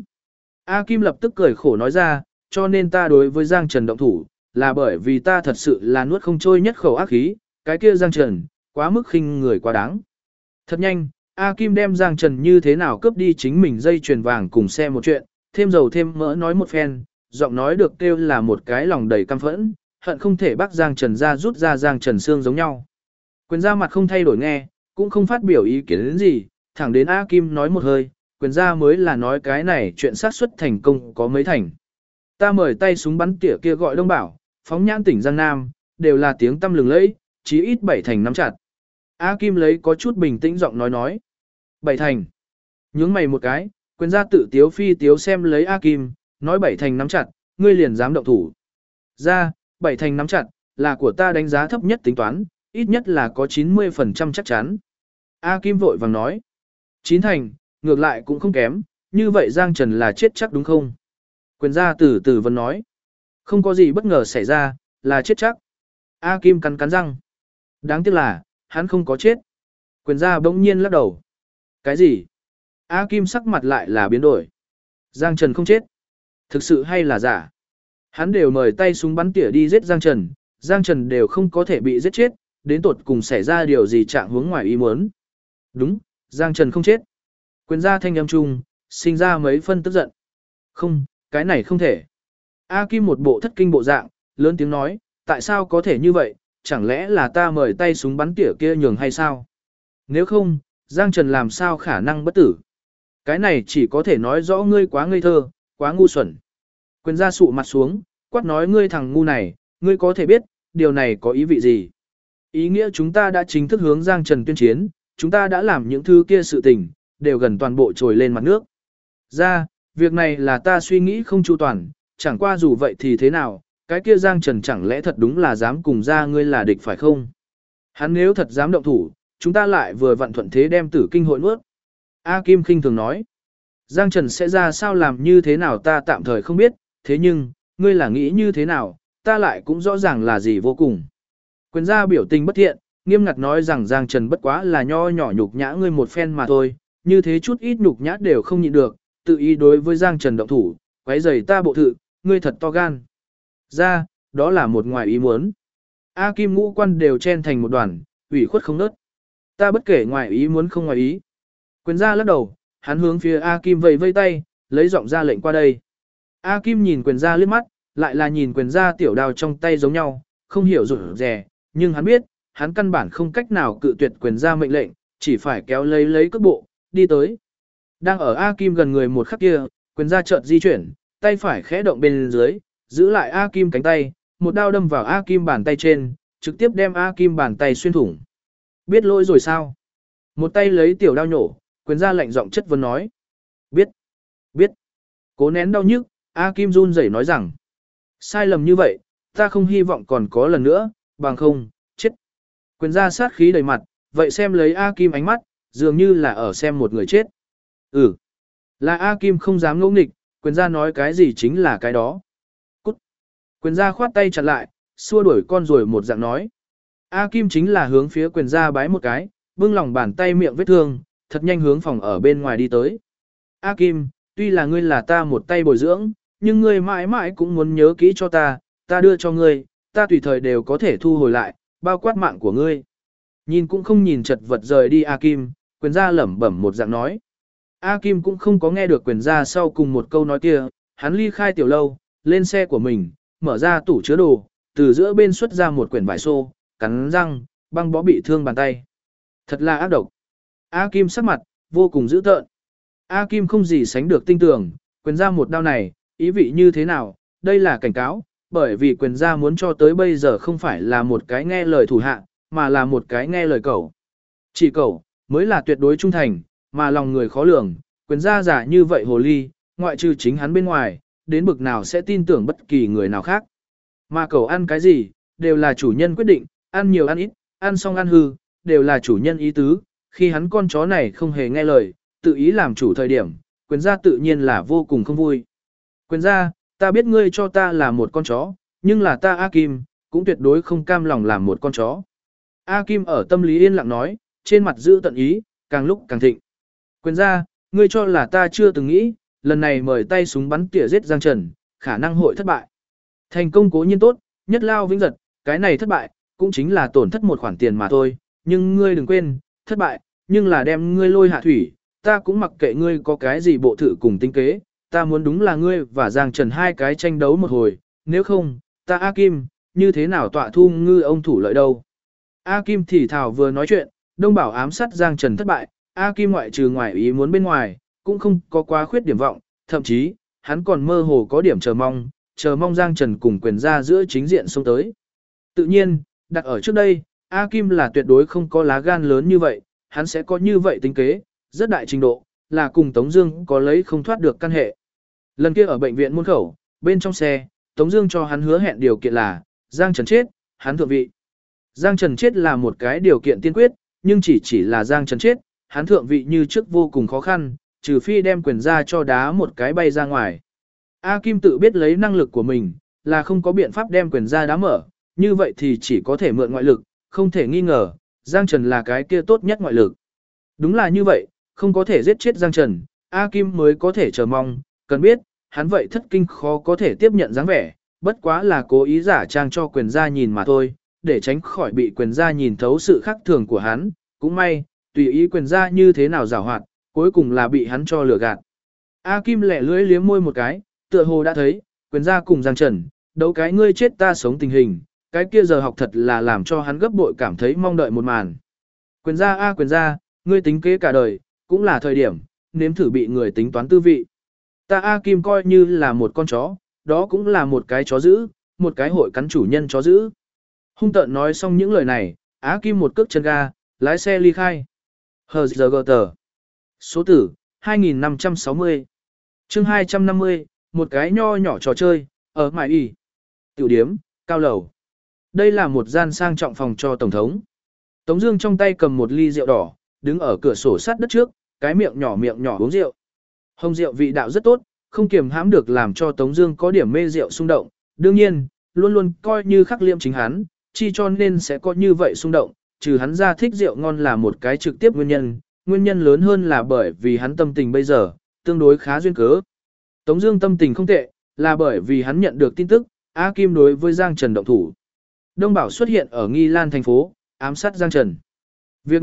A Kim lập tức cười khổ nói ra, cho nên ta đối với Giang Trần động thủ, là bởi vì ta thật sự là nuốt không trôi nhất khẩu ác khí, cái kia Giang Trần, quá mức khinh người quá đáng. Thật nhanh, A Kim đem Giang Trần như thế nào cướp đi chính mình dây chuyền vàng cùng xe một chuyện, thêm dầu thêm mỡ nói một phen, giọng nói được kêu là một cái lòng đầy căm phẫn, hận không thể bắt Giang Trần ra rút ra Giang Trần xương giống nhau. Quyền gia mặt không thay đổi nghe, cũng không phát biểu ý kiến đến gì, thẳng đến A Kim nói một hơi, quyền gia mới là nói cái này chuyện xác suất thành công có mấy thành. Ta mời tay súng bắn tỉa kia gọi Đông Bảo, phóng nhãn tỉnh Giang Nam, đều là tiếng tăm lừng lẫy, chí ít 7 thành nắm chặt. A Kim lấy có chút bình tĩnh giọng nói. 7 thành. Nhướng mày một cái, quyền gia tự tiếu phi tiếu xem lấy A Kim, nói 7 thành nắm chặt, ngươi liền dám động thủ. Ra, 7 thành nắm chặt, là của ta đánh giá thấp nhất tính toán, ít nhất là có 90% chắc chắn. A Kim vội vàng nói. 9 thành, ngược lại cũng không kém, như vậy Giang Trần là chết chắc đúng không? Quyền gia từ từ vẫn nói. Không có gì bất ngờ xảy ra, là chết chắc. A Kim cắn răng. Đáng tiếc là, hắn không có chết. Quyền gia bỗng nhiên lắc đầu. Cái gì? A Kim sắc mặt lại là biến đổi. Giang Trần không chết. Thực sự hay là giả? Hắn đều mời tay súng bắn tỉa đi giết Giang Trần, Giang Trần đều không có thể bị giết chết, đến tột cùng xảy ra điều gì trạng huống ngoài ý muốn. Đúng, Giang Trần không chết. Quyền gia thanh âm chung, sinh ra mấy phân tức giận. Không, cái này không thể. A Kim một bộ thất kinh bộ dạng, lớn tiếng nói, tại sao có thể như vậy, chẳng lẽ là ta mời tay súng bắn tỉa kia nhường hay sao? Nếu không, Giang Trần làm sao khả năng bất tử? Cái này chỉ có thể nói rõ ngươi quá ngây thơ, quá ngu xuẩn. Quyền gia sụ mặt xuống, quát nói ngươi thằng ngu này, ngươi có thể biết, điều này có ý vị gì? Ý nghĩa chúng ta đã chính thức hướng Giang Trần tuyên chiến, chúng ta đã làm những thứ kia sự tình, đều gần toàn bộ trồi lên mặt nước. Ra, việc này là ta suy nghĩ không chu toàn, chẳng qua dù vậy thì thế nào, cái kia Giang Trần chẳng lẽ thật đúng là dám cùng ra ngươi là địch phải không? Hắn nếu thật dám động thủ, chúng ta lại vừa vặn thuận thế đem tử kinh hội nuốt. A Kim khinh thường nói, Giang Trần sẽ ra sao làm như thế nào ta tạm thời không biết, thế nhưng, ngươi là nghĩ như thế nào, ta lại cũng rõ ràng là gì vô cùng. Quyền gia biểu tình bất thiện, nghiêm ngặt nói rằng Giang Trần bất quá là nho nhỏ nhục nhã ngươi một phen mà thôi, như thế chút ít nhục nhã đều không nhịn được, tự ý đối với Giang Trần động thủ, quấy rầy ta bộ thự, ngươi thật to gan. Ra, đó là một ngoài ý muốn. A Kim ngũ quan đều chen thành một đoàn, ủy khuất không nớt. Ta bất kể ngoài ý muốn không ngoài ý. Quyền gia lắc đầu, hắn hướng phía A Kim vẫy vây tay, lấy giọng ra lệnh qua đây. A Kim nhìn quyền gia liếc mắt, lại là nhìn quyền gia tiểu đao trong tay giống nhau, không hiểu rụt rè, nhưng hắn biết, hắn căn bản không cách nào cự tuyệt quyền gia mệnh lệnh, chỉ phải kéo lấy cước bộ, đi tới. Đang ở A Kim gần người một khắc kia, quyền gia chợt di chuyển, tay phải khẽ động bên dưới, giữ lại A Kim cánh tay, một đao đâm vào A Kim bàn tay trên, trực tiếp đem A Kim bàn tay xuyên thủng. Biết lỗi rồi sao? Một tay lấy tiểu đao nhổ, quyền gia lạnh giọng chất vấn nói. Biết. Cố nén đau nhức, A Kim run rẩy nói rằng. Sai lầm như vậy, ta không hy vọng còn có lần nữa, bằng không, chết. Quyền gia sát khí đầy mặt, vậy xem lấy A Kim ánh mắt, dường như là ở xem một người chết. Là A Kim không dám ngỗ nghịch, quyền gia nói cái gì chính là cái đó. Cút. Quyền gia khoát tay chặn lại, xua đuổi con rồi một dạng nói. A Kim chính là hướng phía quyền gia bái một cái, bưng lòng bàn tay miệng vết thương, thật nhanh hướng phòng ở bên ngoài đi tới. A Kim, tuy là ngươi là ta một tay bồi dưỡng, nhưng ngươi mãi mãi cũng muốn nhớ kỹ cho ta đưa cho ngươi, ta tùy thời đều có thể thu hồi lại, bao quát mạng của ngươi. Nhìn cũng không nhìn chật vật rời đi A Kim, quyền gia lẩm bẩm một dạng nói. A Kim cũng không có nghe được quyền gia sau cùng một câu nói kia, hắn ly khai tiểu lâu, lên xe của mình, mở ra tủ chứa đồ, từ giữa bên xuất ra một quyển vải xô, cắn răng, băng bó bị thương bàn tay. Thật là ác độc. A Kim sắc mặt, vô cùng dữ tợn. A Kim không gì sánh được tinh tường, quyền gia một đao này, ý vị như thế nào, đây là cảnh cáo, bởi vì quyền gia muốn cho tới bây giờ không phải là một cái nghe lời thủ hạ, mà là một cái nghe lời cẩu. Chỉ cẩu, mới là tuyệt đối trung thành, mà lòng người khó lường, quyền gia giả như vậy hồ ly, ngoại trừ chính hắn bên ngoài, đến bực nào sẽ tin tưởng bất kỳ người nào khác. Mà cẩu ăn cái gì, đều là chủ nhân quyết định, ăn nhiều ăn ít, ăn xong ăn hư, đều là chủ nhân ý tứ, khi hắn con chó này không hề nghe lời, tự ý làm chủ thời điểm, quyền gia tự nhiên là vô cùng không vui. Quyền gia, ta biết ngươi cho ta là một con chó, nhưng là ta A Kim, cũng tuyệt đối không cam lòng làm một con chó. A Kim ở tâm lý yên lặng nói, trên mặt giữ tận ý, càng lúc càng thịnh. Quyền gia, ngươi cho là ta chưa từng nghĩ, lần này mời tay súng bắn tỉa giết Giang Trần, khả năng hội thất bại. Thành công cố nhiên tốt, nhất lao vĩnh giật, cái này thất bại, cũng chính là tổn thất một khoản tiền mà thôi, nhưng ngươi đừng quên, thất bại, nhưng là đem ngươi lôi hạ thủy, ta cũng mặc kệ ngươi có cái gì bộ thự cùng tính kế, ta muốn đúng là ngươi và Giang Trần hai cái tranh đấu một hồi, nếu không, ta A Kim, như thế nào tọa thu ngư ông thủ lợi đâu. A Kim thì thảo vừa nói chuyện, Đông Bảo ám sát Giang Trần thất bại, A Kim ngoại trừ ngoài ý muốn bên ngoài, cũng không có quá khuyết điểm vọng, thậm chí, hắn còn mơ hồ có điểm chờ mong Giang Trần cùng quyền gia giữa chính diện xông tới. Tự nhiên, đặt ở trước đây, A Kim là tuyệt đối không có lá gan lớn như vậy, hắn sẽ có như vậy tính kế, rất đại trình độ, là cùng Tống Dương có lấy không thoát được căn hệ. Lần kia ở bệnh viện môn khẩu, bên trong xe, Tống Dương cho hắn hứa hẹn điều kiện là Giang Trần chết, hắn thượng vị. Giang Trần chết là một cái điều kiện tiên quyết, nhưng chỉ là Giang Trần chết, hắn thượng vị như trước vô cùng khó khăn, trừ phi đem quyền ra cho đá một cái bay ra ngoài. A Kim tự biết lấy năng lực của mình, là không có biện pháp đem quyền ra đá mở, như vậy thì chỉ có thể mượn ngoại lực, không thể nghi ngờ, Giang Trần là cái kia tốt nhất ngoại lực. Đúng là như vậy, không có thể giết chết Giang Trần, A Kim mới có thể chờ mong, cần biết, hắn vậy thất kinh khó có thể tiếp nhận dáng vẻ, bất quá là cố ý giả trang cho quyền gia nhìn mà thôi, để tránh khỏi bị quyền gia nhìn thấu sự khác thường của hắn, cũng may, tùy ý quyền gia như thế nào giảo hoạt, cuối cùng là bị hắn cho lừa gạt. A Kim lẻ lưỡi liếm môi một cái, tựa hồ đã thấy, quyền gia cùng Giang Trần, đấu cái ngươi chết ta sống tình hình, cái kia giờ học thật là làm cho hắn gấp bội cảm thấy mong đợi một màn. Quyền gia a quyền gia, ngươi tính kế cả đời, cũng là thời điểm, nếm thử bị người tính toán tư vị. Ta A Kim coi như là một con chó, đó cũng là một cái chó dữ, một cái hội cắn chủ nhân chó dữ. Hung tợn nói xong những lời này, A Kim một cước chân ga, lái xe ly khai. HZGT. Số tử, 2560. Chương 250, một cái nho nhỏ trò chơi, ở Mại Y. Tiểu điếm, cao lầu. Đây là một gian sang trọng phòng cho Tổng thống. Tống Dương trong tay cầm một ly rượu đỏ, đứng ở cửa sổ sát đất trước, cái miệng nhỏ uống rượu. Hồng rượu vị đạo rất tốt, không kiềm hãm được làm cho Tống Dương có điểm mê rượu xung động. Đương nhiên, luôn luôn coi như khắc liêm chính hắn, chi cho nên sẽ có như vậy xung động. Trừ hắn ra thích rượu ngon là một cái trực tiếp nguyên nhân lớn hơn là bởi vì hắn tâm tình bây giờ tương đối khá duyên cớ. Tống Dương tâm tình không tệ, là bởi vì hắn nhận được tin tức A Kim đối với Giang Trần động thủ. Đông Bảo xuất hiện ở Nghi Lan thành phố, ám sát Giang Trần. Việc này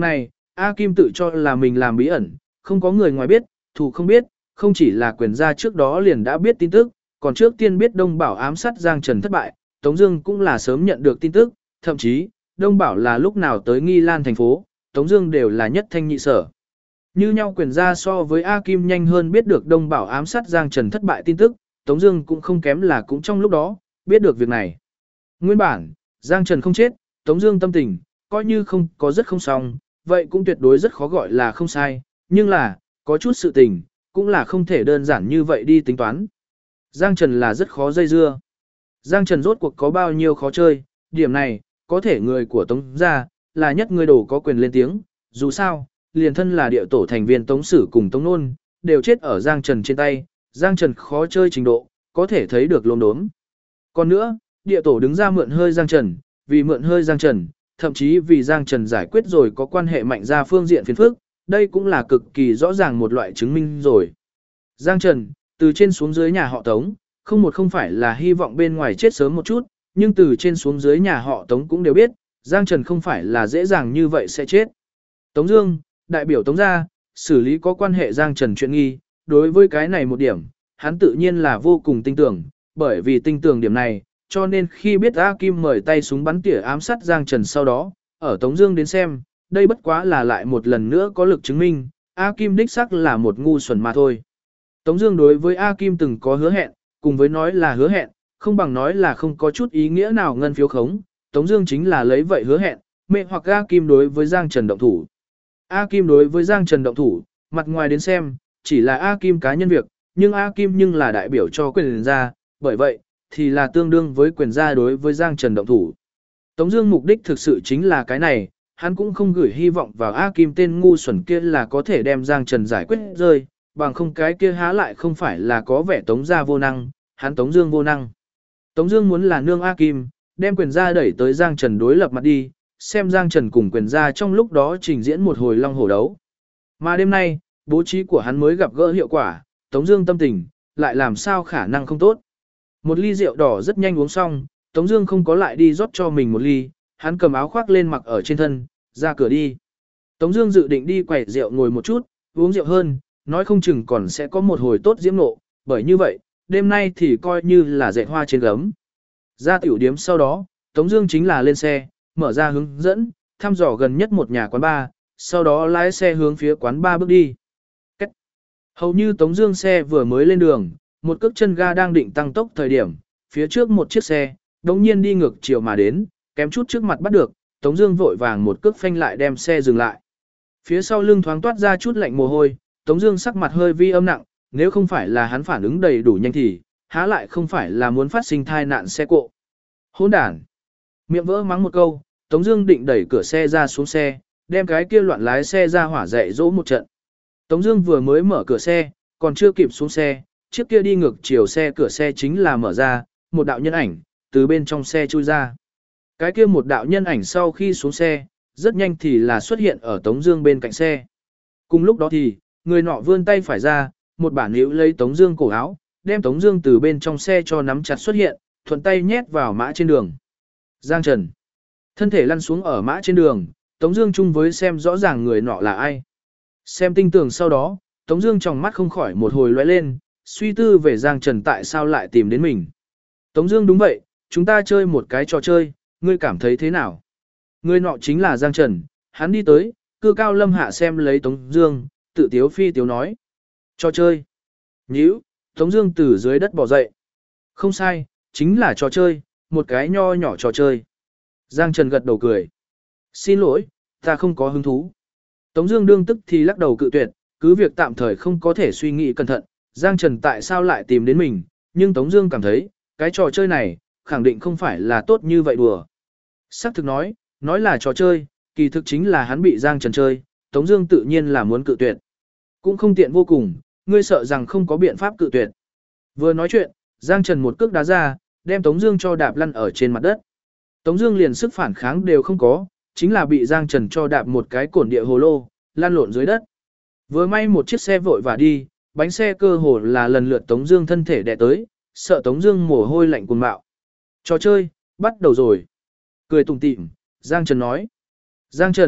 A Kim tự cho là mình làm bí ẩn, không có người ngoài biết, thủ không biết, không chỉ là quyền gia trước đó liền đã biết tin tức, còn trước tiên biết Đông Bảo ám sát Giang Trần thất bại, Tống Dương cũng là sớm nhận được tin tức, thậm chí, Đông Bảo là lúc nào tới Nghi Lan thành phố, Tống Dương đều là nhất thanh nhị sở. Như nhau quyền gia so với A Kim nhanh hơn biết được Đông Bảo ám sát Giang Trần thất bại tin tức, Tống Dương cũng không kém là cũng trong lúc đó, biết được việc này. Nguyên bản, Giang Trần không chết, Tống Dương tâm tình, coi như không có rất không xong, vậy cũng tuyệt đối rất khó gọi là không sai, nhưng là, có chút sự tình, cũng là không thể đơn giản như vậy đi tính toán. Giang Trần là rất khó dây dưa. Giang Trần rốt cuộc có bao nhiêu khó chơi, điểm này, có thể người của Tống gia, là nhất người đồ có quyền lên tiếng, dù sao, liền thân là địa tổ thành viên Tống Sử cùng Tống Nôn, đều chết ở Giang Trần trên tay, Giang Trần khó chơi trình độ, có thể thấy được lốm đốm. Còn nữa, địa tổ đứng ra mượn hơi Giang Trần, vì mượn hơi Giang Trần, thậm chí vì Giang Trần giải quyết rồi có quan hệ mạnh ra phương diện phiền phức, đây cũng là cực kỳ rõ ràng một loại chứng minh rồi. Giang Trần, từ trên xuống dưới nhà họ Tống, không phải là hy vọng bên ngoài chết sớm một chút, nhưng từ trên xuống dưới nhà họ Tống cũng đều biết, Giang Trần không phải là dễ dàng như vậy sẽ chết. Tống Dương, đại biểu Tống gia, xử lý có quan hệ Giang Trần chuyện nghi, đối với cái này một điểm, hắn tự nhiên là vô cùng tin tưởng, bởi vì tin tưởng điểm này, cho nên khi biết A Kim mời tay súng bắn tỉa ám sát Giang Trần sau đó, ở Tống Dương đến xem, đây bất quá là lại một lần nữa có lực chứng minh, A Kim đích xác là một ngu xuẩn mà thôi. Tống Dương đối với A Kim từng có hứa hẹn, cùng với nói là hứa hẹn, không bằng nói là không có chút ý nghĩa nào ngân phiếu khống. Tống Dương chính là lấy vậy hứa hẹn, mẹ hoặc A Kim đối với Giang Trần động thủ. A Kim đối với Giang Trần động thủ, mặt ngoài đến xem, chỉ là A Kim cá nhân việc, nhưng A Kim nhưng là đại biểu cho quyền gia, bởi vậy, thì là tương đương với quyền gia đối với Giang Trần động thủ. Tống Dương mục đích thực sự chính là cái này, hắn cũng không gửi hy vọng vào A Kim tên ngu xuẩn kia là có thể đem Giang Trần giải quyết rơi, bằng không cái kia há lại không phải là có vẻ Tống gia vô năng, hắn Tống Dương vô năng. Tống Dương muốn là nương A Kim, đem quyền gia đẩy tới Giang Trần đối lập mặt đi, xem Giang Trần cùng quyền gia trong lúc đó trình diễn một hồi long hổ đấu. Mà đêm nay, bố trí của hắn mới gặp gỡ hiệu quả, Tống Dương tâm tình lại làm sao khả năng không tốt. Một ly rượu đỏ rất nhanh uống xong, Tống Dương không có lại đi rót cho mình một ly, hắn cầm áo khoác lên mặc ở trên thân, ra cửa đi. Tống Dương dự định đi quẩy rượu ngồi một chút, uống rượu hơn, nói không chừng còn sẽ có một hồi tốt diễm nộ, bởi như vậy, đêm nay thì coi như là dệt hoa trên gấm. Ra tiểu điếm sau đó, Tống Dương chính là lên xe, mở ra hướng dẫn, thăm dò gần nhất một nhà quán bar, sau đó lái xe hướng phía quán bar bước đi. Cách. Hầu như Tống Dương xe vừa mới lên đường, một cước chân ga đang định tăng tốc thời điểm, phía trước một chiếc xe, đống nhiên đi ngược chiều mà đến, kém chút trước mặt bắt được, Tống Dương vội vàng một cước phanh lại đem xe dừng lại. Phía sau lưng thoáng toát ra chút lạnh mồ hôi, Tống Dương sắc mặt hơi vi âm nặng, nếu không phải là hắn phản ứng đầy đủ nhanh thì, há lại không phải là muốn phát sinh tai nạn xe cộ. Hỗn đản! Miệng vỡ mắng một câu, Tống Dương định đẩy cửa xe ra xuống xe, đem cái kia loạn lái xe ra hỏa dạy dỗ một trận. Tống Dương vừa mới mở cửa xe, còn chưa kịp xuống xe, chiếc kia đi ngược chiều xe cửa xe chính là mở ra, một đạo nhân ảnh từ bên trong xe chui ra. Cái kia một đạo nhân ảnh sau khi xuống xe, rất nhanh thì là xuất hiện ở Tống Dương bên cạnh xe. Cùng lúc đó thì, người nọ vươn tay phải ra, một bản níu lấy Tống Dương cổ áo, đem Tống Dương từ bên trong xe cho nắm chặt xuất hiện, thuận tay nhét vào mã trên đường. Giang Trần, thân thể lăn xuống ở mã trên đường, Tống Dương chung với xem rõ ràng người nọ là ai. Xem tinh tường sau đó, Tống Dương trong mắt không khỏi một hồi lóe lên, suy tư về Giang Trần tại sao lại tìm đến mình. Tống Dương đúng vậy, chúng ta chơi một cái trò chơi, ngươi cảm thấy thế nào? Người nọ chính là Giang Trần, hắn đi tới, cư cao lâm hạ xem lấy Tống Dương, tự tiếu phi tiếu nói. Trò chơi. Nhíu, Tống Dương từ dưới đất bò dậy. Không sai, chính là trò chơi, một cái nho nhỏ trò chơi. Giang Trần gật đầu cười. Xin lỗi, ta không có hứng thú. Tống Dương đương tức thì lắc đầu cự tuyệt, cứ việc tạm thời không có thể suy nghĩ cẩn thận, Giang Trần tại sao lại tìm đến mình, nhưng Tống Dương cảm thấy, cái trò chơi này, khẳng định không phải là tốt như vậy đùa. Sắc thực nói là trò chơi, kỳ thực chính là hắn bị Giang Trần chơi, Tống Dương tự nhiên là muốn cự tuyệt. Cũng không tiện vô cùng, ngươi sợ rằng không có biện pháp cự tuyệt. Vừa nói chuyện, Giang Trần một cước đá ra, đem Tống Dương cho đạp lăn ở trên mặt đất. Tống Dương liền sức phản kháng đều không có, chính là bị Giang Trần cho đạp một cái cổn địa hồ lô, lăn lộn dưới đất. Vừa may một chiếc xe vội vã đi, bánh xe cơ hồ là lần lượt Tống Dương thân thể đè tới, sợ Tống Dương mồ hôi lạnh cuồn mạo. Trò chơi bắt đầu rồi. Cười tủm tỉm, Giang Trần nói. Giang Trần,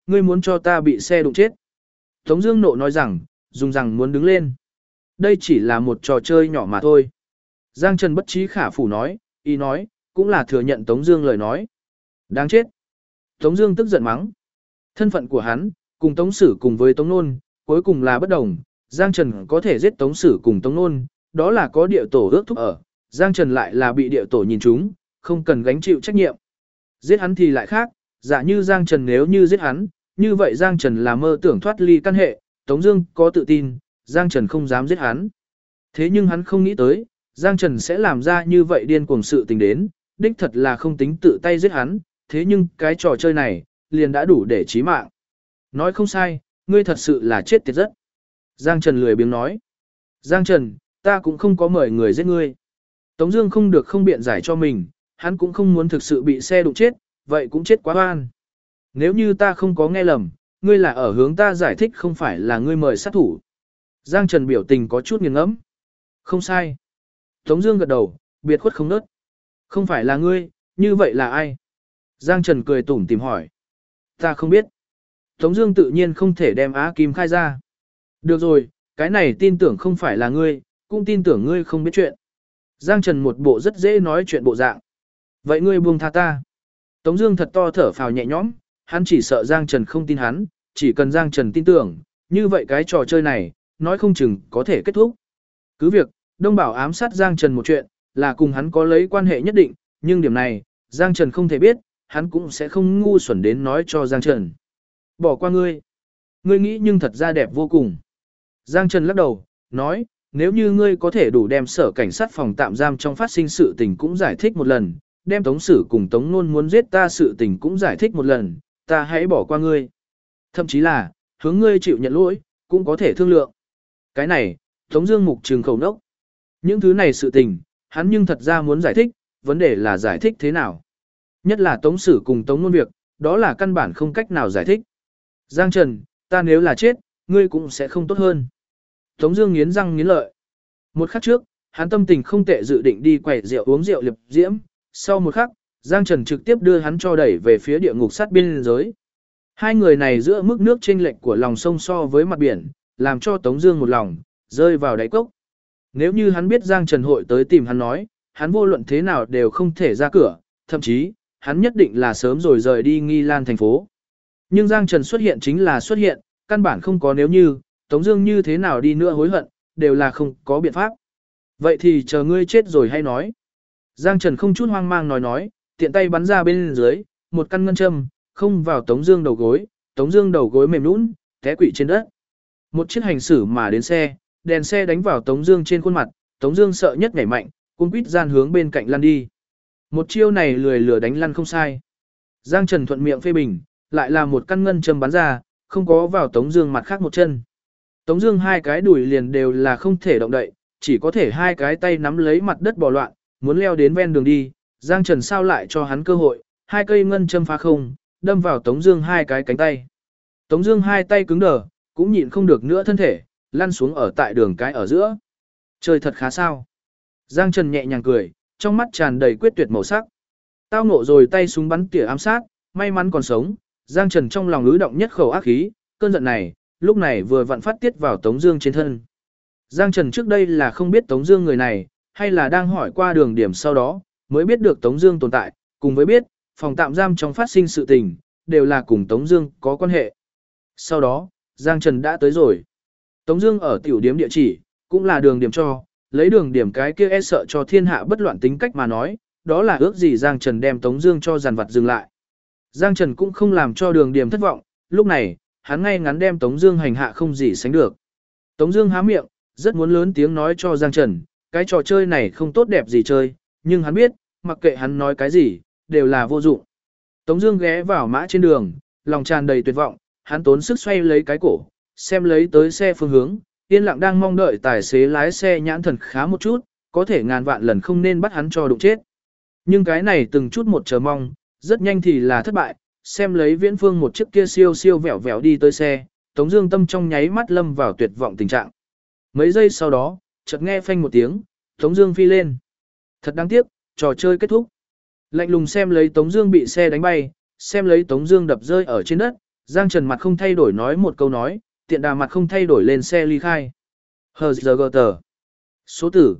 ngươi muốn cho ta bị xe đụng chết. Tống Dương nộ nói rằng, dùng rằng muốn đứng lên. Đây chỉ là một trò chơi nhỏ mà thôi. Giang Trần bất trí khả phủ nói, ý nói, cũng là thừa nhận Tống Dương lời nói. Đáng chết. Tống Dương tức giận mắng. Thân phận của hắn, cùng Tống Sử cùng với Tống Nôn, cuối cùng là bất đồng. Giang Trần có thể giết Tống Sử cùng Tống Nôn, đó là có địa tổ ước thúc ở. Giang Trần lại là bị địa tổ nhìn trúng, không cần gánh chịu trách nhiệm. Giết hắn thì lại khác, giả như Giang Trần nếu như giết hắn, như vậy Giang Trần là mơ tưởng thoát ly căn hệ. Tống Dương có tự tin, Giang Trần không dám giết hắn. Thế nhưng hắn không nghĩ tới, Giang Trần sẽ làm ra như vậy điên cuồng sự tình đến, đích thật là không tính tự tay giết hắn, thế nhưng cái trò chơi này, liền đã đủ để chí mạng. Nói không sai, ngươi thật sự là chết tiệt rất. Giang Trần lười biếng nói. Giang Trần, ta cũng không có mời người giết ngươi. Tống Dương không được không biện giải cho mình, hắn cũng không muốn thực sự bị xe đụng chết, vậy cũng chết quá oan. Nếu như ta không có nghe lầm, ngươi là ở hướng ta giải thích không phải là ngươi mời sát thủ. Giang Trần biểu tình có chút nghiền ngẫm. Không sai. Tống Dương gật đầu, biệt khuất không nớt. Không phải là ngươi, như vậy là ai? Giang Trần cười tủm tỉm hỏi. Ta không biết. Tống Dương tự nhiên không thể đem Á Kim khai ra. Được rồi, cái này tin tưởng không phải là ngươi, cũng tin tưởng ngươi không biết chuyện. Giang Trần một bộ rất dễ nói chuyện bộ dạng. Vậy ngươi buông tha ta. Tống Dương thật to thở phào nhẹ nhõm, hắn chỉ sợ Giang Trần không tin hắn, chỉ cần Giang Trần tin tưởng, như vậy cái trò chơi này, nói không chừng có thể kết thúc. Cứ việc, Đông Bảo ám sát Giang Trần một chuyện, là cùng hắn có lấy quan hệ nhất định, nhưng điểm này, Giang Trần không thể biết, hắn cũng sẽ không ngu xuẩn đến nói cho Giang Trần. Bỏ qua ngươi. Ngươi nghĩ nhưng thật ra đẹp vô cùng. Giang Trần lắc đầu, nói, nếu như ngươi có thể đủ đem sở cảnh sát phòng tạm giam trong phát sinh sự tình cũng giải thích một lần, đem Tống Sử cùng Tống Nôn muốn giết ta sự tình cũng giải thích một lần, ta hãy bỏ qua ngươi. Thậm chí là, hướng ngươi chịu nhận lỗi, cũng có thể thương lượng. Cái này, Tống Dương mục trường khẩu nốc. Những thứ này sự tình, hắn nhưng thật ra muốn giải thích, vấn đề là giải thích thế nào. Nhất là Tống Sử cùng Tống Nôn việc, đó là căn bản không cách nào giải thích. Giang Trần, ta nếu là chết, ngươi cũng sẽ không tốt hơn. Tống Dương nghiến răng nghiến lợi. Một khắc trước, hắn tâm tình không tệ dự định đi quẩy rượu uống rượu liệp diễm. Sau một khắc, Giang Trần trực tiếp đưa hắn cho đẩy về phía địa ngục sát biên giới. Hai người này giữa mức nước chênh lệch của lòng sông so với mặt biển, làm cho Tống Dương một lòng rơi vào đáy cốc. Nếu như hắn biết Giang Trần hội tới tìm hắn nói, hắn vô luận thế nào đều không thể ra cửa, thậm chí, hắn nhất định là sớm rồi rời đi Nghi Lan thành phố. Nhưng Giang Trần xuất hiện chính là xuất hiện, căn bản không có nếu như, Tống Dương như thế nào đi nữa hối hận, đều là không có biện pháp. Vậy thì chờ ngươi chết rồi hay nói. Giang Trần không chút hoang mang nói, tiện tay bắn ra bên dưới, một căn ngân châm, không vào Tống Dương đầu gối, Tống Dương đầu gối mềm nhũn, té quỵ trên đất. Một chiếc hành xử mà đến xe, đèn xe đánh vào Tống Dương trên khuôn mặt, Tống Dương sợ nhất nhảy mạnh, cuống quýt gian hướng bên cạnh lăn đi. Một chiêu này lười lừa đánh lăn không sai. Giang Trần thuận miệng phê bình, lại là một căn ngân châm bắn ra, không có vào Tống Dương mặt khác một chân. Tống Dương hai cái đùi liền đều là không thể động đậy, chỉ có thể hai cái tay nắm lấy mặt đất bò loạn, muốn leo đến ven đường đi. Giang Trần sao lại cho hắn cơ hội, hai cây ngân châm phá không, đâm vào Tống Dương hai cái cánh tay. Tống Dương hai tay cứng đờ, cũng nhịn không được nữa thân thể, lăn xuống ở tại đường cái ở giữa. Chơi thật khá sao? Giang Trần nhẹ nhàng cười, trong mắt tràn đầy quyết tuyệt màu sắc. Tao ngộ rồi tay súng bắn tỉa ám sát, may mắn còn sống. Giang Trần trong lòng ứ động nhất khẩu ác khí, cơn giận này, lúc này vừa vặn phát tiết vào Tống Dương trên thân. Giang Trần trước đây là không biết Tống Dương người này, hay là đang hỏi qua đường điểm sau đó, mới biết được Tống Dương tồn tại, cùng với biết, phòng tạm giam trong phát sinh sự tình, đều là cùng Tống Dương có quan hệ. Sau đó, Giang Trần đã tới rồi. Tống Dương ở tiểu điếm địa chỉ, cũng là đường điểm cho, lấy đường điểm cái kia e sợ cho thiên hạ bất loạn tính cách mà nói, đó là ước gì Giang Trần đem Tống Dương cho dàn vặt dừng lại. Giang Trần cũng không làm cho đường điểm thất vọng, lúc này, hắn ngay ngắn đem Tống Dương hành hạ không gì sánh được. Tống Dương há miệng, rất muốn lớn tiếng nói cho Giang Trần, cái trò chơi này không tốt đẹp gì chơi, nhưng hắn biết, mặc kệ hắn nói cái gì, đều là vô dụng. Tống Dương ghé vào mã trên đường, lòng tràn đầy tuyệt vọng, hắn tốn sức xoay lấy cái cổ, xem lấy tới xe phương hướng, yên lặng đang mong đợi tài xế lái xe nhãn thần khá một chút, có thể ngàn vạn lần không nên bắt hắn cho đụng chết. Nhưng cái này từng chút một chờ mong, rất nhanh thì là thất bại, xem lấy viễn phương một chiếc kia siêu siêu vẹo vẹo đi tới xe, Tống Dương tâm trong nháy mắt lâm vào tuyệt vọng tình trạng. Mấy giây sau đó, chợt nghe phanh một tiếng, Tống Dương phi lên. Thật đáng tiếc, trò chơi kết thúc. Lạnh lùng xem lấy Tống Dương bị xe đánh bay, xem lấy Tống Dương đập rơi ở trên đất, Giang Trần mặt không thay đổi nói một câu nói, tiện đà mặt không thay đổi lên xe ly khai. HGT. Số tử,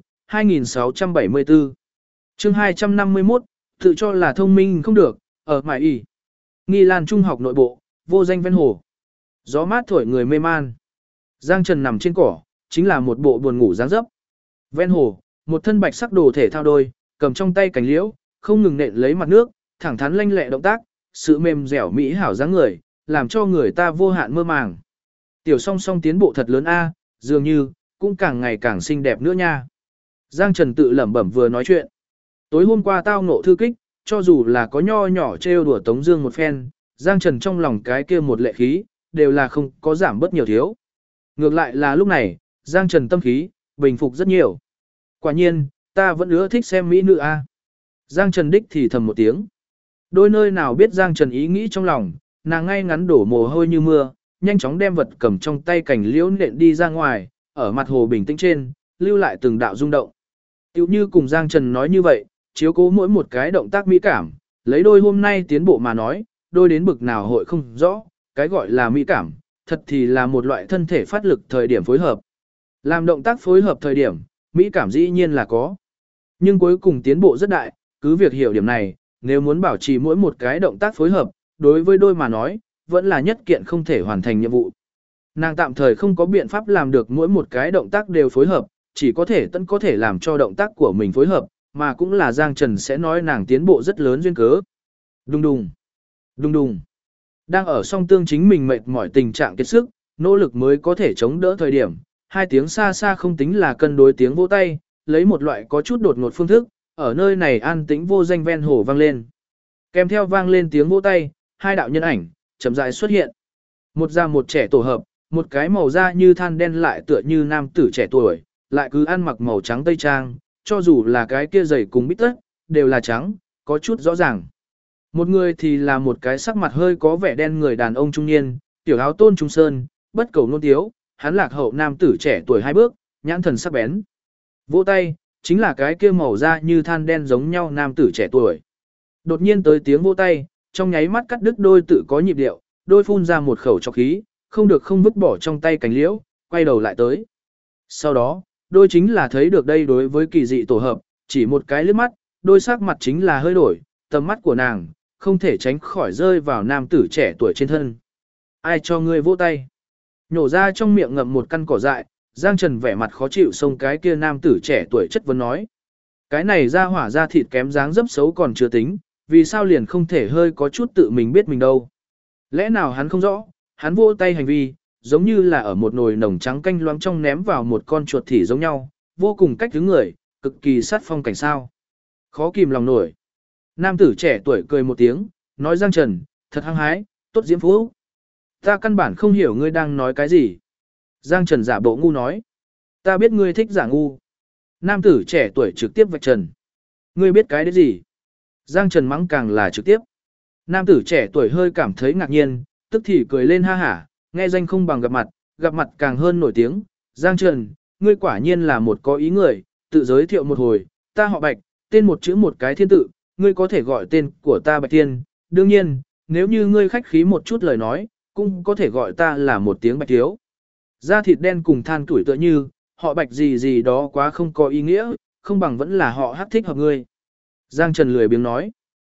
2674. Chương 251, tự cho là thông minh không được, ở mải ỉ. Nghi Lan Trung học nội bộ, vô danh ven hồ. Gió mát thổi người mê man. Giang Trần nằm trên cỏ, chính là một bộ buồn ngủ dáng dấp. Ven hồ, một thân bạch sắc đồ thể thao đôi, cầm trong tay cành liễu, không ngừng nện lấy mặt nước, thẳng thắn lanh lẹ động tác, sự mềm dẻo mỹ hảo dáng người, làm cho người ta vô hạn mơ màng. Tiểu song song tiến bộ thật lớn a, dường như cũng càng ngày càng xinh đẹp nữa nha. Giang Trần tự lẩm bẩm vừa nói chuyện. Tối hôm qua tao ngộ thư kích, cho dù là có nho nhỏ trêu đùa Tống Dương một phen, Giang Trần trong lòng cái kia một lệ khí, đều là không có giảm bớt nhiều thiếu. Ngược lại là lúc này, Giang Trần tâm khí, bình phục rất nhiều. Quả nhiên, ta vẫn ưa thích xem mỹ nữ a. Giang Trần đích thì thầm một tiếng. Đôi nơi nào biết Giang Trần ý nghĩ trong lòng, nàng ngay ngắn đổ mồ hôi như mưa, nhanh chóng đem vật cầm trong tay cành liễu nện đi ra ngoài, ở mặt hồ bình tĩnh trên, lưu lại từng đạo rung động. Tiểu như cùng Giang Trần nói như vậy, chiếu cố mỗi một cái động tác mỹ cảm, lấy đôi hôm nay tiến bộ mà nói, đôi đến bực nào hội không rõ, cái gọi là mỹ cảm, thật thì là một loại thân thể phát lực thời điểm phối hợp. Làm động tác phối hợp thời điểm, mỹ cảm dĩ nhiên là có. Nhưng cuối cùng tiến bộ rất đại, cứ việc hiểu điểm này, nếu muốn bảo trì mỗi một cái động tác phối hợp, đối với đôi mà nói, vẫn là nhất kiện không thể hoàn thành nhiệm vụ. Nàng tạm thời không có biện pháp làm được mỗi một cái động tác đều phối hợp, chỉ có thể tận có thể làm cho động tác của mình phối hợp, mà cũng là Giang Trần sẽ nói nàng tiến bộ rất lớn duyên cớ. Đùng đùng, đùng đùng. Đang ở song tương chính mình mệt mỏi tình trạng kiệt sức, nỗ lực mới có thể chống đỡ thời điểm, hai tiếng xa xa không tính là cân đối tiếng vỗ tay, lấy một loại có chút đột ngột phương thức, ở nơi này an tĩnh vô danh ven hồ vang lên. Kèm theo vang lên tiếng vỗ tay, hai đạo nhân ảnh chậm rãi xuất hiện. Một già một trẻ tổ hợp, một cái màu da như than đen lại tựa như nam tử trẻ tuổi, lại cứ ăn mặc màu trắng tây trang, cho dù là cái kia giày cùng bít tất, đều là trắng, có chút rõ ràng. Một người thì là một cái sắc mặt hơi có vẻ đen người đàn ông trung niên, tiểu áo tôn trung sơn, bất cầu nôn tiếu, hắn lạc hậu nam tử trẻ tuổi hai bước, nhãn thần sắc bén. Vỗ tay, chính là cái kia màu da như than đen giống nhau nam tử trẻ tuổi. Đột nhiên tới tiếng vỗ tay, trong nháy mắt cắt đứt đôi tự có nhịp điệu, đôi phun ra một khẩu trọc khí, không được không vứt bỏ trong tay cành liễu, quay đầu lại tới. Sau đó, đôi chính là thấy được đây đối với kỳ dị tổ hợp, chỉ một cái liếc mắt, đôi sắc mặt chính là hơi đổi, tầm mắt của nàng, không thể tránh khỏi rơi vào nam tử trẻ tuổi trên thân. Ai cho ngươi vỗ tay? Nhổ ra trong miệng ngậm một căn cỏ dại, Giang Trần vẻ mặt khó chịu xông cái kia nam tử trẻ tuổi chất vấn nói. Cái này ra hỏa ra thịt kém dáng dấp xấu còn chưa tính, vì sao liền không thể hơi có chút tự mình biết mình đâu. Lẽ nào hắn không rõ, hắn vỗ tay hành vi, giống như là ở một nồi nồng trắng canh loãng trong ném vào một con chuột thỉ giống nhau, vô cùng cách thứ người, cực kỳ sát phong cảnh sao. Khó kìm lòng nổi. Nam tử trẻ tuổi cười một tiếng, nói Giang Trần, thật hăng hái, tốt diễm phú. Ta căn bản không hiểu ngươi đang nói cái gì. Giang Trần giả bộ ngu nói. Ta biết ngươi thích giả ngu. Nam tử trẻ tuổi trực tiếp vạch trần. Ngươi biết cái đấy gì? Giang Trần mắng càng là trực tiếp. Nam tử trẻ tuổi hơi cảm thấy ngạc nhiên, tức thì cười lên ha hả, nghe danh không bằng gặp mặt càng hơn nổi tiếng. Giang Trần, ngươi quả nhiên là một có ý người, tự giới thiệu một hồi, ta họ Bạch, tên một chữ một cái thiên tự, ngươi có thể gọi tên của ta Bạch Thiên, đương nhiên, nếu như ngươi khách khí một chút lời nói, cũng có thể gọi ta là một tiếng Bạch Thiếu. Da thịt đen cùng than tuổi tựa như, họ Bạch gì gì đó quá không có ý nghĩa, không bằng vẫn là họ hát thích hợp ngươi. Giang Trần lười biếng nói.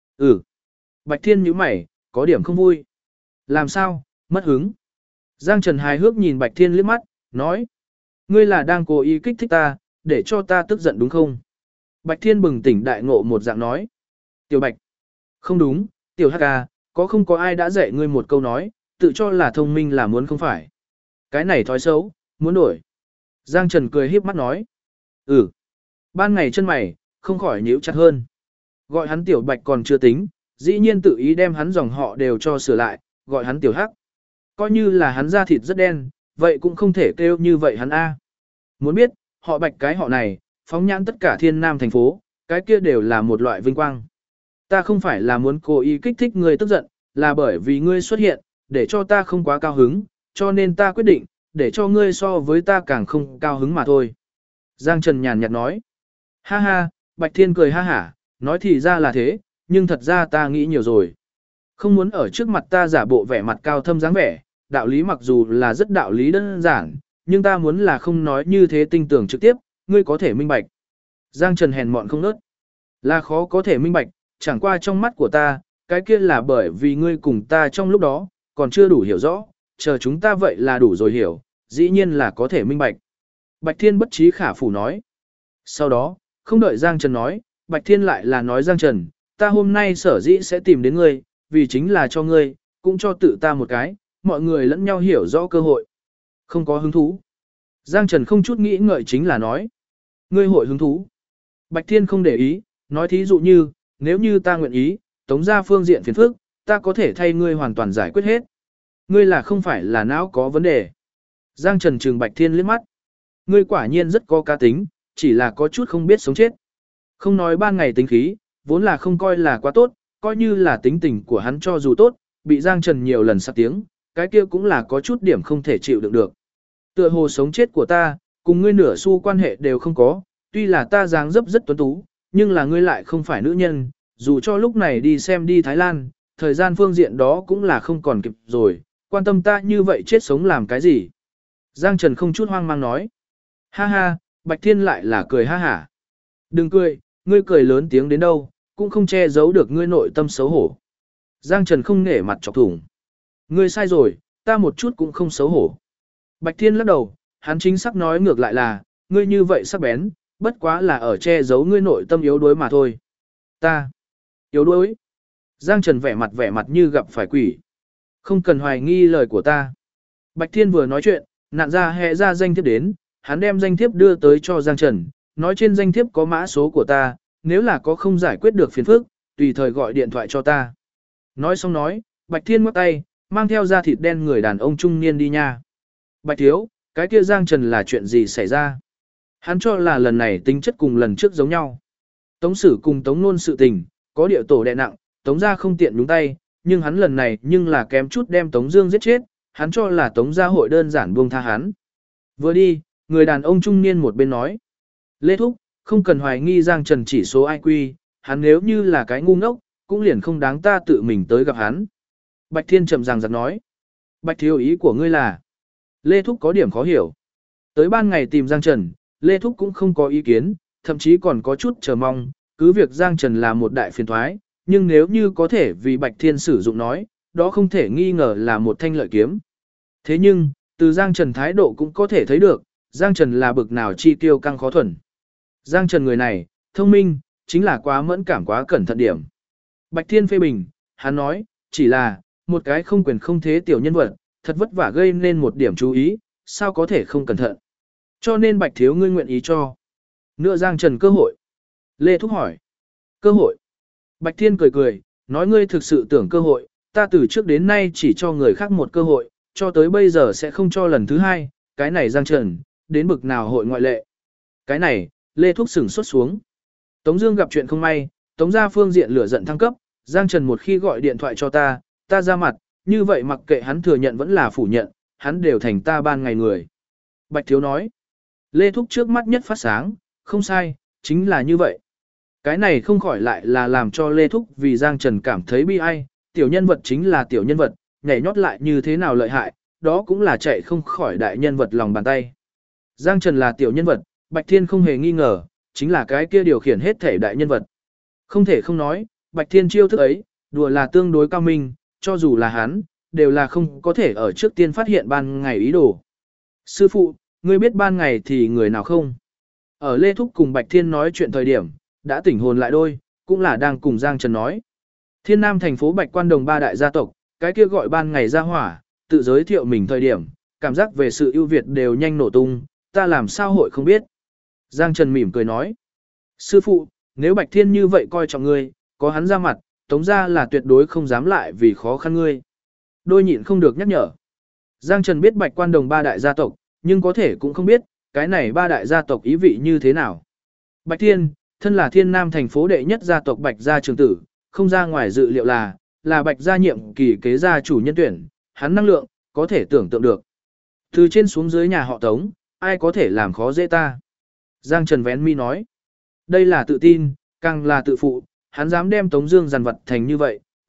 Bạch Thiên nhíu mày, có điểm không vui. Làm sao, mất hứng. Giang Trần hài hước nhìn Bạch Thiên liếc mắt, nói. Ngươi là đang cố ý kích thích ta, để cho ta tức giận đúng không? Bạch Thiên bừng tỉnh đại ngộ một dạng nói. Tiểu Bạch. Không đúng, Tiểu Hắc à, có không có ai đã dạy ngươi một câu nói, tự cho là thông minh là muốn không phải. Cái này thói xấu, muốn đổi. Giang Trần cười híp mắt nói. Ban ngày chân mày, không khỏi nhíu chặt hơn. Gọi hắn Tiểu Bạch còn chưa tính, dĩ nhiên tự ý đem hắn dòng họ đều cho sửa lại, gọi hắn Tiểu Hắc. Coi như là hắn da thịt rất đen, vậy cũng không thể kêu như vậy hắn A. Muốn biết, họ Bạch cái họ này, phóng nhãn tất cả thiên nam thành phố, cái kia đều là một loại vinh quang. Ta không phải là muốn cố ý kích thích ngươi tức giận, là bởi vì ngươi xuất hiện, để cho ta không quá cao hứng, cho nên ta quyết định, để cho ngươi so với ta càng không cao hứng mà thôi. Giang Trần nhàn nhạt nói. Ha ha, Bạch Thiên cười ha hả, nói thì ra là thế, nhưng thật ra ta nghĩ nhiều rồi. Không muốn ở trước mặt ta giả bộ vẻ mặt cao thâm dáng vẻ, đạo lý mặc dù là rất đạo lý đơn giản, nhưng ta muốn là không nói như thế tinh tưởng trực tiếp, ngươi có thể minh bạch. Giang Trần hèn mọn không nớt. Là khó có thể minh bạch, chẳng qua trong mắt của ta, cái kia là bởi vì ngươi cùng ta trong lúc đó, còn chưa đủ hiểu rõ, chờ chúng ta vậy là đủ rồi hiểu, dĩ nhiên là có thể minh bạch. Bạch Thiên bất trí khả phủ nói. Sau đó, không đợi Giang Trần nói, Bạch Thiên lại là nói Giang Trần, ta hôm nay sở dĩ sẽ tìm đến ngươi, vì chính là cho ngươi, cũng cho tự ta một cái, mọi người lẫn nhau hiểu rõ cơ hội. Không có hứng thú. Giang Trần không chút nghĩ ngợi chính là nói. Ngươi hội hứng thú. Bạch Thiên không để ý, nói thí dụ như, nếu như ta nguyện ý, tống ra phương diện phiền phức, ta có thể thay ngươi hoàn toàn giải quyết hết. Ngươi là không phải là não có vấn đề. Giang Trần trừng Bạch Thiên liếc mắt. Ngươi quả nhiên rất có cá tính, chỉ là có chút không biết sống chết. Không nói ban ngày tính khí, vốn là không coi là quá tốt, coi như là tính tình của hắn cho dù tốt, bị Giang Trần nhiều lần sặc tiếng, cái kia cũng là có chút điểm không thể chịu đựng được. Tựa hồ sống chết của ta, cùng ngươi nửa xu quan hệ đều không có, tuy là ta dáng dấp rất tuấn tú, nhưng là ngươi lại không phải nữ nhân, dù cho lúc này đi xem đi Thái Lan, thời gian phương diện đó cũng là không còn kịp rồi, quan tâm ta như vậy chết sống làm cái gì. Giang Trần không chút hoang mang nói. Ha ha, Bạch Thiên lại là cười ha hả. Đừng cười, ngươi cười lớn tiếng đến đâu, cũng không che giấu được ngươi nội tâm xấu hổ. Giang Trần không nể mặt chọc thủng. Ngươi sai rồi, ta một chút cũng không xấu hổ. Bạch Thiên lắc đầu, hắn chính xác nói ngược lại là, ngươi như vậy sắc bén, bất quá là ở che giấu ngươi nội tâm yếu đuối mà thôi. Ta, yếu đuối. Giang Trần vẻ mặt như gặp phải quỷ. Không cần hoài nghi lời của ta. Bạch Thiên vừa nói chuyện, nạn ra hẹ ra danh thiếp đến, hắn đem danh thiếp đưa tới cho Giang Trần, nói trên danh thiếp có mã số của ta, nếu là có không giải quyết được phiền phức, tùy thời gọi điện thoại cho ta. Nói xong nói, Bạch Thiên ngoắc tay, mang theo da thịt đen người đàn ông trung niên đi nha. Bạch thiếu, cái kia Giang Trần là chuyện gì xảy ra? Hắn cho là lần này tính chất cùng lần trước giống nhau. Tống Sử cùng Tống Nôn sự tình, có địa tổ đè nặng, Tống gia không tiện nhúng tay, nhưng hắn lần này nhưng là kém chút đem Tống Dương giết chết, hắn cho là Tống gia hội đơn giản buông tha hắn. Vừa đi, người đàn ông trung niên một bên nói. Lê Thúc, không cần hoài nghi Giang Trần chỉ số IQ, hắn nếu như là cái ngu ngốc, cũng liền không đáng ta tự mình tới gặp hắn. Bạch Thiên chậm ràng giật nói. Bạch thiếu ý của ngươi là. Lê Thúc có điểm khó hiểu. Tới ban ngày tìm Giang Trần, Lê Thúc cũng không có ý kiến, thậm chí còn có chút chờ mong, cứ việc Giang Trần là một đại phiền thoái, nhưng nếu như có thể vì Bạch Thiên sử dụng nói, đó không thể nghi ngờ là một thanh lợi kiếm. Thế nhưng, từ Giang Trần thái độ cũng có thể thấy được, Giang Trần là bực nào chi tiêu căng khó thuần. Giang Trần người này, thông minh, chính là quá mẫn cảm quá cẩn thận điểm. Bạch Thiên phê bình, hắn nói, chỉ là, một cái không quyền không thế tiểu nhân vật, thật vất vả gây nên một điểm chú ý, sao có thể không cẩn thận. Cho nên Bạch thiếu ngươi nguyện ý cho. Nữa Giang Trần cơ hội. Lê Thúc hỏi. Cơ hội. Bạch Thiên cười cười, nói ngươi thực sự tưởng cơ hội, ta từ trước đến nay chỉ cho người khác một cơ hội, cho tới bây giờ sẽ không cho lần thứ hai, cái này Giang Trần, đến bực nào hội ngoại lệ. Cái này, Lê Thúc sửng sốt xuống. Tống Dương gặp chuyện không may, Tống gia phương diện lửa giận thăng cấp, Giang Trần một khi gọi điện thoại cho ta, ta ra mặt, như vậy mặc kệ hắn thừa nhận vẫn là phủ nhận, hắn đều thành ta ban ngày người. Bạch Thiếu nói. Lê Thúc trước mắt nhất phát sáng, không sai, chính là như vậy. Cái này không khỏi lại là làm cho Lê Thúc vì Giang Trần cảm thấy bi ai, tiểu nhân vật chính là tiểu nhân vật, nhảy nhót lại như thế nào lợi hại, đó cũng là chạy không khỏi đại nhân vật lòng bàn tay. Giang Trần là tiểu nhân vật, Bạch Thiên không hề nghi ngờ, chính là cái kia điều khiển hết thể đại nhân vật. Không thể không nói, Bạch Thiên chiêu thức ấy, đùa là tương đối cao minh, cho dù là hắn, đều là không có thể ở trước tiên phát hiện ban ngày ý đồ. Sư phụ, ngươi biết ban ngày thì người nào không? Ở Lê Thúc cùng Bạch Thiên nói chuyện thời điểm, đã tỉnh hồn lại đôi, cũng là đang cùng Giang Trần nói. Thiên Nam thành phố Bạch Quan Đồng ba đại gia tộc, cái kia gọi ban ngày ra hỏa, tự giới thiệu mình thời điểm, cảm giác về sự ưu việt đều nhanh nổ tung, ta làm sao hội không biết. Giang Trần mỉm cười nói. Sư phụ, nếu Bạch Thiên như vậy coi trọng ngươi, có hắn ra mặt, Tống gia là tuyệt đối không dám lại vì khó khăn ngươi. Đôi nhịn không được nhắc nhở. Giang Trần biết Bạch Quan Đồng ba đại gia tộc, nhưng có thể cũng không biết, cái này ba đại gia tộc ý vị như thế nào. Bạch Thiên, thân là Thiên Nam thành phố đệ nhất gia tộc Bạch gia trưởng tử, không ra ngoài dự liệu là Bạch gia nhiệm kỳ kế gia chủ nhân tuyển, hắn năng lượng, có thể tưởng tượng được. Từ trên xuống dưới nhà họ Tống, ai có thể làm khó dễ ta. Giang Trần vén mi nói. Đây là tự tin, càng là tự phụ, hắn dám đem Tống Dương dằn vặt thành như vậy,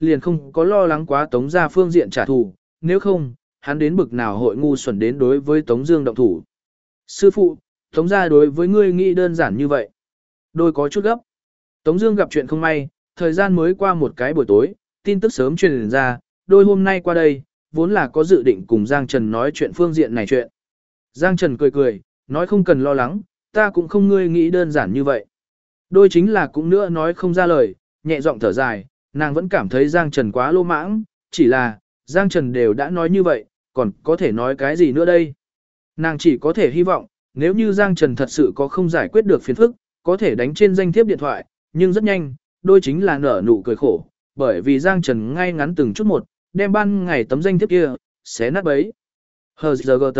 liền không có lo lắng quá Tống gia phương diện trả thù, nếu không, hắn đến bực nào hội ngu xuẩn đến đối với Tống Dương động thủ. Sư phụ, Tống gia đối với ngươi nghĩ đơn giản như vậy. Đôi có chút gấp. Tống Dương gặp chuyện không may, thời gian mới qua một cái buổi tối, tin tức sớm truyền ra, đôi hôm nay qua đây, vốn là có dự định cùng Giang Trần nói chuyện phương diện này chuyện. Giang Trần cười cười, nói không cần lo lắng, ta cũng không ngươi nghĩ đơn giản như vậy. Đôi chính là cũng nữa nói không ra lời, nhẹ giọng thở dài, nàng vẫn cảm thấy Giang Trần quá lô mãng, chỉ là, Giang Trần đều đã nói như vậy, còn có thể nói cái gì nữa đây. Nàng chỉ có thể hy vọng, nếu như Giang Trần thật sự có không giải quyết được phiền phức, có thể đánh trên danh thiếp điện thoại, nhưng rất nhanh, đôi chính là nở nụ cười khổ, bởi vì Giang Trần ngay ngắn từng chút một, đem ban ngày tấm danh thiếp kia, xé nát bấy. HGT.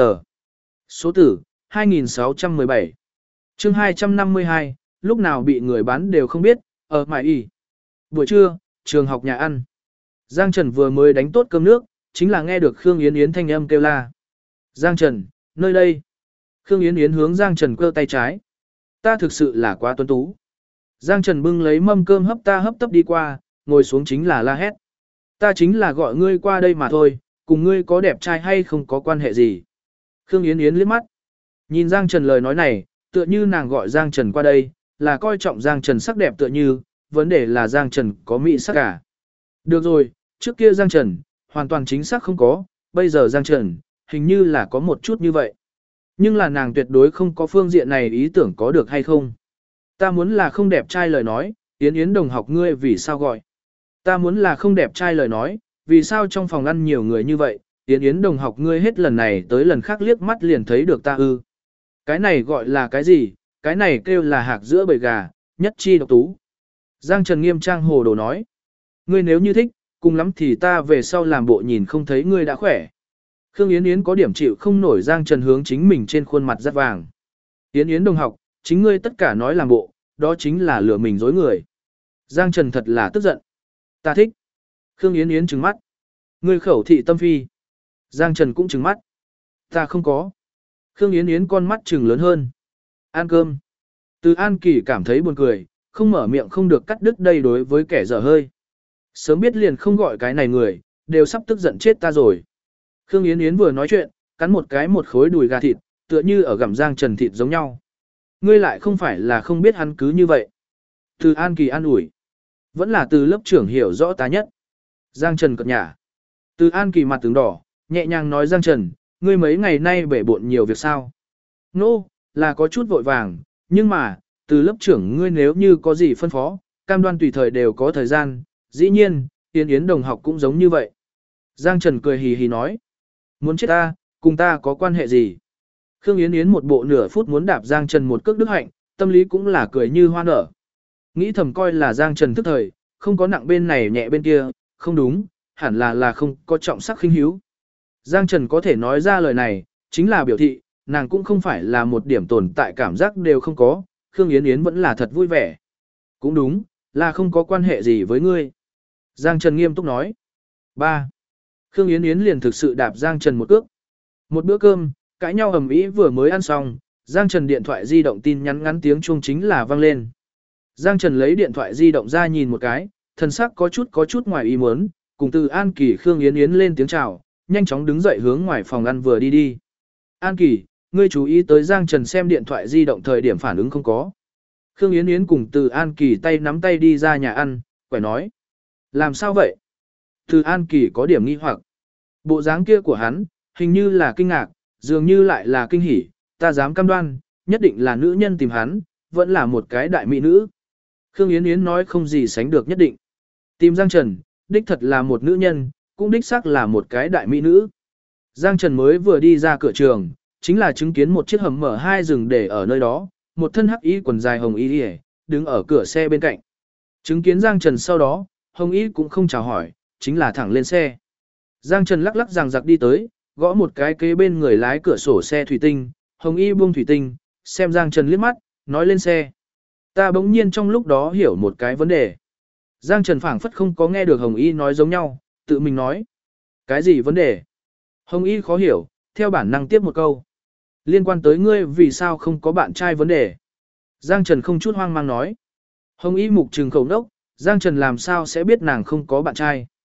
Số tử, 2617. Chương 252, lúc nào bị người bán đều không biết, ở mải y. Buổi trưa, trường học nhà ăn. Giang Trần vừa mới đánh tốt cơm nước, chính là nghe được Khương Yến Yến thanh âm kêu la. Giang Trần, nơi đây. Khương Yến Yến hướng Giang Trần cơ tay trái. Ta thực sự là quá tuấn tú. Giang Trần bưng lấy mâm cơm hấp tấp đi qua, ngồi xuống chính là la hét. Ta chính là gọi ngươi qua đây mà thôi, cùng ngươi có đẹp trai hay không có quan hệ gì. Khương Yến Yến liếc mắt. Nhìn Giang Trần lời nói này, tựa như nàng gọi Giang Trần qua đây, là coi trọng Giang Trần sắc đẹp tựa như, vấn đề là Giang Trần có mỹ sắc cả. Được rồi, trước kia Giang Trần, hoàn toàn chính xác không có, bây giờ Giang Trần, hình như là có một chút như vậy. Nhưng là nàng tuyệt đối không có phương diện này ý tưởng có được hay không. Ta muốn là không đẹp trai lời nói, Yến Yến đồng học ngươi vì sao gọi. Ta muốn là không đẹp trai lời nói, vì sao trong phòng ăn nhiều người như vậy, Yến Yến đồng học ngươi hết lần này tới lần khác liếc mắt liền thấy được ta ư. Cái này gọi là cái gì, cái này kêu là hạc giữa bầy gà, nhất chi độc tú. Giang Trần nghiêm trang hồ đồ nói. Ngươi nếu như thích, cùng lắm thì ta về sau làm bộ nhìn không thấy ngươi đã khỏe. Khương Yến Yến có điểm chịu không nổi Giang Trần hướng chính mình trên khuôn mặt rất vàng. Yến Yến đồng học, chính ngươi tất cả nói làm bộ, đó chính là lừa mình dối người. Giang Trần thật là tức giận. Ta thích. Khương Yến Yến trừng mắt. Ngươi khẩu thị tâm phi. Giang Trần cũng trừng mắt. Ta không có. Khương Yến Yến con mắt trừng lớn hơn. Ăn cơm. Từ An Kỳ cảm thấy buồn cười, không mở miệng không được cắt đứt đây đối với kẻ dở hơi. Sớm biết liền không gọi cái này người, đều sắp tức giận chết ta rồi. Khương Yến Yến vừa nói chuyện, cắn một khối đùi gà thịt, tựa như ở gặm Giang Trần thịt giống nhau. Ngươi lại không phải là không biết hắn cứ như vậy. Từ An Kỳ an ủi. Vẫn là từ lớp trưởng hiểu rõ ta nhất. Giang Trần cợt nhả. Từ An Kỳ mặt tướng đỏ, nhẹ nhàng nói Giang Trần, ngươi mấy ngày nay bể bộn nhiều việc sao? Nô, là có chút vội vàng, nhưng mà, từ lớp trưởng ngươi nếu như có gì phân phó, cam đoan tùy thời đều có thời gian, dĩ nhiên, Yến Yến đồng học cũng giống như vậy. Giang Trần cười hì hì nói, muốn chết ta, cùng ta có quan hệ gì? Khương Yến Yến một bộ nửa phút muốn đạp Giang Trần một cước đức hạnh, tâm lý cũng là cười như hoa nở. Nghĩ thầm coi là Giang Trần thức thời, không có nặng bên này nhẹ bên kia, không đúng, hẳn là không có trọng sắc khinh hiếu. Giang Trần có thể nói ra lời này, chính là biểu thị, nàng cũng không phải là một điểm tồn tại cảm giác đều không có, Khương Yến Yến vẫn là thật vui vẻ. Cũng đúng, là không có quan hệ gì với ngươi. Giang Trần nghiêm túc nói. 3. Khương Yến Yến liền thực sự đạp Giang Trần một cước. Một bữa cơm, cãi nhau ầm ĩ vừa mới ăn xong, Giang Trần điện thoại di động tin nhắn ngắn tiếng chuông chính là vang lên. Giang Trần lấy điện thoại di động ra nhìn một cái, thần sắc có chút ngoài ý muốn, cùng từ An Kỳ Khương Yến Yến lên tiếng chào, nhanh chóng đứng dậy hướng ngoài phòng ăn vừa đi. An Kỳ, ngươi chú ý tới Giang Trần xem điện thoại di động thời điểm phản ứng không có. Khương Yến Yến cùng từ An Kỳ tay nắm tay đi ra nhà ăn, quẻ nói. Làm sao vậy? Từ An Kỳ có điểm nghi hoặc. Bộ dáng kia của hắn, hình như là kinh ngạc, dường như lại là kinh hỉ, ta dám cam đoan, nhất định là nữ nhân tìm hắn, vẫn là một cái đại mỹ nữ. Khương Yến Yến nói không gì sánh được nhất định. Tìm Giang Trần, đích thật là một nữ nhân, cũng đích xác là một cái đại mỹ nữ. Giang Trần mới vừa đi ra cửa trường, chính là chứng kiến một chiếc hầm mở hai dừng để ở nơi đó, một thân hắc y quần dài hồng y đứng ở cửa xe bên cạnh. Chứng kiến Giang Trần sau đó, hồng y cũng không chào hỏi, chính là thẳng lên xe. Giang Trần lắc lắc ràng giặc đi tới, gõ một cái kế bên người lái cửa sổ xe thủy tinh, hồng y buông thủy tinh, xem Giang Trần liếc mắt, nói lên xe. Ta bỗng nhiên trong lúc đó hiểu một cái vấn đề. Giang Trần phảng phất không có nghe được hồng y nói giống nhau, tự mình nói. Cái gì vấn đề? Hồng y khó hiểu, theo bản năng tiếp một câu. Liên quan tới ngươi vì sao không có bạn trai vấn đề. Giang Trần không chút hoang mang nói. Hồng y mục trừng khẩu nốc, Giang Trần làm sao sẽ biết nàng không có bạn trai.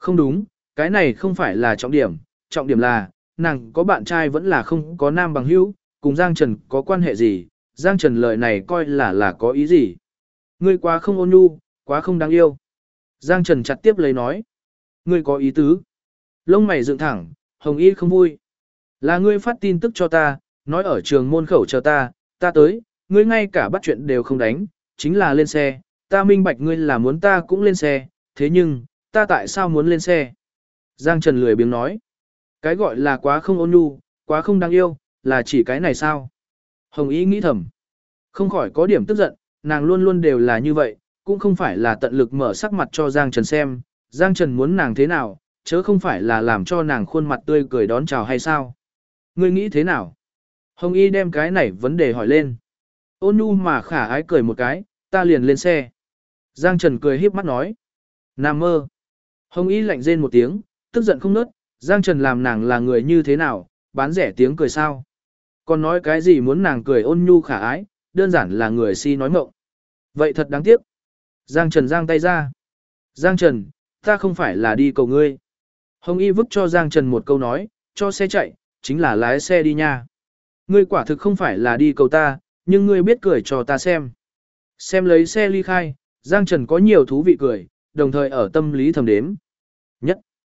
Không đúng, cái này không phải là trọng điểm là, nàng có bạn trai vẫn là không có nam bằng hữu, cùng Giang Trần có quan hệ gì, Giang Trần lời này coi là có ý gì. Ngươi quá không ôn nhu, quá không đáng yêu. Giang Trần chặt tiếp lấy nói. Ngươi có ý tứ. Lông mày dựng thẳng, Hồng Y không vui. Là ngươi phát tin tức cho ta, nói ở trường môn khẩu chờ ta tới, ngươi ngay cả bắt chuyện đều không đánh, chính là lên xe, ta minh bạch ngươi là muốn ta cũng lên xe, thế nhưng, ta tại sao muốn lên xe? Giang Trần lười biếng nói. Cái gọi là quá không ôn nhu, quá không đáng yêu, là chỉ cái này sao? Hồng Y nghĩ thầm. Không khỏi có điểm tức giận, nàng luôn luôn đều là như vậy, cũng không phải là tận lực mở sắc mặt cho Giang Trần xem, Giang Trần muốn nàng thế nào, chớ không phải là làm cho nàng khuôn mặt tươi cười đón chào hay sao? Ngươi nghĩ thế nào? Hồng Y đem cái này vấn đề hỏi lên. Ôn nhu mà khả ái cười một cái, ta liền lên xe. Giang Trần cười híp mắt nói. Nằm mơ. Hồng Y lạnh rên một tiếng, tức giận không nớt, Giang Trần làm nàng là người như thế nào, bán rẻ tiếng cười sao? Còn nói cái gì muốn nàng cười ôn nhu khả ái, đơn giản là người si nói mộng. Vậy thật đáng tiếc. Giang Trần giang tay ra. Giang Trần, ta không phải là đi cầu ngươi. Hồng Y vứt cho Giang Trần một câu nói, cho xe chạy, chính là lái xe đi nha. Ngươi quả thực không phải là đi cầu ta, nhưng ngươi biết cười cho ta xem. Xem lấy xe ly khai, Giang Trần có nhiều thú vị cười, đồng thời ở tâm lý thầm đếm. Nhất,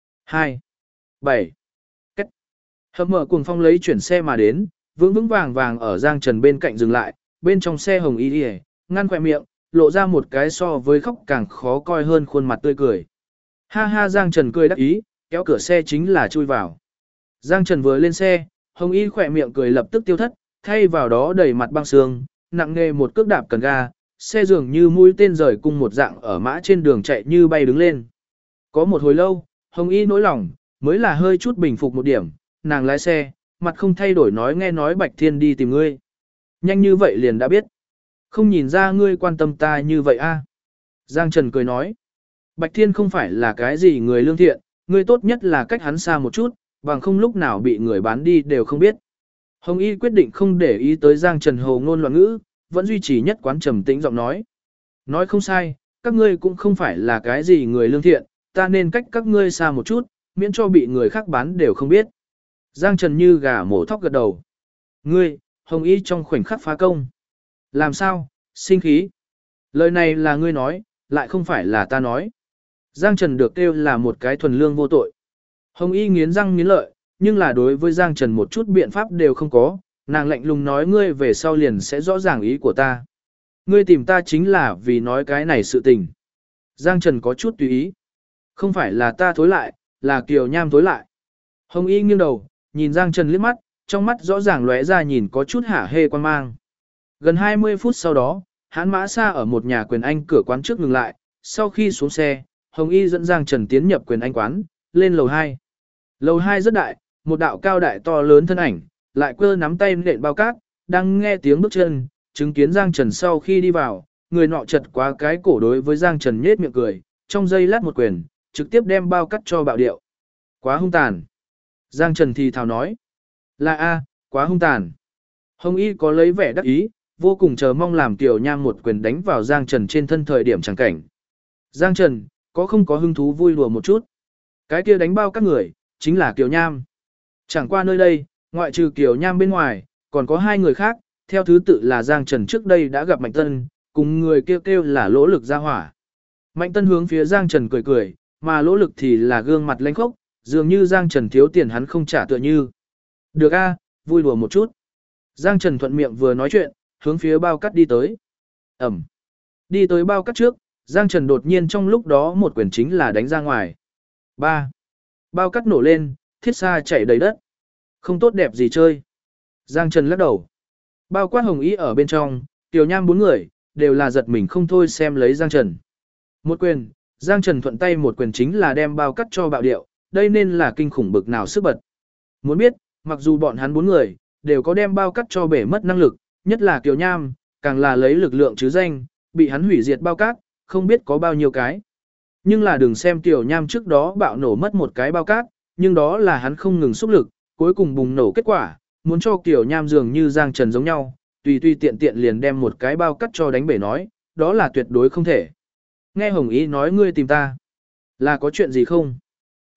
2, 7, cách. Hầm mở cuồng phong lấy chuyển xe mà đến, vững vững vàng vàng ở Giang Trần bên cạnh dừng lại, bên trong xe Hồng Y đi ngăn khỏe miệng, lộ ra một cái so với khóc càng khó coi hơn khuôn mặt tươi cười. Ha ha Giang Trần cười đắc ý, kéo cửa xe chính là chui vào. Giang Trần vừa lên xe, Hồng Y khỏe miệng cười lập tức tiêu thất, thay vào đó đầy mặt băng sương, nặng nề một cước đạp cần ga, xe dường như mũi tên rời cung một dạng ở mã trên đường chạy như bay đứng lên. Có một hồi lâu, Hồng Y nỗi lòng, mới là hơi chút bình phục một điểm, nàng lái xe, mặt không thay đổi nói nghe nói Bạch Thiên đi tìm ngươi. Nhanh như vậy liền đã biết. Không nhìn ra ngươi quan tâm ta như vậy a? Giang Trần cười nói. Bạch Thiên không phải là cái gì người lương thiện, ngươi tốt nhất là cách hắn xa một chút, bằng không lúc nào bị người bán đi đều không biết. Hồng Y quyết định không để ý tới Giang Trần hồ ngôn loạn ngữ, vẫn duy trì nhất quán trầm tĩnh giọng nói. Nói không sai, các ngươi cũng không phải là cái gì người lương thiện, ta nên cách các ngươi xa một chút, miễn cho bị người khác bán đều không biết. Giang Trần như gà mổ thóc gật đầu. Ngươi, Hồng Y trong khoảnh khắc phá công. Làm sao, sinh khí? Lời này là ngươi nói, lại không phải là ta nói. Giang Trần được kêu là một cái thuần lương vô tội. Hồng Y nghiến răng nghiến lợi, nhưng là đối với Giang Trần một chút biện pháp đều không có, nàng lạnh lùng nói ngươi về sau liền sẽ rõ ràng ý của ta. Ngươi tìm ta chính là vì nói cái này sự tình. Giang Trần có chút tùy ý. Không phải là ta thối lại, là Kiều Nham thối lại. Hồng Y nghiêng đầu, nhìn Giang Trần liếc mắt, trong mắt rõ ràng lóe ra nhìn có chút hả hê quan mang. Gần 20 phút sau đó, hãn mã xa ở một nhà quyền anh cửa quán trước ngừng lại, sau khi xuống xe, Hồng Y dẫn Giang Trần tiến nhập quyền anh quán, lên lầu 2. Lầu 2 rất đại, một đạo cao đại to lớn thân ảnh, lại cơ nắm tay nện bao cát, đang nghe tiếng bước chân, chứng kiến Giang Trần sau khi đi vào, người nọ chật quá cái cổ đối với Giang Trần nhếch miệng cười, trong giây lát một quyền, trực tiếp đem bao cát cho bạo điệu. Quá hung tàn. Giang Trần thì thào nói. Là a, quá hung tàn. Hồng Y có lấy vẻ đắc ý, vô cùng chờ mong làm Kiều Nham một quyền đánh vào Giang Trần trên thân thời điểm chẳng cảnh. Giang Trần, có không có hứng thú vui đùa một chút? Cái kia đánh bao các người, chính là Kiều Nham. Chẳng qua nơi đây, ngoại trừ Kiều Nham bên ngoài, còn có hai người khác, theo thứ tự là Giang Trần trước đây đã gặp Mạnh Tân, cùng người kêu là Lỗ Lực ra hỏa. Mạnh Tân hướng phía Giang Trần cười cười, mà Lỗ Lực thì là gương mặt lênh khốc, dường như Giang Trần thiếu tiền hắn không trả tựa như. Được a, vui đùa một chút. Giang Trần thuận miệng vừa nói chuyện, hướng phía bao cắt đi tới. Ẩm. Đi tới bao cắt trước, Giang Trần đột nhiên trong lúc đó một quyền chính là đánh ra ngoài. 3. Bao cắt nổ lên, thiết xa chảy đầy đất. Không tốt đẹp gì chơi. Giang Trần lắc đầu. Bao quát Hồng Y ở bên trong, Tiểu Nham bốn người, đều là giật mình không thôi xem lấy Giang Trần. Một quyền, Giang Trần thuận tay một quyền chính là đem bao cắt cho bạo điệu, đây nên là kinh khủng bực nào sức bật. Muốn biết, mặc dù bọn hắn bốn người, đều có đem bao cắt cho bể mất năng lực, nhất là Kiều Nham, càng là lấy lực lượng chứ danh, bị hắn hủy diệt bao cát, không biết có bao nhiêu cái. Nhưng là đừng xem Kiều Nham trước đó bạo nổ mất một cái bao cát, nhưng đó là hắn không ngừng xúc lực, cuối cùng bùng nổ kết quả, muốn cho Kiều Nham dường như Giang Trần giống nhau, tùy tùy tiện tiện liền đem một cái bao cát cho đánh bể nói, đó là tuyệt đối không thể. Nghe Hồng Y nói ngươi tìm ta, là có chuyện gì không?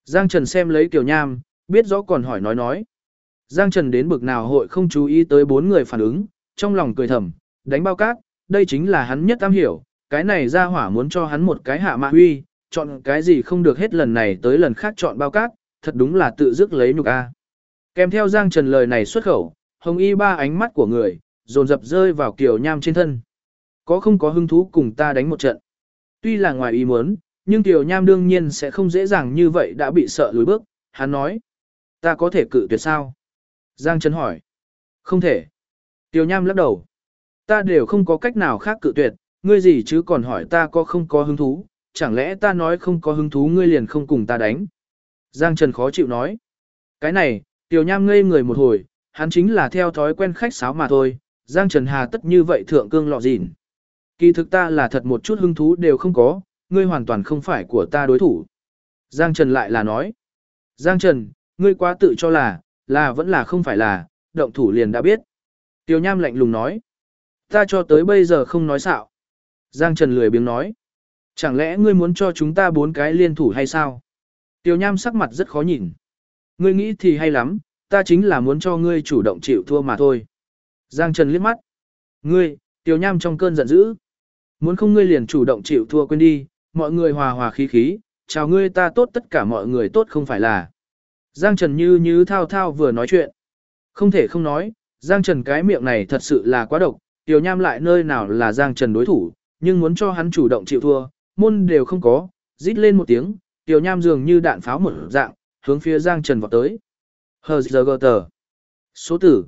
Giang Trần xem lấy Kiều Nham, biết rõ còn hỏi nói. Giang Trần đến bực nào hội không chú ý tới 4 người phản ứng, trong lòng cười thầm, đánh bao cát, đây chính là hắn nhất am hiểu, cái này ra hỏa muốn cho hắn một cái hạ mạ huy, chọn cái gì không được hết lần này tới lần khác chọn bao cát, thật đúng là tự dứt lấy nhục a. Kèm theo Giang Trần lời này xuất khẩu, Hồng Y ba ánh mắt của người, dồn dập rơi vào Kiều Nham trên thân. Có không có hứng thú cùng ta đánh một trận? Tuy là ngoài ý muốn, nhưng Kiều Nham đương nhiên sẽ không dễ dàng như vậy đã bị sợ lùi bước, hắn nói. Ta có thể cự tuyệt sao? Giang Trần hỏi. Không thể. Kiều Nham lắc đầu. Ta đều không có cách nào khác cự tuyệt, ngươi gì chứ còn hỏi ta có không có hứng thú, chẳng lẽ ta nói không có hứng thú ngươi liền không cùng ta đánh? Giang Trần khó chịu nói. Cái này, Kiều Nham ngây người một hồi, hắn chính là theo thói quen khách sáo mà thôi, Giang Trần hà tất như vậy thượng cương lọ dịn. Kỳ thực ta là thật một chút hứng thú đều không có, ngươi hoàn toàn không phải của ta đối thủ. Giang Trần lại là nói. Giang Trần, ngươi quá tự cho là vẫn là không phải là, động thủ liền đã biết. Kiều Nham lạnh lùng nói. Ta cho tới bây giờ không nói xạo. Giang Trần lười biếng nói. Chẳng lẽ ngươi muốn cho chúng ta 4 cái liên thủ hay sao? Kiều Nham sắc mặt rất khó nhìn. Ngươi nghĩ thì hay lắm, ta chính là muốn cho ngươi chủ động chịu thua mà thôi. Giang Trần liếc mắt. Ngươi, Kiều Nham trong cơn giận dữ. Muốn không ngươi liền chủ động chịu thua quên đi, mọi người hòa hòa khí khí, chào ngươi ta tốt tất cả mọi người tốt không phải là. Giang Trần như thao thao vừa nói chuyện. Không thể không nói, Giang Trần cái miệng này thật sự là quá độc, Kiều Nham lại nơi nào là Giang Trần đối thủ, nhưng muốn cho hắn chủ động chịu thua, môn đều không có, rít lên một tiếng, Kiều Nham dường như đạn pháo một dạng, hướng phía Giang Trần vọt tới. HGT. Số tử,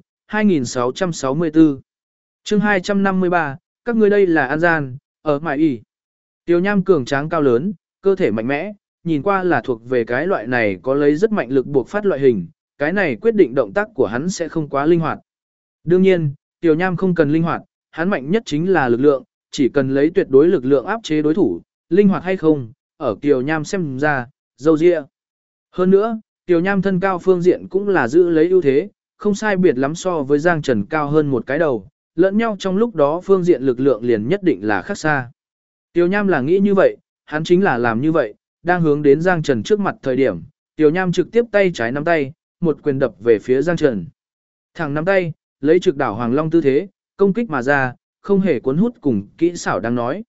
2664. Chương 253, các ngươi đây là an gian, ở mại y. Kiều Nham cường tráng cao lớn, cơ thể mạnh mẽ, nhìn qua là thuộc về cái loại này có lấy rất mạnh lực buộc phát loại hình, cái này quyết định động tác của hắn sẽ không quá linh hoạt. Đương nhiên, Kiều Nham không cần linh hoạt, hắn mạnh nhất chính là lực lượng, chỉ cần lấy tuyệt đối lực lượng áp chế đối thủ, linh hoạt hay không, ở Kiều Nham xem ra, dâu dịa. Hơn nữa, Kiều Nham thân cao phương diện cũng là giữ lấy ưu thế, không sai biệt lắm so với Giang Trần cao hơn một cái đầu, lẫn nhau trong lúc đó phương diện lực lượng liền nhất định là khác xa. Kiều Nham là nghĩ như vậy, hắn chính là làm như vậy, đang hướng đến Giang Trần trước mặt thời điểm, Kiều Nham trực tiếp tay trái nắm tay, một quyền đập về phía Giang Trần. Thẳng nắm tay, lấy trực đảo Hoàng Long tư thế, công kích mà ra, không hề cuốn hút cùng kỹ xảo đang nói.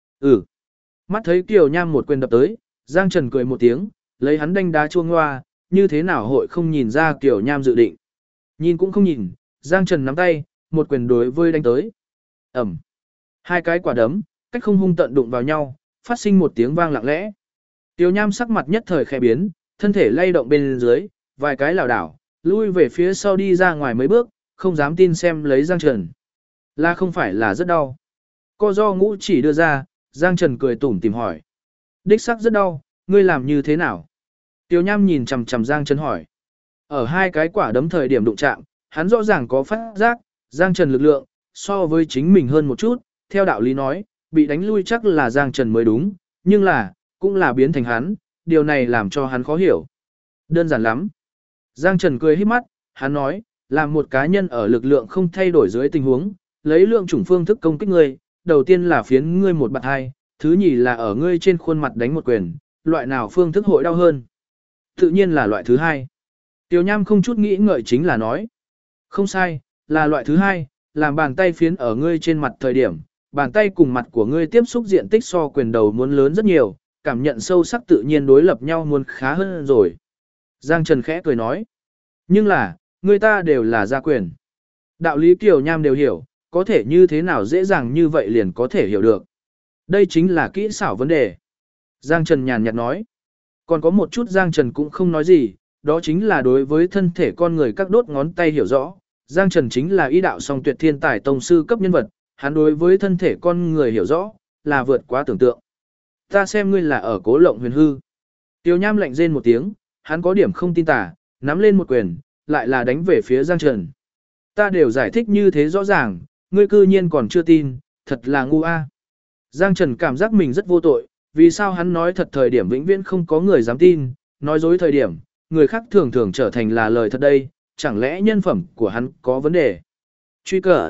Mắt thấy Kiều Nham một quyền đập tới, Giang Trần cười một tiếng, lấy hắn đánh đá chuông hoa, như thế nào hội không nhìn ra Kiều Nham dự định. Nhìn cũng không nhìn, Giang Trần nắm tay, một quyền đối với đánh tới. Ẩm. Hai cái quả đấm, cách không hung tận đụng vào nhau, phát sinh một tiếng vang lặng lẽ. Kiều Nham sắc mặt nhất thời khẽ biến, thân thể lay động bên dưới, vài cái lảo đảo, lui về phía sau đi ra ngoài mấy bước, không dám tin xem lấy Giang Trần. Là không phải là rất đau. Co do ngũ chỉ đưa ra, Giang Trần cười tủm tìm hỏi. Đích sắc rất đau, ngươi làm như thế nào? Kiều Nham nhìn chằm chằm Giang Trần hỏi. Ở hai cái quả đấm thời điểm đụng chạm, hắn rõ ràng có phát giác, Giang Trần lực lượng, so với chính mình hơn một chút, theo đạo lý nói, bị đánh lui chắc là Giang Trần mới đúng, nhưng là, cũng là biến thành hắn, điều này làm cho hắn khó hiểu. Đơn giản lắm. Giang Trần cười híp mắt, hắn nói, làm một cá nhân ở lực lượng không thay đổi dưới tình huống, lấy lượng chủng phương thức công kích ngươi, đầu tiên là phiến ngươi một bạt hai, thứ nhì là ở ngươi trên khuôn mặt đánh một quyền, loại nào phương thức hội đau hơn? Tự nhiên là loại thứ hai. Tiêu Nham không chút nghĩ ngợi chính là nói. Không sai, là loại thứ hai, làm bàn tay phiến ở ngươi trên mặt thời điểm, bàn tay cùng mặt của ngươi tiếp xúc diện tích so quyền đầu muốn lớn rất nhiều, cảm nhận sâu sắc tự nhiên đối lập nhau muốn khá hơn rồi. Giang Trần khẽ cười nói. Nhưng là, người ta đều là gia quyền. Đạo lý Kiều Nham đều hiểu, có thể như thế nào dễ dàng như vậy liền có thể hiểu được. Đây chính là kỹ xảo vấn đề. Giang Trần nhàn nhạt nói. Còn có một chút Giang Trần cũng không nói gì, đó chính là đối với thân thể con người các đốt ngón tay hiểu rõ. Giang Trần chính là y đạo song tuyệt thiên tài tông sư cấp nhân vật, hắn đối với thân thể con người hiểu rõ, là vượt quá tưởng tượng. Ta xem ngươi là ở cố lộng huyền hư. Tiêu Nham lạnh rên một tiếng, hắn có điểm không tin tà, nắm lên một quyền, lại là đánh về phía Giang Trần. Ta đều giải thích như thế rõ ràng, ngươi cư nhiên còn chưa tin, thật là ngu a. Giang Trần cảm giác mình rất vô tội, vì sao hắn nói thật thời điểm vĩnh viễn không có người dám tin, nói dối thời điểm, người khác thường thường trở thành là lời thật đây, chẳng lẽ nhân phẩm của hắn có vấn đề. Truy cờ.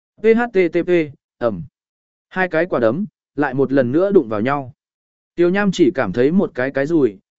PHTTP, ẩm. Hai cái quả đấm, lại một lần nữa đụng vào nhau. Tiêu Nham chỉ cảm thấy một cái rùi,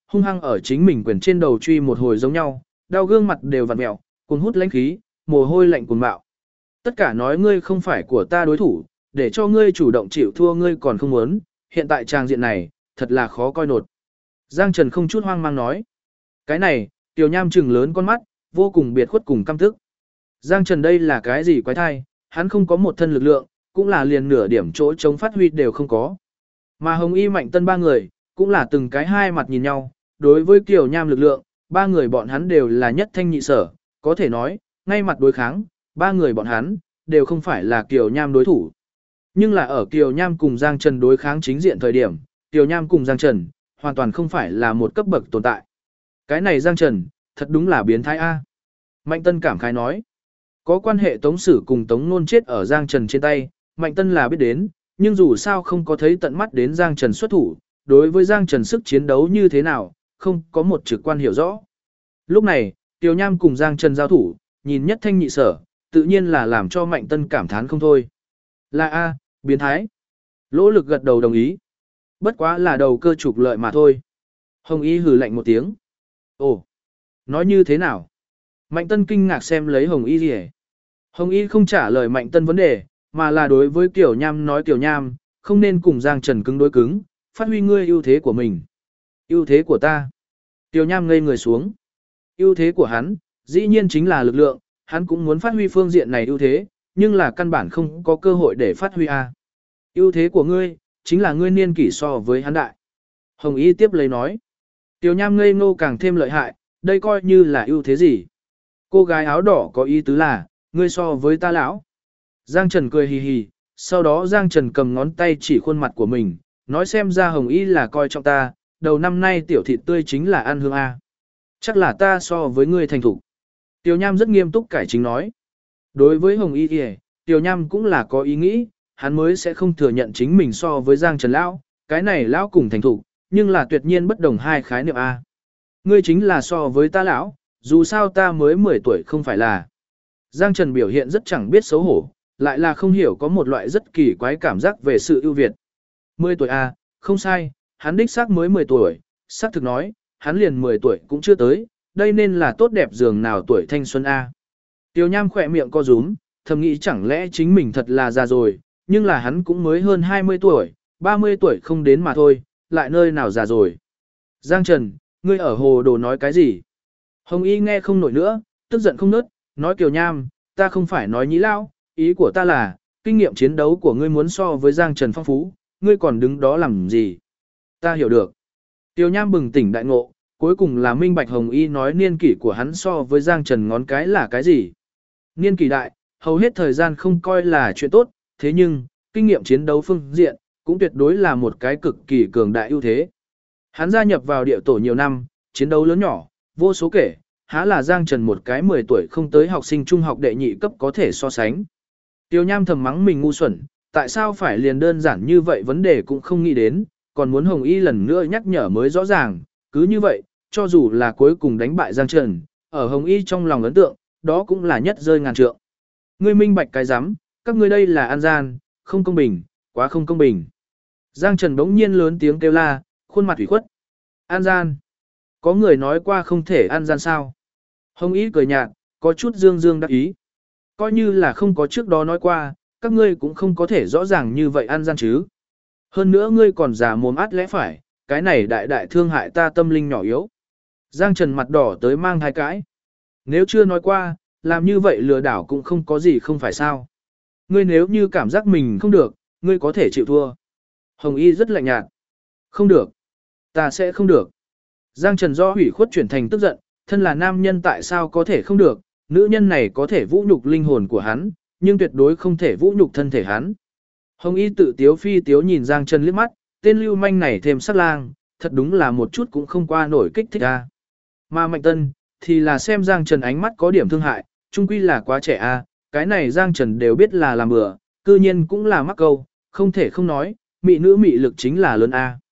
hung hăng ở chính mình quyền trên đầu truy một hồi giống nhau, đau gương mặt đều vặn mẹo, cuốn hút lãnh khí, mồ hôi lạnh cuồn bạo. Tất cả nói ngươi không phải của ta đối thủ, để cho ngươi chủ động chịu thua ngươi còn không muốn, hiện tại trang diện này, thật là khó coi nột. Giang Trần không chút hoang mang nói. Cái này, Tiểu Nham trừng lớn con mắt, vô cùng biệt khuất cùng căm tức. Giang Trần đây là cái gì quái thai, hắn không có một thân lực lượng, cũng là liền nửa điểm chỗ chống phát huy đều không có. Mà Hồng Y Mạnh Tân ba người, cũng là từng cái hai mặt nhìn nhau, đối với Kiều Nham lực lượng, ba người bọn hắn đều là nhất thanh nhị sở, có thể nói, ngay mặt đối kháng, ba người bọn hắn, đều không phải là Kiều Nham đối thủ. Nhưng là ở Kiều Nham cùng Giang Trần đối kháng chính diện thời điểm, Kiều Nham cùng Giang Trần, hoàn toàn không phải là một cấp bậc tồn tại. Cái này Giang Trần, thật đúng là biến thái A. Mạnh Tân cảm khái nói, có quan hệ Tống Sử cùng Tống Nôn chết ở Giang Trần trên tay, Mạnh Tân là biết đến, nhưng dù sao không có thấy tận mắt đến Giang Trần xuất thủ, đối với Giang Trần sức chiến đấu như thế nào, không có một trực quan hiểu rõ. Lúc này, Kiều Nham cùng Giang Trần giao thủ, nhìn nhất thanh nhị sở, tự nhiên là làm cho Mạnh Tân cảm thán không thôi. Là A, biến thái. Lỗ Lực gật đầu đồng ý. Bất quá là đầu cơ trục lợi mà thôi. Hồng Y hừ lạnh một tiếng. Ồ, nói như thế nào? Mạnh Tân kinh ngạc xem lấy Hồng Y gì? Hồng Y không trả lời Mạnh Tân vấn đề, mà là đối với Kiều Nham nói Kiều Nham, không nên cùng Giang Trần cứng đối cứng, phát huy ngươi ưu thế của mình. Ưu thế của ta. Kiều Nham ngây người xuống. Ưu thế của hắn, dĩ nhiên chính là lực lượng, hắn cũng muốn phát huy phương diện này ưu thế, nhưng là căn bản không có cơ hội để phát huy a. Ưu thế của ngươi, chính là ngươi niên kỷ so với hắn đại. Hồng Y tiếp lấy nói. Kiều Nham ngây ngô càng thêm lợi hại, đây coi như là ưu thế gì? Cô gái áo đỏ có ý tứ là, ngươi so với ta lão. Giang Trần cười hì hì, sau đó Giang Trần cầm ngón tay chỉ khuôn mặt của mình, nói xem ra Hồng Y là coi trọng ta, đầu năm nay tiểu thịt tươi chính là ăn hương A. Chắc là ta so với ngươi thành thủ. Tiểu Nham rất nghiêm túc cải chính nói. Đối với Hồng Y kìa, Tiểu Nham cũng là có ý nghĩ, hắn mới sẽ không thừa nhận chính mình so với Giang Trần lão, cái này lão cùng thành thủ, nhưng là tuyệt nhiên bất đồng hai khái niệm A. Ngươi chính là so với ta lão, dù sao ta mới 10 tuổi không phải là. Giang Trần biểu hiện rất chẳng biết xấu hổ, lại là không hiểu có một loại rất kỳ quái cảm giác về sự ưu việt. 10 tuổi A, không sai, hắn đích xác mới 10 tuổi, xác thực nói, hắn liền 10 tuổi cũng chưa tới, đây nên là tốt đẹp dường nào tuổi thanh xuân A. Tiểu Nham khỏe miệng co rúm, thầm nghĩ chẳng lẽ chính mình thật là già rồi, nhưng là hắn cũng mới hơn 20 tuổi, 30 tuổi không đến mà thôi, lại nơi nào già rồi. Giang Trần, ngươi ở hồ đồ nói cái gì? Hồng Y nghe không nổi nữa, tức giận không nớt, nói Kiều Nham, ta không phải nói nhĩ lao, ý của ta là, kinh nghiệm chiến đấu của ngươi muốn so với Giang Trần phong phú, ngươi còn đứng đó làm gì? Ta hiểu được. Kiều Nham bừng tỉnh đại ngộ, cuối cùng là minh bạch Hồng Y nói niên kỷ của hắn so với Giang Trần ngón cái là cái gì? Niên kỷ đại, hầu hết thời gian không coi là chuyện tốt, thế nhưng, kinh nghiệm chiến đấu phương diện, cũng tuyệt đối là một cái cực kỳ cường đại ưu thế. Hắn gia nhập vào địa tổ nhiều năm, chiến đấu lớn nhỏ, vô số kể, há là Giang Trần một cái 10 tuổi không tới học sinh trung học đệ nhị cấp có thể so sánh. Tiêu Nham thầm mắng mình ngu xuẩn, tại sao phải liền đơn giản như vậy vấn đề cũng không nghĩ đến, còn muốn Hồng Y lần nữa nhắc nhở mới rõ ràng, cứ như vậy, cho dù là cuối cùng đánh bại Giang Trần, ở Hồng Y trong lòng ấn tượng, đó cũng là nhất rơi ngàn trượng. Ngươi minh bạch cái rắm, các ngươi đây là an gian, không công bình, quá không công bình. Giang Trần bỗng nhiên lớn tiếng kêu la, khuôn mặt ủy khuất. An gian. Có người nói qua không thể an gian sao? Hồng Y cười nhạt, có chút dương dương đắc ý. Coi như là không có trước đó nói qua, các ngươi cũng không có thể rõ ràng như vậy an gian chứ. Hơn nữa ngươi còn giả mồm át lẽ phải, cái này đại đại thương hại ta tâm linh nhỏ yếu. Giang Trần mặt đỏ tới mang hai cãi. Nếu chưa nói qua, làm như vậy lừa đảo cũng không có gì không phải sao. Ngươi nếu như cảm giác mình không được, ngươi có thể chịu thua. Hồng Y rất lạnh nhạt. Không được. Ta sẽ không được. Giang Trần do hủy khuất chuyển thành tức giận, thân là nam nhân tại sao có thể không được, nữ nhân này có thể vũ nhục linh hồn của hắn, nhưng tuyệt đối không thể vũ nhục thân thể hắn. Hồng Y tự tiếu phi tiếu nhìn Giang Trần liếc mắt, tên lưu manh này thêm sắc lang, thật đúng là một chút cũng không qua nổi kích thích a. Mà Mạnh Tân, thì là xem Giang Trần ánh mắt có điểm thương hại, chung quy là quá trẻ a, cái này Giang Trần đều biết là làm bừa, cư nhiên cũng là mắc câu, không thể không nói, mị nữ mị lực chính là lớn a.